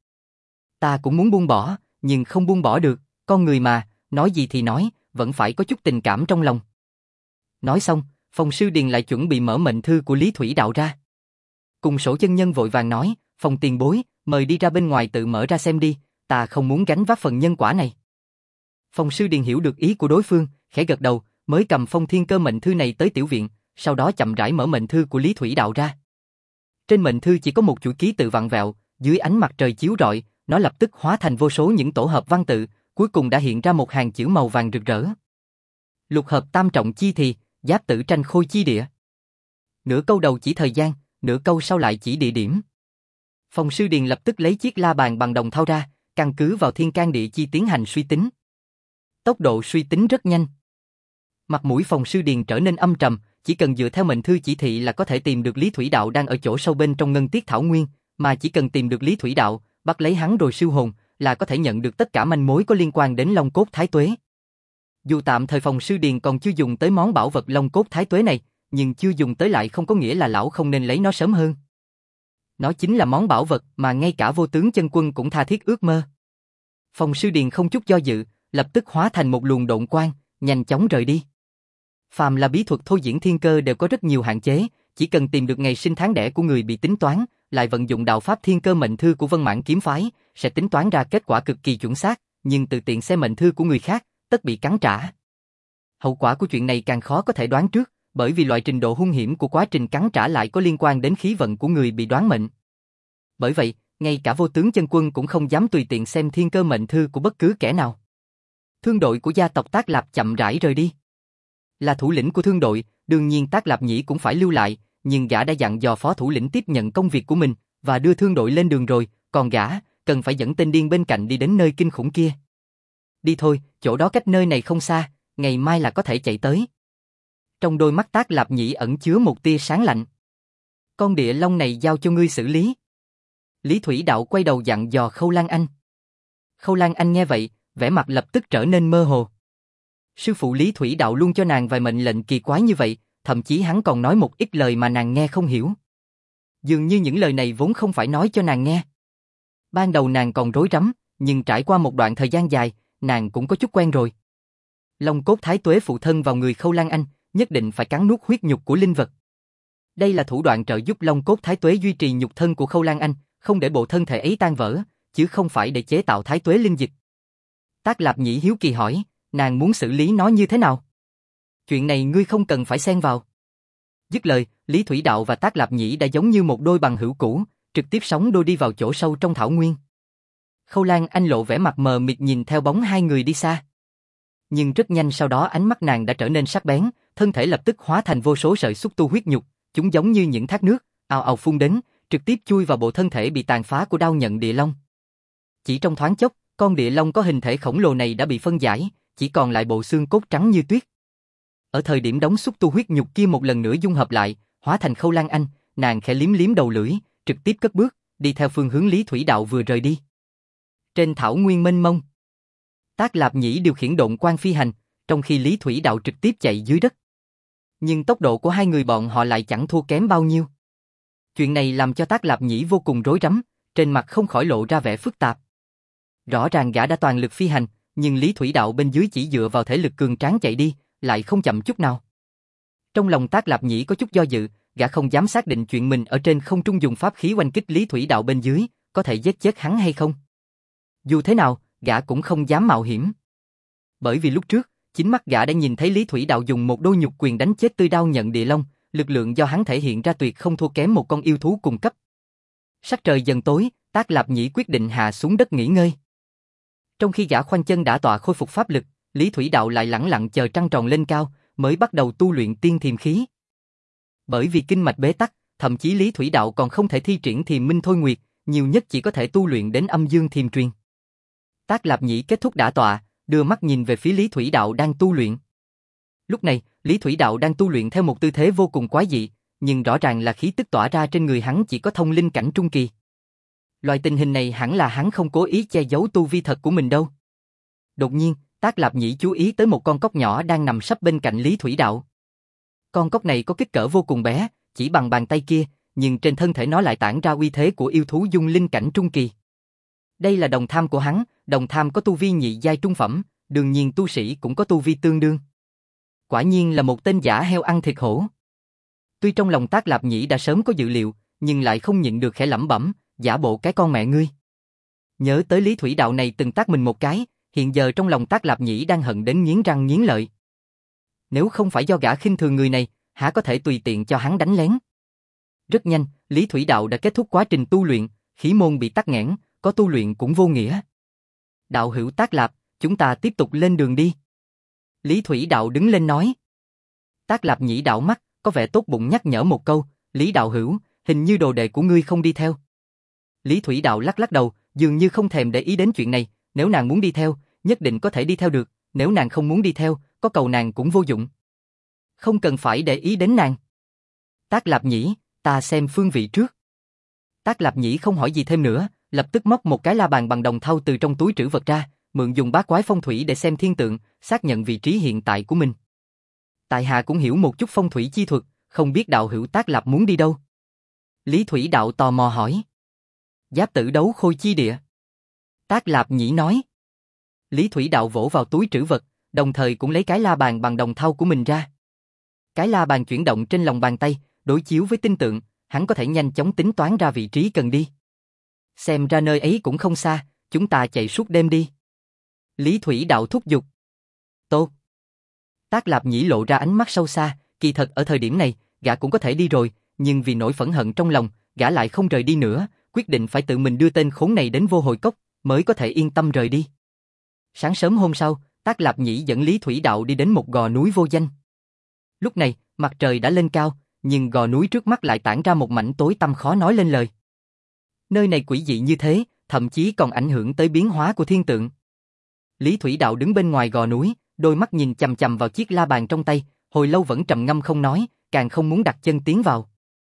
Ta cũng muốn buông bỏ, nhưng không buông bỏ được, con người mà, nói gì thì nói, vẫn phải có chút tình cảm trong lòng. Nói xong, Phong Sư Điền lại chuẩn bị mở mệnh thư của Lý Thủy Đạo ra. Cùng Sổ chân nhân vội vàng nói, Phong tiền bối, mời đi ra bên ngoài tự mở ra xem đi, ta không muốn gánh vác phần nhân quả này. Phong Sư Điền hiểu được ý của đối phương, khẽ gật đầu, mới cầm phong thiên cơ mệnh thư này tới tiểu viện, sau đó chậm rãi mở mệnh thư của Lý Thủy Đạo ra. Trên mệnh thư chỉ có một chuỗi ký tự vặn vẹo, dưới ánh mặt trời chiếu rọi, nó lập tức hóa thành vô số những tổ hợp văn tự, cuối cùng đã hiện ra một hàng chữ màu vàng rực rỡ. Lục hợp tam trọng chi thì, giáp tử tranh khôi chi địa. Nửa câu đầu chỉ thời gian, nửa câu sau lại chỉ địa điểm. Phong Sư Điền lập tức lấy chiếc la bàn bằng đồng thau ra, căn cứ vào thiên can địa chi tiến hành suy tính. Tốc độ suy tính rất nhanh. Mặt mũi Phong Sư Điền trở nên âm trầm, chỉ cần dựa theo mệnh thư chỉ thị là có thể tìm được Lý Thủy Đạo đang ở chỗ sâu bên trong ngân tiết thảo nguyên, mà chỉ cần tìm được Lý Thủy Đạo, bắt lấy hắn rồi siêu hồn, là có thể nhận được tất cả manh mối có liên quan đến Long Cốt Thái Tuế. Dù tạm thời Phong Sư Điền còn chưa dùng tới món bảo vật Long Cốt Thái Tuế này, nhưng chưa dùng tới lại không có nghĩa là lão không nên lấy nó sớm hơn. Nó chính là món bảo vật mà ngay cả Vô Tướng Chân Quân cũng tha thiết ước mơ. Phong Sư Điền không chút do dự, lập tức hóa thành một luồng độn quang, nhanh chóng rời đi. Phàm là bí thuật thôi diễn thiên cơ đều có rất nhiều hạn chế, chỉ cần tìm được ngày sinh tháng đẻ của người bị tính toán, lại vận dụng đạo pháp thiên cơ mệnh thư của Vân Mãn kiếm phái, sẽ tính toán ra kết quả cực kỳ chuẩn xác, nhưng từ tiện xem mệnh thư của người khác, tất bị cắn trả. Hậu quả của chuyện này càng khó có thể đoán trước, bởi vì loại trình độ hung hiểm của quá trình cắn trả lại có liên quan đến khí vận của người bị đoán mệnh. Bởi vậy, ngay cả Vô Tướng Chân Quân cũng không dám tùy tiện xem thiên cơ mệnh thư của bất cứ kẻ nào. Thương đội của gia tộc Tác Lạp chậm rãi rời đi. Là thủ lĩnh của thương đội, đương nhiên Tác Lạp Nhĩ cũng phải lưu lại, nhưng gã đã dặn dò phó thủ lĩnh tiếp nhận công việc của mình và đưa thương đội lên đường rồi, còn gã cần phải dẫn tên điên bên cạnh đi đến nơi kinh khủng kia. Đi thôi, chỗ đó cách nơi này không xa, ngày mai là có thể chạy tới. Trong đôi mắt Tác Lạp Nhĩ ẩn chứa một tia sáng lạnh. Con địa long này giao cho ngươi xử lý. Lý Thủy Đạo quay đầu dặn dò Khâu Lan Anh. Khâu Lan Anh nghe vậy, vẻ mặt lập tức trở nên mơ hồ. Sư phụ Lý Thủy Đạo luôn cho nàng vài mệnh lệnh kỳ quái như vậy, thậm chí hắn còn nói một ít lời mà nàng nghe không hiểu. Dường như những lời này vốn không phải nói cho nàng nghe. Ban đầu nàng còn rối rắm, nhưng trải qua một đoạn thời gian dài, nàng cũng có chút quen rồi. Long Cốt Thái Tuế phụ thân vào người Khâu Lan Anh, nhất định phải cắn nuốt huyết nhục của linh vật. Đây là thủ đoạn trợ giúp Long Cốt Thái Tuế duy trì nhục thân của Khâu Lan Anh, không để bộ thân thể ấy tan vỡ, chứ không phải để chế tạo Thái Tuế linh dịch. Tác Lạp Nhĩ hiếu kỳ hỏi, nàng muốn xử lý nó như thế nào? Chuyện này ngươi không cần phải xen vào. Dứt lời, Lý Thủy Đạo và Tác Lạp Nhĩ đã giống như một đôi bằng hữu cũ, trực tiếp sóng đôi đi vào chỗ sâu trong thảo nguyên. Khâu Lan Anh lộ vẻ mặt mờ mịt nhìn theo bóng hai người đi xa. Nhưng rất nhanh sau đó ánh mắt nàng đã trở nên sắc bén, thân thể lập tức hóa thành vô số sợi xúc tu huyết nhục, chúng giống như những thác nước, ào ào phun đến, trực tiếp chui vào bộ thân thể bị tàn phá của Đao Nhận Địa Long. Chỉ trong thoáng chốc, con địa long có hình thể khổng lồ này đã bị phân giải, chỉ còn lại bộ xương cốt trắng như tuyết. Ở thời điểm đóng xúc tu huyết nhục kia một lần nữa dung hợp lại, hóa thành Khâu Lan Anh, nàng khẽ liếm liếm đầu lưỡi, trực tiếp cất bước, đi theo phương hướng Lý Thủy Đạo vừa rời đi. Trên thảo nguyên mênh mông, Tác Lạp Nhĩ điều khiển độn quang phi hành, trong khi Lý Thủy Đạo trực tiếp chạy dưới đất. Nhưng tốc độ của hai người bọn họ lại chẳng thua kém bao nhiêu. Chuyện này làm cho Tác Lạp Nhĩ vô cùng rối rắm, trên mặt không khỏi lộ ra vẻ phức tạp. Rõ ràng gã đã toàn lực phi hành, nhưng Lý Thủy Đạo bên dưới chỉ dựa vào thể lực cường tráng chạy đi, lại không chậm chút nào. Trong lòng Tác Lạp Nhĩ có chút do dự, gã không dám xác định chuyện mình ở trên không trung dùng pháp khí oanh kích Lý Thủy Đạo bên dưới, có thể giết chết hắn hay không. Dù thế nào, gã cũng không dám mạo hiểm. Bởi vì lúc trước, chính mắt gã đã nhìn thấy Lý Thủy Đạo dùng một đôi nhục quyền đánh chết Tư Đao Nhận Địa Long, lực lượng do hắn thể hiện ra tuyệt không thua kém một con yêu thú cùng cấp. Sắc trời dần tối, Tác Lạp Nhĩ quyết định hạ xuống đất nghỉ ngơi. Trong khi gã khoanh chân đả tọa khôi phục pháp lực, Lý Thủy Đạo lại lẳng lặng chờ trăng tròn lên cao, mới bắt đầu tu luyện tiên thiềm khí. Bởi vì kinh mạch bế tắc, thậm chí Lý Thủy Đạo còn không thể thi triển thiềm minh thôi nguyệt, nhiều nhất chỉ có thể tu luyện đến âm dương thiềm truyền. Tác Lạp Nhĩ kết thúc đả tọa, đưa mắt nhìn về phía Lý Thủy Đạo đang tu luyện. Lúc này, Lý Thủy Đạo đang tu luyện theo một tư thế vô cùng quái dị, nhưng rõ ràng là khí tức tỏa ra trên người hắn chỉ có thông linh cảnh trung kỳ. Loại tình hình này hẳn là hắn không cố ý che giấu tu vi thật của mình đâu. Đột nhiên, Tác Lạp Nhĩ chú ý tới một con cóc nhỏ đang nằm sấp bên cạnh Lý Thủy Đạo. Con cóc này có kích cỡ vô cùng bé, chỉ bằng bàn tay kia, nhưng trên thân thể nó lại tản ra uy thế của yêu thú dung linh cảnh trung kỳ. Đây là đồng tham của hắn, đồng tham có tu vi nhị giai trung phẩm, đương nhiên tu sĩ cũng có tu vi tương đương. Quả nhiên là một tên giả heo ăn thịt hổ. Tuy trong lòng Tác Lạp Nhĩ đã sớm có dự liệu, nhưng lại không nhịn được khẽ lẩm bẩm, giả bộ cái con mẹ ngươi. Nhớ tới Lý Thủy Đạo này từng tát mình một cái, hiện giờ trong lòng Tác Lạp Nhĩ đang hận đến nghiến răng nghiến lợi. Nếu không phải do gã khinh thường người này, há có thể tùy tiện cho hắn đánh lén. Rất nhanh, Lý Thủy Đạo đã kết thúc quá trình tu luyện, khí môn bị tắc nghẽn, có tu luyện cũng vô nghĩa. Đạo hữu Tác Lạp, chúng ta tiếp tục lên đường đi. Lý Thủy Đạo đứng lên nói. Tác Lạp Nhĩ đảo mắt, có vẻ tốt bụng nhắc nhở một câu, Lý đạo hữu, hình như đồ đệ của ngươi không đi theo. Lý Thủy Đạo lắc lắc đầu, dường như không thèm để ý đến chuyện này, nếu nàng muốn đi theo, nhất định có thể đi theo được, nếu nàng không muốn đi theo, có cầu nàng cũng vô dụng. Không cần phải để ý đến nàng. Tác Lạp Nhĩ, ta xem phương vị trước. Tác Lạp Nhĩ không hỏi gì thêm nữa, lập tức móc một cái la bàn bằng đồng thau từ trong túi trữ vật ra, mượn dùng bát quái phong thủy để xem thiên tượng, xác nhận vị trí hiện tại của mình. Tại hạ cũng hiểu một chút phong thủy chi thuật, không biết đạo hữu Tác Lạp muốn đi đâu. Lý Thủy Đạo tò mò hỏi. Giáp Tử Đấu Khôi chi địa. Tác Lạp Nhĩ nói. Lý Thủy Đạo vỗ vào túi trữ vật, đồng thời cũng lấy cái la bàn bằng đồng thau của mình ra. Cái la bàn chuyển động trên lòng bàn tay, đối chiếu với tinh tượng, hắn có thể nhanh chóng tính toán ra vị trí cần đi. Xem ra nơi ấy cũng không xa, chúng ta chạy suốt đêm đi. Lý Thủy Đạo thúc giục. Tốt. Tác Lạp Nhĩ lộ ra ánh mắt sâu xa, kỳ thật ở thời điểm này, gã cũng có thể đi rồi, nhưng vì nỗi phẫn hận trong lòng, gã lại không rời đi nữa, quyết định phải tự mình đưa tên khốn này đến Vô Hồi Cốc, mới có thể yên tâm rời đi. Sáng sớm hôm sau, Tác Lạp Nhĩ dẫn Lý Thủy Đạo đi đến một gò núi vô danh. Lúc này, mặt trời đã lên cao, nhưng gò núi trước mắt lại tản ra một mảnh tối tăm khó nói lên lời. Nơi này quỷ dị như thế, thậm chí còn ảnh hưởng tới biến hóa của thiên tượng. Lý Thủy Đạo đứng bên ngoài gò núi, đôi mắt nhìn chằm chằm vào chiếc la bàn trong tay, hồi lâu vẫn trầm ngâm không nói, càng không muốn đặt chân tiến vào.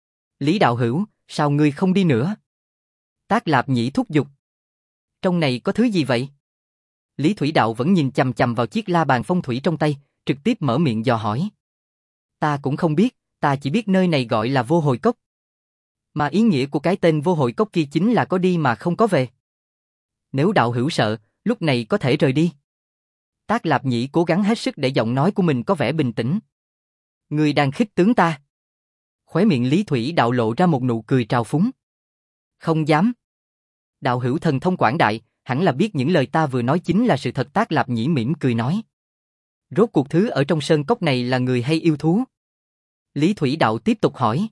Lý đạo hữu, sao ngươi không đi nữa? Tác Lạp Nhĩ thúc giục. Trong này có thứ gì vậy? Lý Thủy Đạo vẫn nhìn chằm chằm vào chiếc la bàn phong thủy trong tay, trực tiếp mở miệng dò hỏi. Ta cũng không biết, ta chỉ biết nơi này gọi là Vô Hồi Cốc. Mà ý nghĩa của cái tên Vô Hồi Cốc kia chính là có đi mà không có về. Nếu đạo hữu sợ, lúc này có thể rời đi. Tác Lạp Nhĩ cố gắng hết sức để giọng nói của mình có vẻ bình tĩnh. Ngươi đang khích tướng ta. Khóe miệng Lý Thủy Đạo lộ ra một nụ cười trào phúng. Không dám. Đạo hữu thần thông quảng đại, hẳn là biết những lời ta vừa nói chính là sự thật. Tác Lạp Nhĩ mỉm cười nói. Rốt cuộc thứ ở trong sơn cốc này là người hay yêu thú? Lý Thủy Đạo tiếp tục hỏi.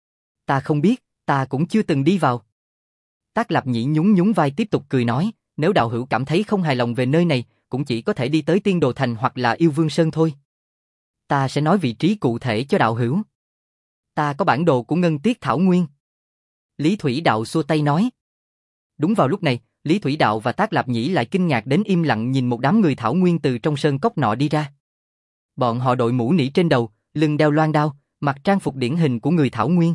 Ta không biết, ta cũng chưa từng đi vào. Tác Lạp Nhĩ nhún nhún vai tiếp tục cười nói, nếu đạo hữu cảm thấy không hài lòng về nơi này, cũng chỉ có thể đi tới Tiên Đồ Thành hoặc là Yêu Vương Sơn thôi. Ta sẽ nói vị trí cụ thể cho đạo hữu. Ta có bản đồ của Ngân Tiết Thảo Nguyên. Lý Thủy Đạo xua tay nói. Đúng vào lúc này, Lý Thủy Đạo và Tác Lạp Nhĩ lại kinh ngạc đến im lặng nhìn một đám người Thảo Nguyên từ trong sơn cốc nọ đi ra. Bọn họ đội mũ nỉ trên đầu, lưng đeo loan đao, mặc trang phục điển hình của người Thảo Nguyên.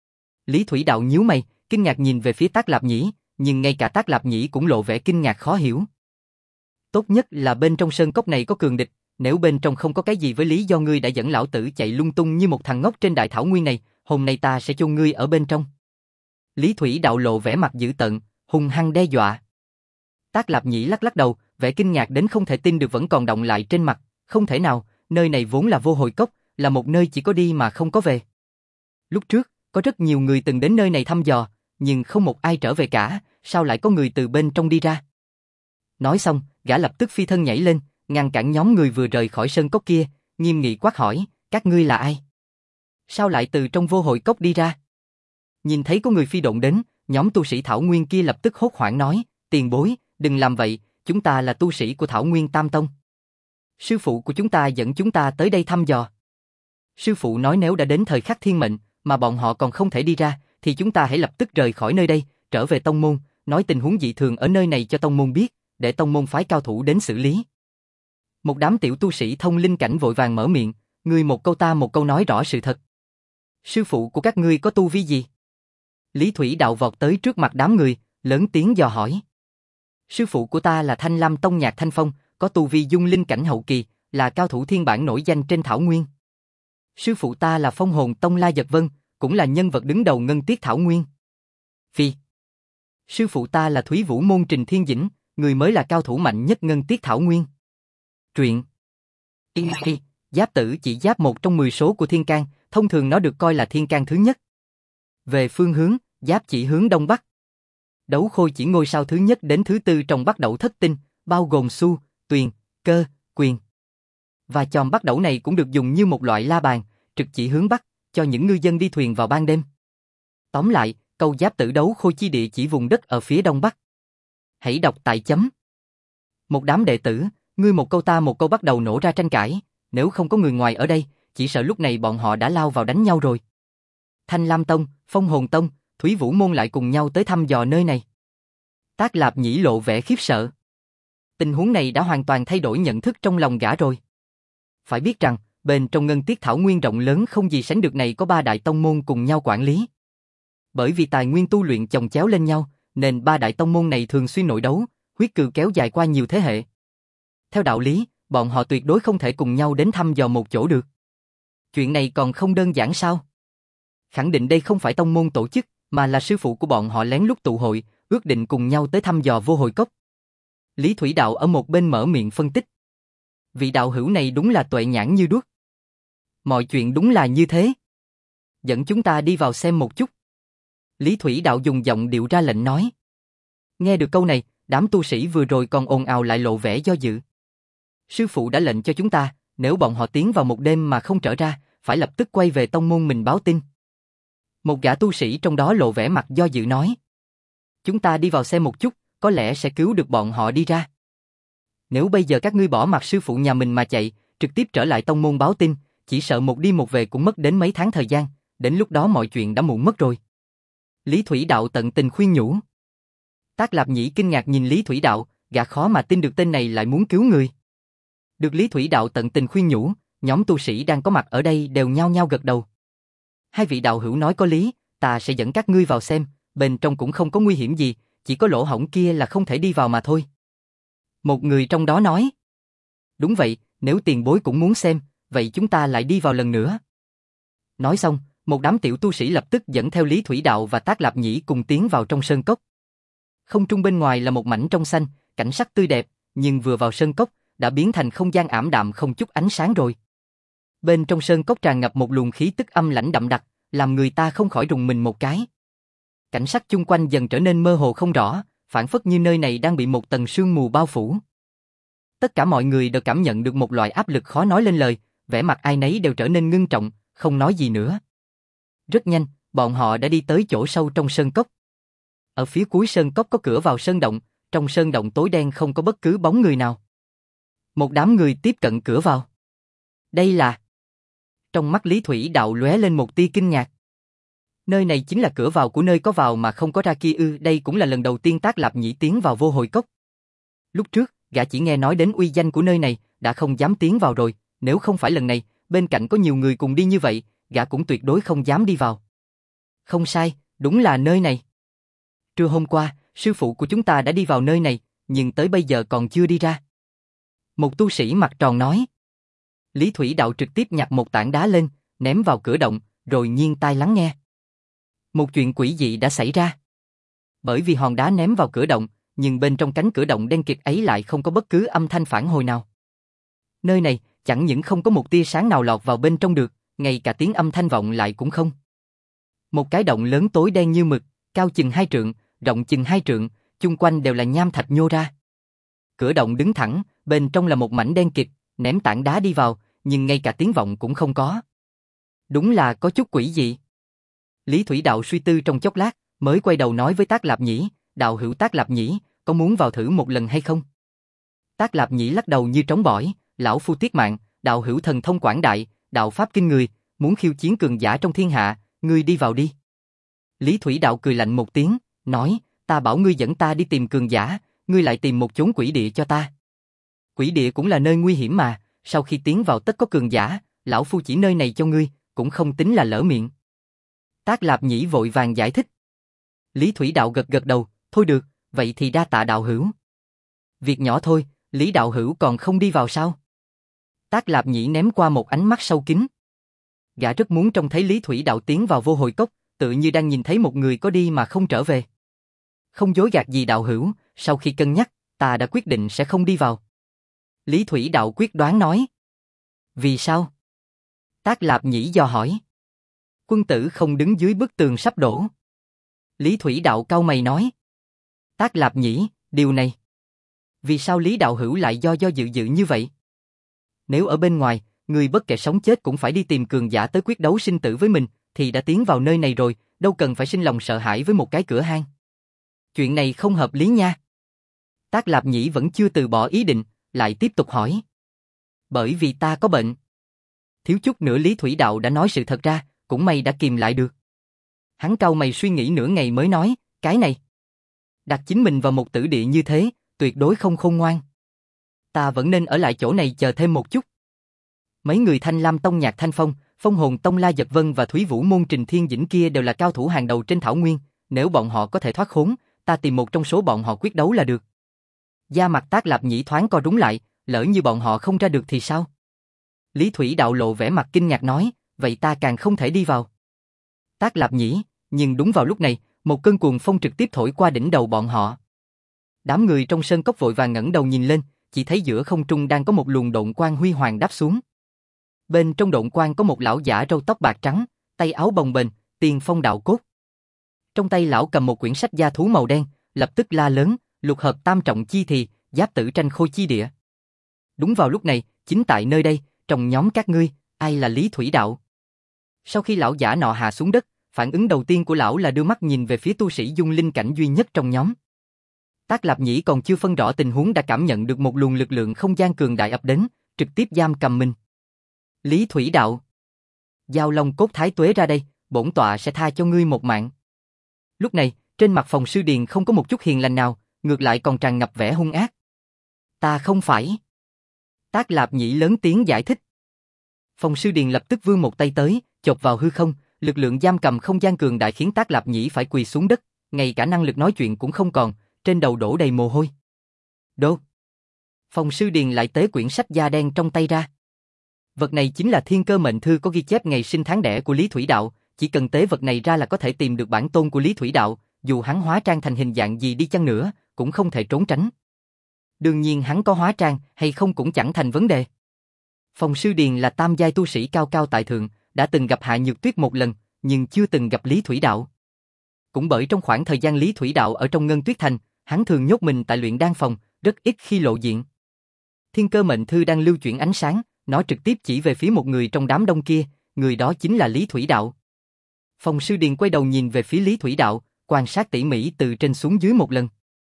Lý Thủy Đạo nhíu mày, kinh ngạc nhìn về phía Tác Lạp Nhĩ, nhưng ngay cả Tác Lạp Nhĩ cũng lộ vẻ kinh ngạc khó hiểu. Tốt nhất là bên trong sơn cốc này có cường địch, nếu bên trong không có cái gì với lý do ngươi đã dẫn lão tử chạy lung tung như một thằng ngốc trên đại thảo nguyên này, hôm nay ta sẽ chôn ngươi ở bên trong. Lý Thủy Đạo lộ vẻ mặt dữ tợn, hung hăng đe dọa. Tác Lạp Nhĩ lắc lắc đầu, vẻ kinh ngạc đến không thể tin được vẫn còn đọng lại trên mặt, không thể nào, nơi này vốn là vô hồi cốc, là một nơi chỉ có đi mà không có về. Lúc trước, có rất nhiều người từng đến nơi này thăm dò, nhưng không một ai trở về cả, sao lại có người từ bên trong đi ra? Nói xong, gã lập tức phi thân nhảy lên, ngăn cản nhóm người vừa rời khỏi sơn cốc kia, nghiêm nghị quát hỏi, các ngươi là ai? Sao lại từ trong vô hồi cốc đi ra? Nhìn thấy có người phi độn đến, nhóm tu sĩ Thảo Nguyên kia lập tức hốt hoảng nói, tiền bối, đừng làm vậy, chúng ta là tu sĩ của Thảo Nguyên Tam Tông. Sư phụ của chúng ta dẫn chúng ta tới đây thăm dò. Sư phụ nói nếu đã đến thời khắc thiên mệnh, mà bọn họ còn không thể đi ra, thì chúng ta hãy lập tức rời khỏi nơi đây, trở về tông môn, nói tình huống dị thường ở nơi này cho tông môn biết, để tông môn phái cao thủ đến xử lý. Một đám tiểu tu sĩ thông linh cảnh vội vàng mở miệng, ngươi một câu ta một câu nói rõ sự thật. Sư phụ của các ngươi có tu vi gì? Lý Thủy Đạo vọt tới trước mặt đám người, lớn tiếng dò hỏi. Sư phụ của ta là Thanh Lam Tông Nhạc Thanh Phong, có tu vi dung linh cảnh hậu kỳ, là cao thủ thiên bản nổi danh trên Thảo Nguyên. Sư phụ ta là Phong Hồn Tông La Giật Vân, cũng là nhân vật đứng đầu Ngân Tiết Thảo Nguyên. Phi. Sư phụ ta là Thúy Vũ Môn Trình Thiên Dĩnh, người mới là cao thủ mạnh nhất Ngân Tiết Thảo Nguyên. Truyện. Y. Giáp tử chỉ giáp một trong mười số của thiên can, thông thường nó được coi là thiên can thứ nhất. Về phương hướng, giáp chỉ hướng đông bắc. Đấu khôi chỉ ngôi sao thứ nhất đến thứ tư trong Bắc Đẩu thất tinh, bao gồm Xu, Tuyền, Cơ, Quyền. Và chòm Bắc Đẩu này cũng được dùng như một loại la bàn, trực chỉ hướng bắc, cho những ngư dân đi thuyền vào ban đêm. Tóm lại, câu giáp tử đấu khôi chi địa chỉ vùng đất ở phía đông bắc. Hãy đọc tại chấm. Một đám đệ tử, ngươi một câu ta một câu bắt đầu nổ ra tranh cãi, nếu không có người ngoài ở đây, chỉ sợ lúc này bọn họ đã lao vào đánh nhau rồi. Thanh Lam Tông, Phong Hồn Tông, Thúy Vũ Môn lại cùng nhau tới thăm dò nơi này. Tác Lạp Nhĩ lộ vẻ khiếp sợ. Tình huống này đã hoàn toàn thay đổi nhận thức trong lòng gã rồi. Phải biết rằng, bên trong Ngân Tiết Thảo Nguyên rộng lớn không gì sánh được này có ba đại tông môn cùng nhau quản lý. Bởi vì tài nguyên tu luyện chồng chéo lên nhau, nên ba đại tông môn này thường xuyên nội đấu, huyết cừu kéo dài qua nhiều thế hệ. Theo đạo lý, bọn họ tuyệt đối không thể cùng nhau đến thăm dò một chỗ được. Chuyện này còn không đơn giản sao? Khẳng định đây không phải tông môn tổ chức, mà là sư phụ của bọn họ lén lút tụ hội, ước định cùng nhau tới thăm dò vô hồi cốc. Lý Thủy Đạo ở một bên mở miệng phân tích. Vị đạo hữu này đúng là tuệ nhãn như đuốc. Mọi chuyện đúng là như thế. Dẫn chúng ta đi vào xem một chút. Lý Thủy Đạo dùng giọng điệu ra lệnh nói. Nghe được câu này, đám tu sĩ vừa rồi còn ồn ào lại lộ vẻ do dự. Sư phụ đã lệnh cho chúng ta, nếu bọn họ tiến vào một đêm mà không trở ra, phải lập tức quay về tông môn mình báo tin. Một gã tu sĩ trong đó lộ vẻ mặt do dự nói. Chúng ta đi vào xem một chút, có lẽ sẽ cứu được bọn họ đi ra. Nếu bây giờ các ngươi bỏ mặc sư phụ nhà mình mà chạy, trực tiếp trở lại tông môn báo tin, chỉ sợ một đi một về cũng mất đến mấy tháng thời gian, đến lúc đó mọi chuyện đã muộn mất rồi. Lý Thủy Đạo tận tình khuyên nhủ. Tác Lạp Nhĩ kinh ngạc nhìn Lý Thủy Đạo, gã khó mà tin được tên này lại muốn cứu người. Được Lý Thủy Đạo tận tình khuyên nhủ, nhóm tu sĩ đang có mặt ở đây đều nhao nhao gật đầu. Hai vị đạo hữu nói có lý, ta sẽ dẫn các ngươi vào xem, bên trong cũng không có nguy hiểm gì, chỉ có lỗ hổng kia là không thể đi vào mà thôi. Một người trong đó nói. Đúng vậy, nếu tiền bối cũng muốn xem, vậy chúng ta lại đi vào lần nữa. Nói xong, một đám tiểu tu sĩ lập tức dẫn theo Lý Thủy Đạo và Tác Lạp Nhĩ cùng tiến vào trong sơn cốc. Không trung bên ngoài là một mảnh trong xanh, cảnh sắc tươi đẹp, nhưng vừa vào sơn cốc, đã biến thành không gian ảm đạm không chút ánh sáng rồi. Bên trong sơn cốc tràn ngập một luồng khí tức âm lãnh đậm đặc, làm người ta không khỏi rùng mình một cái. Cảnh sắc chung quanh dần trở nên mơ hồ không rõ, phảng phất như nơi này đang bị một tầng sương mù bao phủ. Tất cả mọi người đều cảm nhận được một loại áp lực khó nói lên lời, vẻ mặt ai nấy đều trở nên ngưng trọng, không nói gì nữa. Rất nhanh, bọn họ đã đi tới chỗ sâu trong sơn cốc. Ở phía cuối sơn cốc có cửa vào sơn động, trong sơn động tối đen không có bất cứ bóng người nào. Một đám người tiếp cận cửa vào. Đây là... Trong mắt Lý Thủy Đạo lóe lên một tia kinh ngạc. Nơi này chính là cửa vào của nơi có vào mà không có ra kia ư? Đây cũng là lần đầu tiên Tác Lạp Nhĩ tiến vào vô hồi cốc. Lúc trước, gã chỉ nghe nói đến uy danh của nơi này, đã không dám tiến vào rồi, nếu không phải lần này, bên cạnh có nhiều người cùng đi như vậy, gã cũng tuyệt đối không dám đi vào. Không sai, đúng là nơi này. Trưa hôm qua, sư phụ của chúng ta đã đi vào nơi này, nhưng tới bây giờ còn chưa đi ra. Một tu sĩ mặt tròn nói. Lý Thủy Đạo trực tiếp nhặt một tảng đá lên, ném vào cửa động, rồi nghiêng tai lắng nghe. Một chuyện quỷ dị đã xảy ra. Bởi vì hòn đá ném vào cửa động, nhưng bên trong cánh cửa động đen kịt ấy lại không có bất cứ âm thanh phản hồi nào. Nơi này, chẳng những không có một tia sáng nào lọt vào bên trong được, ngay cả tiếng âm thanh vọng lại cũng không. Một cái động lớn tối đen như mực, cao chừng hai trượng, rộng chừng hai trượng, chung quanh đều là nham thạch nhô ra. Cửa động đứng thẳng, bên trong là một mảnh đen kịt, ném tảng đá đi vào, nhưng ngay cả tiếng vọng cũng không có. Đúng là có chút quỷ dị. Lý Thủy Đạo suy tư trong chốc lát, mới quay đầu nói với Tác Lạp Nhĩ, đạo hữu Tác Lạp Nhĩ, có muốn vào thử một lần hay không? Tác Lạp Nhĩ lắc đầu như trống bỏi, lão phu tiết mạng, đạo hữu thần thông quảng đại, đạo pháp kinh người, muốn khiêu chiến cường giả trong thiên hạ, ngươi đi vào đi. Lý Thủy Đạo cười lạnh một tiếng, nói, ta bảo ngươi dẫn ta đi tìm cường giả, ngươi lại tìm một chốn quỷ địa cho ta. Quỷ địa cũng là nơi nguy hiểm mà, sau khi tiến vào tất có cường giả, lão phu chỉ nơi này cho ngươi, cũng không tính là lỡ miệng. Tác Lạp Nhĩ vội vàng giải thích. Lý Thủy Đạo gật gật đầu, thôi được, vậy thì đa tạ đạo hữu. Việc nhỏ thôi, Lý đạo hữu còn không đi vào sao? Tác Lạp Nhĩ ném qua một ánh mắt sâu kín. Gã rất muốn trông thấy Lý Thủy Đạo tiến vào vô hồi cốc, tự như đang nhìn thấy một người có đi mà không trở về. Không dối gạt gì đạo hữu, sau khi cân nhắc, ta đã quyết định sẽ không đi vào. Lý Thủy Đạo quyết đoán nói. Vì sao? Tác Lạp Nhĩ dò hỏi. Quân tử không đứng dưới bức tường sắp đổ. Lý Thủy Đạo cau mày nói. Tác Lạp Nhĩ, điều này. Vì sao Lý đạo hữu lại do do dự dự như vậy? Nếu ở bên ngoài, người bất kể sống chết cũng phải đi tìm cường giả tới quyết đấu sinh tử với mình, thì đã tiến vào nơi này rồi, đâu cần phải sinh lòng sợ hãi với một cái cửa hang. Chuyện này không hợp lý nha. Tác Lạp Nhĩ vẫn chưa từ bỏ ý định, lại tiếp tục hỏi. Bởi vì ta có bệnh. Thiếu chút nữa Lý Thủy Đạo đã nói sự thật ra, cũng may đã kìm lại được. Hắn cau mày suy nghĩ nửa ngày mới nói, cái này. Đặt chính mình vào một tử địa như thế, tuyệt đối không khôn ngoan. Ta vẫn nên ở lại chỗ này chờ thêm một chút. Mấy người Thanh Lam Tông Nhạc Thanh Phong, Phong Hồn Tông La Giật Vân và Thúy Vũ Môn Trình Thiên Dĩnh kia đều là cao thủ hàng đầu trên thảo nguyên, nếu bọn họ có thể thoát khốn, ta tìm một trong số bọn họ quyết đấu là được. Da mặt Tác Lạp Nhĩ thoáng co rúm lại, lỡ như bọn họ không ra được thì sao? Lý Thủy Đạo lộ vẻ mặt kinh ngạc nói, vậy ta càng không thể đi vào. Tác Lạp Nhĩ, nhưng đúng vào lúc này, một cơn cuồng phong trực tiếp thổi qua đỉnh đầu bọn họ. Đám người trong sơn cốc vội vàng ngẩng đầu nhìn lên, chỉ thấy giữa không trung đang có một luồng độn quang huy hoàng đáp xuống. Bên trong độn quang có một lão giả râu tóc bạc trắng, tay áo bồng bềnh, tiền phong đạo cốt. Trong tay lão cầm một quyển sách gia thú màu đen, lập tức la lớn, lục hợp tam trọng chi thì, giáp tử tranh khôi chi địa. Đúng vào lúc này, chính tại nơi đây, trong nhóm các ngươi, ai là Lý Thủy Đạo? Sau khi lão giả nọ hạ xuống đất, phản ứng đầu tiên của lão là đưa mắt nhìn về phía tu sĩ dung linh cảnh duy nhất trong nhóm. Tác Lạp Nhĩ còn chưa phân rõ tình huống đã cảm nhận được một luồng lực lượng không gian cường đại ập đến, trực tiếp giam cầm mình. Lý Thủy Đạo, giao long cốt thái tuế ra đây, bổn tọa sẽ tha cho ngươi một mạng. Lúc này, trên mặt Phòng Sư Điền không có một chút hiền lành nào, ngược lại còn tràn ngập vẻ hung ác. Ta không phải. Tác Lạp Nhĩ lớn tiếng giải thích. Phòng Sư Điền lập tức vươn một tay tới, chộp vào hư không, lực lượng giam cầm không gian cường đại khiến Tác Lạp Nhĩ phải quỳ xuống đất, ngay cả năng lực nói chuyện cũng không còn, trên đầu đổ đầy mồ hôi. Đô. Phòng Sư Điền lại tế quyển sách da đen trong tay ra. Vật này chính là thiên cơ mệnh thư có ghi chép ngày sinh tháng đẻ của Lý Thủy Đạo, chỉ cần tế vật này ra là có thể tìm được bản tôn của Lý Thủy Đạo, dù hắn hóa trang thành hình dạng gì đi chăng nữa, cũng không thể trốn tránh. Đương nhiên hắn có hóa trang hay không cũng chẳng thành vấn đề. Phòng Sư Điền là tam giai tu sĩ cao cao tại thượng, đã từng gặp Hạ Nhược Tuyết một lần, nhưng chưa từng gặp Lý Thủy Đạo. Cũng bởi trong khoảng thời gian Lý Thủy Đạo ở trong Ngân Tuyết Thành, hắn thường nhốt mình tại luyện đan phòng, rất ít khi lộ diện. Thiên cơ mệnh thư đang lưu chuyển ánh sáng, nó trực tiếp chỉ về phía một người trong đám đông kia, người đó chính là Lý Thủy Đạo. Phòng Sư Điền quay đầu nhìn về phía Lý Thủy Đạo, quan sát tỉ mỉ từ trên xuống dưới một lần.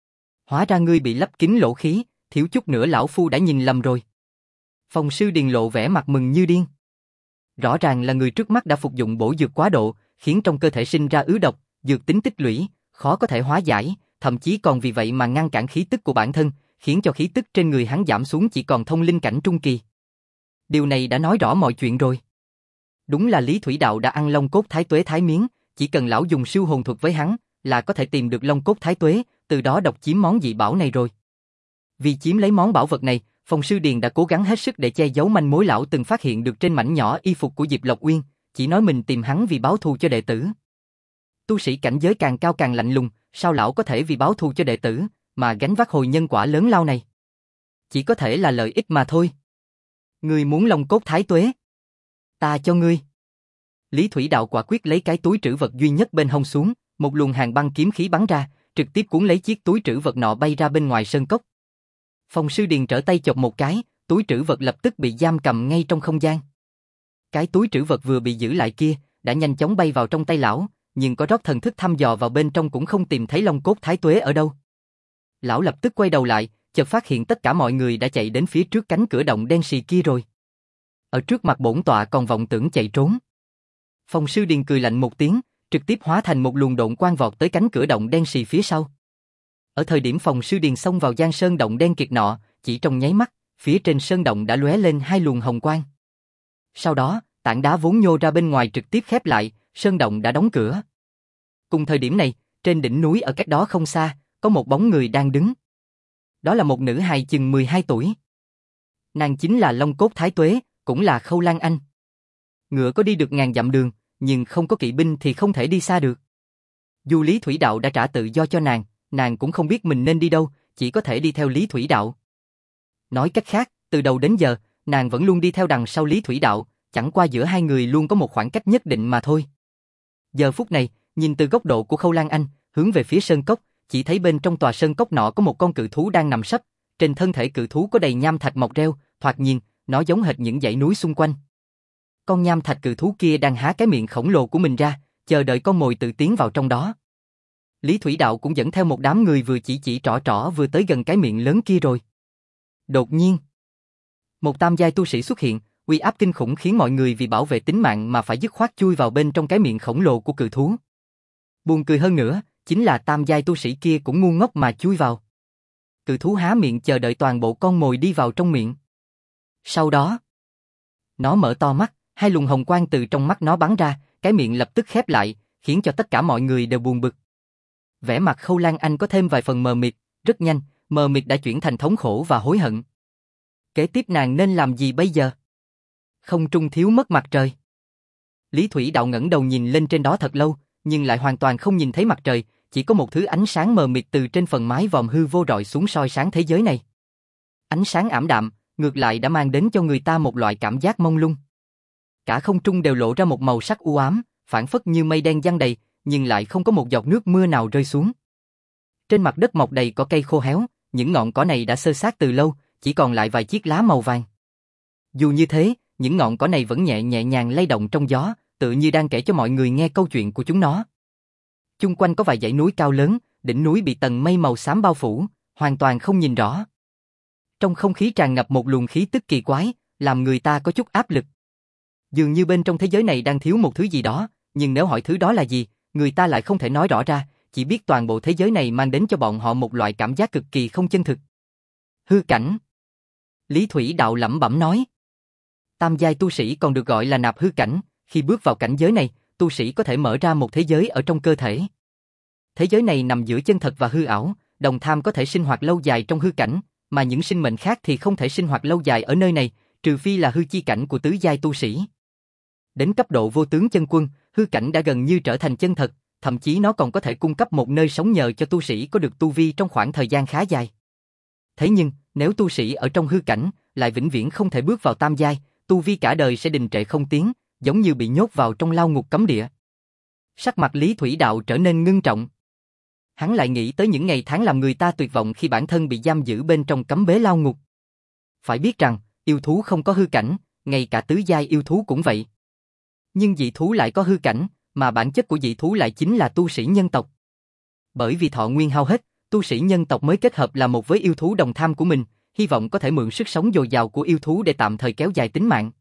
Hóa ra ngươi bị lấp kín lỗ khí, thiếu chút nữa lão phu đã nhìn lầm rồi. Phòng Sư Điền lộ vẻ mặt mừng như điên. Rõ ràng là người trước mắt đã phục dụng bổ dược quá độ, khiến trong cơ thể sinh ra ứ độc, dược tính tích lũy, khó có thể hóa giải, thậm chí còn vì vậy mà ngăn cản khí tức của bản thân, khiến cho khí tức trên người hắn giảm xuống chỉ còn thông linh cảnh trung kỳ. Điều này đã nói rõ mọi chuyện rồi. Đúng là Lý Thủy Đạo đã ăn long cốt thái tuế thái miếng, chỉ cần lão dùng siêu hồn thuật với hắn, là có thể tìm được long cốt thái tuế, từ đó độc chiếm món dị bảo này rồi. Vì chiếm lấy món bảo vật này, Phòng Sư Điền đã cố gắng hết sức để che giấu manh mối lão từng phát hiện được trên mảnh nhỏ y phục của Diệp Lộc Uyên, chỉ nói mình tìm hắn vì báo thù cho đệ tử. Tu sĩ cảnh giới càng cao càng lạnh lùng, sao lão có thể vì báo thù cho đệ tử mà gánh vác hồi nhân quả lớn lao này? Chỉ có thể là lợi ích mà thôi. Ngươi muốn Long cốt thái tuế? Ta cho ngươi. Lý Thủy Đạo quả quyết lấy cái túi trữ vật duy nhất bên hông xuống, một luồng hàn băng kiếm khí bắn ra, trực tiếp cuốn lấy chiếc túi trữ vật nọ bay ra bên ngoài sơn cốc. Phòng Sư Điền trở tay chộp một cái, túi trữ vật lập tức bị giam cầm ngay trong không gian. Cái túi trữ vật vừa bị giữ lại kia, đã nhanh chóng bay vào trong tay lão, nhưng có rót thần thức thăm dò vào bên trong cũng không tìm thấy Long cốt thái tuế ở đâu. Lão lập tức quay đầu lại, chợt phát hiện tất cả mọi người đã chạy đến phía trước cánh cửa động đen xì kia rồi. Ở trước mặt bổn tọa còn vọng tưởng chạy trốn. Phòng Sư Điền cười lạnh một tiếng, trực tiếp hóa thành một luồng độn quang vọt tới cánh cửa động đen xì phía sau. Ở thời điểm Phòng Sư Điền xông vào gian sơn động đen kiệt nọ, chỉ trong nháy mắt, phía trên sơn động đã lóe lên hai luồng hồng quang. Sau đó, tảng đá vốn nhô ra bên ngoài trực tiếp khép lại, sơn động đã đóng cửa. Cùng thời điểm này, trên đỉnh núi ở cách đó không xa, có một bóng người đang đứng. Đó là một nữ hài chừng mười hai tuổi. Nàng chính là Long cốt thái tuế, cũng là Khâu Lan Anh. Ngựa có đi được ngàn dặm đường, nhưng không có kỵ binh thì không thể đi xa được. Dù Lý Thủy Đạo đã trả tự do cho nàng, nàng cũng không biết mình nên đi đâu, chỉ có thể đi theo Lý Thủy Đạo. Nói cách khác, từ đầu đến giờ, nàng vẫn luôn đi theo đằng sau Lý Thủy Đạo, chẳng qua giữa hai người luôn có một khoảng cách nhất định mà thôi. Giờ phút này, nhìn từ góc độ của Khâu Lan Anh, hướng về phía sơn cốc, chỉ thấy bên trong tòa sơn cốc nọ có một con cự thú đang nằm sấp, trên thân thể cự thú có đầy nham thạch mọc rêu, thoạt nhìn, nó giống hệt những dãy núi xung quanh. Con nham thạch cự thú kia đang há cái miệng khổng lồ của mình ra, chờ đợi con mồi tự tiến vào trong đó. Lý Thủy Đạo cũng dẫn theo một đám người vừa chỉ chỉ trỏ trỏ vừa tới gần cái miệng lớn kia rồi. Đột nhiên, một tam giai tu sĩ xuất hiện, uy áp kinh khủng khiến mọi người vì bảo vệ tính mạng mà phải dứt khoát chui vào bên trong cái miệng khổng lồ của cự thú. Buồn cười hơn nữa, chính là tam giai tu sĩ kia cũng ngu ngốc mà chui vào. Cự thú há miệng chờ đợi toàn bộ con mồi đi vào trong miệng. Sau đó, nó mở to mắt, hai luồng hồng quang từ trong mắt nó bắn ra, cái miệng lập tức khép lại, khiến cho tất cả mọi người đều buồn bực. Vẻ mặt Khâu Lan Anh có thêm vài phần mờ mịt, rất nhanh, mờ mịt đã chuyển thành thống khổ và hối hận. Kế tiếp nàng nên làm gì bây giờ? Không trung thiếu mất mặt trời. Lý Thủy Đạo ngẩng đầu nhìn lên trên đó thật lâu, nhưng lại hoàn toàn không nhìn thấy mặt trời, chỉ có một thứ ánh sáng mờ mịt từ trên phần mái vòm hư vô rọi xuống soi sáng thế giới này. Ánh sáng ảm đạm, ngược lại đã mang đến cho người ta một loại cảm giác mông lung. Cả không trung đều lộ ra một màu sắc u ám, phảng phất như mây đen giăng đầy, nhưng lại không có một giọt nước mưa nào rơi xuống. Trên mặt đất mọc đầy cỏ cây khô héo, những ngọn cỏ này đã xơ xác từ lâu, chỉ còn lại vài chiếc lá màu vàng. Dù như thế, những ngọn cỏ này vẫn nhẹ nhẹ nhàng lay động trong gió, tự như đang kể cho mọi người nghe câu chuyện của chúng nó. Chung quanh có vài dãy núi cao lớn, đỉnh núi bị tầng mây màu xám bao phủ, hoàn toàn không nhìn rõ. Trong không khí tràn ngập một luồng khí tức kỳ quái, làm người ta có chút áp lực. Dường như bên trong thế giới này đang thiếu một thứ gì đó, nhưng nếu hỏi thứ đó là gì, người ta lại không thể nói rõ ra, chỉ biết toàn bộ thế giới này mang đến cho bọn họ một loại cảm giác cực kỳ không chân thực. Hư cảnh. Lý Thủy Đạo lẩm bẩm nói. Tam giai tu sĩ còn được gọi là nạp hư cảnh, khi bước vào cảnh giới này, tu sĩ có thể mở ra một thế giới ở trong cơ thể. Thế giới này nằm giữa chân thật và hư ảo, đồng tham có thể sinh hoạt lâu dài trong hư cảnh, mà những sinh mệnh khác thì không thể sinh hoạt lâu dài ở nơi này, trừ phi là hư chi cảnh của tứ giai tu sĩ. Đến cấp độ vô tướng chân quân, hư cảnh đã gần như trở thành chân thật, thậm chí nó còn có thể cung cấp một nơi sống nhờ cho tu sĩ có được tu vi trong khoảng thời gian khá dài. Thế nhưng, nếu tu sĩ ở trong hư cảnh, lại vĩnh viễn không thể bước vào tam giai, tu vi cả đời sẽ đình trệ không tiến, giống như bị nhốt vào trong lao ngục cấm địa. Sắc mặt Lý Thủy Đạo trở nên ngưng trọng. Hắn lại nghĩ tới những ngày tháng làm người ta tuyệt vọng khi bản thân bị giam giữ bên trong cấm bế lao ngục. Phải biết rằng, yêu thú không có hư cảnh, ngay cả tứ giai yêu thú cũng vậy. Nhưng dị thú lại có hư cảnh, mà bản chất của dị thú lại chính là tu sĩ nhân tộc. Bởi vì thọ nguyên hao hết, tu sĩ nhân tộc mới kết hợp là một với yêu thú đồng tham của mình, hy vọng có thể mượn sức sống dồi dào của yêu thú để tạm thời kéo dài tính mạng.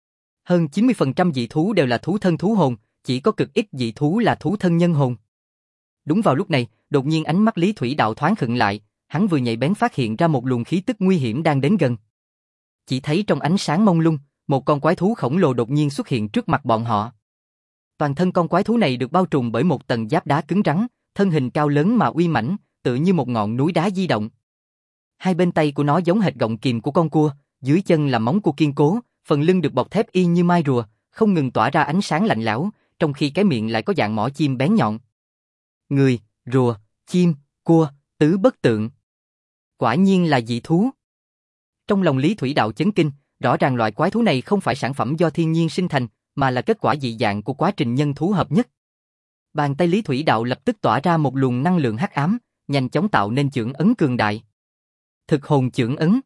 Hơn chín mươi phần trăm dị thú đều là thú thân thú hồn, chỉ có cực ít dị thú là thú thân nhân hồn. Đúng vào lúc này, đột nhiên ánh mắt Lý Thủy Đạo thoáng khựng lại, hắn vừa nhạy bén phát hiện ra một luồng khí tức nguy hiểm đang đến gần. Chỉ thấy trong ánh sáng mông lung, một con quái thú khổng lồ đột nhiên xuất hiện trước mặt bọn họ. Toàn thân con quái thú này được bao trùm bởi một tầng giáp đá cứng rắn, thân hình cao lớn mà uy mãnh, tựa như một ngọn núi đá di động. Hai bên tay của nó giống hệt gọng kìm của con cua, dưới chân là móng cua kiên cố, phần lưng được bọc thép y như mai rùa, không ngừng tỏa ra ánh sáng lạnh lẽo, trong khi cái miệng lại có dạng mỏ chim bén nhọn. Người, rùa, chim, cua, tứ bất tượng. Quả nhiên là dị thú. Trong lòng Lý Thủy Đạo chấn kinh, rõ ràng loại quái thú này không phải sản phẩm do thiên nhiên sinh thành, mà là kết quả dị dạng của quá trình nhân thú hợp nhất. Bàn tay Lý Thủy Đạo lập tức tỏa ra một luồng năng lượng hắc ám, nhanh chóng tạo nên chưởng ấn cường đại. Thực hồn chưởng ấn.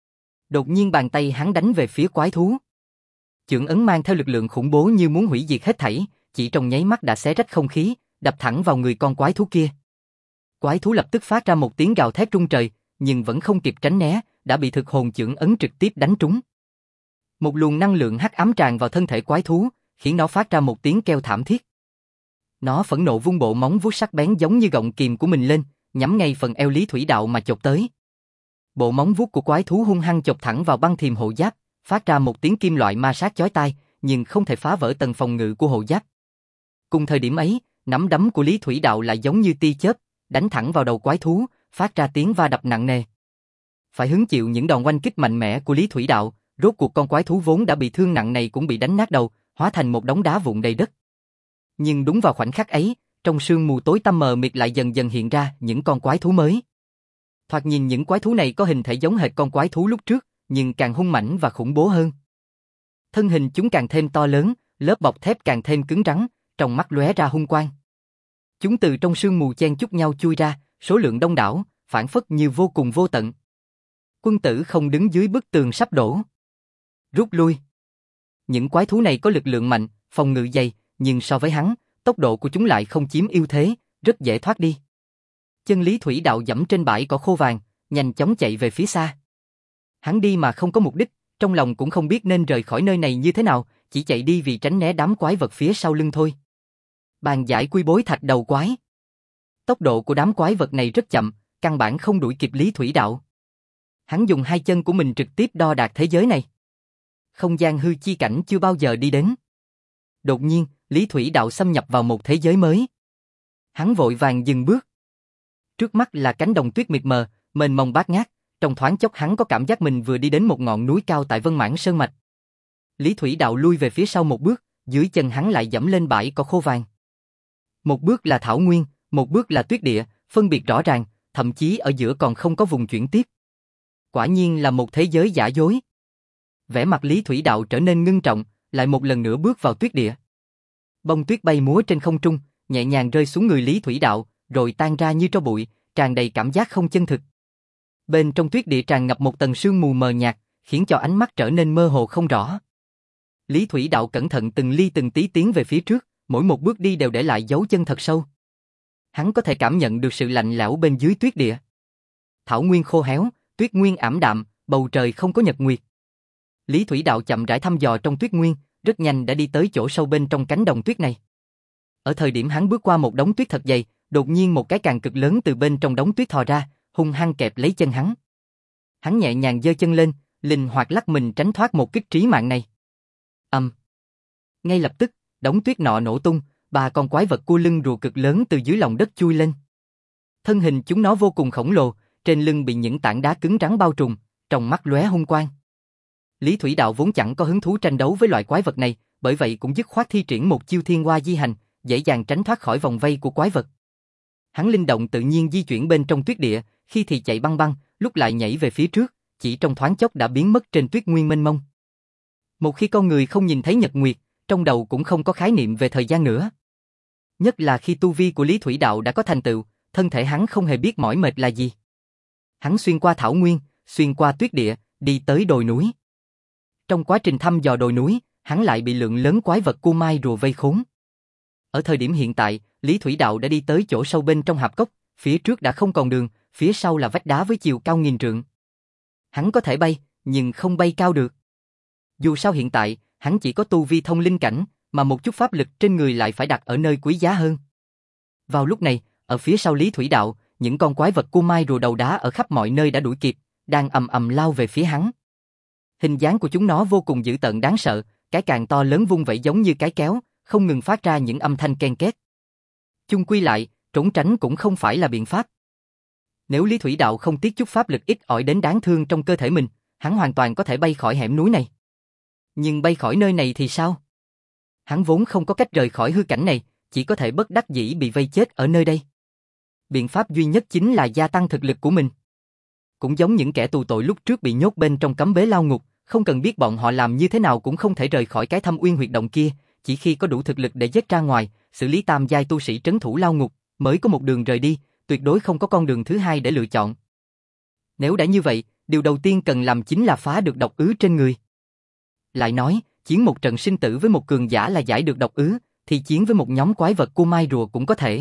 Đột nhiên bàn tay hắn đánh về phía quái thú. Chưởng ấn mang theo lực lượng khủng bố như muốn hủy diệt hết thảy, chỉ trong nháy mắt đã xé rách không khí, đập thẳng vào người con quái thú kia. Quái thú lập tức phát ra một tiếng gào thét rung trời, nhưng vẫn không kịp tránh né, đã bị thực hồn chưởng ấn trực tiếp đánh trúng. Một luồng năng lượng hắc ám tràn vào thân thể quái thú, khiến nó phát ra một tiếng kêu thảm thiết. Nó phẫn nộ vung bộ móng vuốt sắc bén giống như gọng kìm của mình lên, nhắm ngay phần eo Lý Thủy Đạo mà chộp tới. Bộ móng vuốt của quái thú hung hăng chộp thẳng vào băng thiềm hộ giáp, phát ra một tiếng kim loại ma sát chói tai, nhưng không thể phá vỡ tầng phòng ngự của hộ giáp. Cùng thời điểm ấy, nắm đấm của Lý Thủy Đạo lại giống như tia chớp, đánh thẳng vào đầu quái thú, phát ra tiếng va đập nặng nề. Phải hứng chịu những đòn oanh kích mạnh mẽ của Lý Thủy Đạo, rốt cuộc con quái thú vốn đã bị thương nặng này cũng bị đánh nát đầu, hóa thành một đống đá vụn đầy đất. Nhưng đúng vào khoảnh khắc ấy, trong sương mù tối tăm mờ mịt lại dần dần hiện ra những con quái thú mới. Thoạt nhìn những quái thú này có hình thể giống hệt con quái thú lúc trước, nhưng càng hung mãnh và khủng bố hơn. Thân hình chúng càng thêm to lớn, lớp bọc thép càng thêm cứng rắn, trong mắt lóe ra hung quang. Chúng từ trong sương mù chen chúc nhau chui ra, số lượng đông đảo, phản phất như vô cùng vô tận. Quân tử không đứng dưới bức tường sắp đổ. Rút lui. Những quái thú này có lực lượng mạnh, phòng ngự dày, nhưng so với hắn, tốc độ của chúng lại không chiếm ưu thế, rất dễ thoát đi. Chân Lý Thủy Đạo dẫm trên bãi cỏ khô vàng, nhanh chóng chạy về phía xa. Hắn đi mà không có mục đích, trong lòng cũng không biết nên rời khỏi nơi này như thế nào, chỉ chạy đi vì tránh né đám quái vật phía sau lưng thôi. Bàn giải quy bối thạch đầu quái. Tốc độ của đám quái vật này rất chậm, căn bản không đuổi kịp Lý Thủy Đạo. Hắn dùng hai chân của mình trực tiếp đo đạc thế giới này. Không gian hư chi cảnh chưa bao giờ đi đến. Đột nhiên, Lý Thủy Đạo xâm nhập vào một thế giới mới. Hắn vội vàng dừng bước. Trước mắt là cánh đồng tuyết mịt mờ, mênh mông bát ngát, trong thoáng chốc hắn có cảm giác mình vừa đi đến một ngọn núi cao tại Vân Mãn Sơn Mạch. Lý Thủy Đạo lui về phía sau một bước, dưới chân hắn lại dẫm lên bãi cỏ khô vàng. Một bước là thảo nguyên, một bước là tuyết địa, phân biệt rõ ràng, thậm chí ở giữa còn không có vùng chuyển tiếp. Quả nhiên là một thế giới giả dối. Vẻ mặt Lý Thủy Đạo trở nên ngưng trọng, lại một lần nữa bước vào tuyết địa. Bông tuyết bay múa trên không trung, nhẹ nhàng rơi xuống người Lý Thủy Đạo, rồi tan ra như tro bụi, tràn đầy cảm giác không chân thực. Bên trong tuyết địa tràn ngập một tầng sương mù mờ nhạt, khiến cho ánh mắt trở nên mơ hồ không rõ. Lý Thủy Đạo cẩn thận từng ly từng tí tiến về phía trước, mỗi một bước đi đều để lại dấu chân thật sâu. Hắn có thể cảm nhận được sự lạnh lẽo bên dưới tuyết địa. Thảo nguyên khô héo, tuyết nguyên ảm đạm, bầu trời không có nhật nguyệt. Lý Thủy Đạo chậm rãi thăm dò trong tuyết nguyên, rất nhanh đã đi tới chỗ sâu bên trong cánh đồng tuyết này. Ở thời điểm hắn bước qua một đống tuyết thật dày, đột nhiên một cái càng cực lớn từ bên trong đống tuyết thò ra, hung hăng kẹp lấy chân hắn. Hắn nhẹ nhàng giơ chân lên, linh hoạt lắc mình tránh thoát một kích trí mạng này. Ầm. Ngay lập tức, đống tuyết nọ nổ tung, ba con quái vật cua lưng rùa cực lớn từ dưới lòng đất chui lên. Thân hình chúng nó vô cùng khổng lồ, trên lưng bị những tảng đá cứng rắn bao trùm, trong mắt lóe hung quang. Lý Thủy Đạo vốn chẳng có hứng thú tranh đấu với loại quái vật này, bởi vậy cũng dứt khoát thi triển một chiêu thiên hoa di hành, dễ dàng tránh thoát khỏi vòng vây của quái vật. Hắn linh động tự nhiên di chuyển bên trong tuyết địa, khi thì chạy băng băng, lúc lại nhảy về phía trước, chỉ trong thoáng chốc đã biến mất trên tuyết nguyên mênh mông. Một khi con người không nhìn thấy nhật nguyệt, trong đầu cũng không có khái niệm về thời gian nữa. Nhất là khi tu vi của Lý Thủy Đạo đã có thành tựu, thân thể hắn không hề biết mỏi mệt là gì. Hắn xuyên qua thảo nguyên, xuyên qua tuyết địa, đi tới đồi núi. Trong quá trình thăm dò đồi núi, hắn lại bị lượng lớn quái vật cua mai rùa vây khốn. Ở thời điểm hiện tại, Lý Thủy Đạo đã đi tới chỗ sâu bên trong hạp cốc, phía trước đã không còn đường, phía sau là vách đá với chiều cao nghìn trượng. Hắn có thể bay, nhưng không bay cao được. Dù sao hiện tại, hắn chỉ có tu vi thông linh cảnh, mà một chút pháp lực trên người lại phải đặt ở nơi quý giá hơn. Vào lúc này, ở phía sau Lý Thủy Đạo, những con quái vật cua mai rùa đầu đá ở khắp mọi nơi đã đuổi kịp, đang ầm ầm lao về phía hắn. Hình dáng của chúng nó vô cùng dữ tợn đáng sợ, cái càng to lớn vung vẩy giống như cái kéo, không ngừng phát ra những âm thanh ken két. Chung quy lại, trốn tránh cũng không phải là biện pháp. Nếu Lý Thủy Đạo không tiếc chút pháp lực ít ỏi đến đáng thương trong cơ thể mình, hắn hoàn toàn có thể bay khỏi hẻm núi này. Nhưng bay khỏi nơi này thì sao? Hắn vốn không có cách rời khỏi hư cảnh này, chỉ có thể bất đắc dĩ bị vây chết ở nơi đây. Biện pháp duy nhất chính là gia tăng thực lực của mình. Cũng giống những kẻ tù tội lúc trước bị nhốt bên trong cấm bế lao ngục, không cần biết bọn họ làm như thế nào cũng không thể rời khỏi cái thâm uyên huyệt động kia, chỉ khi có đủ thực lực để giết ra ngoài, xử lý tam giai tu sĩ trấn thủ lao ngục, mới có một đường rời đi, tuyệt đối không có con đường thứ hai để lựa chọn. Nếu đã như vậy, điều đầu tiên cần làm chính là phá được độc ứ trên người. Lại nói, chiến một trận sinh tử với một cường giả là giải được độc ứ, thì chiến với một nhóm quái vật cô mai rùa cũng có thể.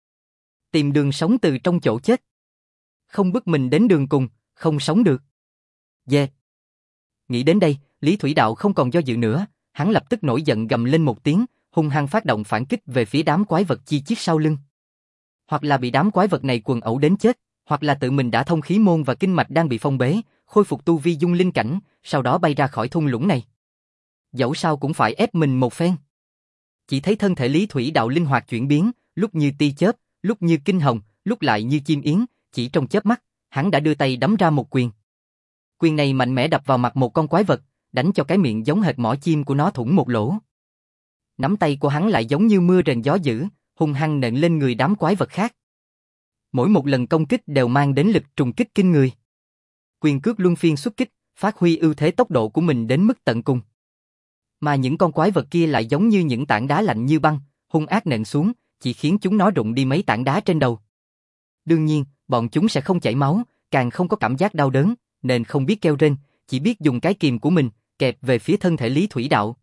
Tìm đường sống từ trong chỗ chết. Không bức mình đến đường cùng, không sống được. Yeah. Nghĩ đến đây, Lý Thủy Đạo không còn do dự nữa, hắn lập tức nổi giận gầm lên một tiếng, hung hăng phát động phản kích về phía đám quái vật chi chít sau lưng. Hoặc là bị đám quái vật này quần ẩu đến chết, hoặc là tự mình đã thông khí môn và kinh mạch đang bị phong bế, khôi phục tu vi dung linh cảnh, sau đó bay ra khỏi thung lũng này. Dẫu sao cũng phải ép mình một phen. Chỉ thấy thân thể Lý Thủy Đạo linh hoạt chuyển biến, lúc như tia chớp, lúc như kinh hồng, lúc lại như chim yến, chỉ trong chớp mắt, hắn đã đưa tay đấm ra một quyền. Quyền này mạnh mẽ đập vào mặt một con quái vật, đánh cho cái miệng giống hệt mỏ chim của nó thủng một lỗ. Nắm tay của hắn lại giống như mưa rền gió dữ, hung hăng nện lên người đám quái vật khác. Mỗi một lần công kích đều mang đến lực trùng kích kinh người. Quyền cước luân phiên xuất kích, phát huy ưu thế tốc độ của mình đến mức tận cùng. Mà những con quái vật kia lại giống như những tảng đá lạnh như băng, hung ác nện xuống, chỉ khiến chúng nó rụng đi mấy tảng đá trên đầu. Đương nhiên, bọn chúng sẽ không chảy máu, càng không có cảm giác đau đớn, nên không biết kêu rên, chỉ biết dùng cái kìm của mình, kẹp về phía thân thể Lý Thủy Đạo.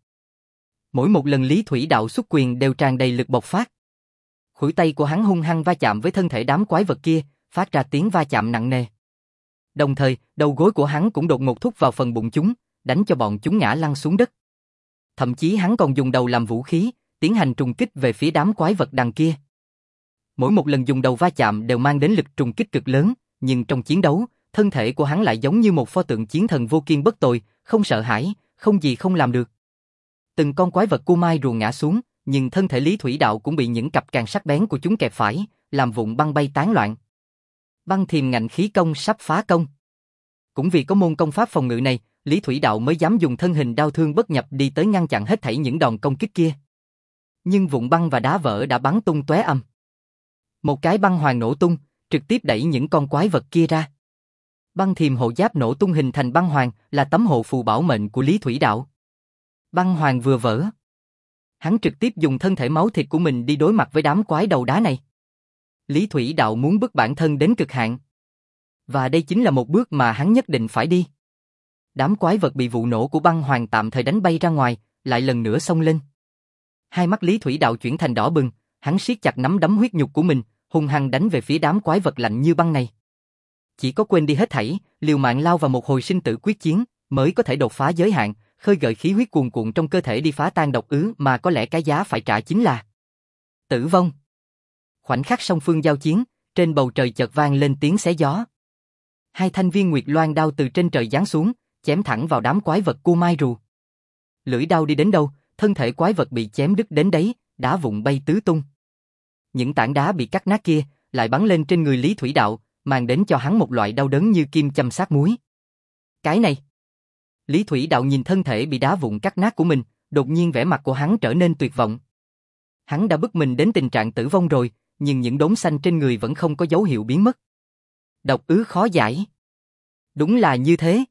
Mỗi một lần Lý Thủy Đạo xuất quyền đều tràn đầy lực bộc phát. Khuỷu tay của hắn hung hăng va chạm với thân thể đám quái vật kia, phát ra tiếng va chạm nặng nề. Đồng thời, đầu gối của hắn cũng đột ngột thúc vào phần bụng chúng, đánh cho bọn chúng ngã lăn xuống đất. Thậm chí hắn còn dùng đầu làm vũ khí, tiến hành trùng kích về phía đám quái vật đằng kia. Mỗi một lần dùng đầu va chạm đều mang đến lực trùng kích cực lớn, nhưng trong chiến đấu, thân thể của hắn lại giống như một pho tượng chiến thần vô kiên bất tồi, không sợ hãi, không gì không làm được. Từng con quái vật cô mai rùa ngã xuống, nhưng thân thể Lý Thủy Đạo cũng bị những cặp càng sắc bén của chúng kẹp phải, làm vụn băng bay tán loạn. Băng thiềm ngạnh khí công sắp phá công. Cũng vì có môn công pháp phòng ngự này, Lý Thủy Đạo mới dám dùng thân hình đao thương bất nhập đi tới ngăn chặn hết thảy những đòn công kích kia. Nhưng vụn băng và đá vỡ đã bắn tung tóe âm. Một cái băng hoàng nổ tung, trực tiếp đẩy những con quái vật kia ra. Băng thiềm hộ giáp nổ tung hình thành băng hoàng, là tấm hộ phù bảo mệnh của Lý Thủy Đạo. Băng hoàng vừa vỡ, hắn trực tiếp dùng thân thể máu thịt của mình đi đối mặt với đám quái đầu đá này. Lý Thủy Đạo muốn bức bản thân đến cực hạn. Và đây chính là một bước mà hắn nhất định phải đi. Đám quái vật bị vụ nổ của băng hoàng tạm thời đánh bay ra ngoài, lại lần nữa xông lên. Hai mắt Lý Thủy Đạo chuyển thành đỏ bừng, hắn siết chặt nắm đấm huyết nhục của mình, hung hăng đánh về phía đám quái vật lạnh như băng này. Chỉ có quên đi hết thảy, liều mạng lao vào một hồi sinh tử quyết chiến, mới có thể đột phá giới hạn, khơi gợi khí huyết cuồn cuộn trong cơ thể đi phá tan độc ứ, mà có lẽ cái giá phải trả chính là tử vong. Khoảnh khắc song phương giao chiến, trên bầu trời chợt vang lên tiếng xé gió. Hai thanh viên nguyệt loan đao từ trên trời giáng xuống, chém thẳng vào đám quái vật cô mai rùa. Lưỡi đao đi đến đâu, thân thể quái vật bị chém đứt đến đấy, đá vụn bay tứ tung. Những tảng đá bị cắt nát kia lại bắn lên trên người Lý Thủy Đạo, mang đến cho hắn một loại đau đớn như kim châm sát muối. Cái này, Lý Thủy Đạo nhìn thân thể bị đá vụn cắt nát của mình, đột nhiên vẻ mặt của hắn trở nên tuyệt vọng. Hắn đã bức mình đến tình trạng tử vong rồi, nhưng những đốm xanh trên người vẫn không có dấu hiệu biến mất. Độc ứ khó giải. Đúng là như thế.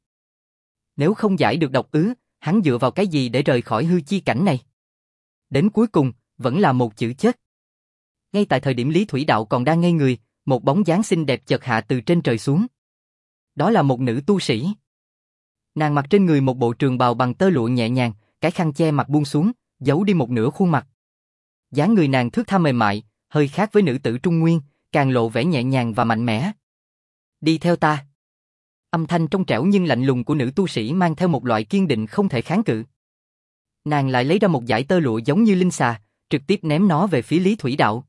Nếu không giải được độc ứ, hắn dựa vào cái gì để rời khỏi hư chi cảnh này? Đến cuối cùng, vẫn là một chữ chết. Ngay tại thời điểm Lý Thủy Đạo còn đang ngây người, một bóng dáng xinh đẹp chợt hạ từ trên trời xuống. Đó là một nữ tu sĩ. Nàng mặc trên người một bộ trường bào bằng tơ lụa nhẹ nhàng, cái khăn che mặt buông xuống, giấu đi một nửa khuôn mặt. Dáng người nàng thướt tha mềm mại, hơi khác với nữ tử Trung Nguyên, càng lộ vẻ nhẹ nhàng và mạnh mẽ. Đi theo ta. Âm thanh trong trẻo nhưng lạnh lùng của nữ tu sĩ mang theo một loại kiên định không thể kháng cự. Nàng lại lấy ra một dải tơ lụa giống như linh xà, trực tiếp ném nó về phía Lý Thủy Đạo.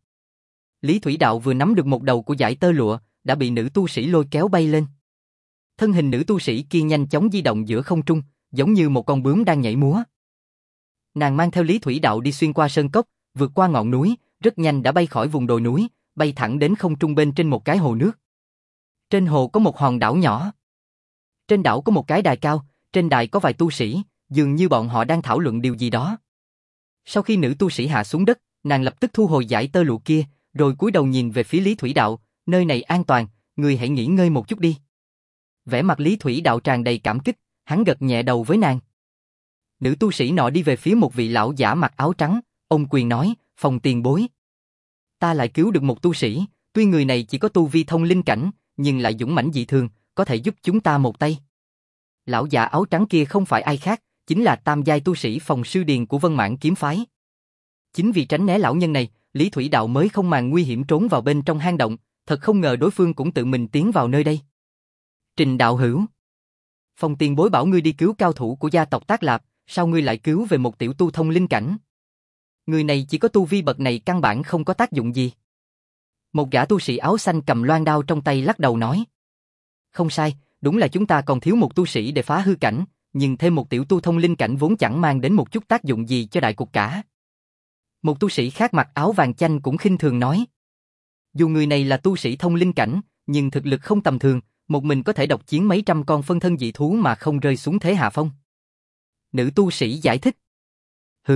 Lý Thủy Đạo vừa nắm được một đầu của dải tơ lụa, đã bị nữ tu sĩ lôi kéo bay lên. Thân hình nữ tu sĩ kia nhanh chóng di động giữa không trung, giống như một con bướm đang nhảy múa. Nàng mang theo Lý Thủy Đạo đi xuyên qua sơn cốc, vượt qua ngọn núi, rất nhanh đã bay khỏi vùng đồi núi, bay thẳng đến không trung bên trên một cái hồ nước. Trên hồ có một hòn đảo nhỏ. Trên đảo có một cái đài cao, trên đài có vài tu sĩ, dường như bọn họ đang thảo luận điều gì đó. Sau khi nữ tu sĩ hạ xuống đất, nàng lập tức thu hồi dải tơ lụa kia, rồi cúi đầu nhìn về phía Lý Thủy Đạo, nơi này an toàn, người hãy nghỉ ngơi một chút đi. Vẻ mặt Lý Thủy Đạo tràn đầy cảm kích, hắn gật nhẹ đầu với nàng. Nữ tu sĩ nọ đi về phía một vị lão giả mặc áo trắng, ông quyền nói, Phong tiền bối. Ta lại cứu được một tu sĩ, tuy người này chỉ có tu vi thông linh cảnh, nhưng lại dũng mãnh dị thường, có thể giúp chúng ta một tay. Lão giả áo trắng kia không phải ai khác, chính là tam giai tu sĩ Phong Sư Điền của Vân Mãn kiếm phái. Chính vì tránh né lão nhân này, Lý Thủy Đạo mới không màng nguy hiểm trốn vào bên trong hang động, thật không ngờ đối phương cũng tự mình tiến vào nơi đây. Trình đạo hữu. Phong tiền bối bảo ngươi đi cứu cao thủ của gia tộc Tác Lạp, sao ngươi lại cứu về một tiểu tu thông linh cảnh? Người này chỉ có tu vi bậc này căn bản không có tác dụng gì. Một gã tu sĩ áo xanh cầm loan đao trong tay lắc đầu nói. Không sai, đúng là chúng ta còn thiếu một tu sĩ để phá hư cảnh, nhưng thêm một tiểu tu thông linh cảnh vốn chẳng mang đến một chút tác dụng gì cho đại cục cả. Một tu sĩ khác mặc áo vàng chanh cũng khinh thường nói. Dù người này là tu sĩ thông linh cảnh, nhưng thực lực không tầm thường, một mình có thể độc chiến mấy trăm con phân thân dị thú mà không rơi xuống thế hạ phong. Nữ tu sĩ giải thích. Hừ.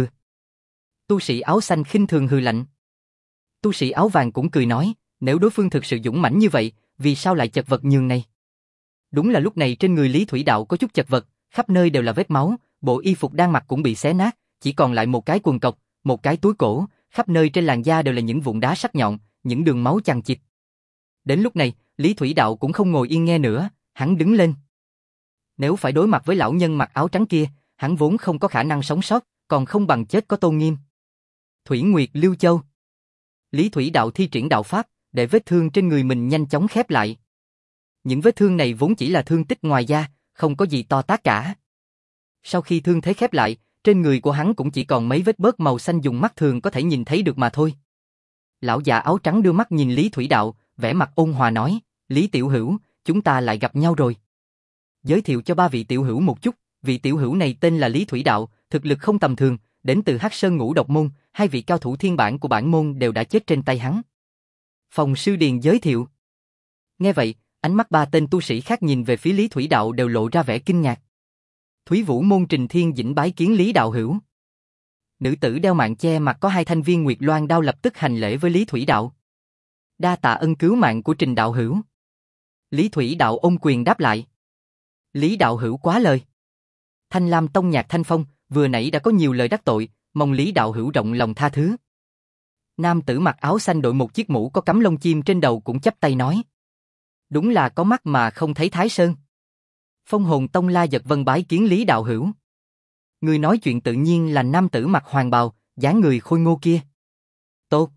Tu sĩ áo xanh khinh thường hừ lạnh. Tu sĩ áo vàng cũng cười nói, nếu đối phương thực sự dũng mãnh như vậy, vì sao lại chật vật nhường này? Đúng là lúc này trên người Lý Thủy Đạo có chút chật vật, khắp nơi đều là vết máu, bộ y phục đang mặc cũng bị xé nát, chỉ còn lại một cái quần cộc, một cái túi cổ, khắp nơi trên làn da đều là những vụn đá sắc nhọn, những đường máu chằng chịt. Đến lúc này, Lý Thủy Đạo cũng không ngồi yên nghe nữa, hắn đứng lên. Nếu phải đối mặt với lão nhân mặc áo trắng kia, hắn vốn không có khả năng sống sót, còn không bằng chết có tôn nghiêm. Thủy Nguyệt Lưu Châu. Lý Thủy Đạo thi triển đạo pháp, để vết thương trên người mình nhanh chóng khép lại. Những vết thương này vốn chỉ là thương tích ngoài da, không có gì to tát cả. Sau khi thương thế khép lại, trên người của hắn cũng chỉ còn mấy vết bớt màu xanh dùng mắt thường có thể nhìn thấy được mà thôi. Lão già áo trắng đưa mắt nhìn Lý Thủy Đạo, vẻ mặt ôn hòa nói, Lý Tiểu Hữu, chúng ta lại gặp nhau rồi. Giới thiệu cho ba vị tiểu hữu một chút, vị tiểu hữu này tên là Lý Thủy Đạo, thực lực không tầm thường, đến từ Hắc Sơn Ngũ Độc Môn, hai vị cao thủ thiên bản của bản môn đều đã chết trên tay hắn. Phong Sư Điền giới thiệu. Nghe vậy, ánh mắt ba tên tu sĩ khác nhìn về phía Lý Thủy Đạo đều lộ ra vẻ kinh ngạc. Thúy Vũ Môn Trình Thiên Dĩnh bái kiến Lý đạo hữu. Nữ tử đeo mạng che mặt có hai thanh viên nguyệt loan đao lập tức hành lễ với Lý Thủy Đạo. Đa tạ ân cứu mạng của Trình đạo hữu. Lý Thủy Đạo ôm quyền đáp lại. Lý đạo hữu quá lời. Thanh Lam Tông Nhạc Thanh Phong vừa nãy đã có nhiều lời đắc tội, mong Lý đạo hữu rộng lòng tha thứ. Nam tử mặc áo xanh đội một chiếc mũ có cắm lông chim trên đầu cũng chắp tay nói. Đúng là có mắt mà không thấy Thái Sơn. Phong Hồn Tông La Giật Vân bái kiến Lý đạo hữu. Người nói chuyện tự nhiên là nam tử mặc hoàng bào, dáng người khôi ngô kia. Tốt.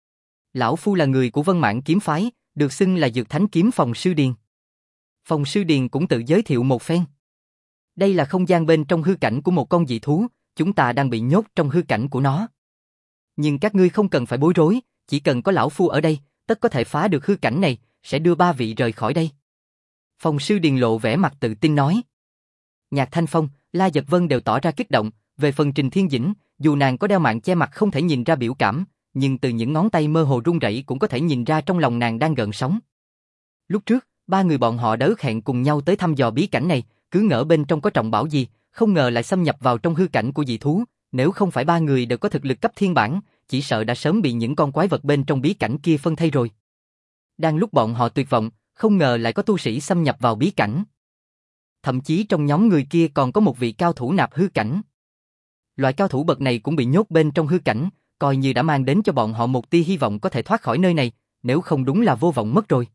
Lão phu là người của Vân Mãn kiếm phái, được xưng là Dược Thánh kiếm Phong Sư Điền. Phong Sư Điền cũng tự giới thiệu một phen. Đây là không gian bên trong hư cảnh của một con dị thú, chúng ta đang bị nhốt trong hư cảnh của nó. Nhưng các ngươi không cần phải bối rối, chỉ cần có lão phu ở đây, tất có thể phá được hư cảnh này, sẽ đưa ba vị rời khỏi đây. Phong Sư Điền lộ vẻ mặt tự tin nói. Nhạc Thanh Phong, La Giật Vân đều tỏ ra kích động, về phần Trình Thiên Dĩnh, dù nàng có đeo mạng che mặt không thể nhìn ra biểu cảm, nhưng từ những ngón tay mơ hồ run rẩy cũng có thể nhìn ra trong lòng nàng đang gợn sóng. Lúc trước, ba người bọn họ đã ước hẹn cùng nhau tới thăm dò bí cảnh này, cứ ngỡ bên trong có trọng bảo gì, không ngờ lại xâm nhập vào trong hư cảnh của dị thú, nếu không phải ba người đều có thực lực cấp thiên bản, chỉ sợ đã sớm bị những con quái vật bên trong bí cảnh kia phân thây rồi. Đang lúc bọn họ tuyệt vọng, không ngờ lại có tu sĩ xâm nhập vào bí cảnh. Thậm chí trong nhóm người kia còn có một vị cao thủ nạp hư cảnh. Loại cao thủ bậc này cũng bị nhốt bên trong hư cảnh, coi như đã mang đến cho bọn họ một tia hy vọng có thể thoát khỏi nơi này, nếu không đúng là vô vọng mất rồi.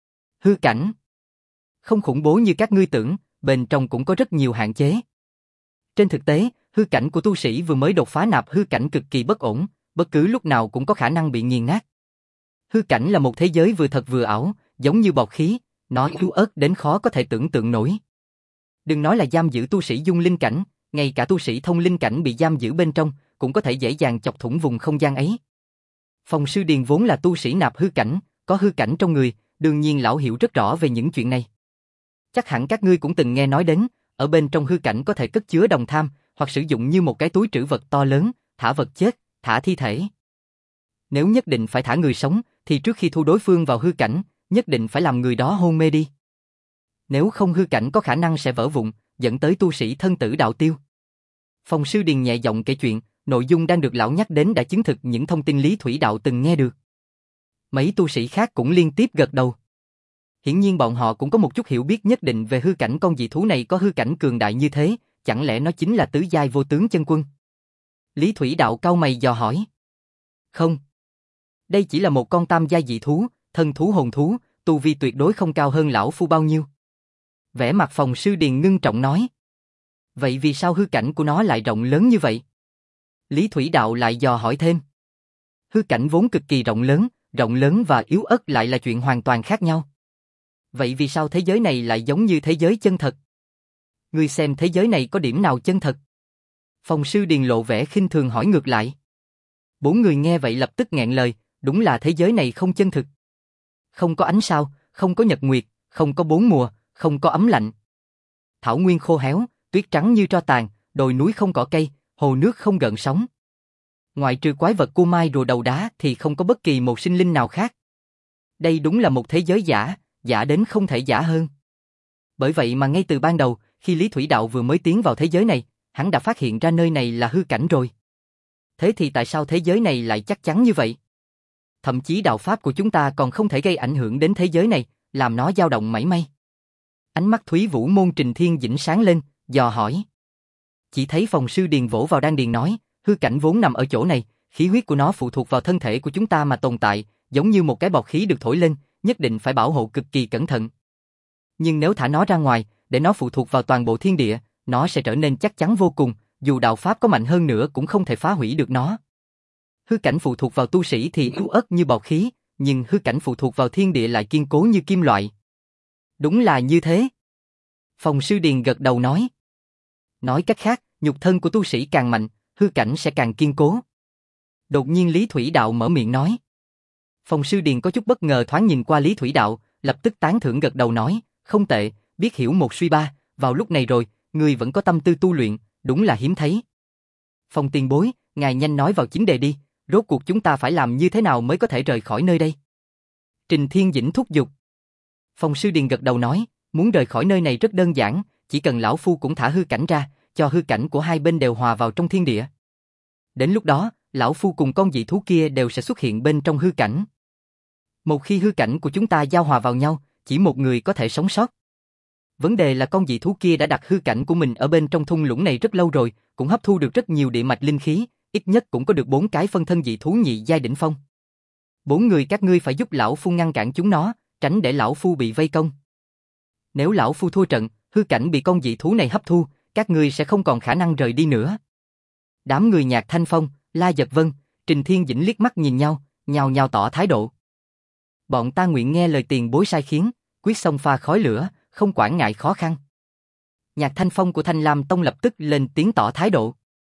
Hư cảnh không khủng bố như các ngươi tưởng, bên trong cũng có rất nhiều hạn chế. Trên thực tế, hư cảnh của tu sĩ vừa mới đột phá nạp hư cảnh cực kỳ bất ổn, bất cứ lúc nào cũng có khả năng bị nghiền nát. Hư cảnh là một thế giới vừa thật vừa ảo, giống như bọt khí, nó yếu ớt đến khó có thể tưởng tượng nổi. Đừng nói là giam giữ tu sĩ dung linh cảnh, ngay cả tu sĩ thông linh cảnh bị giam giữ bên trong, cũng có thể dễ dàng chọc thủng vùng không gian ấy. Phong Sư Điền vốn là tu sĩ nạp hư cảnh, có hư cảnh trong người, đương nhiên lão hiểu rất rõ về những chuyện này. Chắc hẳn các ngươi cũng từng nghe nói đến, ở bên trong hư cảnh có thể cất chứa đồng tham, hoặc sử dụng như một cái túi trữ vật to lớn, thả vật chết, thả thi thể. Nếu nhất định phải thả người sống, thì trước khi thu đối phương vào hư cảnh, nhất định phải làm người đó hôn mê đi. Nếu không hư cảnh có khả năng sẽ vỡ vụn, dẫn tới tu sĩ thân tử đạo tiêu. Phòng sư Điền nhẹ giọng kể chuyện, nội dung đang được lão nhắc đến đã chứng thực những thông tin Lý Thủy Đạo từng nghe được. Mấy tu sĩ khác cũng liên tiếp gật đầu. Hiển nhiên bọn họ cũng có một chút hiểu biết nhất định về hư cảnh con dị thú này có hư cảnh cường đại như thế, chẳng lẽ nó chính là tứ giai vô tướng chân quân? Lý Thủy Đạo cau mày dò hỏi. Không. Đây chỉ là một con tam giai dị thú, thân thú hồn thú, tu vi tuyệt đối không cao hơn lão phu bao nhiêu. Vẻ mặt phòng sư Điền ngưng trọng nói. Vậy vì sao hư cảnh của nó lại rộng lớn như vậy? Lý Thủy Đạo lại dò hỏi thêm. Hư cảnh vốn cực kỳ rộng lớn, rộng lớn và yếu ớt lại là chuyện hoàn toàn khác nhau. Vậy vì sao thế giới này lại giống như thế giới chân thật? Ngươi xem thế giới này có điểm nào chân thật? Phòng sư Điền lộ vẻ khinh thường hỏi ngược lại. Bốn người nghe vậy lập tức nghẹn lời, đúng là thế giới này không chân thực. Không có ánh sao, không có nhật nguyệt, không có bốn mùa, không có ấm lạnh. Thảo nguyên khô héo, tuyết trắng như tro tàn, đồi núi không cỏ cây, hồ nước không gợn sóng. Ngoại trừ quái vật cô mai rùa đầu đá thì không có bất kỳ một sinh linh nào khác. Đây đúng là một thế giới giả, giả đến không thể giả hơn. Bởi vậy mà ngay từ ban đầu, khi Lý Thủy Đạo vừa mới tiến vào thế giới này, hắn đã phát hiện ra nơi này là hư cảnh rồi. Thế thì tại sao thế giới này lại chắc chắn như vậy? Thậm chí đạo pháp của chúng ta còn không thể gây ảnh hưởng đến thế giới này, làm nó dao động mảy may. Ánh mắt Thúy Vũ Môn Trình Thiên Dĩnh sáng lên, dò hỏi. Chỉ thấy phòng sư Điền vỗ vào đan điền nói, hư cảnh vốn nằm ở chỗ này, khí huyết của nó phụ thuộc vào thân thể của chúng ta mà tồn tại, giống như một cái bọt khí được thổi lên, nhất định phải bảo hộ cực kỳ cẩn thận. Nhưng nếu thả nó ra ngoài, để nó phụ thuộc vào toàn bộ thiên địa, nó sẽ trở nên chắc chắn vô cùng, dù đạo pháp có mạnh hơn nữa cũng không thể phá hủy được nó. Hư cảnh phụ thuộc vào tu sĩ thì yếu ớt như bọt khí, nhưng hư cảnh phụ thuộc vào thiên địa lại kiên cố như kim loại. Đúng là như thế. Phòng sư Điền gật đầu nói. Nói cách khác, nhục thân của tu sĩ càng mạnh, hư cảnh sẽ càng kiên cố. Đột nhiên Lý Thủy Đạo mở miệng nói. Phòng sư Điền có chút bất ngờ thoáng nhìn qua Lý Thủy Đạo, lập tức tán thưởng gật đầu nói, không tệ, biết hiểu một suy ba, vào lúc này rồi, người vẫn có tâm tư tu luyện, đúng là hiếm thấy. Phòng tiền bối, ngài nhanh nói vào chính đề đi, rốt cuộc chúng ta phải làm như thế nào mới có thể rời khỏi nơi đây? Trình Thiên Dĩnh thúc giục. Phòng sư Điền gật đầu nói, muốn rời khỏi nơi này rất đơn giản, chỉ cần lão phu cũng thả hư cảnh ra, cho hư cảnh của hai bên đều hòa vào trong thiên địa. Đến lúc đó, lão phu cùng con dị thú kia đều sẽ xuất hiện bên trong hư cảnh. Một khi hư cảnh của chúng ta giao hòa vào nhau, chỉ một người có thể sống sót. Vấn đề là con dị thú kia đã đặt hư cảnh của mình ở bên trong thung lũng này rất lâu rồi, cũng hấp thu được rất nhiều địa mạch linh khí, ít nhất cũng có được bốn cái phân thân dị thú nhị giai đỉnh phong. Bốn người các ngươi phải giúp lão phu ngăn cản chúng nó, tránh để lão phu bị vây công. Nếu lão phu thua trận, hư cảnh bị con dị thú này hấp thu, các ngươi sẽ không còn khả năng rời đi nữa. Đám người Nhạc Thanh Phong, La Giật Vân, Trình Thiên Dĩnh liếc mắt nhìn nhau, nhao nhao tỏ thái độ. Bọn ta nguyện nghe lời tiền bối sai khiến, quyết xông pha khói lửa, không quản ngại khó khăn. Nhạc Thanh Phong của Thanh Lam Tông lập tức lên tiếng tỏ thái độ.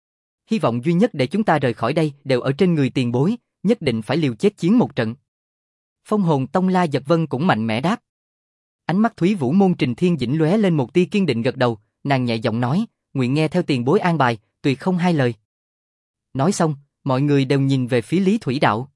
Hy vọng duy nhất để chúng ta rời khỏi đây đều ở trên người tiền bối, nhất định phải liều chết chiến một trận. Phong Hồn Tông La Giật Vân cũng mạnh mẽ đáp. Ánh mắt Thúy Vũ Môn Trình Thiên Dĩnh lóe lên một tia kiên định gật đầu, nàng nhẹ giọng nói, nguyện nghe theo tiền bối an bài, tuyệt không hai lời. Nói xong, mọi người đều nhìn về phía Lý Thủy Đạo.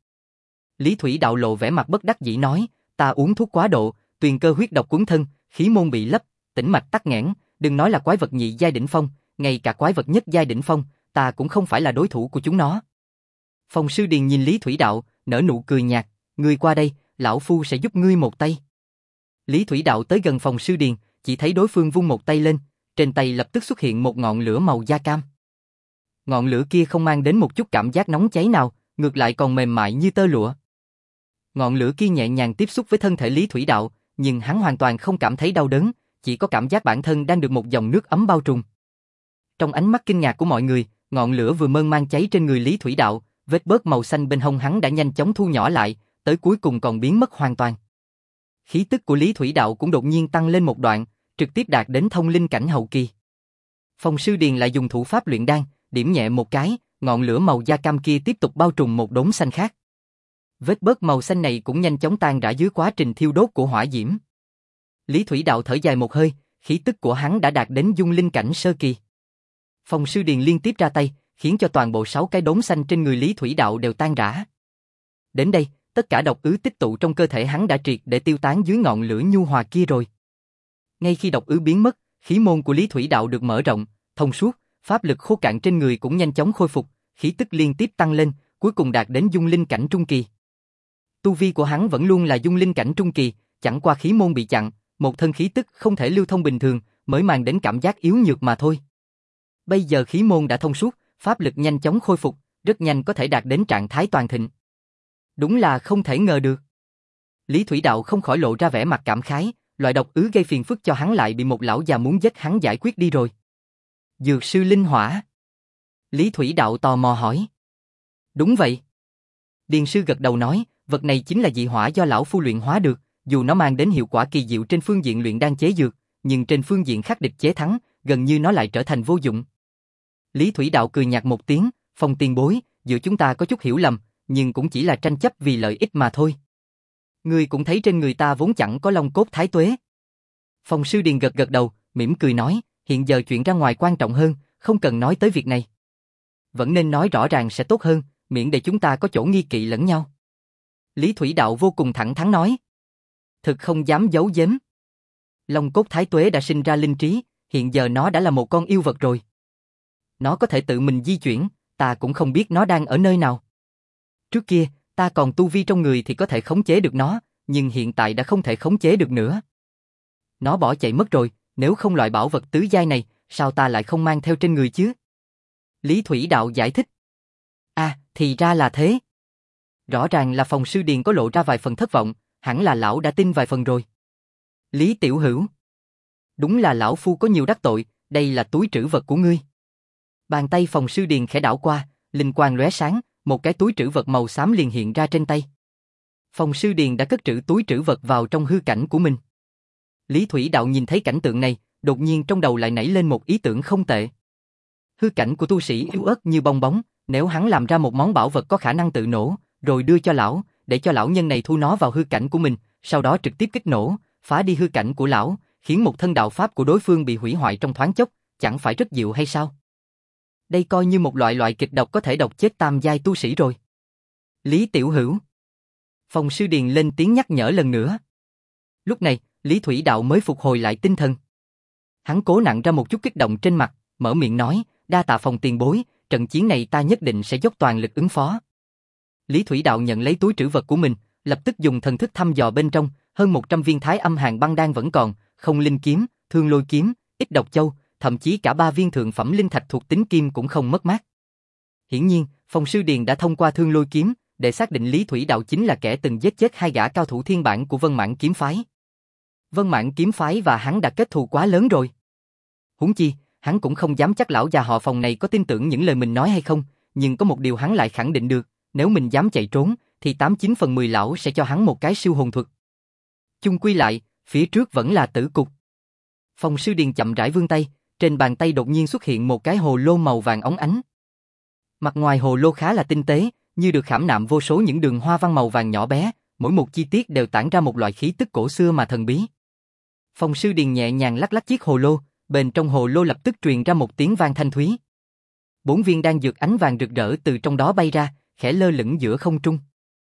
Lý Thủy Đạo lộ vẻ mặt bất đắc dĩ nói, ta uống thuốc quá độ, tuyền cơ huyết độc cuốn thân, khí môn bị lấp, tĩnh mạch tắc nghẽn, đừng nói là quái vật nhị giai đỉnh phong, ngay cả quái vật nhất giai đỉnh phong, ta cũng không phải là đối thủ của chúng nó. Phòng sư Điền nhìn Lý Thủy Đạo, nở nụ cười nhạt, ngươi qua đây, lão phu sẽ giúp ngươi một tay. Lý Thủy Đạo tới gần phòng sư Điền, chỉ thấy đối phương vung một tay lên, trên tay lập tức xuất hiện một ngọn lửa màu da cam. Ngọn lửa kia không mang đến một chút cảm giác nóng cháy nào, ngược lại còn mềm mại như tơ lụa. Ngọn lửa kia nhẹ nhàng tiếp xúc với thân thể Lý Thủy Đạo, nhưng hắn hoàn toàn không cảm thấy đau đớn, chỉ có cảm giác bản thân đang được một dòng nước ấm bao trùm. Trong ánh mắt kinh ngạc của mọi người, ngọn lửa vừa mơn man cháy trên người Lý Thủy Đạo, vết bớt màu xanh bên hông hắn đã nhanh chóng thu nhỏ lại, tới cuối cùng còn biến mất hoàn toàn. Khí tức của Lý Thủy Đạo cũng đột nhiên tăng lên một đoạn, trực tiếp đạt đến thông linh cảnh hậu kỳ. Phòng sư Điền lại dùng thủ pháp luyện đan, điểm nhẹ một cái, ngọn lửa màu da cam kia tiếp tục bao trùm một đốm xanh khác. Vết bớt màu xanh này cũng nhanh chóng tan rã dưới quá trình thiêu đốt của hỏa diễm. Lý Thủy Đạo thở dài một hơi, khí tức của hắn đã đạt đến dung linh cảnh sơ kỳ. Phòng sư Điền liên tiếp ra tay, khiến cho toàn bộ sáu cái đốm xanh trên người Lý Thủy Đạo đều tan rã. Đến đây, tất cả độc ứ tích tụ trong cơ thể hắn đã triệt để tiêu tán dưới ngọn lửa nhu hòa kia rồi. Ngay khi độc ứ biến mất, khí môn của Lý Thủy Đạo được mở rộng, thông suốt, pháp lực khô cạn trên người cũng nhanh chóng khôi phục, khí tức liên tiếp tăng lên, cuối cùng đạt đến dung linh cảnh trung kỳ. Tu vi của hắn vẫn luôn là dung linh cảnh trung kỳ, chẳng qua khí môn bị chặn, một thân khí tức không thể lưu thông bình thường, mới mang đến cảm giác yếu nhược mà thôi. Bây giờ khí môn đã thông suốt, pháp lực nhanh chóng khôi phục, rất nhanh có thể đạt đến trạng thái toàn thịnh. Đúng là không thể ngờ được. Lý Thủy Đạo không khỏi lộ ra vẻ mặt cảm khái, loại độc ứ gây phiền phức cho hắn lại bị một lão già muốn giết hắn giải quyết đi rồi. Dược sư linh hỏa. Lý Thủy Đạo tò mò hỏi. Đúng vậy. Điền sư gật đầu nói, vật này chính là dị hỏa do lão phu luyện hóa được, dù nó mang đến hiệu quả kỳ diệu trên phương diện luyện đan chế dược, nhưng trên phương diện khắc địch chế thắng, gần như nó lại trở thành vô dụng. Lý Thủy Đạo cười nhạt một tiếng, Phong tiền bối, giữa chúng ta có chút hiểu lầm, nhưng cũng chỉ là tranh chấp vì lợi ích mà thôi. Ngươi cũng thấy trên người ta vốn chẳng có long cốt thái tuế. Phong sư Điền gật gật đầu, mỉm cười nói, hiện giờ chuyện ra ngoài quan trọng hơn, không cần nói tới việc này. Vẫn nên nói rõ ràng sẽ tốt hơn, miễn để chúng ta có chỗ nghi kỵ lẫn nhau. Lý Thủy Đạo vô cùng thẳng thắn nói. Thực không dám giấu giếm. Long cốt thái tuế đã sinh ra linh trí, hiện giờ nó đã là một con yêu vật rồi. Nó có thể tự mình di chuyển, ta cũng không biết nó đang ở nơi nào. Trước kia, ta còn tu vi trong người thì có thể khống chế được nó, nhưng hiện tại đã không thể khống chế được nữa. Nó bỏ chạy mất rồi, nếu không loại bảo vật tứ giai này, sao ta lại không mang theo trên người chứ? Lý Thủy Đạo giải thích. À, thì ra là thế. Rõ ràng là Phong sư Điền có lộ ra vài phần thất vọng, hẳn là lão đã tin vài phần rồi. Lý Tiểu Hữu. Đúng là lão phu có nhiều đắc tội, đây là túi trữ vật của ngươi. Bàn tay Phong sư Điền khẽ đảo qua, linh quang lóe sáng, một cái túi trữ vật màu xám liền hiện ra trên tay. Phong sư Điền đã cất trữ túi trữ vật vào trong hư cảnh của mình. Lý Thủy Đạo nhìn thấy cảnh tượng này, đột nhiên trong đầu lại nảy lên một ý tưởng không tệ. Hư cảnh của tu sĩ yếu ớt như bong bóng, nếu hắn làm ra một món bảo vật có khả năng tự nổ, rồi đưa cho lão, để cho lão nhân này thu nó vào hư cảnh của mình, sau đó trực tiếp kích nổ, phá đi hư cảnh của lão, khiến một thân đạo pháp của đối phương bị hủy hoại trong thoáng chốc, chẳng phải rất dịu hay sao? Đây coi như một loại loại kịch độc có thể độc chết tam giai tu sĩ rồi. Lý Tiểu Hữu. Phong sư Điền lên tiếng nhắc nhở lần nữa. Lúc này, Lý Thủy Đạo mới phục hồi lại tinh thần. Hắn cố nặn ra một chút kích động trên mặt, mở miệng nói, đa tạ Phong tiền bối, trận chiến này ta nhất định sẽ dốc toàn lực ứng phó. Lý Thủy Đạo nhận lấy túi trữ vật của mình, lập tức dùng thần thức thăm dò bên trong, hơn một trăm viên thái âm hàn băng đan vẫn còn, không linh kiếm, thương lôi kiếm, ít độc châu, thậm chí cả ba viên thượng phẩm linh thạch thuộc tính kim cũng không mất mát. Hiển nhiên, Phong sư Điền đã thông qua thương lôi kiếm, để xác định Lý Thủy Đạo chính là kẻ từng giết chết hai gã cao thủ thiên bản của Vân Mãn kiếm phái. Vân Mãn kiếm phái và hắn đã kết thù quá lớn rồi. Huống chi, hắn cũng không dám chắc lão già họ Phong này có tin tưởng những lời mình nói hay không, nhưng có một điều hắn lại khẳng định được, nếu mình dám chạy trốn, thì tám chín phần mười lão sẽ cho hắn một cái siêu hồn thuật. Chung quy lại, phía trước vẫn là tử cục. Phong sư Điền chậm rãi vươn tay, trên bàn tay đột nhiên xuất hiện một cái hồ lô màu vàng óng ánh. Mặt ngoài hồ lô khá là tinh tế, như được khảm nạm vô số những đường hoa văn màu vàng nhỏ bé, mỗi một chi tiết đều tản ra một loại khí tức cổ xưa mà thần bí. Phong sư Điền nhẹ nhàng lắc lắc chiếc hồ lô, bên trong hồ lô lập tức truyền ra một tiếng vang thanh thúy. Bốn viên đan dược ánh vàng rực rỡ từ trong đó bay ra, khẽ lơ lửng giữa không trung.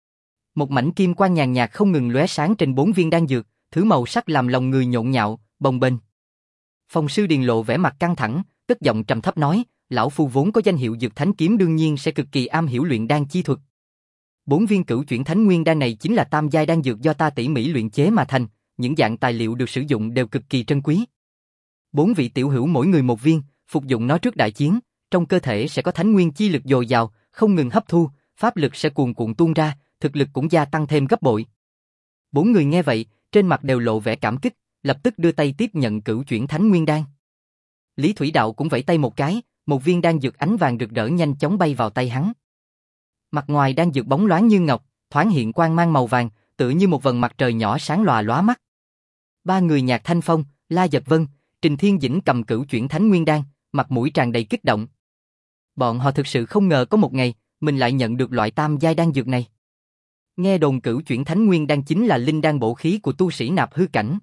Một mảnh kim quang nhàn nhạt không ngừng lóe sáng trên bốn viên đan dược, thứ màu sắc làm lòng người nhộn nhạo, bồng bềnh. Phong sư Điền lộ vẻ mặt căng thẳng, cất giọng trầm thấp nói, lão phu vốn có danh hiệu Dược Thánh Kiếm đương nhiên sẽ cực kỳ am hiểu luyện đan chi thuật. Bốn viên cửu chuyển thánh nguyên đan này chính là tam giai đan dược do ta tỉ mỉ luyện chế mà thành, những dạng tài liệu được sử dụng đều cực kỳ trân quý. Bốn vị tiểu hữu mỗi người một viên, phục dụng nó trước đại chiến, trong cơ thể sẽ có thánh nguyên chi lực dồi dào, không ngừng hấp thu, pháp lực sẽ cuồn cuộn tuôn ra, thực lực cũng gia tăng thêm gấp bội. Bốn người nghe vậy, trên mặt đều lộ vẻ cảm kích, lập tức đưa tay tiếp nhận cửu chuyển thánh nguyên đan. Lý Thủy Đạo cũng vẫy tay một cái, một viên đan dược ánh vàng rực rỡ nhanh chóng bay vào tay hắn. Mặt ngoài đan dược bóng loáng như ngọc, thoáng hiện quang mang màu vàng, tựa như một vầng mặt trời nhỏ sáng lòa lóa mắt. Ba người Nhạc Thanh Phong, La Giật Vân, Trình Thiên Dĩnh cầm cửu chuyển thánh nguyên đan, mặt mũi tràn đầy kích động. Bọn họ thực sự không ngờ có một ngày, mình lại nhận được loại tam giai đan dược này. Nghe đồn cửu chuyển thánh nguyên đan chính là linh đan bổ khí của tu sĩ nạp hư cảnh.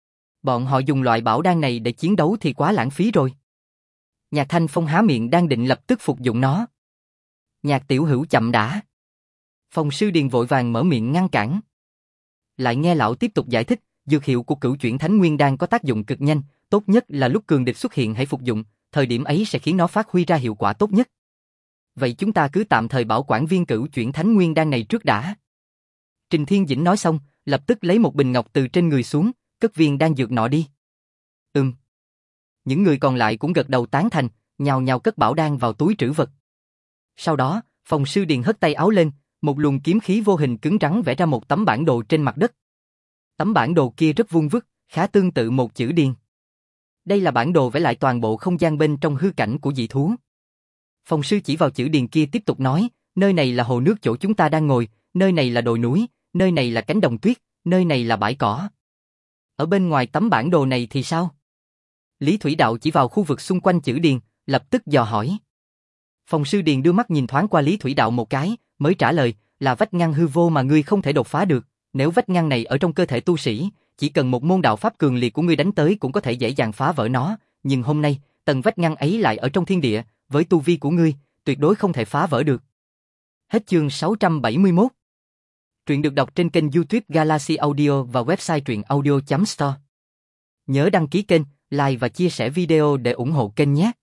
Bọn họ dùng loại bảo đan này để chiến đấu thì quá lãng phí rồi. Nhạc Thanh Phong há miệng đang định lập tức phục dụng nó. Nhạc tiểu hữu chậm đã. Phòng sư Điền vội vàng mở miệng ngăn cản. Lại nghe lão tiếp tục giải thích, dược hiệu của Cửu Chuyển Thánh Nguyên Đan có tác dụng cực nhanh, tốt nhất là lúc cường địch xuất hiện hãy phục dụng, thời điểm ấy sẽ khiến nó phát huy ra hiệu quả tốt nhất. Vậy chúng ta cứ tạm thời bảo quản viên Cửu Chuyển Thánh Nguyên Đan này trước đã. Trình Thiên Dĩnh nói xong, lập tức lấy một bình ngọc từ trên người xuống, cất viên đan dược nọ đi. Ừm. Những người còn lại cũng gật đầu tán thành, nhào nhào cất bảo đan vào túi trữ vật. Sau đó, Phòng sư Điền hất tay áo lên, một luồng kiếm khí vô hình cứng rắn vẽ ra một tấm bản đồ trên mặt đất. Tấm bản đồ kia rất vuông vức, khá tương tự một chữ điền. Đây là bản đồ vẽ lại toàn bộ không gian bên trong hư cảnh của dị thú. Phòng sư chỉ vào chữ điền kia tiếp tục nói, nơi này là hồ nước chỗ chúng ta đang ngồi, nơi này là đồi núi, nơi này là cánh đồng tuyết, nơi này là bãi cỏ. Ở bên ngoài tấm bản đồ này thì sao? Lý Thủy Đạo chỉ vào khu vực xung quanh chữ điền, lập tức dò hỏi. Phòng sư Điền đưa mắt nhìn thoáng qua Lý Thủy Đạo một cái, mới trả lời, là vách ngăn hư vô mà ngươi không thể đột phá được. Nếu vách ngăn này ở trong cơ thể tu sĩ, chỉ cần một môn đạo pháp cường liệt của ngươi đánh tới cũng có thể dễ dàng phá vỡ nó. Nhưng hôm nay, tầng vách ngăn ấy lại ở trong thiên địa, với tu vi của ngươi, tuyệt đối không thể phá vỡ được. Hết chương sáu trăm bảy mươi mốt. Truyện được đọc trên kênh YouTube Galaxy Audio và website truyện audio chấm store. Nhớ đăng ký kênh, like và chia sẻ video để ủng hộ kênh nhé.